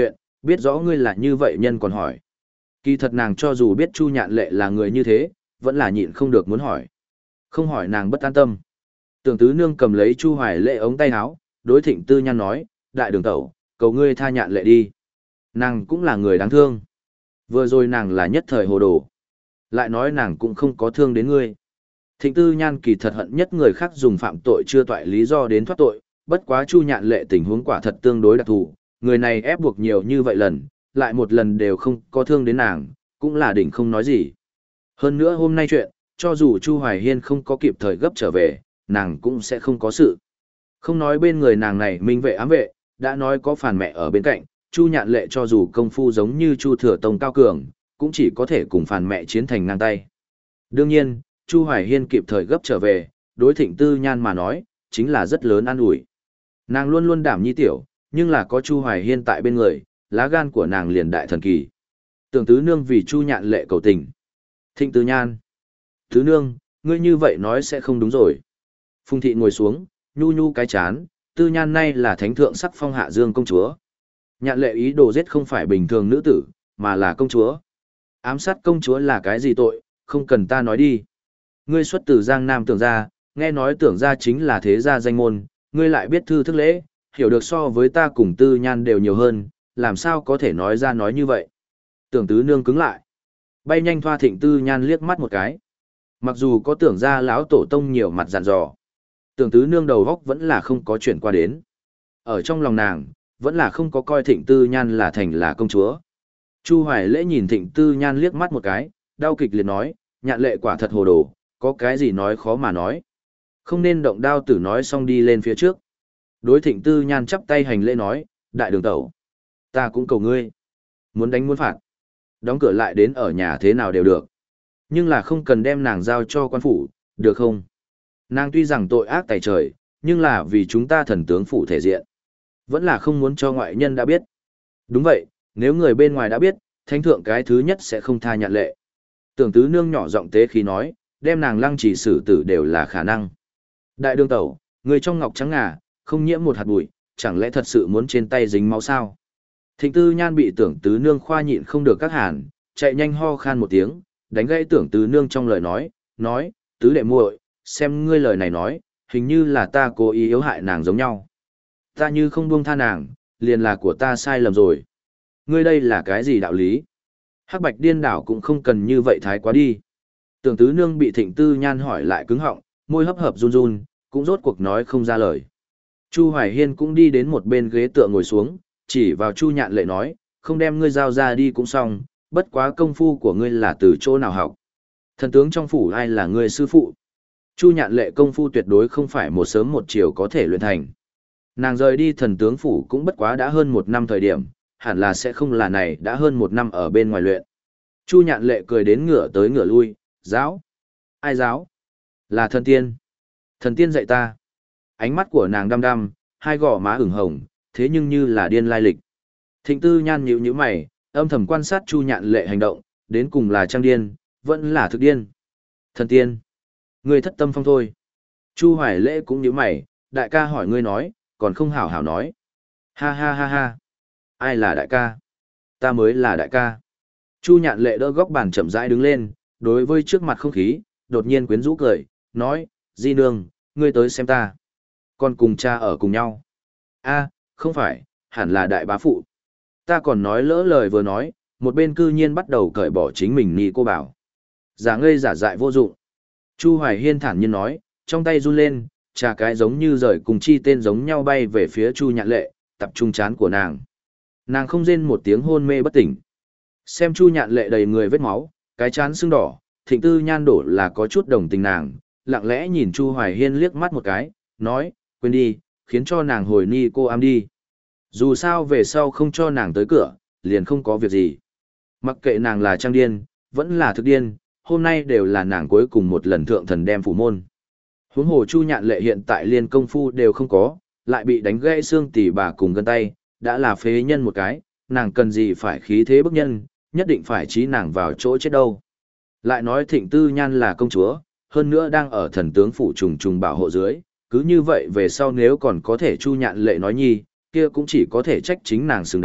Biết rõ ngươi là như vậy nhân còn hỏi. Kỳ thật nàng cho dù biết Chu Nhạn Lệ là người như thế, vẫn là nhịn không được muốn hỏi. Không hỏi nàng bất an tâm. Tưởng tứ nương cầm lấy Chu Hoài Lệ ống tay áo, đối Thịnh Tư Nhan nói, đại đường tẩu, cầu ngươi tha Nhạn Lệ đi. Nàng cũng là người đáng thương. Vừa rồi nàng là nhất thời hồ đồ. Lại nói nàng cũng không có thương đến ngươi. Thịnh Tư Nhan kỳ thật hận nhất người khác dùng phạm tội chưa toại lý do đến thoát tội, bất quá Chu Nhạn Lệ tình huống quả thật tương đối đặc thù, người này ép buộc nhiều như vậy lần, lại một lần đều không có thương đến nàng, cũng là đỉnh không nói gì. Hơn nữa hôm nay chuyện, cho dù Chu Hoài Hiên không có kịp thời gấp trở về, nàng cũng sẽ không có sự. Không nói bên người nàng này minh vệ ám vệ, đã nói có phản mẹ ở bên cạnh, Chu Nhạn Lệ cho dù công phu giống như Chu Thừa Tông cao cường, cũng chỉ có thể cùng phản mẹ chiến thành ngang tay. Đương nhiên, Chu Hoài Hiên kịp thời gấp trở về, đối Thịnh Tư Nhan mà nói, chính là rất lớn an ủi. Nàng luôn luôn đảm nhi tiểu, nhưng là có Chu Hoài Hiên tại bên người, lá gan của nàng liền đại thần kỳ. Tưởng tứ nương vì Chu Nhạn Lệ cầu tình. Thịnh Tư Nhan. Tứ nương, ngươi như vậy nói sẽ không đúng rồi. Phùng thị ngồi xuống, nhu nhu cái chán, Tư Nhan nay là thánh thượng sắc phong hạ dương công chúa. Nhạn Lệ ý đồ giết không phải bình thường nữ tử, mà là công chúa. Ám sát công chúa là cái gì tội, không cần ta nói đi. Ngươi xuất từ Giang Nam Tưởng gia, nghe nói Tưởng gia chính là thế gia danh môn, ngươi lại biết thư thức lễ, hiểu được so với ta cùng Tư Nhan đều nhiều hơn, làm sao có thể nói ra nói như vậy. Tưởng tứ nương cứng lại. Bay nhanh thoa Thịnh Tư Nhan liếc mắt một cái. Mặc dù có Tưởng gia lão tổ tông nhiều mặt dặn dò, Tưởng tứ nương đầu góc vẫn là không có chuyển qua đến. Ở trong lòng nàng, vẫn là không có coi Thịnh Tư Nhan là thành là công chúa. Chu Hoài Lễ nhìn Thịnh Tư Nhan liếc mắt một cái, đau kịch liệt nói, Nhạn Lệ quả thật hồ đồ, có cái gì nói khó mà nói. Không nên động đao tử nói xong đi lên phía trước. Đối Thịnh Tư Nhan chắp tay hành lễ nói, đại đường tẩu. Ta cũng cầu ngươi. Muốn đánh muốn phạt. Đóng cửa lại đến ở nhà thế nào đều được. Nhưng là không cần đem nàng giao cho quan phủ, được không? Nàng tuy rằng tội ác tày trời, nhưng là vì chúng ta thần tướng phủ thể diện. Vẫn là không muốn cho ngoại nhân đã biết. Đúng vậy, nếu người bên ngoài đã biết, thánh thượng cái thứ nhất sẽ không tha Nhạn Lệ. Tưởng tứ nương nhỏ giọng tế khí nói, đem nàng lăng trì xử tử đều là khả năng. Đại đường tẩu, người trong ngọc trắng ngà, không nhiễm một hạt bụi, chẳng lẽ thật sự muốn trên tay dính máu sao? Thịnh Tư Nhan bị tưởng tứ nương khoa nhịn không được các hàn, chạy nhanh ho khan một tiếng, đánh gãy tưởng tứ nương trong lời nói, nói, tứ đệ muội, xem ngươi lời này nói, hình như là ta cố ý yếu hại nàng giống nhau. Ta như không buông tha nàng, liền là của ta sai lầm rồi. Ngươi đây là cái gì đạo lý? Hắc bạch điên đảo cũng không cần như vậy thái quá đi. Tưởng tứ nương bị Thịnh Tư Nhan hỏi lại cứng họng, môi hấp hợp run run, cũng rốt cuộc nói không ra lời. Chu Hoài Hiên cũng đi đến một bên ghế tựa ngồi xuống, chỉ vào Chu Nhạn Lệ nói, không đem ngươi giao ra đi cũng xong, bất quá công phu của ngươi là từ chỗ nào học. Thần tướng trong phủ ai là ngươi sư phụ? Chu Nhạn Lệ công phu tuyệt đối không phải một sớm một chiều có thể luyện thành. Nàng rời đi thần tướng phủ cũng bất quá đã hơn một năm thời điểm, hẳn là sẽ không là này đã hơn một năm ở bên ngoài luyện. Chu Nhạn Lệ cười đến ngửa tới ngửa lui, giáo? Ai giáo? Là thần tiên. Thần tiên dạy ta. Ánh mắt của nàng đăm đăm, hai gò má ửng hồng, thế nhưng như là điên lai lịch. Thịnh Tư Nhan nhíu nhíu mày, âm thầm quan sát Chu Nhạn Lệ hành động, đến cùng là trang điên, vẫn là thực điên. Thần tiên. Ngươi thất tâm phong thôi. Chu Hoài Lễ cũng nhíu mày, đại ca hỏi ngươi nói, còn không hảo hảo nói. Ha ha ha ha. Ai là đại ca? Ta mới là đại ca. Chu Nhạn Lệ đỡ góc bàn chậm rãi đứng lên, đối với trước mặt không khí, đột nhiên quyến rũ cười, nói, Di nương, ngươi tới xem ta. Con cùng cha ở cùng nhau. A, không phải, hẳn là đại bá phụ. Ta còn nói lỡ lời vừa nói, một bên cư nhiên bắt đầu cởi bỏ chính mình nị cô bảo. Giả ngây giả dại vô dụng. Chu Hoài Hiên thản nhiên nói, trong tay run lên, trà cái giống như rời cùng chi tên giống nhau bay về phía Chu Nhạn Lệ, tập trung chán của nàng. Nàng không rên một tiếng hôn mê bất tỉnh. Xem Chu Nhạn Lệ đầy người vết máu, cái chán sưng đỏ, Thịnh Tư Nhan đổ là có chút đồng tình nàng, lặng lẽ nhìn Chu Hoài Hiên liếc mắt một cái, nói, quên đi, khiến cho nàng hồi ni cô am đi. Dù sao về sau không cho nàng tới cửa, liền không có việc gì. Mặc kệ nàng là trang điên, vẫn là thực điên, hôm nay đều là nàng cuối cùng một lần thượng thần đem phủ môn. Huống hồ Chu Nhạn Lệ hiện tại liên công phu đều không có, lại bị đánh gãy xương tỉ bà cùng gân tay, đã là phế nhân một cái, nàng cần gì phải khí thế bức nhân, nhất định phải trí nàng vào chỗ chết đâu. Lại nói Thịnh Tư Nhan là công chúa, hơn nữa đang ở thần tướng phủ trùng trùng bảo hộ dưới, cứ như vậy về sau nếu còn có thể Chu Nhạn Lệ nói nhi, kia cũng chỉ có thể trách chính nàng xứng đáng,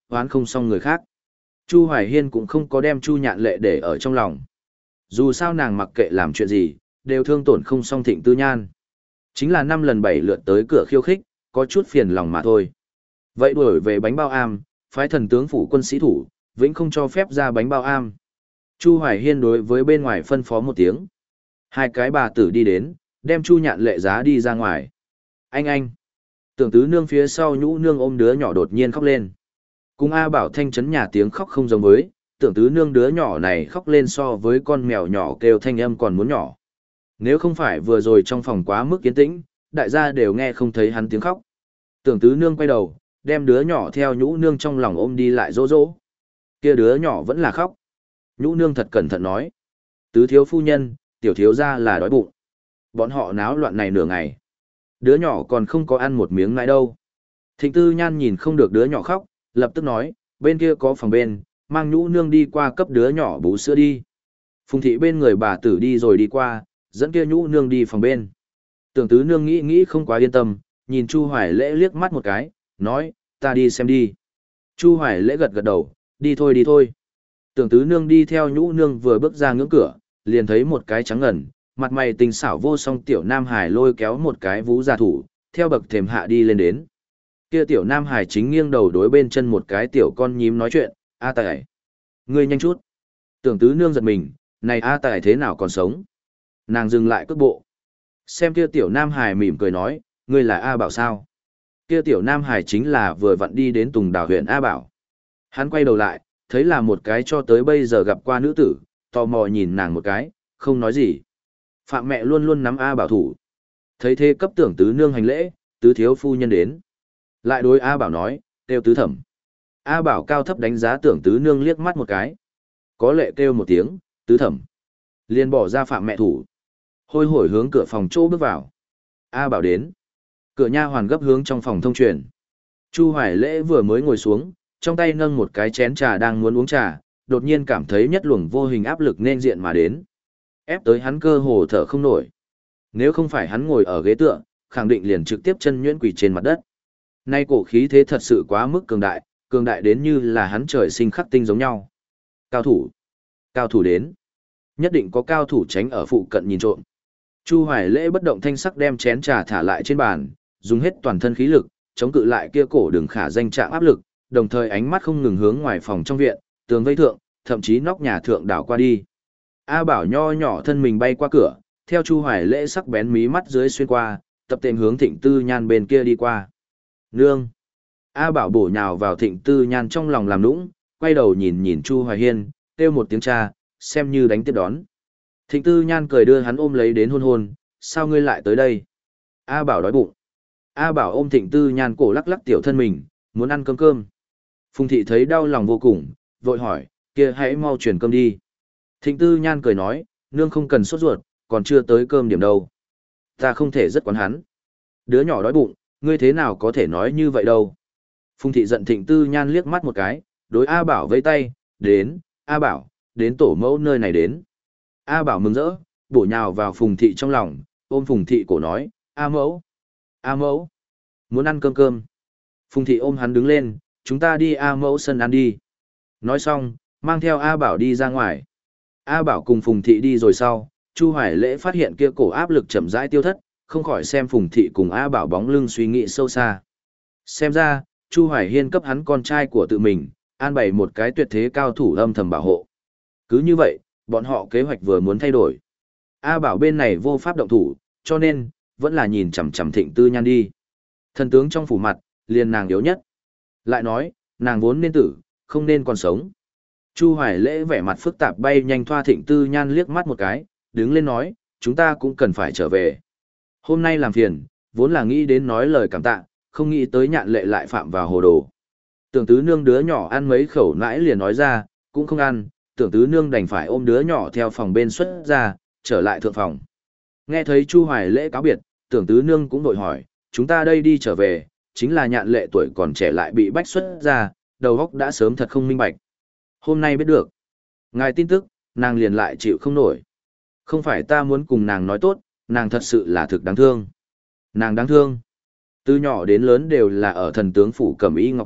oán không xong người khác. Chu Hoài Hiên cũng không có đem Chu Nhạn Lệ để ở trong lòng. Dù sao nàng mặc kệ làm chuyện gì, đều thương tổn không xong Thịnh Tư Nhan. Chính là năm lần bảy lượt tới cửa khiêu khích, có chút phiền lòng mà thôi. Vậy đuổi về bánh bao am, phái thần tướng phủ quân sĩ thủ, vĩnh không cho phép ra bánh bao am. Chu Hoài Hiên đối với bên ngoài phân phó một tiếng. Hai cái bà tử đi đến, đem Chu Nhạn Lệ giá đi ra ngoài. Anh anh. Tưởng tứ nương phía sau nhũ nương ôm đứa nhỏ đột nhiên khóc lên. Cùng A Bảo thanh chấn nhà tiếng khóc không giống với, tưởng tứ nương đứa nhỏ này khóc lên so với con mèo nhỏ kêu thanh âm còn muốn nhỏ. Nếu không phải vừa rồi trong phòng quá mức yên tĩnh, đại gia đều nghe không thấy hắn tiếng khóc. Tưởng tứ nương quay đầu, đem đứa nhỏ theo nhũ nương trong lòng ôm đi lại dỗ dỗ. Kia đứa nhỏ vẫn là khóc. Nhũ nương thật cẩn thận nói. Tứ thiếu phu nhân, tiểu thiếu ra là đói bụng. Bọn họ náo loạn này nửa ngày. Đứa nhỏ còn không có ăn một miếng nãi đâu. Thịnh Tư Nhan nhìn không được đứa nhỏ khóc, lập tức nói, bên kia có phòng bên, mang nhũ nương đi qua cấp đứa nhỏ bú sữa đi. Phùng thị bên người bà tử đi rồi đi qua, dẫn kia nhũ nương đi phòng bên. Tưởng tứ nương nghĩ nghĩ không quá yên tâm, nhìn Chu Hoài Lễ liếc mắt một cái, nói, ta đi xem đi. Chu Hoài Lễ gật gật đầu, đi thôi đi thôi. Tưởng tứ nương đi theo nhũ nương vừa bước ra ngưỡng cửa, liền thấy một cái trắng ngần, mặt mày tình xảo vô song tiểu nam hải lôi kéo một cái vú gia thủ, theo bậc thềm hạ đi lên đến. Kia tiểu nam hải chính nghiêng đầu đối bên chân một cái tiểu con nhím nói chuyện, A Tài. Ngươi nhanh chút. Tưởng tứ nương giật mình, này A Tài thế nào còn sống? Nàng dừng lại cước bộ. Xem kia tiểu nam hải mỉm cười nói, ngươi là A Bảo sao? Kia tiểu nam hải chính là vừa vặn đi đến Tùng Đào huyện A Bảo. Hắn quay đầu lại, thấy là một cái cho tới bây giờ gặp qua nữ tử, tò mò nhìn nàng một cái, không nói gì. Phạm mẹ luôn luôn nắm A Bảo thủ. Thấy thế cấp tưởng tứ nương hành lễ, tứ thiếu phu nhân đến. Lại đối A Bảo nói, kêu tứ thẩm. A Bảo cao thấp đánh giá tưởng tứ nương liếc mắt một cái. Có lệ kêu một tiếng, tứ thẩm. Liền bỏ ra phạm mẹ thủ. Hôi hổi hướng cửa phòng chỗ bước vào. A Bảo đến. Cửa nha hoàn gấp hướng trong phòng thông truyền. Chu Hoài Lễ vừa mới ngồi xuống, trong tay nâng một cái chén trà đang muốn uống trà, đột nhiên cảm thấy nhất luồng vô hình áp lực nên diện mà đến. Ép tới hắn cơ hồ thở không nổi. Nếu không phải hắn ngồi ở ghế tựa, khẳng định liền trực tiếp chân nhuyễn quỳ trên mặt đất. Nay cổ khí thế thật sự quá mức cường đại, cường đại đến như là hắn trời sinh khắc tinh giống nhau. Cao thủ. Cao thủ đến. Nhất định có cao thủ tránh ở phụ cận nhìn trộm. Chu Hoài Lễ bất động thanh sắc đem chén trà thả lại trên bàn, dùng hết toàn thân khí lực, chống cự lại kia cổ đường khả danh trạng áp lực, đồng thời ánh mắt không ngừng hướng ngoài phòng trong viện, tường vây thượng, thậm chí nóc nhà thượng đảo qua đi. A Bảo nho nhỏ thân mình bay qua cửa, theo Chu Hoài Lễ sắc bén mí mắt dưới xuyên qua, tập tên hướng Thịnh Tư Nhan bên kia đi qua. Nương! A Bảo bổ nhào vào Thịnh Tư Nhan trong lòng làm nũng, quay đầu nhìn nhìn Chu Hoài Hiên, kêu một tiếng cha, xem như đánh tiếp đón. Thịnh Tư Nhan cười đưa hắn ôm lấy đến hôn hôn, sao ngươi lại tới đây? A Bảo đói bụng. A Bảo ôm Thịnh Tư Nhan cổ lắc lắc tiểu thân mình, muốn ăn cơm cơm. Phùng thị thấy đau lòng vô cùng, vội hỏi, kia hãy mau truyền cơm đi. Thịnh Tư Nhan cười nói, nương không cần sốt ruột, còn chưa tới cơm điểm đâu. Ta không thể rất quán hắn. Đứa nhỏ đói bụng, ngươi thế nào có thể nói như vậy đâu. Phùng thị giận Thịnh Tư Nhan liếc mắt một cái, đối A Bảo vẫy tay, đến, A Bảo, đến tổ mẫu nơi này đến. A Bảo mừng rỡ, bổ nhào vào Phùng thị trong lòng, ôm Phùng thị cổ nói, A mẫu, A mẫu, muốn ăn cơm cơm. Phùng thị ôm hắn đứng lên, chúng ta đi A mẫu sân ăn đi. Nói xong, mang theo A Bảo đi ra ngoài. A Bảo cùng Phùng thị đi rồi sau, Chu Hoài Lễ phát hiện kia cổ áp lực chậm rãi tiêu thất, không khỏi xem Phùng thị cùng A Bảo bóng lưng suy nghĩ sâu xa. Xem ra, Chu Hoài Hiên cấp hắn con trai của tự mình, an bày một cái tuyệt thế cao thủ âm thầm bảo hộ. Cứ như vậy, bọn họ kế hoạch vừa muốn thay đổi. A Bảo bên này vô pháp động thủ, cho nên, vẫn là nhìn chằm chằm Thịnh Tư Nhan đi. Thần tướng trong phủ mặt, liền nàng yếu nhất. Lại nói, nàng vốn nên tử, không nên còn sống. Chu Hoài Lễ vẻ mặt phức tạp bay nhanh thoa Thịnh Tư Nhan liếc mắt một cái, đứng lên nói, chúng ta cũng cần phải trở về. Hôm nay làm phiền, vốn là nghĩ đến nói lời cảm tạ, không nghĩ tới Nhạn Lệ lại phạm vào hồ đồ. Tưởng tứ nương đứa nhỏ ăn mấy khẩu nãi liền nói ra, cũng không ăn, tưởng tứ nương đành phải ôm đứa nhỏ theo phòng bên xuất ra, trở lại thượng phòng. Nghe thấy Chu Hoài Lễ cáo biệt, tưởng tứ nương cũng đội hỏi, chúng ta đây đi trở về, chính là Nhạn Lệ tuổi còn trẻ lại bị bách xuất ra, đầu óc đã sớm thật không minh bạch. Hôm nay biết được. Ngài tin tức, nàng liền lại chịu không nổi. Không phải ta muốn cùng nàng nói tốt, nàng thật sự là thực đáng thương. Nàng đáng thương. Từ nhỏ đến lớn đều là ở thần tướng phủ cẩm y ngọc thực,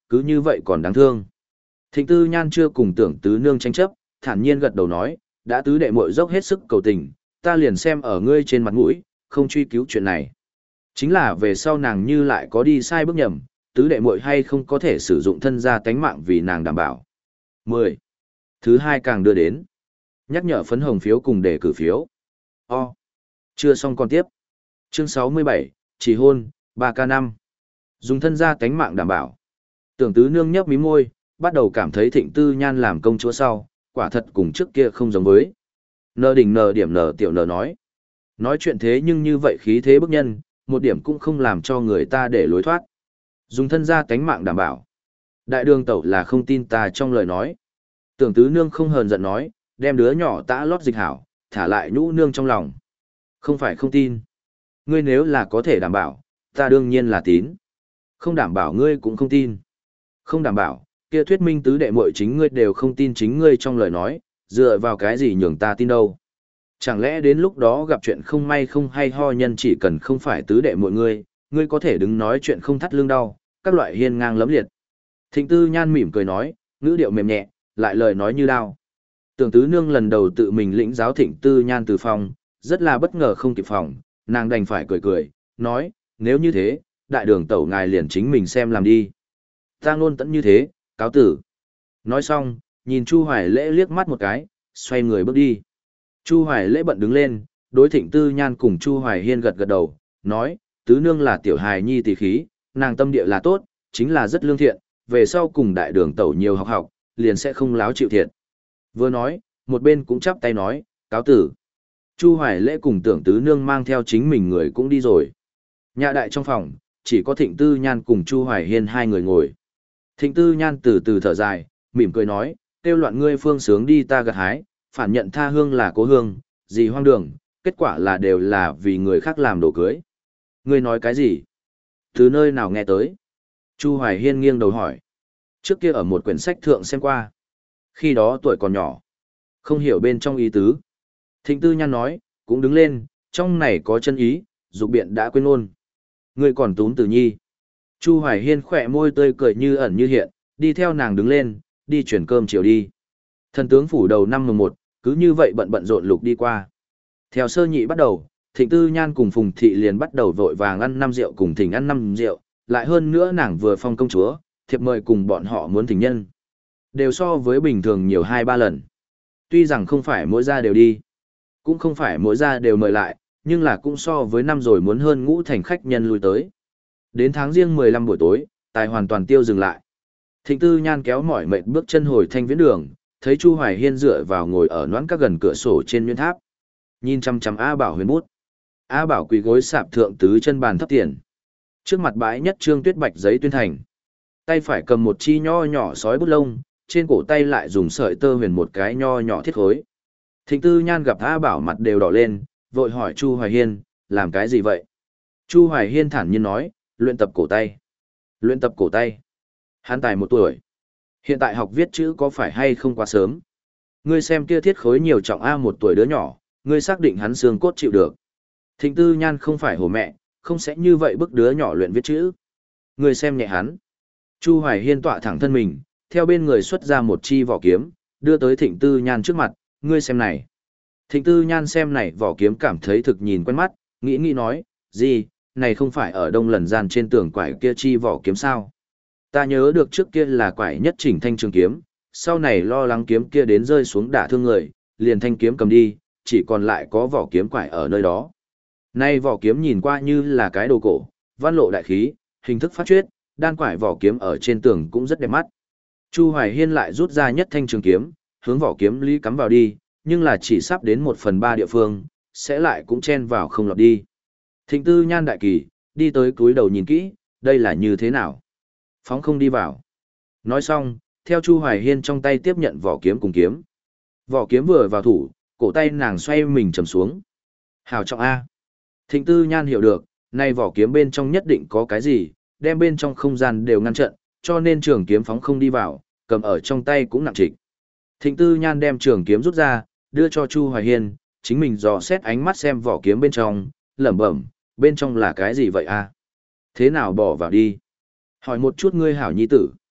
cứ như vậy còn đáng thương. Thịnh Tư Nhan chưa cùng Tưởng Tứ Nương tranh chấp, thản nhiên gật đầu nói, đã tứ đệ muội dốc hết sức cầu tình, ta liền xem ở ngươi trên mặt mũi, không truy cứu chuyện này. Chính là về sau nàng như lại có đi sai bước nhầm, tứ đệ muội hay không có thể sử dụng thân gia tánh mạng vì nàng đảm bảo. mười. Thứ hai càng đưa đến. Nhắc nhở phấn hồng phiếu cùng đề cử phiếu. O. Chưa xong còn tiếp. Chương sáu mươi bảy, chỉ hôn, ba k năm. Dùng thân gia tánh mạng đảm bảo. Tưởng Tứ Nương nhấp mí môi, bắt đầu cảm thấy Thịnh Tư Nhan làm công chúa sau, quả thật cùng trước kia không giống với. Nờ đỉnh nờ điểm nờ tiểu nờ nói. Nói chuyện thế nhưng như vậy khí thế bức nhân, một điểm cũng không làm cho người ta để lối thoát. Dùng thân gia tánh mạng đảm bảo. Đại đường tẩu là không tin ta trong lời nói. Tưởng Tứ Nương không hờn giận nói, đem đứa nhỏ tã lót dịch hảo, thả lại nhũ nương trong lòng. Không phải không tin. Ngươi nếu là có thể đảm bảo, ta đương nhiên là tín. Không đảm bảo ngươi cũng không tin. Không đảm bảo, kia thuyết minh tứ đệ muội chính ngươi đều không tin chính ngươi trong lời nói, dựa vào cái gì nhường ta tin đâu. Chẳng lẽ đến lúc đó gặp chuyện không may không hay ho nhân chỉ cần không phải tứ đệ muội ngươi, ngươi có thể đứng nói chuyện không thắt lưng đau, các loại hiên ngang lấm liệt. Thịnh Tư Nhan mỉm cười nói, ngữ điệu mềm nhẹ, lại lời nói như đao. Tưởng Tứ Nương lần đầu tự mình lĩnh giáo Thịnh Tư Nhan từ phòng, rất là bất ngờ không kịp phòng, nàng đành phải cười cười, nói, nếu như thế, đại đường tẩu ngài liền chính mình xem làm đi. Ta ngôn tẫn như thế, cáo tử. Nói xong, nhìn Chu Hoài Lễ liếc mắt một cái, xoay người bước đi. Chu Hoài Lễ bận đứng lên, đối Thịnh Tư Nhan cùng Chu Hoài Hiên gật gật đầu, nói, Tứ Nương là tiểu hài nhi tỷ khí, nàng tâm địa là tốt, chính là rất lương thiện, về sau cùng đại đường tẩu nhiều học học, liền sẽ không láo chịu thiệt. Vừa nói, một bên cũng chắp tay nói, cáo tử. Chu Hoài Lễ cùng Tưởng Tứ Nương mang theo chính mình người cũng đi rồi. Nhà đại trong phòng, chỉ có Thịnh Tư Nhan cùng Chu Hoài Hiên hai người ngồi. Thịnh Tư Nhan từ từ thở dài, mỉm cười nói, kêu loạn ngươi phương sướng đi ta gặt hái, phản nhận tha hương là cố hương, gì hoang đường, kết quả là đều là vì người khác làm đồ cưới. Ngươi nói cái gì? Từ nơi nào nghe tới? Chu Hoài Hiên nghiêng đầu hỏi. Trước kia ở một quyển sách thượng xem qua. Khi đó tuổi còn nhỏ. Không hiểu bên trong ý tứ. Thịnh Tư Nhan nói, cũng đứng lên, trong này có chân ý, dục biện đã quên ôn. Ngươi còn túm Tử Nhi. Chu Hoài Hiên khỏe môi tươi cười như ẩn như hiện, đi theo nàng đứng lên, đi chuyển cơm chiều đi. Thần tướng phủ đầu năm mùng một, cứ như vậy bận bận rộn lục đi qua. Theo sơ nhị bắt đầu, Thịnh Tư Nhan cùng Phùng Thị liền bắt đầu vội vàng ăn năm rượu cùng thỉnh ăn năm rượu, lại hơn nữa nàng vừa phong công chúa, thiệp mời cùng bọn họ muốn thỉnh nhân. Đều so với bình thường nhiều hai ba lần. Tuy rằng không phải mỗi gia đều đi, cũng không phải mỗi gia đều mời lại, nhưng là cũng so với năm rồi muốn hơn ngũ thành khách nhân lui tới. Đến tháng riêng mười lăm buổi tối, tài hoàn toàn tiêu dừng lại. Thịnh Tư Nhan kéo mỏi mệt bước chân hồi thanh viễn đường, thấy Chu Hoài Hiên dựa vào ngồi ở noãn các gần cửa sổ trên nguyên tháp. Nhìn chăm chăm A Bảo huyền bút. A Bảo quỳ gối sạp thượng tứ chân bàn thấp tiền. Trước mặt bãi nhất trương tuyết bạch giấy tuyên thành. Tay phải cầm một chi nho nhỏ sói bút lông, trên cổ tay lại dùng sợi tơ huyền một cái nho nhỏ thiết khối. Thịnh Tư Nhan gặp A Bảo mặt đều đỏ lên, vội hỏi Chu Hoài Hiên, làm cái gì vậy? Chu Hoài Hiên thản nhiên nói, luyện tập cổ tay. Luyện tập cổ tay. Hắn tài một tuổi. Hiện tại học viết chữ có phải hay không quá sớm? Ngươi xem kia thiết khối nhiều trọng A một tuổi đứa nhỏ, ngươi xác định hắn xương cốt chịu được. Thịnh Tư Nhan không phải hồ mẹ, không sẽ như vậy bức đứa nhỏ luyện viết chữ. Ngươi xem nhẹ hắn. Chu Hoài Hiên tọa thẳng thân mình, theo bên người xuất ra một chi vỏ kiếm, đưa tới Thịnh Tư Nhan trước mặt, ngươi xem này. Thịnh Tư Nhan xem này vỏ kiếm cảm thấy thực nhìn quen mắt, nghĩ nghĩ nói, gì, này không phải ở đông lần gian trên tường quải kia chi vỏ kiếm sao. Ta nhớ được trước kia là quải nhất chỉnh thanh trường kiếm, sau này lo lắng kiếm kia đến rơi xuống đả thương người, liền thanh kiếm cầm đi, chỉ còn lại có vỏ kiếm quải ở nơi đó. Nay vỏ kiếm nhìn qua như là cái đồ cổ, văn lộ đại khí, hình thức phát chuyết, đan quải vỏ kiếm ở trên tường cũng rất đẹp mắt. Chu Hoài Hiên lại rút ra nhất thanh trường kiếm, hướng vỏ kiếm lý cắm vào đi, nhưng là chỉ sắp đến một phần ba địa phương, sẽ lại cũng chen vào không lọt đi. Thịnh Tư Nhan đại kỳ, đi tới cúi đầu nhìn kỹ, đây là như thế nào? Phóng không đi vào. Nói xong, theo Chu Hoài Hiên trong tay tiếp nhận vỏ kiếm cùng kiếm. Vỏ kiếm vừa vào thủ, cổ tay nàng xoay mình trầm xuống. Hào trọng A. Thịnh Tư Nhan hiểu được, nay vỏ kiếm bên trong nhất định có cái gì, đem bên trong không gian đều ngăn trận, cho nên trường kiếm phóng không đi vào, cầm ở trong tay cũng nặng trịch. Thịnh Tư Nhan đem trường kiếm rút ra, đưa cho Chu Hoài Hiên, chính mình dò xét ánh mắt xem vỏ kiếm bên trong, lẩm bẩm, bên trong là cái gì vậy a? Thế nào bỏ vào đi? Hỏi một chút ngươi hảo nhi tử.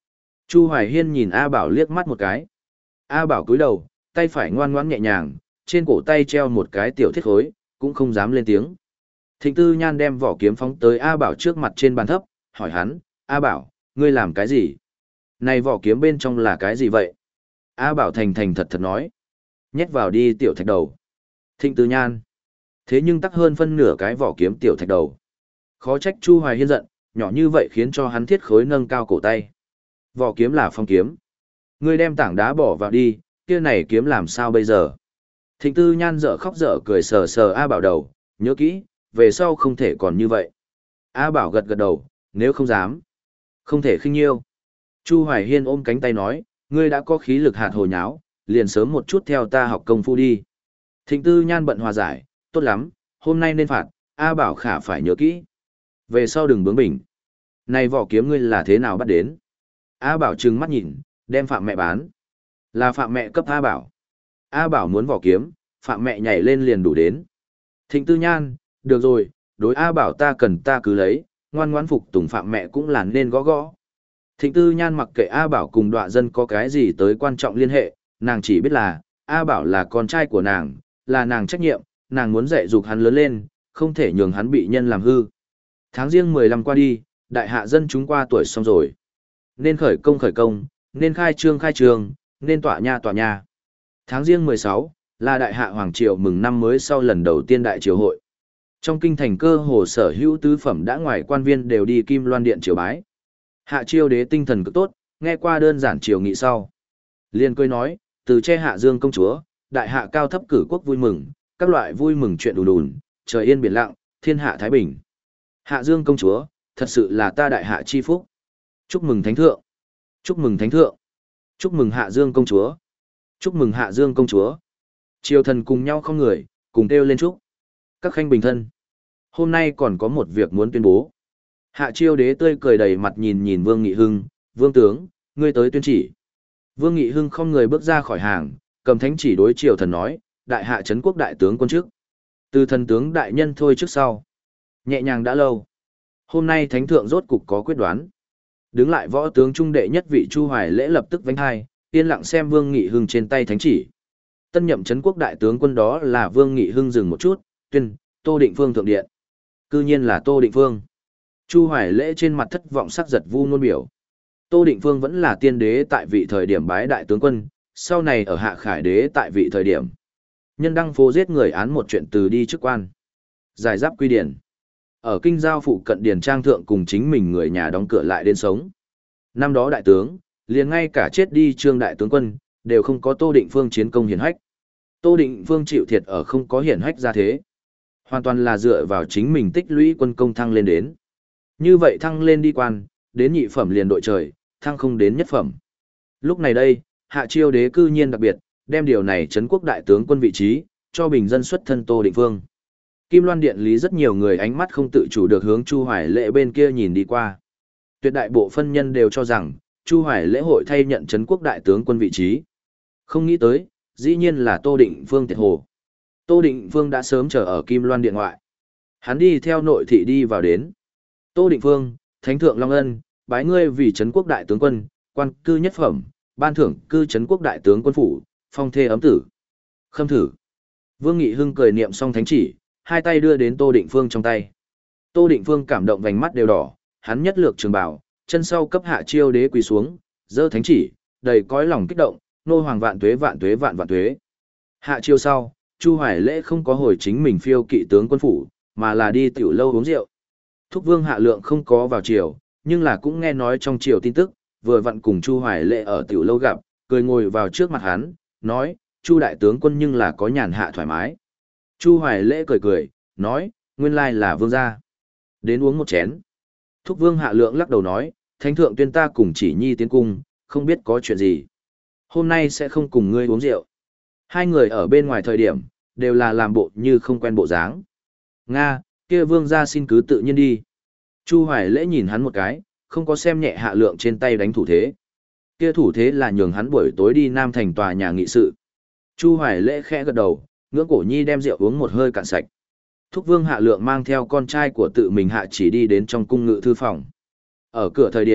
Chu Hoài Hiên nhìn A Bảo liếc mắt một cái. A Bảo cúi đầu, tay phải ngoan ngoãn nhẹ nhàng, trên cổ tay treo một cái tiểu thiết khối, cũng không dám lên tiếng. Thịnh Tư Nhan đem vỏ kiếm phóng tới A Bảo trước mặt trên bàn thấp, hỏi hắn, A Bảo, ngươi làm cái gì? Này vỏ kiếm bên trong là cái gì vậy? A Bảo thành thành thật thật nói. Nhét vào đi tiểu thạch đầu. Thịnh Tư Nhan. Thế nhưng tắc hơn phân nửa cái vỏ kiếm tiểu thạch đầu. Khó trách Chu Hoài Hiên giận, nhỏ như vậy khiến cho hắn thiết khối nâng cao cổ tay. Vỏ kiếm là phong kiếm. Ngươi đem tảng đá bỏ vào đi, kia này kiếm làm sao bây giờ? Thịnh Tư Nhan dở khóc dở cười sờ sờ A Bảo đầu, nhớ kỹ, về sau không thể còn như vậy. A Bảo gật gật đầu, nếu không dám, không thể khinh nhiêu. Chu Hoài Hiên ôm cánh tay nói, ngươi đã có khí lực hạt hồ nháo, liền sớm một chút theo ta học công phu đi. Thịnh Tư Nhan bận hòa giải, tốt lắm, hôm nay nên phạt, A Bảo khả phải nhớ kỹ. Về sau đừng bướng bỉnh. Này vỏ kiếm ngươi là thế nào bắt đến? A Bảo trừng mắt nhìn, đem Phạm mẹ bán. Là Phạm mẹ cấp A Bảo. A Bảo muốn vỏ kiếm, Phạm mẹ nhảy lên liền đủ đến. Thịnh Tư Nhan, được rồi, đối A Bảo ta cần ta cứ lấy, ngoan ngoãn phục tùng Phạm mẹ cũng là nên gõ gõ. Thịnh Tư Nhan mặc kệ A Bảo cùng đọa dân có cái gì tới quan trọng liên hệ, nàng chỉ biết là, A Bảo là con trai của nàng, là nàng trách nhiệm, nàng muốn dạy dục hắn lớn lên, không thể nhường hắn bị nhân làm hư. Tháng riêng mười lăm qua đi, đại hạ dân chúng qua tuổi xong rồi. Nên khởi công khởi công, nên khai trương khai trương, nên tỏa nha tỏa nha. Tháng riêng mười sáu, là đại hạ hoàng triều mừng năm mới sau lần đầu tiên đại triều hội. Trong kinh thành cơ hồ sở hữu tứ phẩm đã ngoài quan viên đều đi Kim Loan Điện triều bái. Hạ chiêu đế tinh thần cực tốt, nghe qua đơn giản triều nghị sau. Liên cười nói, từ che hạ dương công chúa, đại hạ cao thấp cử quốc vui mừng, các loại vui mừng chuyện đùn đùn, trời yên biển lặng, thiên hạ thái bình. Hạ dương công chúa, thật sự là ta đại hạ chi phúc. Chúc mừng thánh thượng. Chúc mừng thánh thượng. Chúc mừng hạ dương công chúa. Chúc mừng hạ dương công chúa. Triều thần cùng nhau không người, cùng kêu lên chúc. Các khanh bình thân. Hôm nay còn có một việc muốn tuyên bố. Hạ chiêu đế tươi cười đầy mặt nhìn nhìn Vương Nghị Hưng, Vương tướng, ngươi tới tuyên chỉ. Vương Nghị Hưng không người bước ra khỏi hàng, cầm thánh chỉ đối triều thần nói, đại hạ trấn quốc đại tướng quân chức. Từ thần tướng đại nhân thôi trước sau. Nhẹ nhàng đã lâu. Hôm nay thánh thượng rốt cục có quyết đoán. Đứng lại võ tướng trung đệ nhất vị Chu Hoài Lễ lập tức vánh hai, yên lặng xem Vương Nghị Hưng trên tay thánh chỉ. Tân nhậm trấn quốc đại tướng quân đó là Vương Nghị Hưng dừng một chút, tuyên, Tô Định Phương thượng điện. Cư nhiên là Tô Định Phương. Chu Hoài Lễ trên mặt thất vọng sắc giật vu ngôn biểu. Tô Định Phương vẫn là tiên đế tại vị thời điểm bái đại tướng quân, sau này ở hạ khải đế tại vị thời điểm. Nhân đăng phố giết người án một chuyện từ đi chức quan. Giải giáp quy điển. Ở kinh giao phụ cận điền trang thượng cùng chính mình người nhà đóng cửa lại đến sống. Năm đó đại tướng, liền ngay cả chết đi trương đại tướng quân, đều không có Tô Định Phương chiến công hiển hách. Tô Định Phương chịu thiệt ở không có hiển hách ra thế. Hoàn toàn là dựa vào chính mình tích lũy quân công thăng lên đến. Như vậy thăng lên đi quan, đến nhị phẩm liền đội trời, thăng không đến nhất phẩm. Lúc này đây, hạ chiêu đế cư nhiên đặc biệt, đem điều này trấn quốc đại tướng quân vị trí, cho bình dân xuất thân Tô Định Phương. Kim Loan Điện lý rất nhiều người ánh mắt không tự chủ được hướng Chu Hoài Lễ bên kia nhìn đi qua. Tuyệt đại bộ phân nhân đều cho rằng, Chu Hoài Lễ hội thay nhận trấn quốc đại tướng quân vị trí. Không nghĩ tới, dĩ nhiên là Tô Định Phương tiệt hồ. Tô Định Phương đã sớm chờ ở Kim Loan Điện ngoại. Hắn đi theo nội thị đi vào đến. Tô Định Phương, Thánh thượng Long Ân, bái ngươi vì trấn quốc đại tướng quân, quan cư nhất phẩm, ban thưởng cư trấn quốc đại tướng quân phủ, phong thê ấm tử. Khâm thử. Vương Nghị Hưng cười niệm xong thánh chỉ, hai tay đưa đến Tô Định Phương trong tay. Tô Định Phương cảm động vành mắt đều đỏ, hắn nhất lược trường bảo, chân sau cấp hạ chiêu đế quỳ xuống, giơ thánh chỉ, đầy cõi lòng kích động, nô hoàng vạn tuế vạn tuế vạn vạn tuế. Hạ chiêu sau, Chu Hoài Lễ không có hồi chính mình phiêu kỵ tướng quân phủ, mà là đi tiểu lâu uống rượu. Thúc Vương Hạ Lượng không có vào triều, nhưng là cũng nghe nói trong triều tin tức, vừa vặn cùng Chu Hoài Lễ ở tiểu lâu gặp, cười ngồi vào trước mặt hắn, nói, Chu đại tướng quân nhưng là có nhàn hạ thoải mái. Chu Hoài Lễ cười cười, nói, nguyên lai là vương gia. Đến uống một chén. Thúc Vương Hạ Lượng lắc đầu nói, thánh thượng tuyên ta cùng chỉ nhi tiến cung, không biết có chuyện gì. Hôm nay sẽ không cùng ngươi uống rượu. Hai người ở bên ngoài thời điểm, đều là làm bộ như không quen bộ dáng. Nga, kia vương gia xin cứ tự nhiên đi. Chu Hoài Lễ nhìn hắn một cái, không có xem nhẹ Hạ Lượng trên tay đánh thủ thế. Kia thủ thế là nhường hắn buổi tối đi Nam Thành tòa nhà nghị sự. Chu Hoài Lễ khẽ gật đầu, ngưỡng cổ nhi đem rượu uống một hơi cạn sạch. Thúc Vương Hạ Lượng mang theo con trai của tự mình Hạ Chỉ đi đến trong cung ngự thư phòng. Ở cửa thời điểm,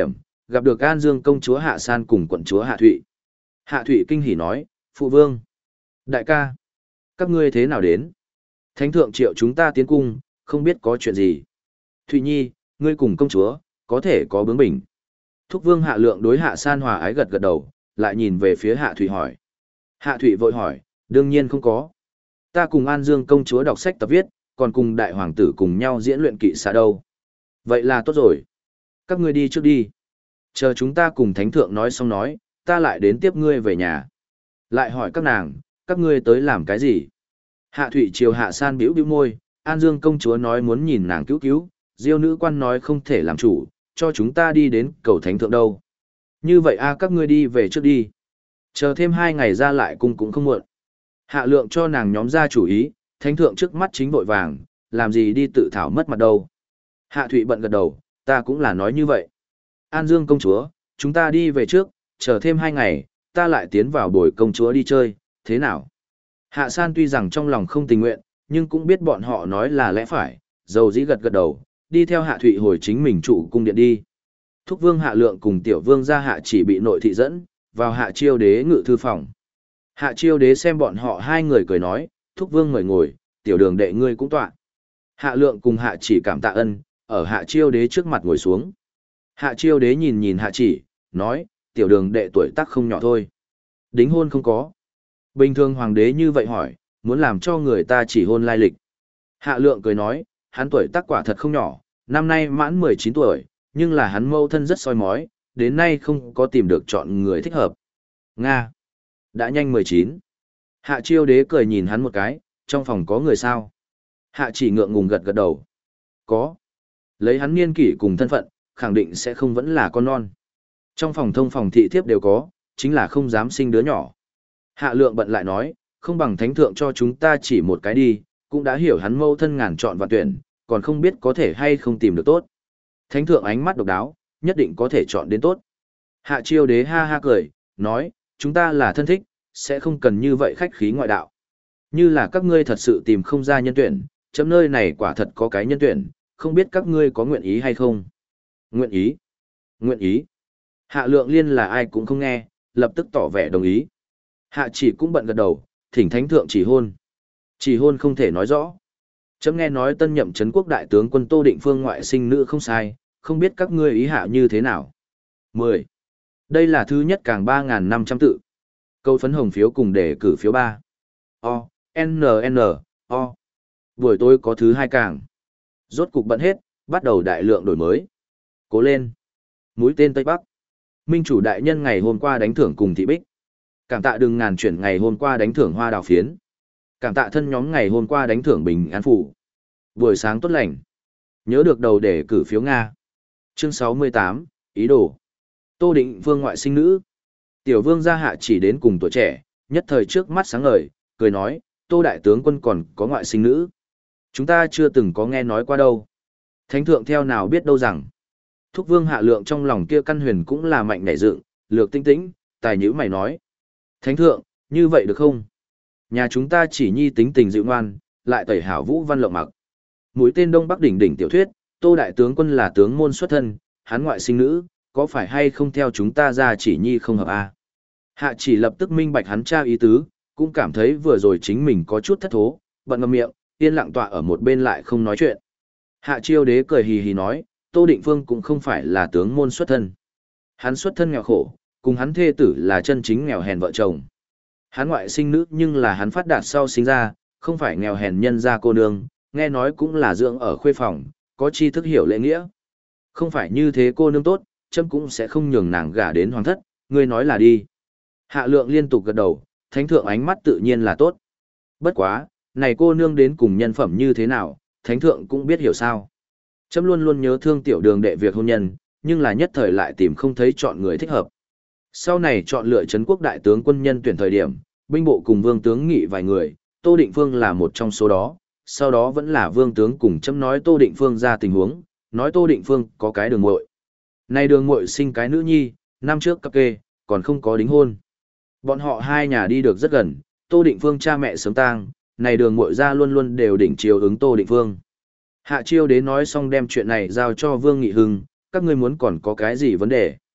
gặp được An Dương công chúa Hạ San cùng quận chúa Hạ Thụy. Hạ Thụy kinh hỉ nói, phụ vương, đại ca, các ngươi thế nào đến? Thánh thượng triệu chúng ta tiến cung, không biết có chuyện gì. Thụy Nhi, ngươi cùng công chúa, có thể có bướng bỉnh. Thúc vương Hạ Lượng đối Hạ San hòa ái gật gật đầu, lại nhìn về phía Hạ Thụy hỏi. Hạ Thụy vội hỏi, đương nhiên không có. Ta cùng An Dương công chúa đọc sách tập viết, còn cùng đại hoàng tử cùng nhau diễn luyện kỵ xạ đâu. Vậy là tốt rồi. Các ngươi đi trước đi. Chờ chúng ta cùng thánh thượng nói xong nói, ta lại đến tiếp ngươi về nhà. Lại hỏi các nàng, các ngươi tới làm cái gì? Hạ Thụy chiều Hạ San bĩu bĩu môi, An Dương công chúa nói muốn nhìn nàng cứu cứu, Diêu nữ quan nói không thể làm chủ, cho chúng ta đi đến cầu thánh thượng đâu. Như vậy a các ngươi đi về trước đi. Chờ thêm hai ngày ra lại cung cũng không muộn. Hạ Lượng cho nàng nhóm ra chủ ý, thánh thượng trước mắt chính vội vàng, làm gì đi tự thảo mất mặt đâu. Hạ Thụy bận gật đầu, ta cũng là nói như vậy. An Dương công chúa, chúng ta đi về trước, chờ thêm hai ngày, ta lại tiến vào bồi công chúa đi chơi, thế nào? Hạ San tuy rằng trong lòng không tình nguyện, nhưng cũng biết bọn họ nói là lẽ phải, dầu dĩ gật gật đầu, đi theo Hạ Thụy hồi chính mình trụ cung điện đi. Thúc vương Hạ Lượng cùng tiểu vương gia Hạ chỉ bị nội thị dẫn, vào Hạ Chiêu đế ngự thư phòng. Hạ Chiêu đế xem bọn họ hai người cười nói, thúc vương mời ngồi, tiểu đường đệ ngươi cũng tọa. Hạ Lượng cùng Hạ chỉ cảm tạ ân, ở Hạ Chiêu đế trước mặt ngồi xuống. Hạ Chiêu đế nhìn nhìn Hạ chỉ, nói, tiểu đường đệ tuổi tác không nhỏ thôi. Đính hôn không có. Bình thường hoàng đế như vậy hỏi, muốn làm cho người ta chỉ hôn lai lịch. Hạ Lượng cười nói, hắn tuổi tác quả thật không nhỏ, năm nay mãn mười chín tuổi, nhưng là hắn mâu thân rất soi mói, đến nay không có tìm được chọn người thích hợp. Nga. Đã nhanh mười chín. Hạ Chiêu đế cười nhìn hắn một cái, trong phòng có người sao? Hạ chỉ ngượng ngùng gật gật đầu. Có. Lấy hắn niên kỷ cùng thân phận, khẳng định sẽ không vẫn là con non. Trong phòng thông phòng thị thiếp đều có, chính là không dám sinh đứa nhỏ. Hạ Lượng bận lại nói, không bằng thánh thượng cho chúng ta chỉ một cái đi, cũng đã hiểu hắn mâu thân ngàn chọn và tuyển, còn không biết có thể hay không tìm được tốt. Thánh thượng ánh mắt độc đáo, nhất định có thể chọn đến tốt. Hạ Chiêu đế ha ha cười, nói, chúng ta là thân thích, sẽ không cần như vậy khách khí ngoại đạo. Như là các ngươi thật sự tìm không ra nhân tuyển, chấm nơi này quả thật có cái nhân tuyển, không biết các ngươi có nguyện ý hay không. Nguyện ý. Nguyện ý. Hạ Lượng liên là ai cũng không nghe, lập tức tỏ vẻ đồng ý. Hạ chỉ cũng bận gật đầu, thỉnh thánh thượng chỉ hôn. Chỉ hôn không thể nói rõ. Chấm nghe nói tân nhậm trấn quốc đại tướng quân Tô Định Phương ngoại sinh nữ không sai, không biết các ngươi ý hạ như thế nào. mười. Đây là thứ nhất càng ba nghìn năm trăm tự. Câu phấn hồng phiếu cùng để cử phiếu ba. O, N, N, O. Buổi tối có thứ hai càng. Rốt cục bận hết, bắt đầu đại lượng đổi mới. Cố lên. Mũi tên Tây Bắc. Minh chủ đại nhân ngày hôm qua đánh thưởng cùng thị bích. Cảm tạ đừng ngàn chuyển ngày hôm qua đánh thưởng hoa đào phiến. Cảm tạ thân nhóm ngày hôm qua đánh thưởng bình an phủ. Buổi sáng tốt lành. Nhớ được đầu để cử phiếu Nga. Chương sáu mươi tám, ý đồ. Tô Định Phương ngoại sinh nữ. Tiểu vương gia Hạ chỉ đến cùng tuổi trẻ, nhất thời trước mắt sáng ngời, cười nói, Tô đại tướng quân còn có ngoại sinh nữ. Chúng ta chưa từng có nghe nói qua đâu. Thánh thượng theo nào biết đâu rằng. Thúc vương Hạ Lượng trong lòng kia căn huyền cũng là mạnh nảy dựng, lược tinh tĩnh, tài nhữ mày nói. Thánh thượng, như vậy được không? Nhà chúng ta chỉ nhi tính tình dịu ngoan, lại tẩy hảo vũ văn lộng mặc. Mũi tên Đông Bắc đỉnh đỉnh tiểu thuyết, Tô đại tướng quân là tướng môn xuất thân, hắn ngoại sinh nữ, có phải hay không theo chúng ta ra chỉ nhi không hợp a? Hạ chỉ lập tức minh bạch hắn tra ý tứ, cũng cảm thấy vừa rồi chính mình có chút thất thố, bận ngậm miệng, yên lặng tọa ở một bên lại không nói chuyện. Hạ Chiêu đế cười hì hì nói, Tô Định Phương cũng không phải là tướng môn xuất thân. Hắn xuất thân nghèo khổ, cùng hắn thê tử là chân chính nghèo hèn vợ chồng. Hắn ngoại sinh nữ nhưng là hắn phát đạt sau sinh ra, không phải nghèo hèn nhân gia cô nương, nghe nói cũng là dưỡng ở khuê phòng, có tri thức hiểu lễ nghĩa. Không phải như thế cô nương tốt, chấm cũng sẽ không nhường nàng gả đến hoàng thất, ngươi nói là đi. Hạ Lượng liên tục gật đầu, thánh thượng ánh mắt tự nhiên là tốt. Bất quá, này cô nương đến cùng nhân phẩm như thế nào, thánh thượng cũng biết hiểu sao. Chấm luôn luôn nhớ thương tiểu đường đệ việc hôn nhân, nhưng là nhất thời lại tìm không thấy chọn người thích hợp. Sau này chọn lựa trấn quốc đại tướng quân nhân tuyển thời điểm, binh bộ cùng vương tướng nghị vài người, Tô Định Phương là một trong số đó, sau đó vẫn là vương tướng cùng chấm nói Tô Định Phương ra tình huống, nói Tô Định Phương có cái đường muội. Này đường muội sinh cái nữ nhi, năm trước cập kê, còn không có đính hôn. Bọn họ hai nhà đi được rất gần, Tô Định Phương cha mẹ sớm tang, này đường muội ra luôn luôn đều đỉnh chiều ứng Tô Định Phương. Hạ Chiêu đế nói xong đem chuyện này giao cho Vương Nghị Hưng, các ngươi muốn còn có cái gì vấn đề?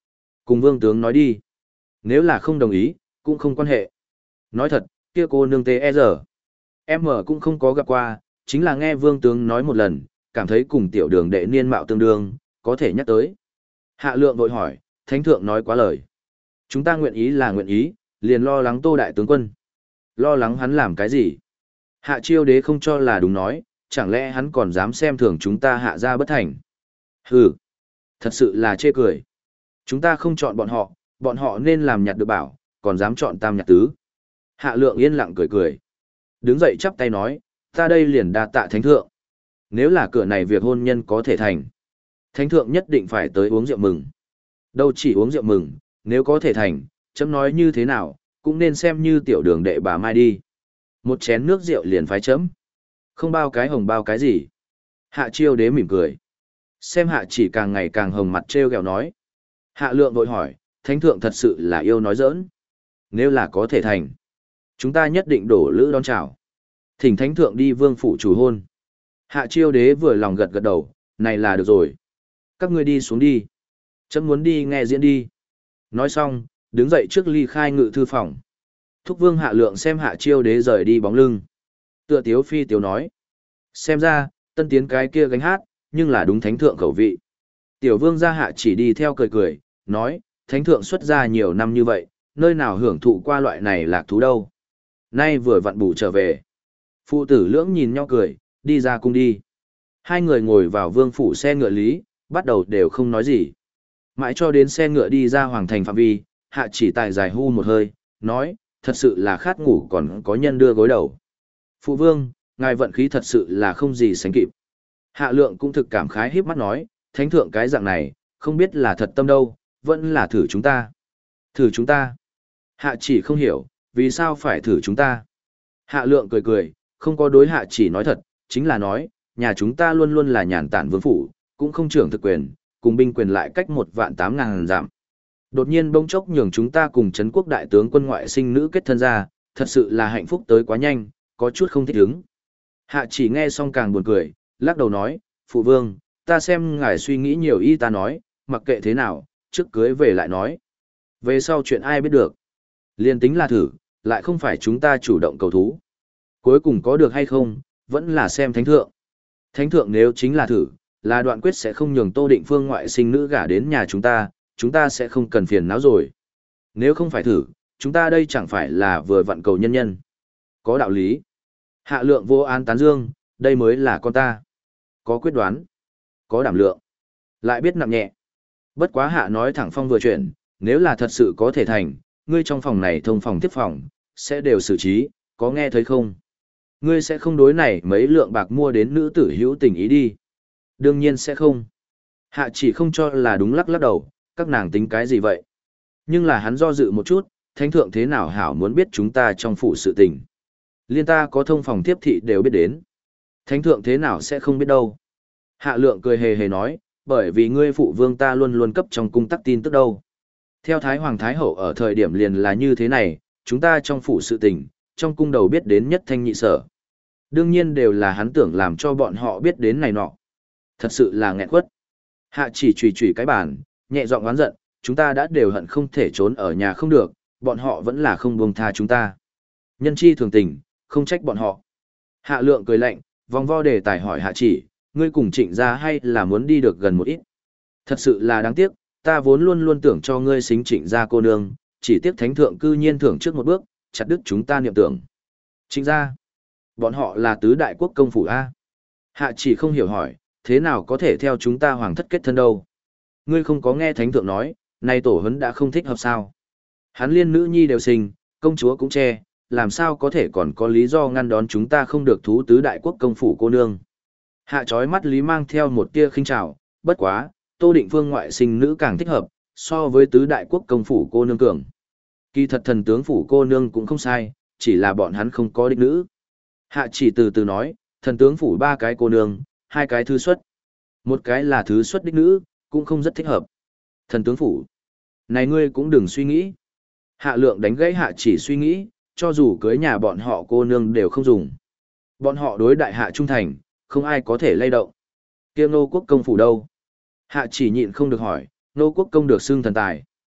Cùng vương tướng nói đi. Nếu là không đồng ý, cũng không quan hệ. Nói thật, kia cô nương tê e giờ. Em ở cũng không có gặp qua, chính là nghe vương tướng nói một lần, cảm thấy cùng tiểu đường đệ niên mạo tương đương, có thể nhắc tới. Hạ lượng vội hỏi, thánh thượng nói quá lời. Chúng ta nguyện ý là nguyện ý, liền lo lắng Tô đại tướng quân. Lo lắng hắn làm cái gì? Hạ chiêu đế không cho là đúng nói, chẳng lẽ hắn còn dám xem thường chúng ta hạ ra bất thành? Hừ, thật sự là chê cười. Chúng ta không chọn bọn họ, bọn họ nên làm nhặt được bảo, còn dám chọn tam nhặt tứ. Hạ lượng yên lặng cười cười. Đứng dậy chắp tay nói, ta đây liền đa tạ thánh thượng. Nếu là cửa này việc hôn nhân có thể thành, thánh thượng nhất định phải tới uống rượu mừng. Đâu chỉ uống rượu mừng, nếu có thể thành, chấm nói như thế nào, cũng nên xem như tiểu đường đệ bà Mai đi. Một chén nước rượu liền phái chấm. Không bao cái hồng bao cái gì. Hạ chiêu đế mỉm cười. Xem hạ chỉ càng ngày càng hồng mặt trêu ghẹo nói. Hạ lượng vội hỏi, thánh thượng thật sự là yêu nói giỡn. Nếu là có thể thành, chúng ta nhất định đổ lữ đón chào. Thỉnh thánh thượng đi vương phủ chủ hôn. Hạ chiêu đế vừa lòng gật gật đầu, này là được rồi. Các ngươi đi xuống đi. Chấm muốn đi nghe diễn đi. Nói xong, đứng dậy trước ly khai ngự thư phòng. Thúc vương hạ lượng xem hạ chiêu đế rời đi bóng lưng. Tựa tiếu phi tiếu nói. Xem ra, tân tiến cái kia gánh hát, nhưng là đúng thánh thượng khẩu vị. Tiểu vương gia hạ chỉ đi theo cười cười, nói, thánh thượng xuất gia nhiều năm như vậy, nơi nào hưởng thụ qua loại này lạc thú đâu. Nay vừa vặn bù trở về. Phụ tử lưỡng nhìn nhau cười, đi ra cung đi. Hai người ngồi vào vương phủ xe ngựa lý, bắt đầu đều không nói gì. Mãi cho đến xe ngựa đi ra hoàng thành phạm vi, hạ chỉ tài dài hu một hơi, nói, thật sự là khát ngủ còn có nhân đưa gối đầu. Phụ vương, ngài vận khí thật sự là không gì sánh kịp. Hạ lượng cũng thực cảm khái híp mắt nói, thánh thượng cái dạng này, không biết là thật tâm đâu, vẫn là thử chúng ta. Thử chúng ta. Hạ chỉ không hiểu, vì sao phải thử chúng ta. Hạ lượng cười cười, không có đối hạ chỉ nói thật, chính là nói, nhà chúng ta luôn luôn là nhàn tản vương phủ, cũng không trưởng thực quyền, cùng binh quyền lại cách một vạn tám ngàn giảm. Đột nhiên bỗng chốc nhường chúng ta cùng Trấn quốc đại tướng quân ngoại sinh nữ kết thân ra, thật sự là hạnh phúc tới quá nhanh, có chút không thích ứng. Hạ chỉ nghe xong càng buồn cười, lắc đầu nói, phụ vương, ta xem ngài suy nghĩ nhiều y ta nói, mặc kệ thế nào, trước cưới về lại nói. Về sau chuyện ai biết được. Liên tính là thử, lại không phải chúng ta chủ động cầu thú. Cuối cùng có được hay không, vẫn là xem thánh thượng. Thánh thượng nếu chính là thử, là đoạn quyết sẽ không nhường Tô Định Phương ngoại sinh nữ gả đến nhà chúng ta, chúng ta sẽ không cần phiền não rồi. Nếu không phải thử, chúng ta đây chẳng phải là vừa vặn cầu nhân nhân. Có đạo lý. Hạ lượng vô an tán dương, đây mới là con ta. Có quyết đoán, có đảm lượng, lại biết nặng nhẹ. Bất quá hạ nói thẳng phong vừa chuyển, nếu là thật sự có thể thành, ngươi trong phòng này thông phòng tiếp phòng, sẽ đều xử trí, có nghe thấy không? Ngươi sẽ không đối này mấy lượng bạc mua đến nữ tử hữu tình ý đi. Đương nhiên sẽ không. Hạ chỉ không cho là đúng lắc lắc đầu, các nàng tính cái gì vậy? Nhưng là hắn do dự một chút, thánh thượng thế nào hảo muốn biết chúng ta trong phủ sự tình. Liên ta có thông phòng tiếp thị đều biết đến. Thánh thượng thế nào sẽ không biết đâu. Hạ lượng cười hề hề nói, bởi vì ngươi phụ vương ta luôn luôn cấp trong cung tắc tin tức đâu. Theo Thái Hoàng Thái Hậu ở thời điểm liền là như thế này, chúng ta trong phủ sự tình, trong cung đầu biết đến nhất thanh nhị sở. Đương nhiên đều là hắn tưởng làm cho bọn họ biết đến này nọ. Thật sự là nghẹn quất. Hạ chỉ chùy chùy cái bàn, nhẹ giọng oán giận, chúng ta đã đều hận không thể trốn ở nhà không được, bọn họ vẫn là không buông tha chúng ta. Nhân chi thường tình, không trách bọn họ. Hạ lượng cười lạnh, vòng vo đề tài hỏi hạ chỉ, ngươi cùng trịnh gia hay là muốn đi được gần một ít. Thật sự là đáng tiếc, ta vốn luôn luôn tưởng cho ngươi xính trịnh gia cô nương, chỉ tiếc thánh thượng cư nhiên thưởng trước một bước, chặt đứt chúng ta niệm tưởng. Trịnh gia, bọn họ là tứ đại quốc công phủ A. Hạ chỉ không hiểu hỏi, thế nào có thể theo chúng ta hoàng thất kết thân đâu. Ngươi không có nghe thánh thượng nói, nay tổ huấn đã không thích hợp sao. Hắn liên nữ nhi đều sinh, công chúa cũng che, làm sao có thể còn có lý do ngăn đón chúng ta không được thú tứ đại quốc công phủ cô nương. Hạ trói mắt lý mang theo một tia khinh trào, bất quá, Tô Định Phương ngoại sinh nữ càng thích hợp, so với tứ đại quốc công phủ cô nương cường. Kỳ thật thần tướng phủ cô nương cũng không sai, chỉ là bọn hắn không có đích nữ. Hạ chỉ từ từ nói, thần tướng phủ ba cái cô nương, hai cái thứ xuất. Một cái là thứ xuất đích nữ, cũng không rất thích hợp. Thần tướng phủ. Này ngươi cũng đừng suy nghĩ. Hạ lượng đánh gãy hạ chỉ suy nghĩ, cho dù cưới nhà bọn họ cô nương đều không dùng. Bọn họ đối đại hạ trung thành, không ai có thể lay động. Kia Nô Quốc công phủ đâu? Hạ chỉ nhịn không được hỏi, Nô Quốc công được xưng thần tài.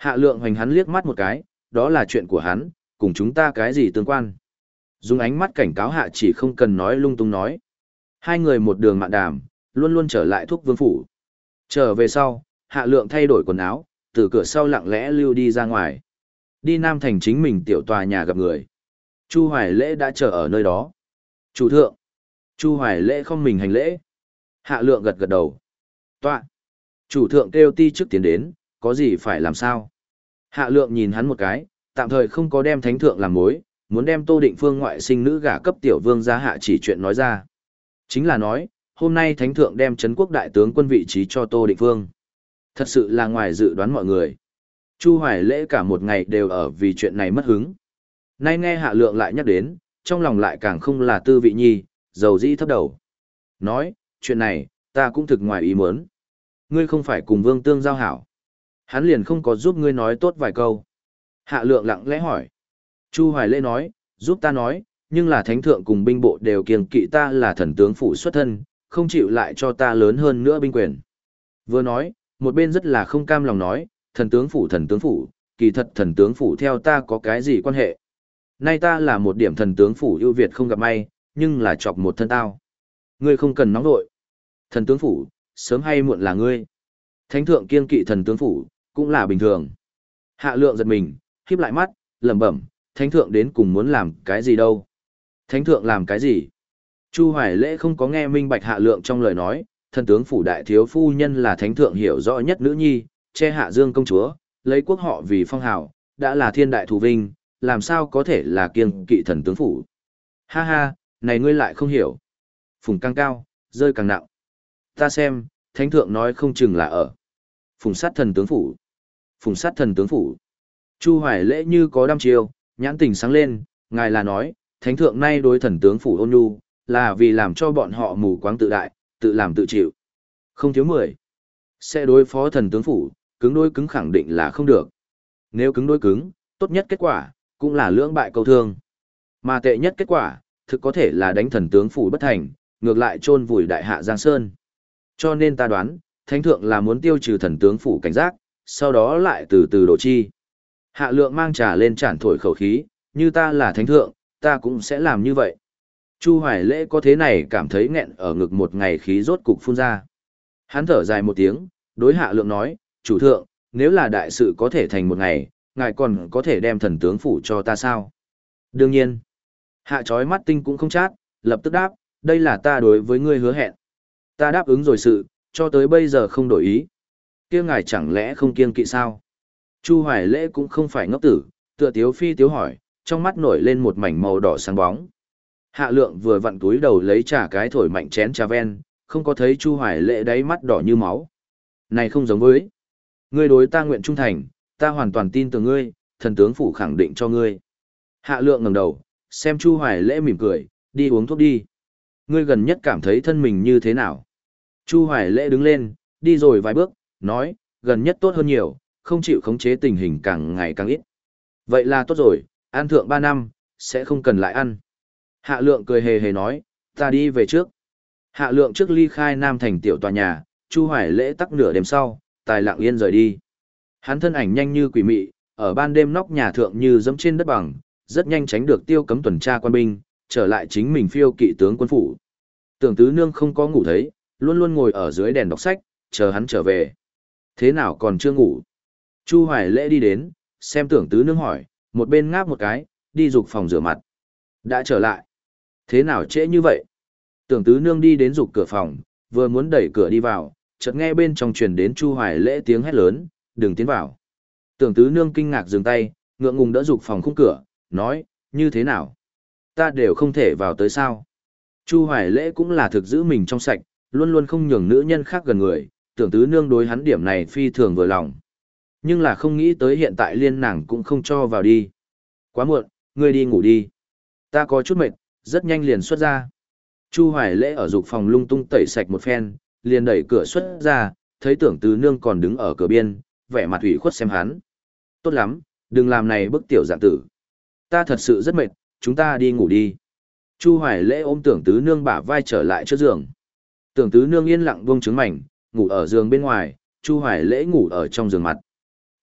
Hạ lượng hoành hắn liếc mắt một cái, đó là chuyện của hắn, cùng chúng ta cái gì tương quan. Dùng ánh mắt cảnh cáo hạ chỉ không cần nói lung tung nói. Hai người một đường mạn đàm, luôn luôn trở lại thuốc vương phủ. Trở về sau, hạ lượng thay đổi quần áo, từ cửa sau lặng lẽ lưu đi ra ngoài. Đi Nam Thành chính mình tiểu tòa nhà gặp người. Chu Hoài Lễ đã chờ ở nơi đó. Chủ thượng. Chu Hoài Lễ không mình hành lễ. Hạ lượng gật gật đầu. Tọa. Chủ thượng kêu ti trước tiến đến, có gì phải làm sao? Hạ lượng nhìn hắn một cái, tạm thời không có đem thánh thượng làm mối, muốn đem Tô Định Phương ngoại sinh nữ gả cấp tiểu vương ra hạ chỉ chuyện nói ra. Chính là nói, hôm nay thánh thượng đem trấn quốc đại tướng quân vị trí cho Tô Định Phương. Thật sự là ngoài dự đoán mọi người. Chu Hoài Lễ cả một ngày đều ở vì chuyện này mất hứng. Nay nghe hạ lượng lại nhắc đến, trong lòng lại càng không là tư vị nhi, dầu dĩ thấp đầu. Nói, chuyện này, ta cũng thực ngoài ý muốn. Ngươi không phải cùng vương tương giao hảo. Hắn liền không có giúp ngươi nói tốt vài câu. Hạ lượng lặng lẽ hỏi. Chu Hoài Lễ nói, giúp ta nói, nhưng là thánh thượng cùng binh bộ đều kiêng kỵ ta là thần tướng phủ xuất thân, không chịu lại cho ta lớn hơn nữa binh quyền. Vừa nói, một bên rất là không cam lòng nói, thần tướng phủ thần tướng phủ, kỳ thật thần tướng phủ theo ta có cái gì quan hệ. Nay ta là một điểm thần tướng phủ ưu việt không gặp may, nhưng là chọc một thân tao. Ngươi không cần nóng nội. Thần tướng phủ, sớm hay muộn là ngươi. Thánh thượng kiêng kỵ thần tướng phủ, cũng là bình thường. Hạ lượng giật mình, khép lại mắt, lẩm bẩm, thánh thượng đến cùng muốn làm cái gì đâu. Thánh thượng làm cái gì? Chu Hoài Lễ không có nghe minh bạch hạ lượng trong lời nói, thần tướng phủ đại thiếu phu nhân là thánh thượng hiểu rõ nhất nữ nhi, che hạ dương công chúa, lấy quốc họ vì phong hào, đã là thiên đại thù vinh, làm sao có thể là kiêng kỵ thần tướng phủ. Ha ha, này ngươi lại không hiểu. Phùng càng cao, rơi càng nặng. Ta xem, thánh thượng nói không chừng là ở. Phùng sát thần tướng phủ. Phùng sát thần tướng phủ. Chu Hoài Lễ như có đăm chiêu, nhãn tình sáng lên, ngài là nói, thánh thượng nay đối thần tướng phủ ôn nhu, là vì làm cho bọn họ mù quáng tự đại, tự làm tự chịu. Không thiếu mười. Sẽ đối phó thần tướng phủ, cứng đối cứng khẳng định là không được. Nếu cứng đối cứng, tốt nhất kết quả, cũng là lưỡng bại câu thương. Mà tệ nhất kết quả, thực có thể là đánh thần tướng phủ bất thành, ngược lại chôn vùi đại hạ Giang Sơn. Cho nên ta đoán, thánh thượng là muốn tiêu trừ thần tướng phủ cảnh giác, sau đó lại từ từ đổ chi. Hạ lượng mang trà lên tràn thổi khẩu khí, như ta là thánh thượng, ta cũng sẽ làm như vậy. Chu Hoài Lễ có thế này cảm thấy nghẹn ở ngực một ngày khí rốt cục phun ra. Hắn thở dài một tiếng, đối hạ lượng nói, chủ thượng, nếu là đại sự có thể thành một ngày, ngài còn có thể đem thần tướng phủ cho ta sao? Đương nhiên. Hạ chói mắt tinh cũng không chát, lập tức đáp, đây là ta đối với ngươi hứa hẹn. Ta đáp ứng rồi sự, cho tới bây giờ không đổi ý. Kia ngài chẳng lẽ không kiêng kỵ sao? Chu Hoài Lễ cũng không phải ngốc tử, tựa tiếu phi tiếu hỏi, trong mắt nổi lên một mảnh màu đỏ sáng bóng. Hạ lượng vừa vặn túi đầu lấy trà cái thổi mạnh chén trà ven, không có thấy Chu Hoài Lễ đáy mắt đỏ như máu. Này không giống với. Ngươi đối ta nguyện trung thành, ta hoàn toàn tin tưởng ngươi, thần tướng phủ khẳng định cho ngươi. Hạ lượng ngẩng đầu, xem Chu Hoài Lễ mỉm cười, đi uống thuốc đi. Ngươi gần nhất cảm thấy thân mình như thế nào? Chu Hoài Lễ đứng lên, đi rồi vài bước, nói, gần nhất tốt hơn nhiều, không chịu khống chế tình hình càng ngày càng ít. Vậy là tốt rồi, ăn thượng ba năm, sẽ không cần lại ăn. Hạ lượng cười hề hề nói, ta đi về trước. Hạ lượng trước ly khai Nam Thành tiểu tòa nhà, Chu Hoài Lễ tắc nửa đêm sau, tài lặng yên rời đi. Hắn thân ảnh nhanh như quỷ mị, ở ban đêm nóc nhà thượng như dẫm trên đất bằng, rất nhanh tránh được tiêu cấm tuần tra quan binh, trở lại chính mình phiêu kỵ tướng quân phủ. Tưởng tứ nương không có ngủ thấy, luôn luôn ngồi ở dưới đèn đọc sách, chờ hắn trở về. Thế nào còn chưa ngủ? Chu Hoài Lễ đi đến, xem tưởng tứ nương hỏi, một bên ngáp một cái, đi dục phòng rửa mặt. Đã trở lại. Thế nào trễ như vậy? Tưởng tứ nương đi đến dục cửa phòng, vừa muốn đẩy cửa đi vào, chợt nghe bên trong truyền đến Chu Hoài Lễ tiếng hét lớn, đừng tiến vào. Tưởng tứ nương kinh ngạc dừng tay, ngượng ngùng đỡ dục phòng khung cửa, nói, như thế nào? Ta đều không thể vào tới sao? Chu Hoài Lễ cũng là thực giữ mình trong sạch, luôn luôn không nhường nữ nhân khác gần người, tưởng tứ nương đối hắn điểm này phi thường vừa lòng. Nhưng là không nghĩ tới hiện tại liên nàng cũng không cho vào đi. Quá muộn, ngươi đi ngủ đi. Ta có chút mệt, rất nhanh liền xuất ra. Chu Hoài Lễ ở dục phòng lung tung tẩy sạch một phen, liền đẩy cửa xuất ra, thấy tưởng tứ nương còn đứng ở cửa biên, vẻ mặt ủy khuất xem hắn. Tốt lắm, đừng làm này bức tiểu dạng tử. Ta thật sự rất mệt, chúng ta đi ngủ đi. Chu Hoài Lễ ôm tưởng tứ nương bả vai trở lại trước giường. Tưởng tứ nương yên lặng buông trứng mảnh, ngủ ở giường bên ngoài, Chu Hoài Lễ ngủ ở trong giường mặt.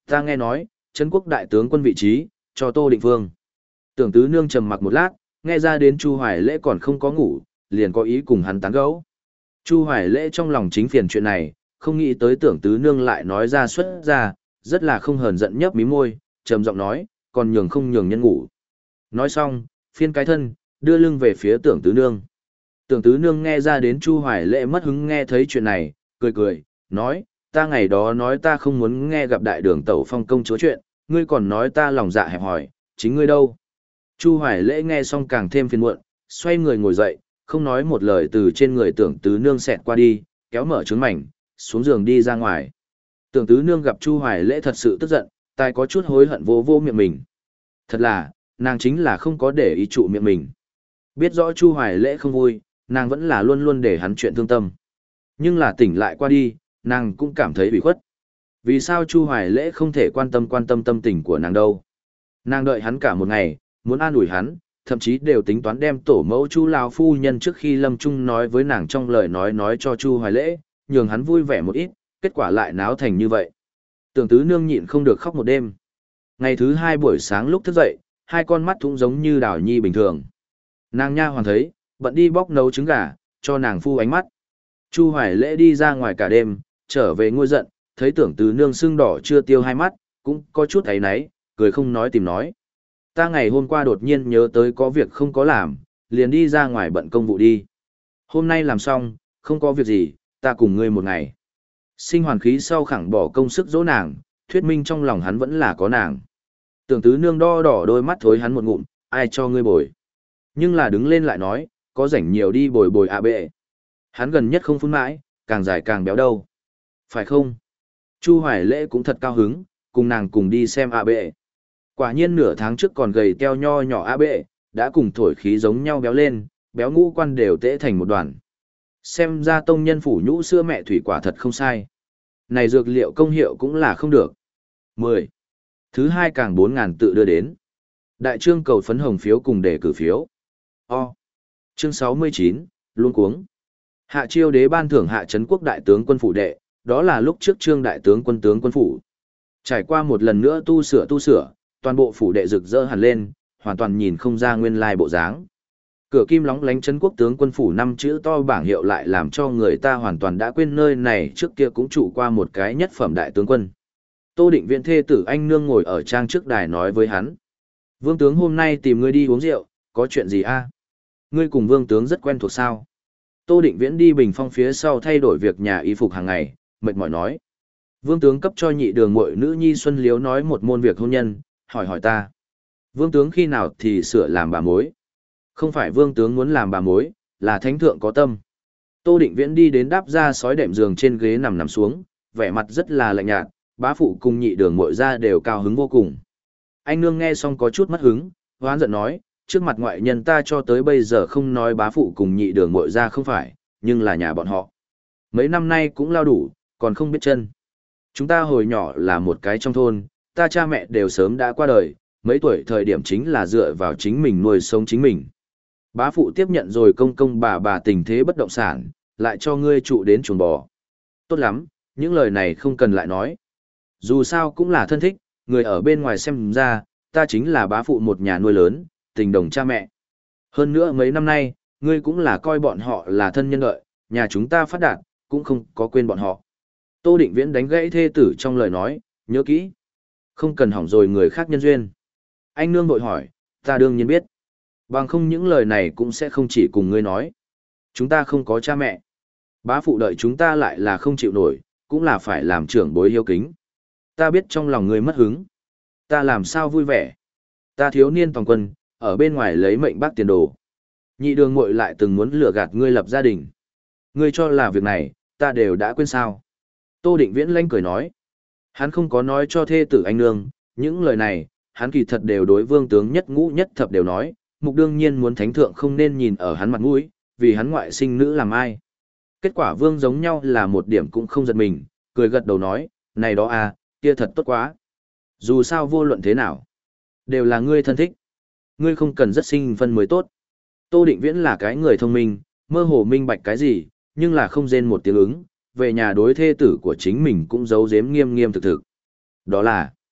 Ta nghe nói, Trấn quốc đại tướng quân vị trí, cho Tô Định Phương. Tưởng tứ nương trầm mặc một lát, nghe ra đến Chu Hoài Lễ còn không có ngủ, liền có ý cùng hắn tán gẫu. Chu Hoài Lễ trong lòng chính phiền chuyện này, không nghĩ tới tưởng tứ nương lại nói ra xuất ra, rất là không hờn giận nhấp mí môi, trầm giọng nói, còn nhường không nhường nhân ngủ. Nói xong, phiên cái thân, đưa lưng về phía tưởng tứ nương. Tưởng tứ nương nghe ra đến Chu Hoài Lễ mất hứng nghe thấy chuyện này, cười cười, nói, ta ngày đó nói ta không muốn nghe gặp đại đường tẩu phong công chúa chuyện, ngươi còn nói ta lòng dạ hẹp hỏi, chính ngươi đâu. Chu Hoài Lễ nghe xong càng thêm phiền muộn, xoay người ngồi dậy, không nói một lời từ trên người tưởng tứ nương xẹt qua đi, kéo mở trứng mảnh, xuống giường đi ra ngoài. Tưởng tứ nương gặp Chu Hoài Lễ thật sự tức giận, tai có chút hối hận vô vô miệng mình. Thật là, nàng chính là không có để ý trụ miệng mình. Biết rõ Chu Hoài Lễ không vui, nàng vẫn là luôn luôn để hắn chuyện thương tâm. Nhưng là tỉnh lại qua đi, nàng cũng cảm thấy bị khuất. Vì sao Chu Hoài Lễ không thể quan tâm quan tâm tâm tình của nàng đâu? Nàng đợi hắn cả một ngày, muốn an ủi hắn, thậm chí đều tính toán đem tổ mẫu Chu lão phu nhân trước khi lâm chung nói với nàng trong lời nói nói cho Chu Hoài Lễ, nhường hắn vui vẻ một ít, kết quả lại náo thành như vậy. Tưởng tứ nương nhịn không được khóc một đêm. Ngày thứ hai buổi sáng lúc thức dậy, hai con mắt cũng giống như đào nhi bình thường. Nàng nha hoàn thấy, bận đi bóc nấu trứng gà, cho nàng phu ánh mắt. Chu Hoài Lễ đi ra ngoài cả đêm, trở về ngôi giận, thấy tưởng tứ nương sưng đỏ chưa tiêu hai mắt, cũng có chút ấy náy, cười không nói tìm nói. Ta ngày hôm qua đột nhiên nhớ tới có việc không có làm, liền đi ra ngoài bận công vụ đi. Hôm nay làm xong, không có việc gì, ta cùng ngươi một ngày. Sinh hoàn khí sau khẳng bỏ công sức dỗ nàng, thuyết minh trong lòng hắn vẫn là có nàng. Tưởng tứ nương đo đỏ đôi mắt thối hắn một ngụm, ai cho ngươi bồi. Nhưng là đứng lên lại nói, có rảnh nhiều đi bồi bồi ạ bệ. Hắn gần nhất không phun mãi, càng dài càng béo đâu. Phải không? Chu Hoài Lễ cũng thật cao hứng, cùng nàng cùng đi xem ạ bệ. Quả nhiên nửa tháng trước còn gầy teo nho nhỏ ạ bệ, đã cùng thổi khí giống nhau béo lên, béo ngũ quan đều tễ thành một đoàn. Xem ra tông nhân phủ nhũ sữa mẹ thủy quả thật không sai. Này dược liệu công hiệu cũng là không được. mười. Thứ hai càng bốn ngàn tự đưa đến. Đại trương cầu phấn hồng phiếu cùng đề cử phiếu. O. Chương sáu mươi chín, luôn cuống. Hạ chiêu đế ban thưởng hạ trấn quốc đại tướng quân phủ đệ, đó là lúc trước trương đại tướng quân tướng quân phủ. Trải qua một lần nữa tu sửa tu sửa, toàn bộ phủ đệ rực rỡ hẳn lên, hoàn toàn nhìn không ra nguyên lai bộ dáng. Cửa kim lóng lánh trấn quốc tướng quân phủ năm chữ to bảng hiệu lại làm cho người ta hoàn toàn đã quên nơi này trước kia cũng trụ qua một cái nhất phẩm đại tướng quân. Tô Định Viễn thê tử anh nương ngồi ở trang trước đài nói với hắn. Vương tướng hôm nay tìm ngươi đi uống rượu, có chuyện gì a? Ngươi cùng vương tướng rất quen thuộc sao? Tô Định Viễn đi bình phong phía sau thay đổi việc nhà y phục hàng ngày, mệt mỏi nói. Vương tướng cấp cho nhị đường muội nữ nhi Xuân Liếu nói một môn việc hôn nhân, hỏi hỏi ta. Vương tướng khi nào thì sửa làm bà mối? Không phải vương tướng muốn làm bà mối, là thánh thượng có tâm. Tô Định Viễn đi đến đáp ra sói đệm giường trên ghế nằm nằm xuống, vẻ mặt rất là lạnh nhạt, bá phụ cùng nhị đường muội ra đều cao hứng vô cùng. Anh nương nghe xong có chút mất hứng, hoán giận nói, trước mặt ngoại nhân ta cho tới bây giờ không nói bá phụ cùng nhị đường muội ra không phải, nhưng là nhà bọn họ. Mấy năm nay cũng lao đủ, còn không biết chân. Chúng ta hồi nhỏ là một cái trong thôn, ta cha mẹ đều sớm đã qua đời, mấy tuổi thời điểm chính là dựa vào chính mình nuôi sống chính mình. Bá phụ tiếp nhận rồi công công bà bà tình thế bất động sản, lại cho ngươi trụ đến chuồng bò. Tốt lắm, những lời này không cần lại nói. Dù sao cũng là thân thích, người ở bên ngoài xem ra, ta chính là bá phụ một nhà nuôi lớn, tình đồng cha mẹ. Hơn nữa mấy năm nay, ngươi cũng là coi bọn họ là thân nhân lợi, nhà chúng ta phát đạt, cũng không có quên bọn họ. Tô Định Viễn đánh gãy thê tử trong lời nói, nhớ kỹ. Không cần hỏng rồi người khác nhân duyên. Anh nương vội hỏi, ta đương nhiên biết. Bằng không những lời này cũng sẽ không chỉ cùng ngươi nói. Chúng ta không có cha mẹ. Bá phụ đợi chúng ta lại là không chịu nổi, cũng là phải làm trưởng bối hiếu kính. Ta biết trong lòng ngươi mất hứng. Ta làm sao vui vẻ. Ta thiếu niên toàn quân, ở bên ngoài lấy mệnh bác tiền đồ. Nhị đường muội lại từng muốn lừa gạt ngươi lập gia đình. Ngươi cho là việc này, ta đều đã quên sao. Tô Định Viễn lanh cười nói. Hắn không có nói cho thê tử anh nương, những lời này, hắn kỳ thật đều đối vương tướng nhất ngũ nhất thập đều nói, mục đương nhiên muốn thánh thượng không nên nhìn ở hắn mặt mũi, vì hắn ngoại sinh nữ làm ai. Kết quả vương giống nhau là một điểm cũng không giật mình, cười gật đầu nói, này đó à, kia thật tốt quá. Dù sao vô luận thế nào, đều là ngươi thân thích. Ngươi không cần rất sinh phân mới tốt. Tô Định Viễn là cái người thông minh, mơ hồ minh bạch cái gì, nhưng là không rên một tiếng ứng, về nhà đối thê tử của chính mình cũng giấu giếm nghiêm nghiêm thực thực. Đó là,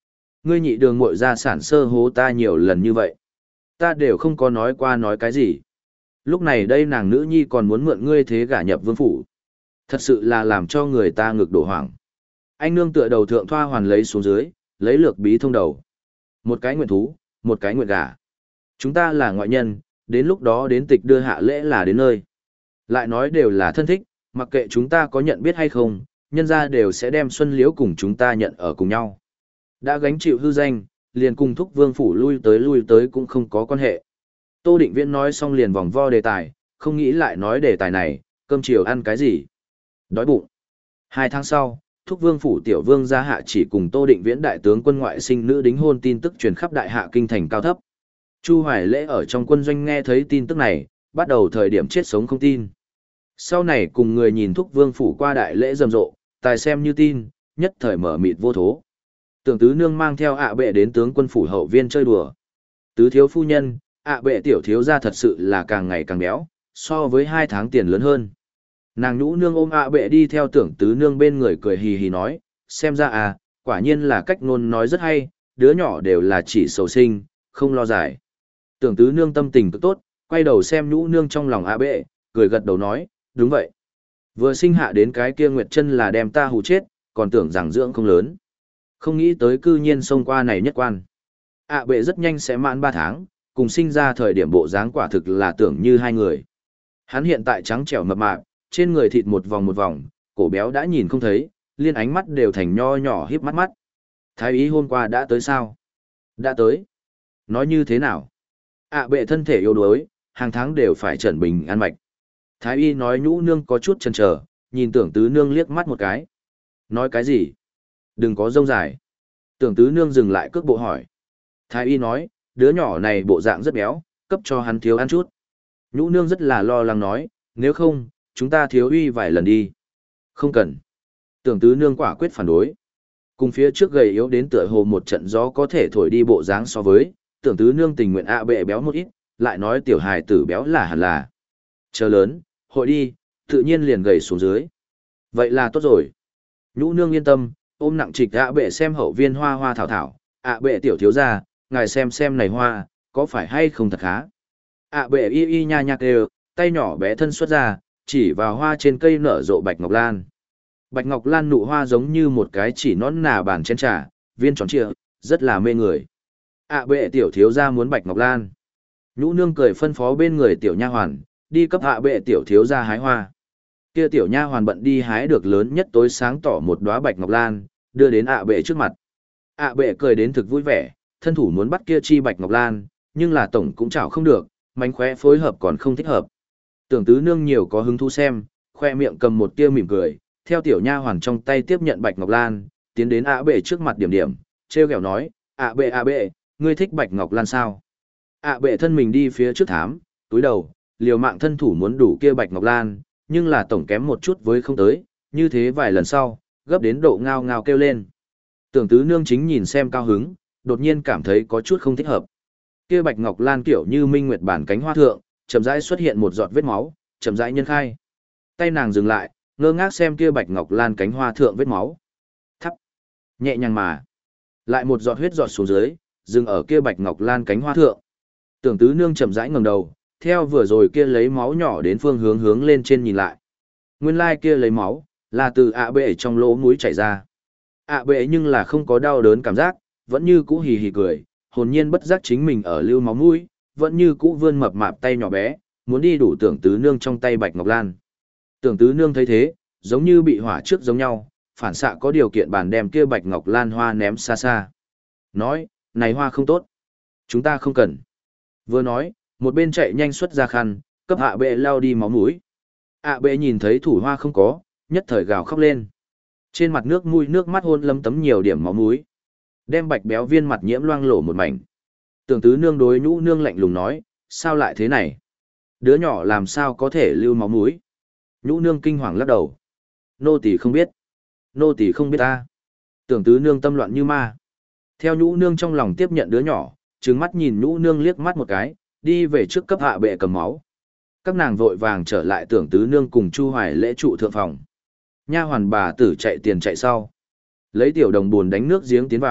ngươi nhị đường muội gia sản sơ hố ta nhiều lần như vậy. Ta đều không có nói qua nói cái gì. Lúc này đây nàng nữ nhi còn muốn mượn ngươi thế gả nhập vương phủ. Thật sự là làm cho người ta ngực đổ hoảng. Anh nương tựa đầu thượng thoa hoàn lấy xuống dưới, lấy lược bí thông đầu. Một cái nguyện thú, một cái nguyện gả. Chúng ta là ngoại nhân, đến lúc đó đến tịch đưa hạ lễ là đến nơi. Lại nói đều là thân thích, mặc kệ chúng ta có nhận biết hay không, nhân ra đều sẽ đem Xuân Liễu cùng chúng ta nhận ở cùng nhau. Đã gánh chịu hư danh, liền cùng thúc vương phủ lui tới lui tới cũng không có quan hệ. Tô Định Viễn nói xong liền vòng vo đề tài, không nghĩ lại nói đề tài này, cơm chiều ăn cái gì. Đói bụng. Hai tháng sau, thúc vương phủ tiểu vương gia hạ chỉ cùng Tô Định Viễn đại tướng quân ngoại sinh nữ đính hôn tin tức truyền khắp đại hạ kinh thành cao thấp. Chu Hoài Lễ ở trong quân doanh nghe thấy tin tức này, bắt đầu thời điểm chết sống không tin. Sau này cùng người nhìn thúc vương phủ qua đại lễ rầm rộ, tài xem như tin, nhất thời mở mịt vô thố. Tưởng tứ nương mang theo ạ bệ đến tướng quân phủ hậu viên chơi đùa. Tứ thiếu phu nhân, ạ bệ tiểu thiếu gia thật sự là càng ngày càng béo, so với hai tháng tiền lớn hơn. Nàng nhũ nương ôm ạ bệ đi theo tưởng tứ nương bên người cười hì hì nói, xem ra à, quả nhiên là cách ngôn nói rất hay, đứa nhỏ đều là chỉ sầu sinh, không lo giải. Tưởng tứ nương tâm tình cực tốt, quay đầu xem nhũ nương trong lòng ạ bệ, cười gật đầu nói, đúng vậy. Vừa sinh hạ đến cái kia Nguyệt Chân là đem ta hù chết, còn tưởng rằng dưỡng không lớn. Không nghĩ tới cư nhiên xông qua này nhất quan. ạ bệ rất nhanh sẽ mãn ba tháng, cùng sinh ra thời điểm bộ dáng quả thực là tưởng như hai người. Hắn hiện tại trắng trẻo mập mạp, trên người thịt một vòng một vòng, cổ béo đã nhìn không thấy, liên ánh mắt đều thành nho nhỏ híp mắt mắt. Thái y hôm qua đã tới sao? Đã tới. Nói như thế nào? ạ bệ thân thể yếu đuối, hàng tháng đều phải trần bình an mạch. Thái y nói nhũ nương có chút chần chờ, nhìn tưởng tứ nương liếc mắt một cái. Nói cái gì? Đừng có rông dài. Tưởng tứ nương dừng lại cước bộ hỏi. Thái y nói, đứa nhỏ này bộ dạng rất béo, cấp cho hắn thiếu ăn chút. Nhũ nương rất là lo lắng nói, nếu không, chúng ta thiếu uy vài lần đi. Không cần. Tưởng tứ nương quả quyết phản đối. Cùng phía trước gầy yếu đến tựa hồ một trận gió có thể thổi đi bộ dáng so với, tưởng tứ nương tình nguyện ạ bệ béo một ít, lại nói tiểu hài tử béo là hẳn là. Chờ lớn, hội đi, tự nhiên liền gầy xuống dưới. Vậy là tốt rồi. Nhũ nương yên tâm, ôm nặng trịch ạ bệ xem hậu viên hoa hoa thảo thảo, ạ bệ tiểu thiếu gia, ngài xem xem này hoa, có phải hay không thật khá. ạ bệ y y nha nha kêu, tay nhỏ bé thân xuất ra, chỉ vào hoa trên cây nở rộ bạch ngọc lan. Bạch ngọc lan nụ hoa giống như một cái chỉ nón nà bàn chén trà, viên tròn trịa, rất là mê người. ạ bệ tiểu thiếu gia muốn bạch ngọc lan. Nhũ nương cười phân phó bên người tiểu nha hoàn, đi cấp ạ bệ tiểu thiếu gia hái hoa. Kia tiểu nha hoàn bận đi hái được lớn nhất tối sáng tỏ một đóa bạch ngọc lan, đưa đến ạ bệ trước mặt. ạ bệ cười đến thực vui vẻ, thân thủ muốn bắt kia chi bạch ngọc lan, nhưng là tổng cũng chảo không được, mánh khóe phối hợp còn không thích hợp. Tưởng tứ nương nhiều có hứng thú xem, khoe miệng cầm một tia mỉm cười, theo tiểu nha hoàn trong tay tiếp nhận bạch ngọc lan, tiến đến ạ bệ trước mặt điểm điểm, treo kẹo nói, ạ bệ ạ bệ, ngươi thích bạch ngọc lan sao? ạ bệ thân mình đi phía trước thám, túi đầu, liều mạng thân thủ muốn đủ kia bạch ngọc lan, nhưng là tổng kém một chút với không tới, như thế vài lần sau, gấp đến độ ngao ngao kêu lên. Tưởng tứ nương chính nhìn xem cao hứng, đột nhiên cảm thấy có chút không thích hợp. Kia bạch ngọc lan kiểu như minh nguyệt bản cánh hoa thượng, chậm rãi xuất hiện một giọt vết máu, chậm rãi nhân khai. Tay nàng dừng lại, ngơ ngác xem kia bạch ngọc lan cánh hoa thượng vết máu. Thắp, nhẹ nhàng mà, lại một giọt huyết giọt xuống dưới, dừng ở kia bạch ngọc lan cánh hoa thượng. Tưởng tứ nương chậm rãi ngẩng đầu, theo vừa rồi kia lấy máu nhỏ đến phương hướng hướng lên trên nhìn lại. Nguyên lai kia lấy máu, là từ ạ bệ trong lỗ mũi chảy ra. ạ bệ nhưng là không có đau đớn cảm giác, vẫn như cũ hì hì cười, hồn nhiên bất giác chính mình ở lưu máu mũi, vẫn như cũ vươn mập mạp tay nhỏ bé, muốn đi đủ tưởng tứ nương trong tay bạch ngọc lan. Tưởng tứ nương thấy thế, giống như bị hỏa trước giống nhau, phản xạ có điều kiện bàn đem kia bạch ngọc lan hoa ném xa xa. Nói, này hoa không tốt. Chúng ta không cần. Vừa nói, một bên chạy nhanh xuất ra khăn, cấp ạ bệ lao đi máu mũi. ạ bệ nhìn thấy thủ hoa không có, nhất thời gào khóc lên. Trên mặt nước mũi nước mắt hôn lấm tấm nhiều điểm máu mũi. Đem bạch béo viên mặt nhiễm loang lổ một mảnh. Tưởng tứ nương đối nhũ nương lạnh lùng nói, sao lại thế này? Đứa nhỏ làm sao có thể lưu máu mũi? Nhũ nương kinh hoàng lắc đầu. Nô tỳ không biết. Nô tỳ không biết ta. Tưởng tứ nương tâm loạn như ma. Theo nhũ nương trong lòng tiếp nhận đứa nhỏ, trừng mắt nhìn nhũ nương liếc mắt một cái, đi về trước cấp hạ bệ cầm máu. Các nàng vội vàng trở lại tưởng tứ nương cùng Chu Hoài Lễ trụ thượng phòng. Nha hoàn bà tử chạy tiền chạy sau. Lấy tiểu đồng buồn đánh nước giếng tiến vào,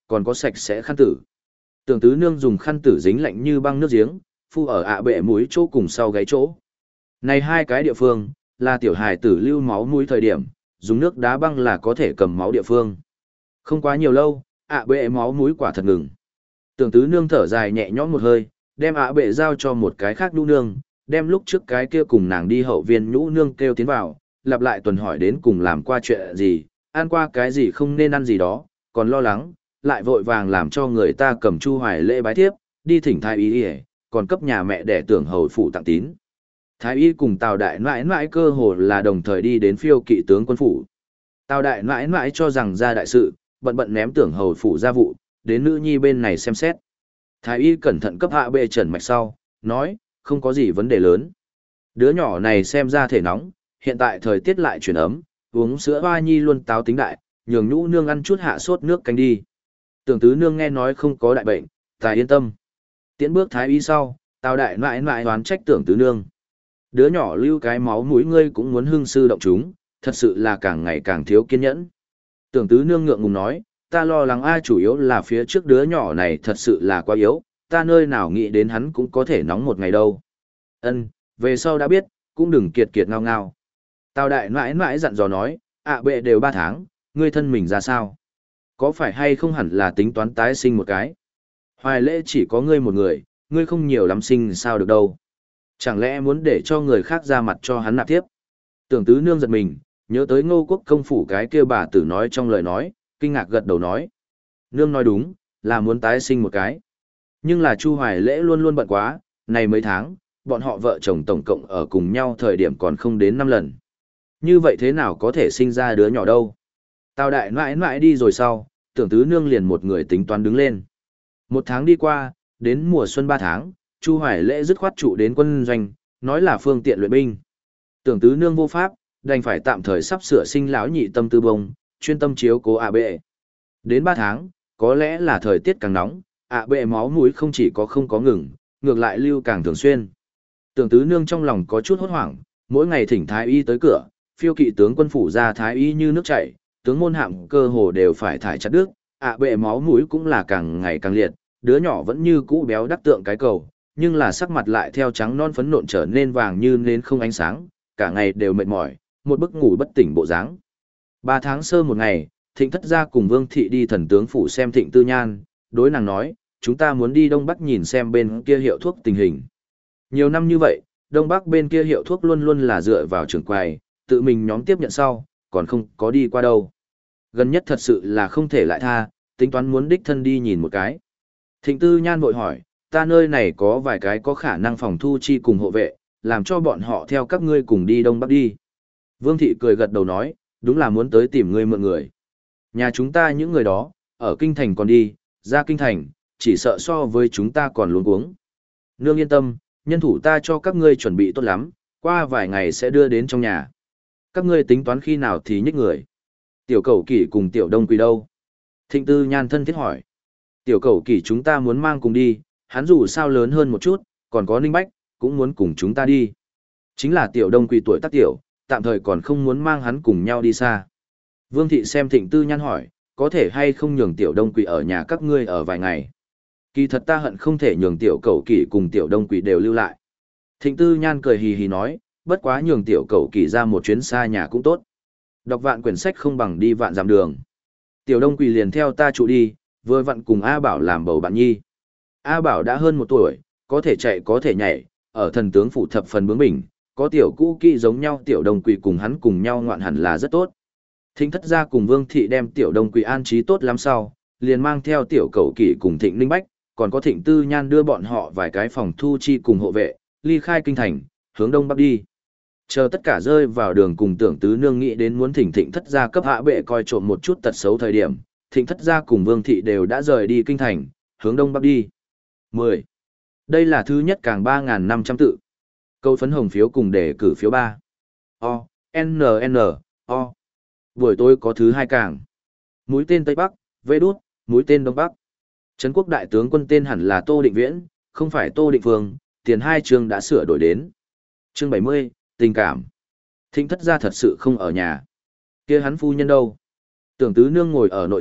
còn có sạch sẽ khăn tử. Tưởng tứ nương dùng khăn tử dính lạnh như băng nước giếng, phu ở ạ bệ mũi chỗ cùng sau gáy chỗ. Này hai cái địa phương, là tiểu hài tử lưu máu mũi thời điểm, dùng nước đá băng là có thể cầm máu địa phương. Không quá nhiều lâu, ạ bệ máu mũi quả thật ngừng. Tưởng tứ nương thở dài nhẹ nhõm một hơi, đem ạ bệ giao cho một cái khác nhũ nương, đem lúc trước cái kia cùng nàng đi hậu viên nhũ nương kêu tiến vào, lặp lại tuần hỏi đến cùng làm qua chuyện gì, ăn qua cái gì không nên ăn gì đó, còn lo lắng, lại vội vàng làm cho người ta cầm Chu Hoài lễ bái tiếp, đi thỉnh thái y y, còn cấp nhà mẹ để tưởng hầu phủ tặng tín. Thái y cùng Tào đại nãi nãi cơ hồ là đồng thời đi đến phiêu kỵ tướng quân phủ. Tào đại nãi nãi cho rằng ra đại sự, bận bận ném tưởng hầu phủ ra vụ, đến nữ nhi bên này xem xét. Thái y cẩn thận cấp hạ bệ trần mạch sau, nói, không có gì vấn đề lớn. Đứa nhỏ này xem ra thể nóng, hiện tại thời tiết lại chuyển ấm, uống sữa hoa nhi luôn táo tính đại, nhường nhũ nương ăn chút hạ sốt nước canh đi. Tưởng tứ nương nghe nói không có đại bệnh, tài yên tâm. Tiến bước thái y sau, Tào đại nãi nãi đoán trách tưởng tứ nương. Đứa nhỏ lưu cái máu mũi ngươi cũng muốn hưng sư động chúng, thật sự là càng ngày càng thiếu kiên nhẫn. Tưởng tứ nương ngượng ngùng nói, ta lo lắng ai chủ yếu là phía trước đứa nhỏ này thật sự là quá yếu, ta nơi nào nghĩ đến hắn cũng có thể nóng một ngày đâu. Ân, về sau đã biết, cũng đừng kiệt kiệt ngao ngao. Tào đại nãi nãi dặn dò nói, ạ bệ đều ba tháng, ngươi thân mình ra sao? Có phải hay không hẳn là tính toán tái sinh một cái? Hoài lễ chỉ có ngươi một người, ngươi không nhiều lắm sinh sao được đâu. Chẳng lẽ muốn để cho người khác ra mặt cho hắn nạp tiếp? Tưởng tứ nương giật mình, nhớ tới Ngô Quốc công phủ cái kia bà tử nói trong lời nói, kinh ngạc gật đầu nói. Nương nói đúng, là muốn tái sinh một cái. Nhưng là Chu Hoài lễ luôn luôn bận quá, này mấy tháng, bọn họ vợ chồng tổng cộng ở cùng nhau thời điểm còn không đến năm lần. Như vậy thế nào có thể sinh ra đứa nhỏ đâu? Tào đại mãi mãi đi rồi sau, tưởng tứ nương liền một người tính toán đứng lên. Một tháng đi qua, đến mùa xuân ba tháng, Chu Hoài lễ dứt khoát trụ đến quân doanh, nói là phương tiện luyện binh. Tưởng tứ nương vô pháp, đành phải tạm thời sắp sửa sinh lão nhị tâm tư bông, chuyên tâm chiếu cố ạ bệ. Đến ba tháng, có lẽ là thời tiết càng nóng, ạ bệ máu mũi không chỉ có không có ngừng, ngược lại lưu càng thường xuyên. Tưởng tứ nương trong lòng có chút hốt hoảng, mỗi ngày thỉnh thái y tới cửa, phiêu kỵ tướng quân phủ ra thái y như nước chảy, tướng môn hạm cơ hồ đều phải thải chặt đứt, ạ bệ máu mũi cũng là càng ngày càng liệt, đứa nhỏ vẫn như cũ béo đắc tượng cái cầu, nhưng là sắc mặt lại theo trắng non phấn nộn trở nên vàng như nến không ánh sáng, cả ngày đều mệt mỏi, một bức ngủ bất tỉnh bộ dáng. Ba tháng sơ một ngày, Thịnh thất gia cùng Vương thị đi thần tướng phủ xem Thịnh Tư Nhan, đối nàng nói, chúng ta muốn đi Đông Bắc nhìn xem bên kia hiệu thuốc tình hình. Nhiều năm như vậy, Đông Bắc bên kia hiệu thuốc luôn luôn là dựa vào trưởng quầy, tự mình nhóm tiếp nhận sau, còn không có đi qua đâu. Gần nhất thật sự là không thể lại tha, tính toán muốn đích thân đi nhìn một cái. Thịnh Tư Nhan vội hỏi, ta nơi này có vài cái có khả năng phòng thu chi cùng hộ vệ, làm cho bọn họ theo các ngươi cùng đi Đông Bắc đi. Vương thị cười gật đầu nói, đúng là muốn tới tìm ngươi mượn người. Nhà chúng ta những người đó, ở kinh thành còn đi, ra kinh thành, chỉ sợ so với chúng ta còn luống cuống. Nương yên tâm, nhân thủ ta cho các ngươi chuẩn bị tốt lắm, qua vài ngày sẽ đưa đến trong nhà. Các ngươi tính toán khi nào thì nhích người. Tiểu Cẩu Kỷ cùng Tiểu Đông Quỳ đâu? Thịnh Tư Nhan thân thiết hỏi. Tiểu Cẩu Kỷ chúng ta muốn mang cùng đi, hắn dù sao lớn hơn một chút, còn có Ninh Bách, cũng muốn cùng chúng ta đi. Chính là Tiểu Đông Quỳ tuổi tác tiểu, tạm thời còn không muốn mang hắn cùng nhau đi xa. Vương thị xem Thịnh Tư Nhan hỏi, có thể hay không nhường Tiểu Đông Quỳ ở nhà các ngươi ở vài ngày. Kỳ thật ta hận không thể nhường Tiểu Cẩu Kỷ cùng Tiểu Đông Quỳ đều lưu lại. Thịnh Tư Nhan cười hì hì nói, bất quá nhường Tiểu Cẩu Kỷ ra một chuyến xa nhà cũng tốt. Đọc vạn quyển sách không bằng đi vạn dặm đường. Tiểu Đông Quỳ liền theo ta trụ đi, vừa vặn cùng A Bảo làm bầu bạn nhi. A Bảo đã hơn một tuổi, có thể chạy có thể nhảy, ở thần tướng phủ thập phần bướng bỉnh, có tiểu cũ kỹ giống nhau Tiểu Đông Quỳ cùng hắn cùng nhau ngoạn hẳn là rất tốt. Thịnh thất gia cùng Vương thị đem Tiểu Đông Quỳ an trí tốt lắm sau, liền mang theo Tiểu Cẩu Kỷ cùng Thịnh Ninh Bách, còn có Thịnh Tư Nhan đưa bọn họ vài cái phòng thu chi cùng hộ vệ, ly khai kinh thành, hướng đông bắc đi. Chờ tất cả rơi vào đường cùng Tưởng Tứ Nương nghĩ đến muốn thỉnh Thịnh thất gia cấp hạ bệ coi trộm một chút tật xấu thời điểm, Thịnh thất gia cùng Vương thị đều đã rời đi kinh thành, hướng đông bắc đi. mười. Đây là thứ nhất càng ba nghìn năm trăm tự. Câu phấn hồng phiếu cùng đề cử phiếu ba. O, N N, O. Buổi tối có thứ hai càng. Mũi tên Tây Bắc, vê đút, mũi tên Đông Bắc. Trấn quốc đại tướng quân tên hẳn là Tô Định Viễn, không phải Tô Định Phương, tiền hai chương đã sửa đổi đến. Chương bảy mươi, tình cảm. Thịnh thất gia thật sự không ở nhà. Kia hắn phu nhân đâu? Tưởng Tứ Nương ngồi ở nội thất,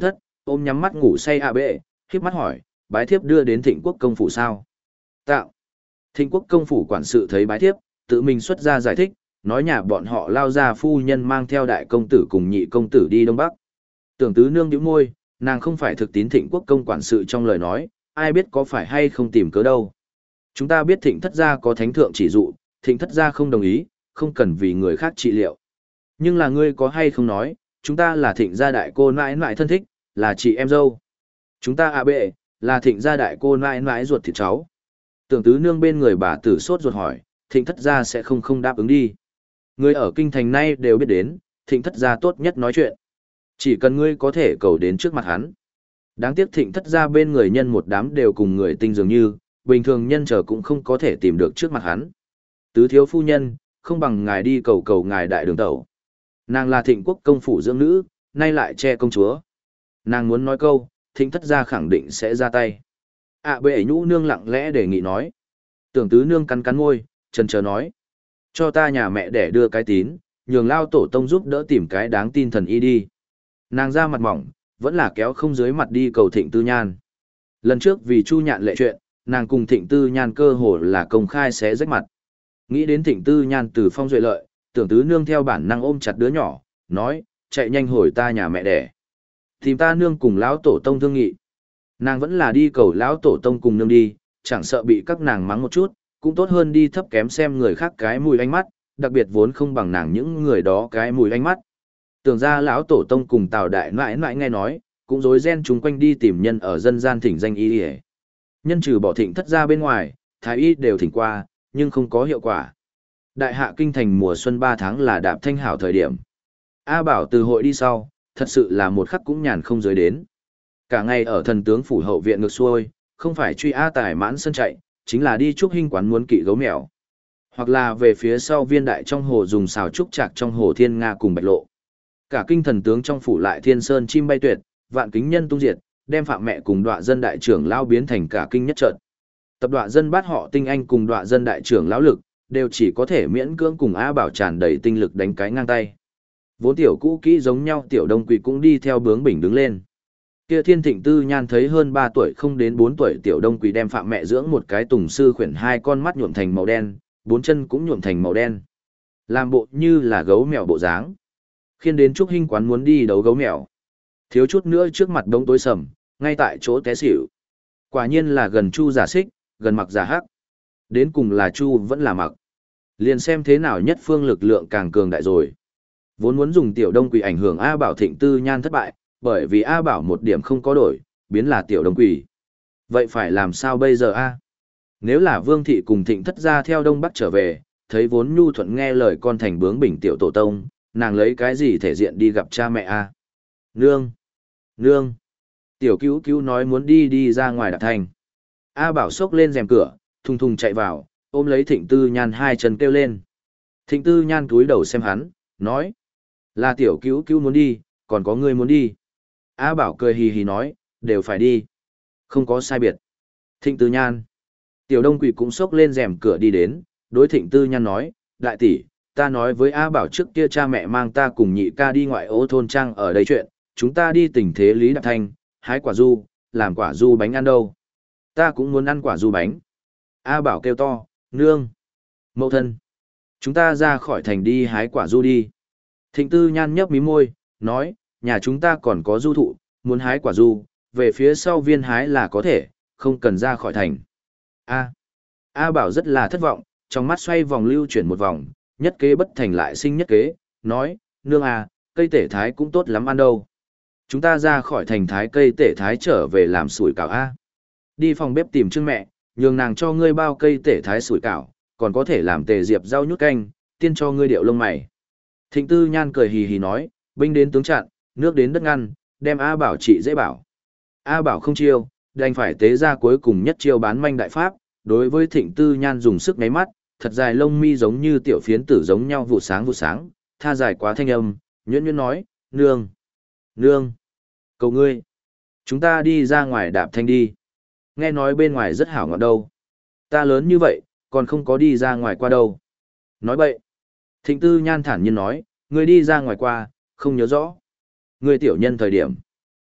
ôm nhắm mắt ngủ say A bệ, khiếp mắt hỏi, bái thiếp đưa đến thịnh quốc công phủ sao? Tạo. Thịnh quốc công phủ quản sự thấy bái thiếp, tự mình xuất ra giải thích, nói nhà bọn họ lao ra phu nhân mang theo đại công tử cùng nhị công tử đi Đông Bắc. Tưởng tứ nương nhíu môi, nàng không phải thực tín thịnh quốc công quản sự trong lời nói, ai biết có phải hay không tìm cớ đâu. Chúng ta biết thịnh thất gia có thánh thượng chỉ dụ, thịnh thất gia không đồng ý, không cần vì người khác trị liệu. Nhưng là ngươi có hay không nói, chúng ta là thịnh gia đại cô nãi nãi thân thích, là chị em dâu. Chúng ta à bệ, là thịnh gia đại cô nãi nãi ruột thịt cháu. Tưởng tứ nương bên người bà tử sốt ruột hỏi, thịnh thất gia sẽ không không đáp ứng đi. Người ở kinh thành nay đều biết đến, thịnh thất gia tốt nhất nói chuyện. Chỉ cần ngươi có thể cầu đến trước mặt hắn. Đáng tiếc thịnh thất gia bên người nhân một đám đều cùng người tinh dường như, bình thường nhân chờ cũng không có thể tìm được trước mặt hắn. Tứ thiếu phu nhân, không bằng ngài đi cầu cầu ngài đại đường tẩu. Nàng là thịnh quốc công phủ dưỡng nữ, nay lại che công chúa. Nàng muốn nói câu, thịnh thất gia khẳng định sẽ ra tay. À bệ nhũ nương lặng lẽ đề nghị nói. Tưởng tứ nương cắn cắn môi, chần chờ nói. Cho ta nhà mẹ để đưa cái tín, nhường lao tổ tông giúp đỡ tìm cái đáng tin thần y đi. Nàng ra mặt mỏng, vẫn là kéo không dưới mặt đi cầu thịnh tư nhan. Lần trước vì chu nhạn lệ chuyện, nàng cùng thịnh tư nhan cơ hồ là công khai xé rách mặt. Nghĩ đến thịnh tư nhan từ phong duệ lợi, tưởng tứ nương theo bản năng ôm chặt đứa nhỏ, nói, chạy nhanh hồi ta nhà mẹ đẻ. Tìm ta nương cùng lão tổ tông thương nghị. Nàng vẫn là đi cầu lão tổ tông cùng nương đi, chẳng sợ bị các nàng mắng một chút, cũng tốt hơn đi thấp kém xem người khác cái mùi ánh mắt, đặc biệt vốn không bằng nàng những người đó cái mùi ánh mắt. Tưởng ra lão tổ tông cùng Tào đại nãi nãi nghe nói, cũng rối ren chúng quanh đi tìm nhân ở dân gian thỉnh danh y y. Nhân trừ bỏ thịnh thất ra bên ngoài, thái y đều thỉnh qua, nhưng không có hiệu quả. Đại hạ kinh thành mùa xuân ba tháng là đạp thanh hảo thời điểm. A Bảo từ hội đi sau, thật sự là một khắc cũng nhàn không dưới đến. Cả ngày ở thần tướng phủ hậu viện ngược xuôi, không phải truy A Tài mãn sân chạy, chính là đi trúc hình quán muốn kỵ gấu mèo. Hoặc là về phía sau viên đại trong hồ dùng xào trúc chạc trong hồ thiên nga cùng bạch lộ. Cả kinh thần tướng trong phủ lại thiên sơn chim bay tuyệt, vạn kính nhân tung diệt, đem phạm mẹ cùng đọa dân đại trưởng lao biến thành cả kinh nhất trận. Tập đọa dân bát họ tinh anh cùng đọa dân đại trưởng lão lực, đều chỉ có thể miễn cưỡng cùng A Bảo tràn đầy tinh lực đánh cái ngang tay. Vốn tiểu cũ kỹ giống nhau tiểu đông quỷ cũng đi theo bướng bỉnh đứng lên. Kia thiên thịnh tư nhan thấy hơn ba tuổi không đến bốn tuổi tiểu đông quỷ đem phạm mẹ dưỡng một cái tùng sư khuyển hai con mắt nhuộm thành màu đen, bốn chân cũng nhuộm thành màu đen. Làm bộ như là gấu mèo bộ dáng. Khiên đến Trúc Hinh quán muốn đi đấu gấu mèo. Thiếu chút nữa trước mặt đống tối sầm, ngay tại chỗ té xỉu. Quả nhiên là gần Chu giả xích, gần Mặc giả hắc. Đến cùng là Chu vẫn là Mặc. Liền xem thế nào nhất phương lực lượng càng cường đại rồi. Vốn muốn dùng tiểu đông quỷ ảnh hưởng A Bảo thịnh tư nhan thất bại, bởi vì A Bảo một điểm không có đổi, biến là tiểu đông quỷ. Vậy phải làm sao bây giờ A? Nếu là Vương Thị cùng thịnh thất gia theo Đông Bắc trở về, thấy vốn nhu thuận nghe lời con thành bướng bỉnh tiểu tổ tông, nàng lấy cái gì thể diện đi gặp cha mẹ A? Nương! Nương! Tiểu cứu cứu nói muốn đi đi ra ngoài đạp thành. A Bảo xốc lên rèm cửa, thùng thùng chạy vào, ôm lấy thịnh tư nhan hai chân kêu lên. Thịnh tư nhan cúi đầu xem hắn, nói. Là tiểu cứu cứu muốn đi, còn có người muốn đi. A Bảo cười hì hì nói, đều phải đi. Không có sai biệt. Thịnh tư nhan. Tiểu đông quỷ cũng xốc lên rèm cửa đi đến, đối thịnh tư nhan nói, đại tỷ, ta nói với A Bảo trước kia cha mẹ mang ta cùng nhị ca đi ngoại ô thôn trang ở đây chuyện, chúng ta đi tình thế Lý Đạp Thanh, hái quả du, làm quả du bánh ăn đâu. Ta cũng muốn ăn quả du bánh. A Bảo kêu to, nương. Mậu thân. Chúng ta ra khỏi thành đi hái quả du đi. Thịnh tư nhan nhấp mí môi, nói, nhà chúng ta còn có du thụ, muốn hái quả du, về phía sau viên hái là có thể, không cần ra khỏi thành. A. A Bảo rất là thất vọng, trong mắt xoay vòng lưu chuyển một vòng, nhất kế bất thành lại sinh nhất kế, nói, nương à, cây tể thái cũng tốt lắm ăn đâu. Chúng ta ra khỏi thành thái cây tể thái trở về làm sủi cảo A. Đi phòng bếp tìm Trương mẹ, nhường nàng cho ngươi bao cây tể thái sủi cảo, còn có thể làm tề diệp rau nhút canh, tiên cho ngươi điệu lông mày. Thịnh tư nhan cười hì hì nói, binh đến tướng chặn, nước đến đất ngăn, đem A Bảo trị dễ bảo. A Bảo không chiêu, đành phải tế ra cuối cùng nhất chiêu bán manh đại pháp, đối với thịnh tư nhan dùng sức ngáy mắt, thật dài lông mi giống như tiểu phiến tử giống nhau vụ sáng vụ sáng, tha dài quá thanh âm, nhuyễn nhuyễn nói, nương, nương, cầu ngươi, chúng ta đi ra ngoài đạp thanh đi. Nghe nói bên ngoài rất hảo ngọt đâu. Ta lớn như vậy, còn không có đi ra ngoài qua đâu. Nói bậy. Thịnh tư nhan thản nhiên nói, ngươi đi ra ngoài qua, không nhớ rõ. Ngươi tiểu nhân thời điểm.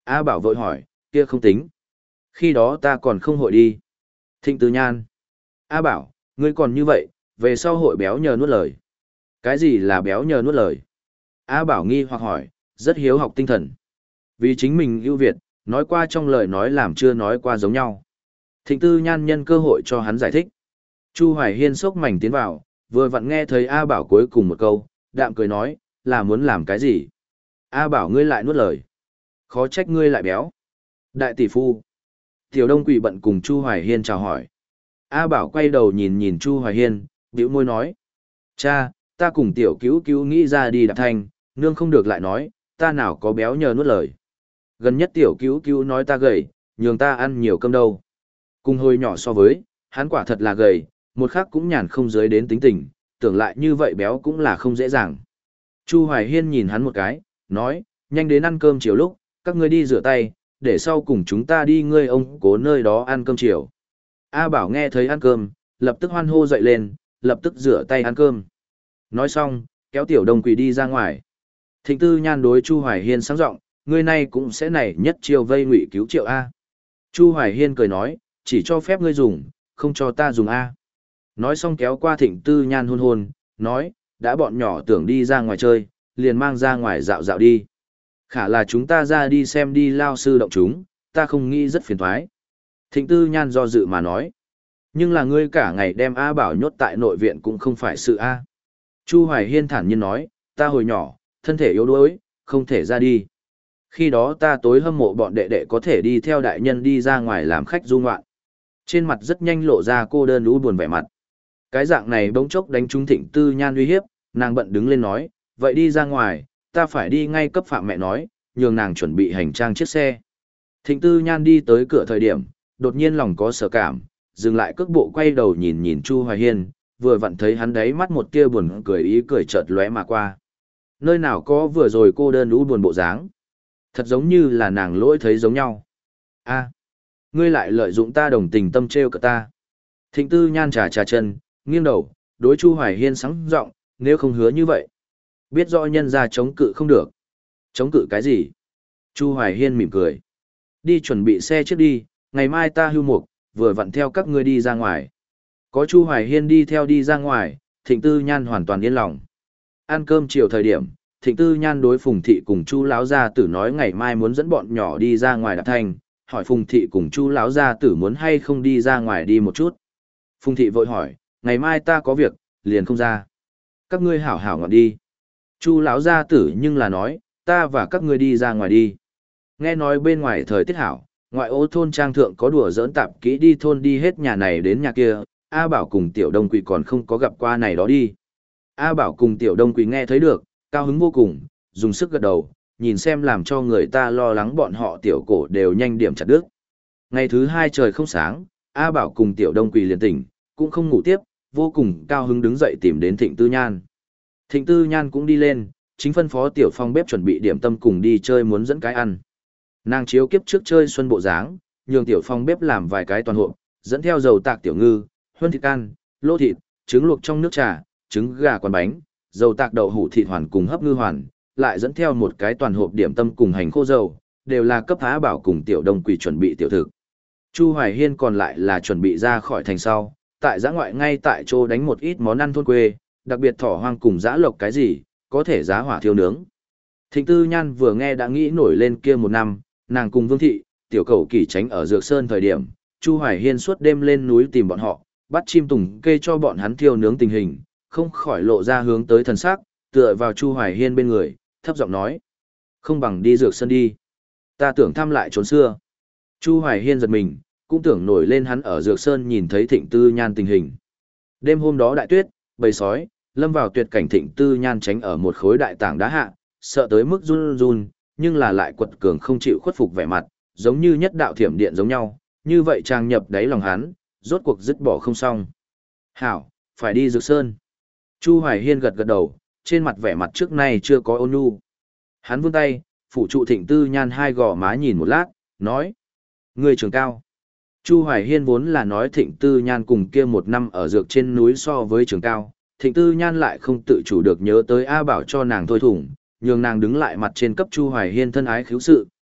A Bảo vội hỏi, kia không tính. Khi đó ta còn không hội đi. Thịnh Tư Nhan. A Bảo, ngươi còn như vậy, về sau hội béo nhờ nuốt lời. Cái gì là béo nhờ nuốt lời? A Bảo nghi hoặc hỏi, rất hiếu học tinh thần. Vì chính mình ưu việt, nói qua trong lời nói làm chưa nói qua giống nhau. Thịnh Tư Nhan nhân cơ hội cho hắn giải thích. Chu Hoài Hiên sốc mảnh tiến vào, vừa vặn nghe thấy A Bảo cuối cùng một câu, đạm cười nói, là muốn làm cái gì? A Bảo ngươi lại nuốt lời. Khó trách ngươi lại béo. Đại tỷ phu. Tiểu Đông Quỷ bận cùng Chu Hoài Hiên chào hỏi. A Bảo quay đầu nhìn nhìn Chu Hoài Hiên, bĩu môi nói. Cha, ta cùng tiểu cứu cứu nghĩ ra đi đạp thanh, nương không được lại nói, ta nào có béo nhờ nuốt lời. Gần nhất tiểu cứu cứu nói ta gầy, nhường ta ăn nhiều cơm đâu. Cùng hồi nhỏ so với, hắn quả thật là gầy, một khắc cũng nhàn không dưới đến tính tình, tưởng lại như vậy béo cũng là không dễ dàng. Chu Hoài Hiên nhìn hắn một cái, nói, nhanh đến ăn cơm chiều lúc, các ngươi đi rửa tay, để sau cùng chúng ta đi ngươi ông cố nơi đó ăn cơm chiều. A Bảo nghe thấy ăn cơm, lập tức hoan hô dậy lên, lập tức rửa tay ăn cơm. Nói xong, kéo Tiểu Đông Quỷ đi ra ngoài. Thịnh Tư Nhan đối Chu Hoài Hiên sáng giọng, ngươi này cũng sẽ nảy nhất chiêu vây ngụy cứu Triệu A. Chu Hoài Hiên cười nói, chỉ cho phép ngươi dùng, không cho ta dùng A. Nói xong kéo qua Thịnh Tư Nhan hôn hôn, nói, đã bọn nhỏ tưởng đi ra ngoài chơi, liền mang ra ngoài dạo dạo đi. Khả là chúng ta ra đi xem đi lao sư động chúng, ta không nghĩ rất phiền thoái. Thịnh Tư Nhan do dự mà nói. Nhưng là ngươi cả ngày đem A Bảo nhốt tại nội viện cũng không phải sự A. Chu Hoài Hiên thản nhiên nói, ta hồi nhỏ, thân thể yếu đuối, không thể ra đi. Khi đó ta tối hâm mộ bọn đệ đệ có thể đi theo đại nhân đi ra ngoài làm khách du ngoạn. Trên mặt rất nhanh lộ ra cô đơn lũ buồn vẻ mặt. Cái dạng này bỗng chốc đánh trúng Thịnh Tư Nhan uy hiếp, nàng bận đứng lên nói, vậy đi ra ngoài, ta phải đi ngay cấp phạm mẹ nói, nhường nàng chuẩn bị hành trang chiếc xe. Thịnh Tư Nhan đi tới cửa thời điểm, đột nhiên lòng có sở cảm, dừng lại cước bộ quay đầu nhìn nhìn Chu Hoài Hiên, vừa vặn thấy hắn đấy mắt một tia buồn cười ý cười chợt lóe mà qua. Nơi nào có vừa rồi cô đơn lũ buồn bộ dáng. Thật giống như là nàng lỗi thấy giống nhau. A, ngươi lại lợi dụng ta đồng tình tâm trêu cả ta. Thịnh Tư Nhan trà trà chân, nghiêng đầu, đối Chu Hoài Hiên sáng giọng, nếu không hứa như vậy. Biết rõ nhân ra chống cự không được. Chống cự cái gì? Chu Hoài Hiên mỉm cười. Đi chuẩn bị xe trước đi, ngày mai ta hưu mục, vừa vặn theo các ngươi đi ra ngoài. Có Chu Hoài Hiên đi theo đi ra ngoài, Thịnh Tư Nhan hoàn toàn yên lòng. Ăn cơm chiều thời điểm, Thịnh Tư Nhan đối Phùng Thị cùng Chu Lão Gia Tử nói ngày mai muốn dẫn bọn nhỏ đi ra ngoài đạp thanh, hỏi Phùng Thị cùng Chu Lão Gia Tử muốn hay không đi ra ngoài đi một chút. Phùng Thị vội hỏi, ngày mai ta có việc, liền không ra. Các ngươi hảo hảo ngọn đi. Chu Lão Gia Tử nhưng là nói, ta và các ngươi đi ra ngoài đi. Nghe nói bên ngoài thời tiết hảo, ngoại ô thôn trang thượng có đùa giỡn tạp kỹ đi thôn đi hết nhà này đến nhà kia, A Bảo cùng Tiểu Đông Quỷ còn không có gặp qua này đó đi. A Bảo cùng Tiểu Đông Quỷ nghe thấy được, cao hứng vô cùng, dùng sức gật đầu, nhìn xem làm cho người ta lo lắng bọn họ tiểu cổ đều nhanh điểm chặt đứt. Ngày thứ hai trời không sáng, A Bảo cùng Tiểu Đông Quỷ liền tỉnh, cũng không ngủ tiếp, vô cùng cao hứng đứng dậy tìm đến Thịnh Tư Nhan. Thịnh Tư Nhan cũng đi lên, chính phân phó Tiểu Phong bếp chuẩn bị điểm tâm cùng đi chơi muốn dẫn cái ăn. Nàng chiếu kiếp trước chơi xuân bộ dáng, nhường Tiểu Phong bếp làm vài cái toàn hộp, dẫn theo dầu tạc tiểu ngư, huân thịt can, lô thịt, trứng luộc trong nước trà, trứng gà quán bánh, dầu tạc đậu hũ thịt hoàn cùng hấp ngư hoàn, lại dẫn theo một cái toàn hộp điểm tâm cùng hành khô dầu, đều là cấp A Bảo cùng Tiểu Đông Quỷ chuẩn bị tiểu thực. Chu Hoài Hiên còn lại là chuẩn bị ra khỏi thành sau, tại giã ngoại ngay tại chỗ đánh một ít món ăn thôn quê, đặc biệt thỏ hoang cùng giã lộc cái gì, có thể giá hỏa thiêu nướng. Thịnh Tư Nhan vừa nghe đã nghĩ nổi lên kia một năm, nàng cùng Vương Thị, Tiểu Cẩu Kỳ tránh ở Dược Sơn thời điểm, Chu Hoài Hiên suốt đêm lên núi tìm bọn họ, bắt chim tùng kê cho bọn hắn thiêu nướng tình hình, không khỏi lộ ra hướng tới thần sắc, tựa vào Chu Hoài Hiên bên người, thấp giọng nói: "Không bằng đi Dược Sơn đi, ta tưởng thăm lại chốn xưa." Chu Hoài Hiên giật mình, cũng tưởng nổi lên hắn ở Dược Sơn nhìn thấy Thịnh Tư Nhan tình hình. Đêm hôm đó đại tuyết, bầy sói, lâm vào tuyệt cảnh Thịnh Tư Nhan tránh ở một khối đại tảng đá hạ, sợ tới mức run run, nhưng là lại quật cường không chịu khuất phục vẻ mặt, giống như nhất đạo thiểm điện giống nhau, như vậy tràn nhập đáy lòng hắn, rốt cuộc dứt bỏ không xong. "Hảo, phải đi Dược Sơn." Chu Hoài Hiên gật gật đầu, trên mặt vẻ mặt trước nay chưa có ôn nhu. Hắn vươn tay, phủ trụ Thịnh Tư Nhan hai gò má nhìn một lát, nói: "Người trường cao." Chu Hoài Hiên vốn là nói Thịnh Tư Nhan cùng kia một năm ở dược trên núi so với trường cao, Thịnh Tư Nhan lại không tự chủ được nhớ tới A Bảo cho nàng thôi thủng, nhường nàng đứng lại mặt trên cấp Chu Hoài Hiên thân ái khiếu sự,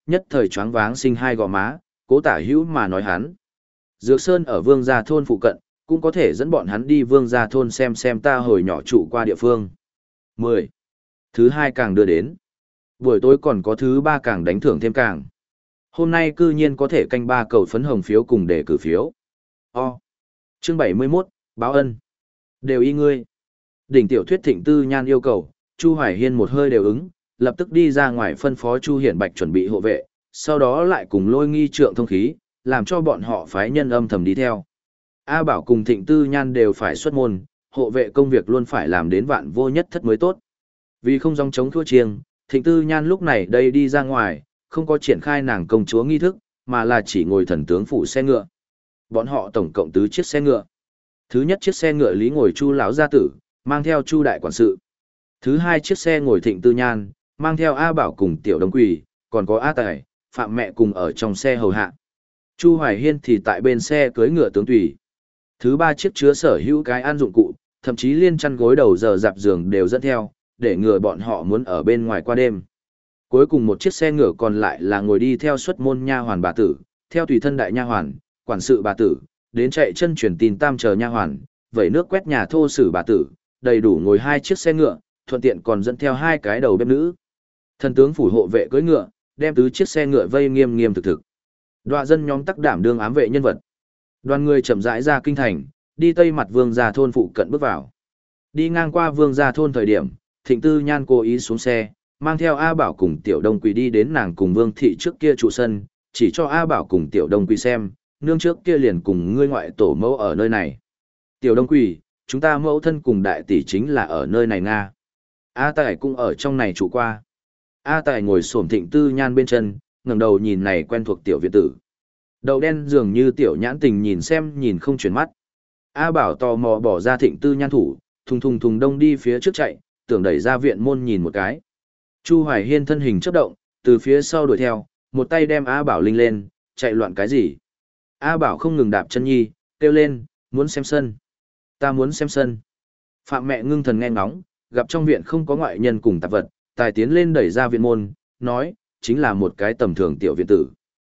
nhất thời choáng váng sinh hai gò má, cố tả hữu mà nói hắn. Dược Sơn ở Vương Gia Thôn phụ cận, cũng có thể dẫn bọn hắn đi Vương Gia Thôn xem xem ta hồi nhỏ trụ qua địa phương. mười. Thứ hai càng đưa đến. Buổi tối còn có thứ ba càng đánh thưởng thêm càng. Hôm nay cư nhiên có thể canh ba cầu phấn hồng phiếu cùng để cử phiếu. O. Chương bảy mươi mốt, báo ân. Đều y ngươi. Đỉnh tiểu thuyết Thịnh Tư Nhan yêu cầu, Chu Hoài Hiên một hơi đều ứng, lập tức đi ra ngoài phân phó Chu Hiển Bạch chuẩn bị hộ vệ, sau đó lại cùng Lôi Nghi Trượng thông khí, làm cho bọn họ phái nhân âm thầm đi theo. A Bảo cùng Thịnh Tư Nhan đều phải xuất môn, hộ vệ công việc luôn phải làm đến vạn vô nhất thất mới tốt. Vì không dòng chống thua chiêng, Thịnh Tư Nhan lúc này đây đi ra ngoài, không có triển khai nàng công chúa nghi thức, mà là chỉ ngồi thần tướng phủ xe ngựa. Bọn họ tổng cộng tứ chiếc xe ngựa. Thứ nhất chiếc xe ngựa lý ngồi Chu lão gia tử, mang theo Chu đại quản sự. Thứ hai chiếc xe ngồi Thịnh Tư Nhan, mang theo A Bảo cùng Tiểu Đông Quỳ, còn có A Tài, Phạm mẹ cùng ở trong xe hầu hạ. Chu Hoài Hiên thì tại bên xe cưới ngựa tướng tùy. Thứ ba chiếc chứa sở hữu cái ăn dụng cụ, thậm chí liên chăn gối đầu giờ dạp giường đều dẫn theo, để ngừa bọn họ muốn ở bên ngoài qua đêm. Cuối cùng một chiếc xe ngựa còn lại là ngồi đi theo xuất môn nha hoàn bà tử, theo tùy thân đại nha hoàn, quản sự bà tử, đến chạy chân truyền tin tam chờ nha hoàn, vẩy nước quét nhà thô sử bà tử, đầy đủ ngồi hai chiếc xe ngựa, thuận tiện còn dẫn theo hai cái đầu bếp nữ. Thần tướng phủ hộ vệ cưỡi ngựa, đem tứ chiếc xe ngựa vây nghiêm nghiêm thực thực. Đoạ dân nhóm tắc đảm đương ám vệ nhân vật. Đoàn người chậm rãi ra kinh thành, đi tây mặt Vương Gia Thôn phụ cận bước vào. Đi ngang qua Vương Gia Thôn thời điểm, Thịnh Tư Nhan cố ý xuống xe, mang theo A Bảo cùng Tiểu Đông Quỳ đi đến nàng cùng Vương thị trước kia trụ sân, chỉ cho A Bảo cùng Tiểu Đông Quỳ xem, nương trước kia liền cùng ngươi ngoại tổ mẫu ở nơi này. Tiểu Đông Quỳ, chúng ta mẫu thân cùng đại tỷ chính là ở nơi này Nga. A Tài cũng ở trong này trụ qua. A Tài ngồi xổm Thịnh Tư Nhan bên chân, ngẩng đầu nhìn này quen thuộc tiểu viện tử. Đầu đen dường như tiểu nhãn tình nhìn xem nhìn không chuyển mắt. A Bảo tò mò bỏ ra Thịnh Tư Nhan thủ, thùng thùng thùng đông đi phía trước chạy, tưởng đẩy ra viện môn nhìn một cái. Chu Hoài Hiên thân hình chớp động, từ phía sau đuổi theo, một tay đem A Bảo linh lên, chạy loạn cái gì. A Bảo không ngừng đạp chân nhi, kêu lên, muốn xem sân. Ta muốn xem sân. Phạm mẹ ngưng thần nghe ngóng, gặp trong viện không có ngoại nhân cùng tạp vật, tài tiến lên đẩy ra viện môn, nói, chính là một cái tầm thường tiểu viện tử.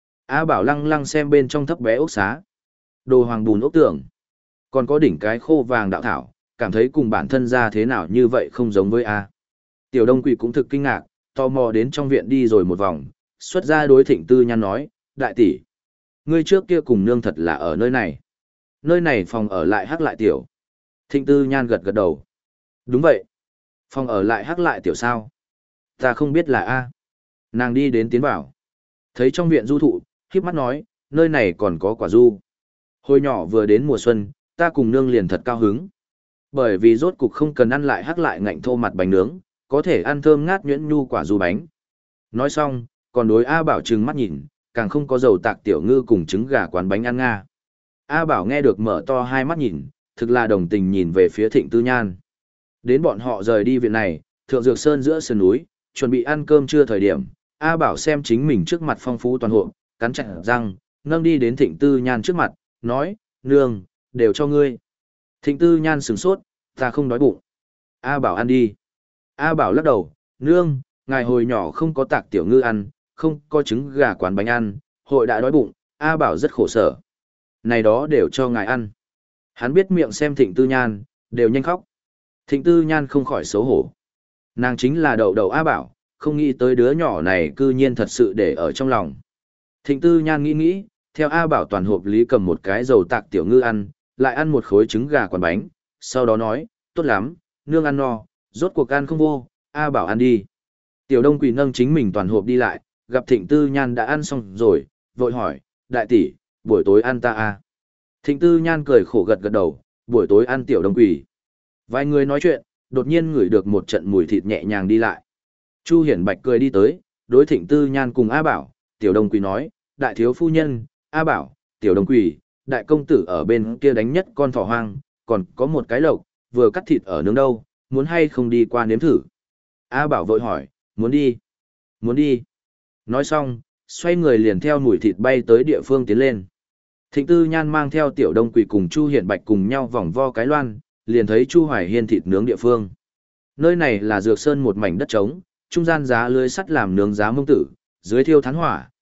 A Bảo lăng lăng xem bên trong thấp bé ốc xá. Đồ hoàng bùn ốc tường. Còn có đỉnh cái khô vàng đạo thảo, cảm thấy cùng bản thân ra thế nào như vậy không giống với A. Tiểu Đông Quỳ cũng thực kinh ngạc, tò mò đến trong viện đi rồi một vòng, xuất ra đối Thịnh Tư Nhan nói, đại tỷ, ngươi trước kia cùng nương thật là ở nơi này. Nơi này phòng ở lại hắc lại tiểu. Thịnh Tư Nhan gật gật đầu. Đúng vậy. Phòng ở lại hắc lại tiểu sao? Ta không biết là A. Nàng đi đến tiến vào. Thấy trong viện du thụ, khiếp mắt nói, nơi này còn có quả du. Hồi nhỏ vừa đến mùa xuân, ta cùng nương liền thật cao hứng. Bởi vì rốt cục không cần ăn lại hắc lại ngạnh thô mặt bánh nướng, có thể ăn thơm ngát nhuyễn nhu quả du bánh. Nói xong, còn đối A Bảo trừng mắt nhìn, càng không có dầu tạc tiểu ngư cùng trứng gà quán bánh ăn nga. A Bảo nghe được mở to hai mắt nhìn, thực là đồng tình nhìn về phía Thịnh Tư Nhan. Đến bọn họ rời đi viện này, Thượng Dược Sơn giữa sườn núi, chuẩn bị ăn cơm trưa thời điểm, A Bảo xem chính mình trước mặt phong phú toàn hộ, cắn chặt răng, nâng đi đến Thịnh Tư Nhan trước mặt, nói, nương, đều cho ngươi. Thịnh Tư Nhan sửng sốt, ta không đói bụng. A Bảo ăn đi. A Bảo lắc đầu, nương, ngài hồi nhỏ không có tạc tiểu ngư ăn, không có trứng gà quán bánh ăn, hội đã đói bụng, A Bảo rất khổ sở. Này đó đều cho ngài ăn. Hắn biết miệng xem Thịnh Tư Nhan, đều nhanh khóc. Thịnh Tư Nhan không khỏi xấu hổ. Nàng chính là đậu đậu A Bảo, không nghĩ tới đứa nhỏ này cư nhiên thật sự để ở trong lòng. Thịnh Tư Nhan nghĩ nghĩ, theo A Bảo toàn hộp lý cầm một cái dầu tạc tiểu ngư ăn, lại ăn một khối trứng gà quán bánh, sau đó nói, tốt lắm, nương ăn no, rốt cuộc ăn không vô, A Bảo ăn đi. Tiểu Đông Quỳ nâng chính mình toàn hộp đi lại, gặp Thịnh Tư Nhan đã ăn xong rồi, vội hỏi, đại tỷ, buổi tối ăn ta à? Thịnh Tư Nhan cười khổ gật gật đầu, buổi tối ăn Tiểu Đông Quỳ. Vài người nói chuyện, đột nhiên ngửi được một trận mùi thịt nhẹ nhàng đi lại. Chu Hiển Bạch cười đi tới, đối Thịnh Tư Nhan cùng A Bảo, Tiểu Đông Quỳ nói, đại thiếu phu nhân, A Bảo, Tiểu Đông Quỳ, đại công tử ở bên kia đánh nhất con thỏ hoang, còn có một cái lộc, vừa cắt thịt ở nướng đâu, muốn hay không đi qua nếm thử. A Bảo vội hỏi, muốn đi, muốn đi. Nói xong, xoay người liền theo mùi thịt bay tới địa phương tiến lên. Thịnh Tư Nhan mang theo Tiểu Đông Quỳ cùng Chu Hiển Bạch cùng nhau vòng vo cái loan, liền thấy Chu Hoài Hiên thịt nướng địa phương. Nơi này là Dược Sơn một mảnh đất trống, trung gian giá lưới sắt làm nướng giá mông tử, dưới thiêu thán hỏa,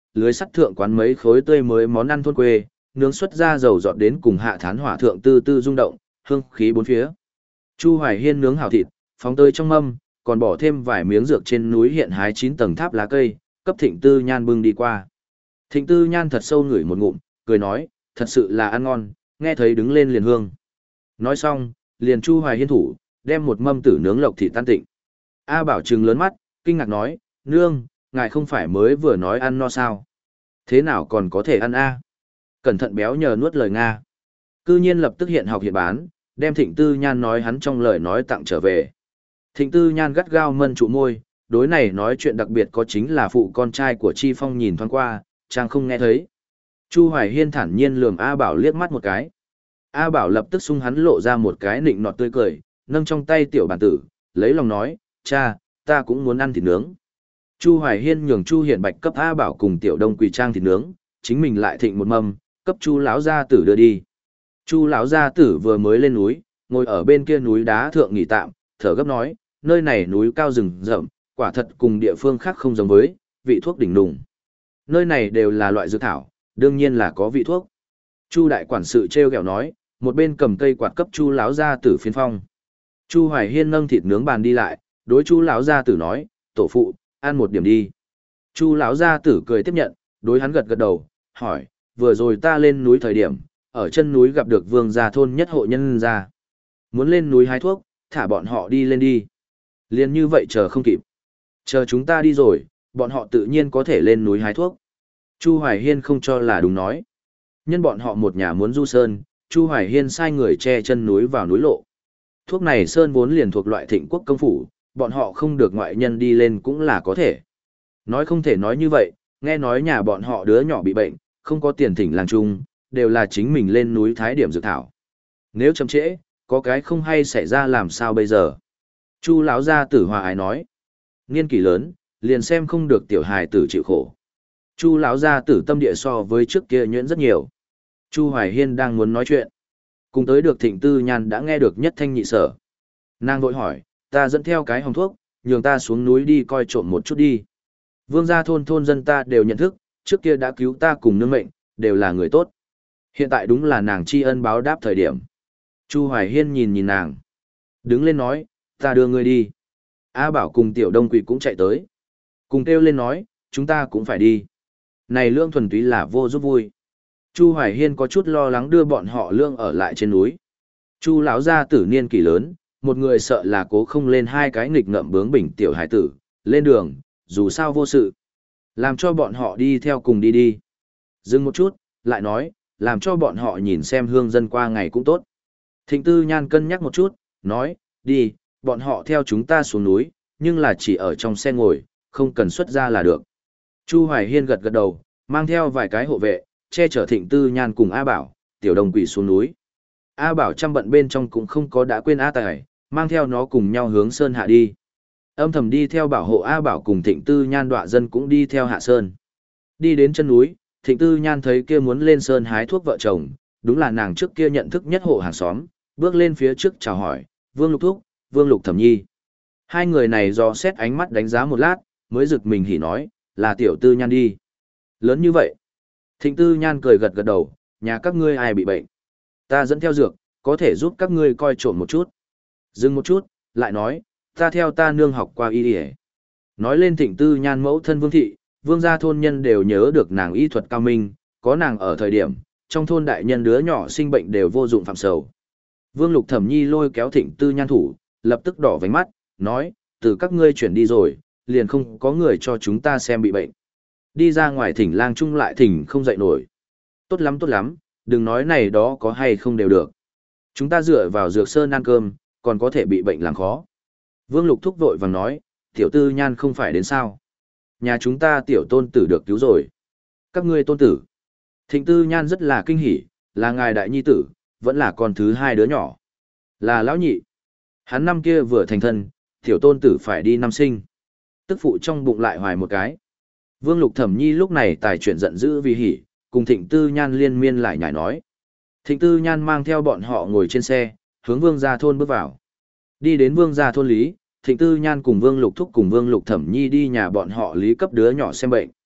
lưới sắt thượng quán mấy khối tươi mới món ăn thôn quê, nướng xuất ra dầu giọt đến cùng hạ thán hỏa thượng tư tư rung động, hương khí bốn phía. Chu Hoài Hiên nướng hảo thịt, phóng tới trong mâm, còn bỏ thêm vài miếng dược trên núi hiện hái chín tầng tháp lá cây, cấp Thịnh Tư Nhan bưng đi qua. Thịnh Tư Nhan thật sâu ngửi một ngụm, cười nói, thật sự là ăn ngon, nghe thấy đứng lên liền hương. Nói xong, liền Chu Hoài Hiên thủ, đem một mâm tử nướng lộc thịt tan tịnh. A Bảo trừng lớn mắt, kinh ngạc nói, nương, ngài không phải mới vừa nói ăn no sao? Thế nào còn có thể ăn a? Cẩn thận béo nhờ nuốt lời Nga. Cư nhiên lập tức hiện học hiện bán, đem Thịnh Tư Nhan nói hắn trong lời nói tặng trở về. Thịnh Tư Nhan gắt gao mân trụ môi, đối này nói chuyện đặc biệt có chính là phụ con trai của Chi Phong nhìn thoáng qua, chàng không nghe thấy. Chu Hoài Hiên thản nhiên lườm A Bảo liếc mắt một cái. A Bảo lập tức sung hắn lộ ra một cái nịnh nọt tươi cười, nâng trong tay tiểu bản tử, lấy lòng nói, cha, ta cũng muốn ăn thịt nướng. Chu Hoài Hiên nhường Chu Hiển Bạch cấp A Bảo cùng tiểu Đông Quỳ Trang thịt nướng, chính mình lại thịnh một mâm, cấp Chu lão gia tử đưa đi. Chu lão gia tử vừa mới lên núi, ngồi ở bên kia núi đá thượng nghỉ tạm, thở gấp nói, nơi này núi cao rừng rậm, quả thật cùng địa phương khác không giống với, vị thuốc đỉnh đùng. Nơi này đều là loại dược thảo, đương nhiên là có vị thuốc. Chu đại quản sự treo kẹo nói, một bên cầm cây quạt cấp Chu lão gia tử phiến phong. Chu Hoài Hiên nâng thịt nướng bàn đi lại, đối Chu lão gia tử nói, tổ phụ, ăn một điểm đi. Chu lão gia tử cười tiếp nhận, đối hắn gật gật đầu, hỏi, vừa rồi ta lên núi thời điểm, ở chân núi gặp được vương gia thôn nhất hộ nhân gia. Muốn lên núi hái thuốc, thả bọn họ đi lên đi. Liên như vậy chờ không kịp. Chờ chúng ta đi rồi, bọn họ tự nhiên có thể lên núi hái thuốc. Chu Hoài Hiên không cho là đúng nói. Nhân bọn họ một nhà muốn du sơn, Chu Hoài Hiên sai người che chân núi vào núi lộ. Thuốc này sơn vốn liền thuộc loại thịnh quốc công phủ, bọn họ không được ngoại nhân đi lên cũng là có thể. Nói không thể nói như vậy, nghe nói nhà bọn họ đứa nhỏ bị bệnh, không có tiền thỉnh làng chung, đều là chính mình lên núi thái điểm dược thảo. Nếu chậm trễ, có cái không hay xảy ra làm sao bây giờ? Chu lão gia tử hòa ái nói, niên kỷ lớn, liền xem không được tiểu hài tử chịu khổ. Chu lão gia tử tâm địa so với trước kia nhuyễn rất nhiều. Chu Hoài Hiên đang muốn nói chuyện, cùng tới được Thịnh Tư Nhan đã nghe được nhất thanh nhị sở. Nàng vội hỏi, ta dẫn theo cái hồng thuốc, nhường ta xuống núi đi coi trộm một chút đi. Vương gia thôn thôn dân ta đều nhận thức, trước kia đã cứu ta cùng nương mệnh, đều là người tốt. Hiện tại đúng là nàng tri ân báo đáp thời điểm. Chu Hoài Hiên nhìn nhìn nàng, đứng lên nói, ta đưa ngươi đi. A Bảo cùng tiểu Đông Quỳ cũng chạy tới, cùng kêu lên nói, chúng ta cũng phải đi. Này lương thuần túy là vô giúp vui. Chu Hoài Hiên có chút lo lắng đưa bọn họ lương ở lại trên núi. Chu lão gia tử niên kỷ lớn, một người sợ là cố không lên hai cái nghịch ngợm bướng bỉnh tiểu hải tử, lên đường, dù sao vô sự. Làm cho bọn họ đi theo cùng đi đi. Dừng một chút, lại nói, làm cho bọn họ nhìn xem hương dân qua ngày cũng tốt. Thịnh Tư Nhan cân nhắc một chút, nói, đi, bọn họ theo chúng ta xuống núi, nhưng là chỉ ở trong xe ngồi, không cần xuất ra là được. Chu Hoài Hiên gật gật đầu, mang theo vài cái hộ vệ, che chở Thịnh Tư Nhan cùng A Bảo, tiểu Đồng Quỷ xuống núi. A Bảo chăm bận bên trong cũng không có đã quên A Tài, mang theo nó cùng nhau hướng sơn hạ đi. Âm thầm đi theo bảo hộ A Bảo cùng Thịnh Tư Nhan đọa dân cũng đi theo hạ sơn. Đi đến chân núi, Thịnh Tư Nhan thấy kia muốn lên sơn hái thuốc vợ chồng, đúng là nàng trước kia nhận thức nhất hộ hàng xóm, bước lên phía trước chào hỏi, Vương Lục Thúc, Vương Lục Thẩm Nhi. Hai người này do xét ánh mắt đánh giá một lát, mới giật mình hỉ nói, là tiểu Tư Nhan đi. Lớn như vậy. Thịnh Tư Nhan cười gật gật đầu, nhà các ngươi ai bị bệnh. Ta dẫn theo dược, có thể giúp các ngươi coi trộm một chút. Dừng một chút, lại nói, ta theo ta nương học qua y y. Nói lên Thịnh Tư Nhan mẫu thân Vương Thị, Vương gia thôn nhân đều nhớ được nàng y thuật cao minh, có nàng ở thời điểm, trong thôn đại nhân đứa nhỏ sinh bệnh đều vô dụng phạm sầu. Vương Lục Thẩm Nhi lôi kéo Thịnh Tư Nhan thủ, lập tức đỏ vành mắt, nói, từ các ngươi chuyển đi rồi, liền không có người cho chúng ta xem bị bệnh. Đi ra ngoài thỉnh lang chung lại thỉnh không dậy nổi. Tốt lắm tốt lắm, đừng nói này đó có hay không đều được. Chúng ta dựa vào dược sơn ăn cơm, còn có thể bị bệnh làm khó. Vương Lục thúc vội vàng nói, tiểu Tư Nhan không phải đến sao. Nhà chúng ta tiểu tôn tử được cứu rồi. Các ngươi tôn tử. Thịnh Tư Nhan rất là kinh hỉ, là ngài đại nhi tử, vẫn là con thứ hai đứa nhỏ. Là lão nhị. Hắn năm kia vừa thành thân, tiểu tôn tử phải đi năm sinh. Tức phụ trong bụng lại hoài một cái. Vương Lục Thẩm Nhi lúc này tài chuyện giận dữ vì hỉ, cùng Thịnh Tư Nhan liên miên lại nhảy nói. Thịnh Tư Nhan mang theo bọn họ ngồi trên xe, hướng Vương gia thôn bước vào. Đi đến Vương gia thôn Lý, Thịnh Tư Nhan cùng Vương Lục Thúc cùng Vương Lục Thẩm Nhi đi nhà bọn họ Lý cấp đứa nhỏ xem bệnh.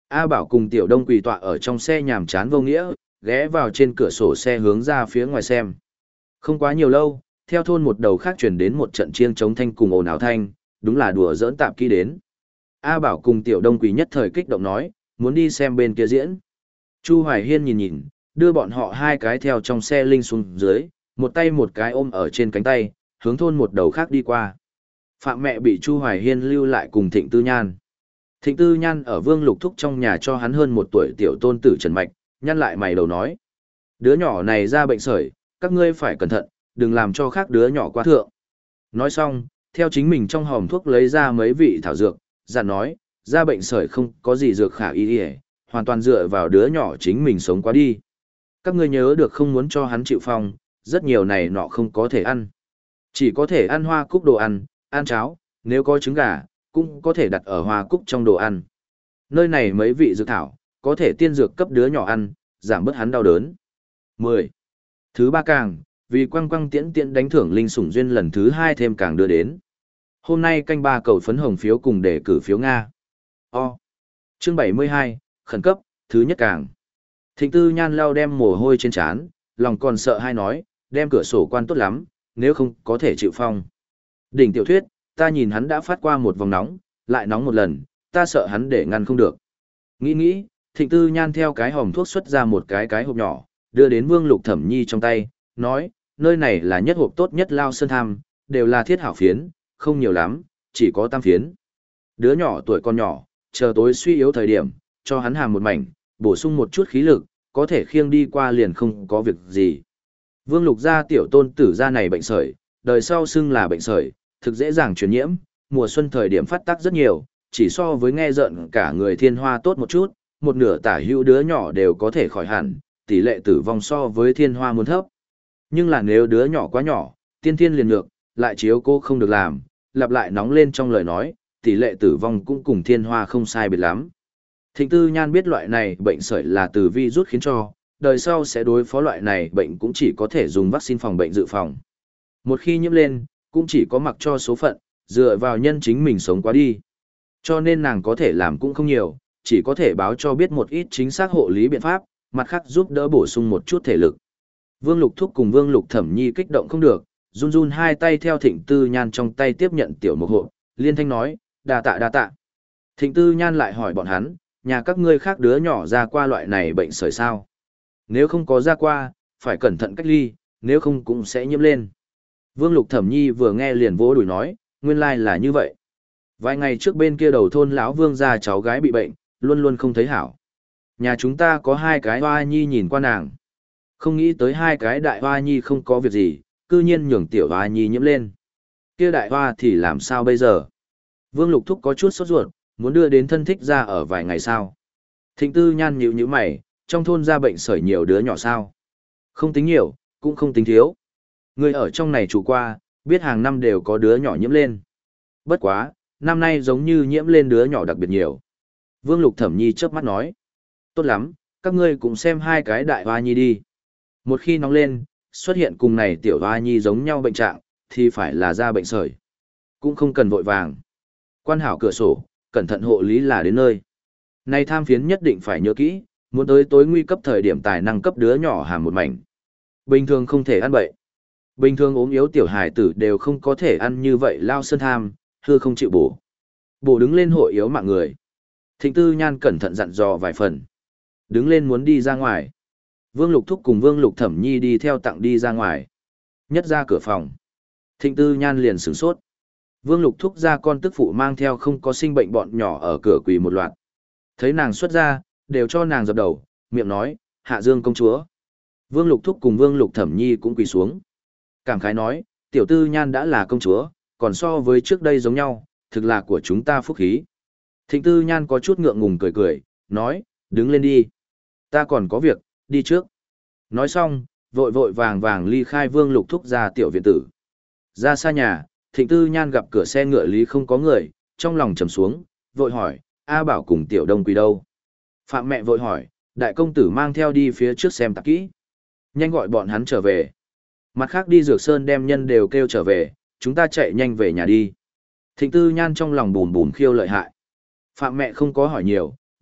A Bảo cùng Tiểu Đông quỳ tọa ở trong xe nhàm chán vô nghĩa, ghé vào trên cửa sổ xe hướng ra phía ngoài xem. Không quá nhiều lâu, theo thôn một đầu khác chuyển đến một trận chiêng chống thanh cùng ồn ào thanh, đúng là đùa giỡn tạp kỹ đến. A Bảo cùng Tiểu Đông quỳ nhất thời kích động nói, muốn đi xem bên kia diễn. Chu Hoài Hiên nhìn nhìn, đưa bọn họ hai cái theo trong xe linh xuống dưới, một tay một cái ôm ở trên cánh tay, hướng thôn một đầu khác đi qua. Phạm mẹ bị Chu Hoài Hiên lưu lại cùng Thịnh Tư Nhan. Thịnh Tư Nhan ở Vương Lục Thúc trong nhà cho hắn hơn một tuổi tiểu tôn tử Trần Mạch, nhăn lại mày đầu nói. Đứa nhỏ này ra bệnh sởi, các ngươi phải cẩn thận, đừng làm cho khác đứa nhỏ quá thượng. Nói xong, theo chính mình trong hòm thuốc lấy ra mấy vị thảo dược, dặn nói, ra bệnh sởi không có gì dược khả y y, hoàn toàn dựa vào đứa nhỏ chính mình sống qua đi. Các ngươi nhớ được không muốn cho hắn chịu phong, rất nhiều này nọ không có thể ăn. Chỉ có thể ăn hoa cúc đồ ăn, ăn cháo, nếu có trứng gà, cũng có thể đặt ở hoa cúc trong đồ ăn. Nơi này mấy vị dược thảo, có thể tiên dược cấp đứa nhỏ ăn, giảm bớt hắn đau đớn. mười. Thứ ba càng, vì quăng quăng tiễn tiễn đánh thưởng linh sủng duyên lần thứ hai thêm càng đưa đến. Hôm nay canh ba cầu phấn hồng phiếu cùng đề cử phiếu Nga. O. Chương bảy mươi hai, khẩn cấp, thứ nhất càng. Thịnh Tư Nhan lau đem mồ hôi trên trán, lòng còn sợ hai nói, đem cửa sổ quan tốt lắm, nếu không có thể chịu phong. Đỉnh tiểu thuyết, ta nhìn hắn đã phát qua một vòng nóng, lại nóng một lần, ta sợ hắn để ngăn không được. Nghĩ nghĩ, Thịnh Tư Nhan theo cái hòm thuốc xuất ra một cái cái hộp nhỏ, đưa đến Vương Lục Thẩm Nhi trong tay, nói, nơi này là nhất hộp tốt nhất lao sơn tham, đều là thiết hảo phiến, không nhiều lắm, chỉ có tam phiến. Đứa nhỏ tuổi con nhỏ, chờ tối suy yếu thời điểm, cho hắn hàm một mảnh, bổ sung một chút khí lực, có thể khiêng đi qua liền không có việc gì. Vương Lục gia tiểu tôn tử gia này bệnh sởi, đời sau xưng là bệnh sởi, thực dễ dàng truyền nhiễm, mùa xuân thời điểm phát tác rất nhiều, chỉ so với nghe giận cả người thiên hoa tốt một chút, một nửa tả hữu đứa nhỏ đều có thể khỏi hẳn, tỷ lệ tử vong so với thiên hoa muốn thấp. Nhưng là nếu đứa nhỏ quá nhỏ, tiên thiên liền ngược, lại chiếu cô không được làm, lặp lại nóng lên trong lời nói, tỷ lệ tử vong cũng cùng thiên hoa không sai biệt lắm. Thịnh Tư Nhan biết loại này bệnh sởi là từ virus khiến cho, đời sau sẽ đối phó loại này bệnh cũng chỉ có thể dùng vaccine phòng bệnh dự phòng. Một khi nhiễm lên, cũng chỉ có mặc cho số phận, dựa vào nhân chính mình sống qua đi. Cho nên nàng có thể làm cũng không nhiều, chỉ có thể báo cho biết một ít chính xác hộ lý biện pháp, mặt khác giúp đỡ bổ sung một chút thể lực. Vương Lục Thúc cùng Vương Lục Thẩm Nhi kích động không được, run run hai tay theo Thịnh Tư Nhan trong tay tiếp nhận tiểu một hộp, liên thanh nói, đa tạ đa tạ. Thịnh Tư Nhan lại hỏi bọn hắn, nhà các ngươi khác đứa nhỏ ra qua loại này bệnh sởi sao? Nếu không có ra qua, phải cẩn thận cách ly, nếu không cũng sẽ nhiễm lên. Vương Lục Thẩm Nhi vừa nghe liền vỗ đùi nói, nguyên lai là như vậy. Vài ngày trước bên kia đầu thôn lão Vương gia cháu gái bị bệnh, luôn luôn không thấy hảo. Nhà chúng ta có hai cái hoa nhi nhìn qua nàng. Không nghĩ tới hai cái đại hoa nhi không có việc gì, cư nhiên nhường tiểu hoa nhi nhiễm lên. Kia đại hoa thì làm sao bây giờ? Vương Lục Thúc có chút sốt ruột, muốn đưa đến thân thích ra ở vài ngày sau. Thịnh Tư Nhan nhíu nhíu mày, trong thôn ra bệnh sởi nhiều đứa nhỏ sao? Không tính nhiều, cũng không tính thiếu. Người ở trong này chủ qua, biết hàng năm đều có đứa nhỏ nhiễm lên. Bất quá, năm nay giống như nhiễm lên đứa nhỏ đặc biệt nhiều. Vương Lục Thẩm Nhi chớp mắt nói. Tốt lắm, các ngươi cũng xem hai cái đại hoa nhi đi. Một khi nóng lên, xuất hiện cùng này tiểu hoa nhi giống nhau bệnh trạng, thì phải là ra bệnh sởi. Cũng không cần vội vàng. Quan hảo cửa sổ, cẩn thận hộ lý là đến nơi. Này tham phiến nhất định phải nhớ kỹ, muốn tới tối nguy cấp thời điểm tài năng cấp đứa nhỏ hàm một mảnh. Bình thường không thể ăn bậy. Bình thường ốm yếu tiểu hài tử đều không có thể ăn như vậy lao sơn tham, hư không chịu bổ. Bổ đứng lên hội yếu mạng người. Thịnh Tư Nhan cẩn thận dặn dò vài phần. Đứng lên muốn đi ra ngoài. Vương Lục Thúc cùng Vương Lục Thẩm Nhi đi theo tặng đi ra ngoài. Nhất ra cửa phòng. Thịnh Tư Nhan liền sửng sốt. Vương Lục Thúc ra con tức phụ mang theo không có sinh bệnh bọn nhỏ ở cửa quỳ một loạt. Thấy nàng xuất ra, đều cho nàng dập đầu, miệng nói, Hạ Dương công chúa. Vương Lục Thúc cùng Vương Lục Thẩm Nhi cũng quỳ xuống. Cảm khái nói, tiểu Tư Nhan đã là công chúa, còn so với trước đây giống nhau, thực là của chúng ta phúc khí. Thịnh Tư Nhan có chút ngượng ngùng cười cười, nói, đứng lên đi. Ta còn có việc, đi trước. Nói xong, vội vội vàng vàng ly khai Vương Lục Thúc ra tiểu viện tử. Ra xa nhà, Thịnh Tư Nhan gặp cửa xe ngựa lý không có người, trong lòng trầm xuống, vội hỏi, A Bảo cùng tiểu Đông Quỳ đâu? Phạm mẹ vội hỏi, đại công tử mang theo đi phía trước xem tạp kỹ. Nhanh gọi bọn hắn trở về. Mặt khác đi Dược Sơn đem nhân đều kêu trở về, chúng ta chạy nhanh về nhà đi. Thịnh Tư Nhan trong lòng bùn bùn khiêu lợi hại. Phạm mẹ không có hỏi nhiều,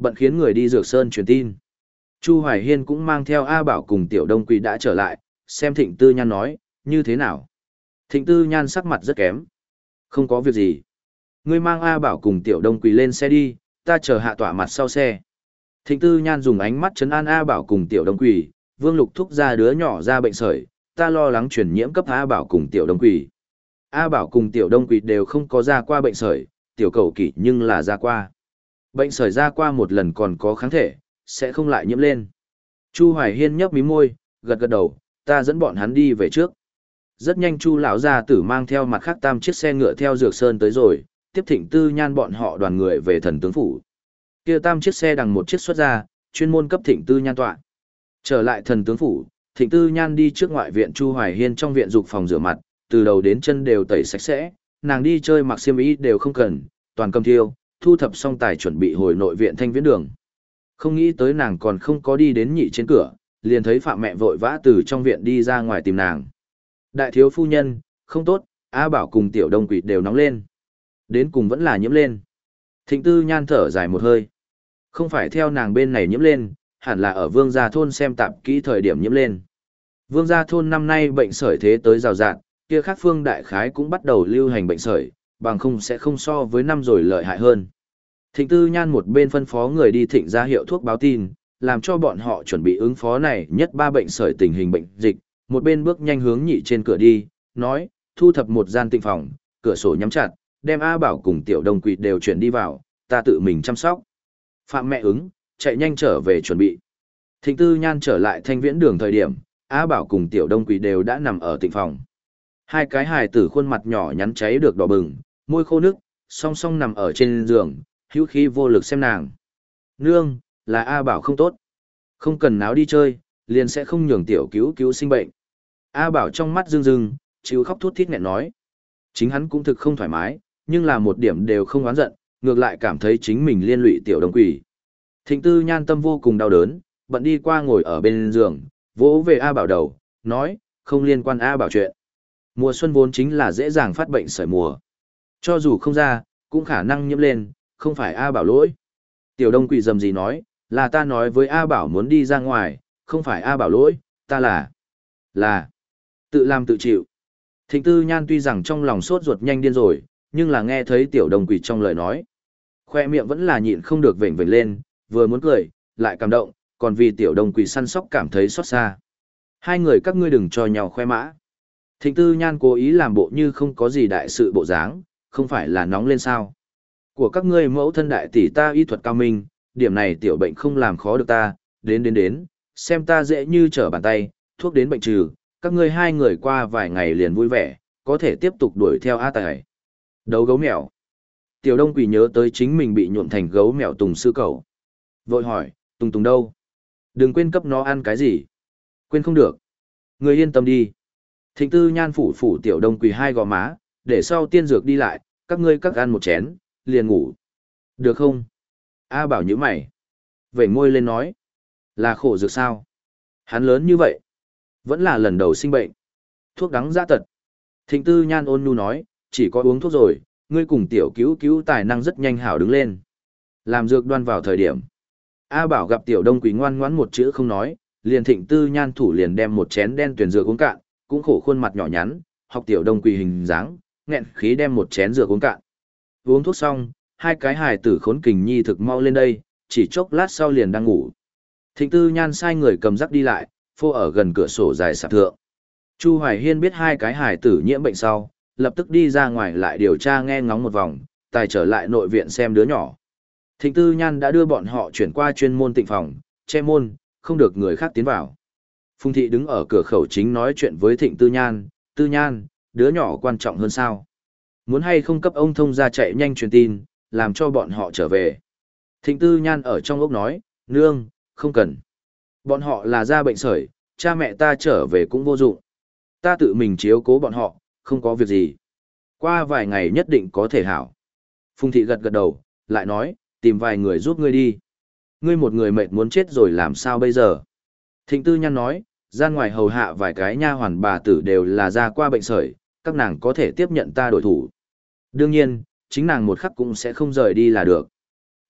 bận khiến người đi Dược Sơn truyền tin. Chu Hoài Hiên cũng mang theo A Bảo cùng Tiểu Đông Quỳ đã trở lại, xem Thịnh Tư Nhan nói, như thế nào? Thịnh Tư Nhan sắc mặt rất kém. Không có việc gì. Ngươi mang A Bảo cùng Tiểu Đông Quỳ lên xe đi, ta chờ hạ tỏa mặt sau xe. Thịnh Tư Nhan dùng ánh mắt trấn an A Bảo cùng Tiểu Đông Quỳ, Vương Lục thúc ra đứa nhỏ ra bệnh sởi, ta lo lắng truyền nhiễm cấp A Bảo cùng Tiểu Đông Quỳ. A Bảo cùng Tiểu Đông Quỳ đều không có ra qua bệnh sởi, Tiểu Cẩu Kỷ nhưng là ra qua. Bệnh sởi ra qua một lần còn có kháng thể, sẽ không lại nhiễm lên. Chu Hoài Hiên nhấp mí môi, gật gật đầu, ta dẫn bọn hắn đi về trước. Rất nhanh Chu lão gia tử mang theo mặt khác tam chiếc xe ngựa theo Dược Sơn tới rồi, tiếp Thịnh Tư Nhan bọn họ đoàn người về Thần tướng phủ. Kia tam chiếc xe đằng một chiếc xuất ra, chuyên môn cấp Thịnh Tư Nhan tọa. Trở lại Thần tướng phủ, Thịnh Tư Nhan đi trước ngoại viện Chu Hoài Hiên trong viện dục phòng rửa mặt, từ đầu đến chân đều tẩy sạch sẽ, nàng đi chơi mặc xiêm y đều không cần, toàn cầm thiêu, thu thập xong tài chuẩn bị hồi nội viện Thanh Viễn Đường. Không nghĩ tới nàng còn không có đi đến nhị trên cửa, liền thấy Phạm mẹ vội vã từ trong viện đi ra ngoài tìm nàng. Đại thiếu phu nhân, không tốt, A Bảo cùng Tiểu Đông Quỷ đều nóng lên. Đến cùng vẫn là nhiễm lên. Thịnh Tư Nhan thở dài một hơi. Không phải theo nàng bên này nhiễm lên, hẳn là ở Vương Gia Thôn xem tạp kỹ thời điểm nhiễm lên. Vương Gia Thôn năm nay bệnh sởi thế tới rào rạng, kia khác phương đại khái cũng bắt đầu lưu hành bệnh sởi, bằng không sẽ không so với năm rồi lợi hại hơn. Thịnh Tư Nhan một bên phân phó người đi thịnh ra hiệu thuốc báo tin, làm cho bọn họ chuẩn bị ứng phó này nhất ba bệnh sởi tình hình bệnh dịch, một bên bước nhanh hướng nhị trên cửa đi, nói, thu thập một gian tịnh phòng, cửa sổ nhắm chặt, đem A Bảo cùng Tiểu Đông Quỷ đều chuyển đi vào, ta tự mình chăm sóc. Phạm mẹ ứng, chạy nhanh trở về chuẩn bị. Thịnh Tư Nhan trở lại Thanh Viễn Đường thời điểm, A Bảo cùng Tiểu Đông Quỷ đều đã nằm ở tịnh phòng. Hai cái hài tử khuôn mặt nhỏ nhắn cháy được đỏ bừng, môi khô nước, song song nằm ở trên giường, hữu khí vô lực xem nàng. Nương, là A Bảo không tốt. Không cần náo đi chơi, liền sẽ không nhường Tiểu Cứu Cứu sinh bệnh. A Bảo trong mắt rưng rưng, chịu khóc thút thít nghẹn nói. Chính hắn cũng thực không thoải mái, nhưng là một điểm đều không oán giận, ngược lại cảm thấy chính mình liên lụy Tiểu Đông Quỷ. Thịnh Tư Nhan tâm vô cùng đau đớn, bận đi qua ngồi ở bên giường, vỗ về A Bảo đầu, nói, không liên quan A Bảo chuyện. Mùa xuân vốn chính là dễ dàng phát bệnh sởi mùa. Cho dù không ra, cũng khả năng nhiễm lên, không phải A Bảo lỗi. Tiểu Đông Quỷ dầm gì nói, là ta nói với A Bảo muốn đi ra ngoài, không phải A Bảo lỗi, ta là, là, tự làm tự chịu. Thịnh Tư Nhan tuy rằng trong lòng sốt ruột nhanh điên rồi, nhưng là nghe thấy Tiểu Đông Quỷ trong lời nói. Khoe miệng vẫn là nhịn không được vểnh vểnh lên, vừa muốn cười, lại cảm động, còn vì Tiểu Đông Quỷ săn sóc cảm thấy xót xa. Hai người các ngươi đừng cho nhau khoe mã. Thịnh Tư Nhan cố ý làm bộ như không có gì đại sự bộ dáng, không phải là nóng lên sao. Của các ngươi mẫu thân đại tỷ ta y thuật cao minh, điểm này tiểu bệnh không làm khó được ta, đến đến đến, xem ta dễ như trở bàn tay, thuốc đến bệnh trừ, các ngươi hai người qua vài ngày liền vui vẻ, có thể tiếp tục đuổi theo A Tài. Đấu gấu mèo. Tiểu Đông Quỷ nhớ tới chính mình bị nhuộm thành gấu mèo Tùng sư cẩu. Vội hỏi, Tùng Tùng đâu? Đừng quên cấp nó ăn cái gì. Quên không được. Người yên tâm đi. Thịnh Tư Nhan phủ phủ Tiểu Đông Quỷ hai gò má, để sau tiên dược đi lại, các ngươi các ăn một chén, liền ngủ. Được không? A Bảo như mày. Vẩy môi lên nói. Là khổ dược sao? Hắn lớn như vậy. Vẫn là lần đầu sinh bệnh. Thuốc đắng dã tật. Thịnh Tư Nhan ôn nhu nói, chỉ có uống thuốc rồi, ngươi cùng Tiểu Cứu Cứu tài năng rất nhanh hảo đứng lên. Làm dược đoan vào thời điểm. A Bảo gặp Tiểu Đông Quỷ ngoan ngoãn một chữ không nói, liền Thịnh Tư Nhan thủ liền đem một chén đen tuyển dược uống cạn, cũng khổ khuôn mặt nhỏ nhắn, học Tiểu Đông Quỷ hình dáng, nghẹn khí đem một chén dược uống cạn. Uống thuốc xong, hai cái hài tử khốn kình nhi thực mau lên đây, chỉ chốc lát sau liền đang ngủ. Thịnh Tư Nhan sai người cầm rắc đi lại, phô ở gần cửa sổ dài sạp thượng. Chu Hoài Hiên biết hai cái hài tử nhiễm bệnh sau, lập tức đi ra ngoài lại điều tra nghe ngóng một vòng, tài trở lại nội viện xem đứa nhỏ. Thịnh Tư Nhan đã đưa bọn họ chuyển qua chuyên môn tịnh phòng, che môn, không được người khác tiến vào. Phùng Thị đứng ở cửa khẩu chính nói chuyện với Thịnh Tư Nhan, Tư Nhan, đứa nhỏ quan trọng hơn sao? Muốn hay không cấp ông thông ra chạy nhanh truyền tin, làm cho bọn họ trở về. Thịnh Tư Nhan ở trong ốc nói, nương, không cần. Bọn họ là ra bệnh sởi, cha mẹ ta trở về cũng vô dụng. Ta tự mình chiếu cố bọn họ, không có việc gì. Qua vài ngày nhất định có thể hảo. Phùng Thị gật gật đầu, lại nói, tìm vài người giúp ngươi đi. Ngươi một người mệt muốn chết rồi làm sao bây giờ? Thịnh Tư Nhan nói, gian ngoài hầu hạ vài cái nha hoàn bà tử đều là ra qua bệnh sởi, các nàng có thể tiếp nhận ta đổi thủ. Đương nhiên, chính nàng một khắc cũng sẽ không rời đi là được.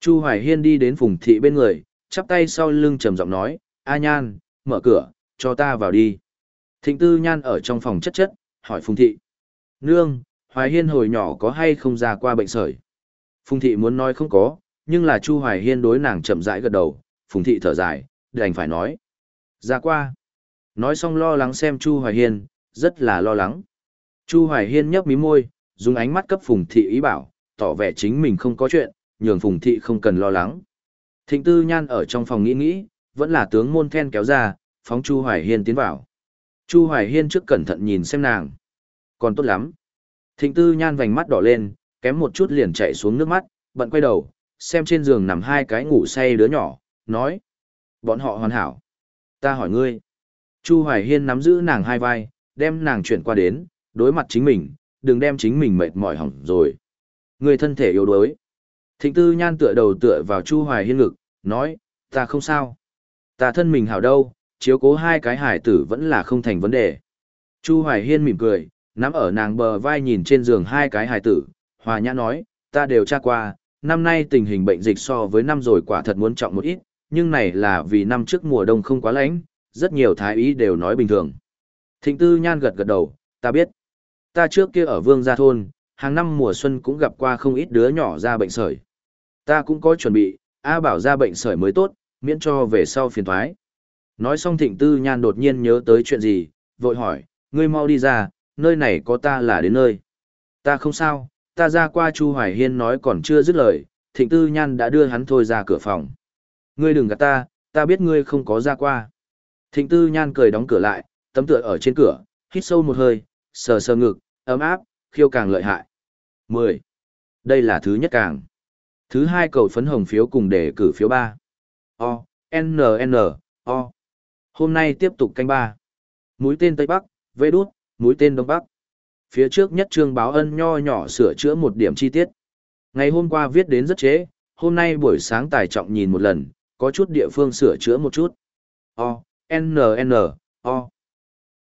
Chu Hoài Hiên đi đến Phùng Thị bên người, chắp tay sau lưng trầm giọng nói, A Nhan, mở cửa, cho ta vào đi. Thịnh Tư Nhan ở trong phòng chất chất, hỏi Phùng Thị. Nương, Hoài Hiên hồi nhỏ có hay không ra qua bệnh sởi? Phùng Thị muốn nói không có, nhưng là Chu Hoài Hiên đối nàng chậm rãi gật đầu, Phùng Thị thở dài, đành phải nói. Ra qua. Nói xong lo lắng xem Chu Hoài Hiên, rất là lo lắng. Chu Hoài Hiên nhấp mí môi, dùng ánh mắt cấp Phùng Thị ý bảo, tỏ vẻ chính mình không có chuyện, nhường Phùng Thị không cần lo lắng. Thịnh Tư Nhan ở trong phòng nghĩ nghĩ, vẫn là tướng môn then kéo ra, phóng Chu Hoài Hiên tiến vào. Chu Hoài Hiên trước cẩn thận nhìn xem nàng. Còn tốt lắm. Thịnh Tư Nhan vành mắt đỏ lên, kém một chút liền chạy xuống nước mắt, bận quay đầu, xem trên giường nằm hai cái ngủ say đứa nhỏ, nói. Bọn họ hoàn hảo. Ta hỏi ngươi. Chu Hoài Hiên nắm giữ nàng hai vai, đem nàng chuyển qua đến, đối mặt chính mình, đừng đem chính mình mệt mỏi hỏng rồi. Ngươi thân thể yếu đuối. Thịnh Tư Nhan tựa đầu tựa vào Chu Hoài Hiên ngực, nói, ta không sao. Ta thân mình hảo đâu, chiếu cố hai cái hải tử vẫn là không thành vấn đề. Chu Hoài Hiên mỉm cười, nắm ở nàng bờ vai nhìn trên giường hai cái hải tử, hòa nhã nói, ta đều tra qua, năm nay tình hình bệnh dịch so với năm rồi quả thật muốn trọng một ít, nhưng này là vì năm trước mùa đông không quá lạnh, rất nhiều thái y đều nói bình thường. Thịnh Tư Nhan gật gật đầu, ta biết. Ta trước kia ở Vương Gia Thôn, hàng năm mùa xuân cũng gặp qua không ít đứa nhỏ ra bệnh sởi. Ta cũng có chuẩn bị, A Bảo ra bệnh sởi mới tốt, miễn cho về sau phiền thoái. Nói xong Thịnh Tư Nhan đột nhiên nhớ tới chuyện gì, vội hỏi, ngươi mau đi ra, nơi này có ta là đến nơi. Ta không sao, ta ra qua. Chu Hoài Hiên nói còn chưa dứt lời, Thịnh Tư Nhan đã đưa hắn thôi ra cửa phòng. Ngươi đừng gạt ta, ta biết ngươi không có ra qua. Thịnh Tư Nhan cười đóng cửa lại, tấm tựa ở trên cửa, hít sâu một hơi, sờ sờ ngực, ấm áp, khiêu càng lợi hại. mười. Đây là thứ nhất càng. Thứ hai cầu phấn hồng phiếu cùng để cử phiếu ba. O, N N, O. Hôm nay tiếp tục canh ba. Mũi tên Tây Bắc, vê đút, mũi tên Đông Bắc. Phía trước nhất trương báo ân nho nhỏ sửa chữa một điểm chi tiết. Ngày hôm qua viết đến rất chế, hôm nay buổi sáng tài trọng nhìn một lần, có chút địa phương sửa chữa một chút. O, N N, O.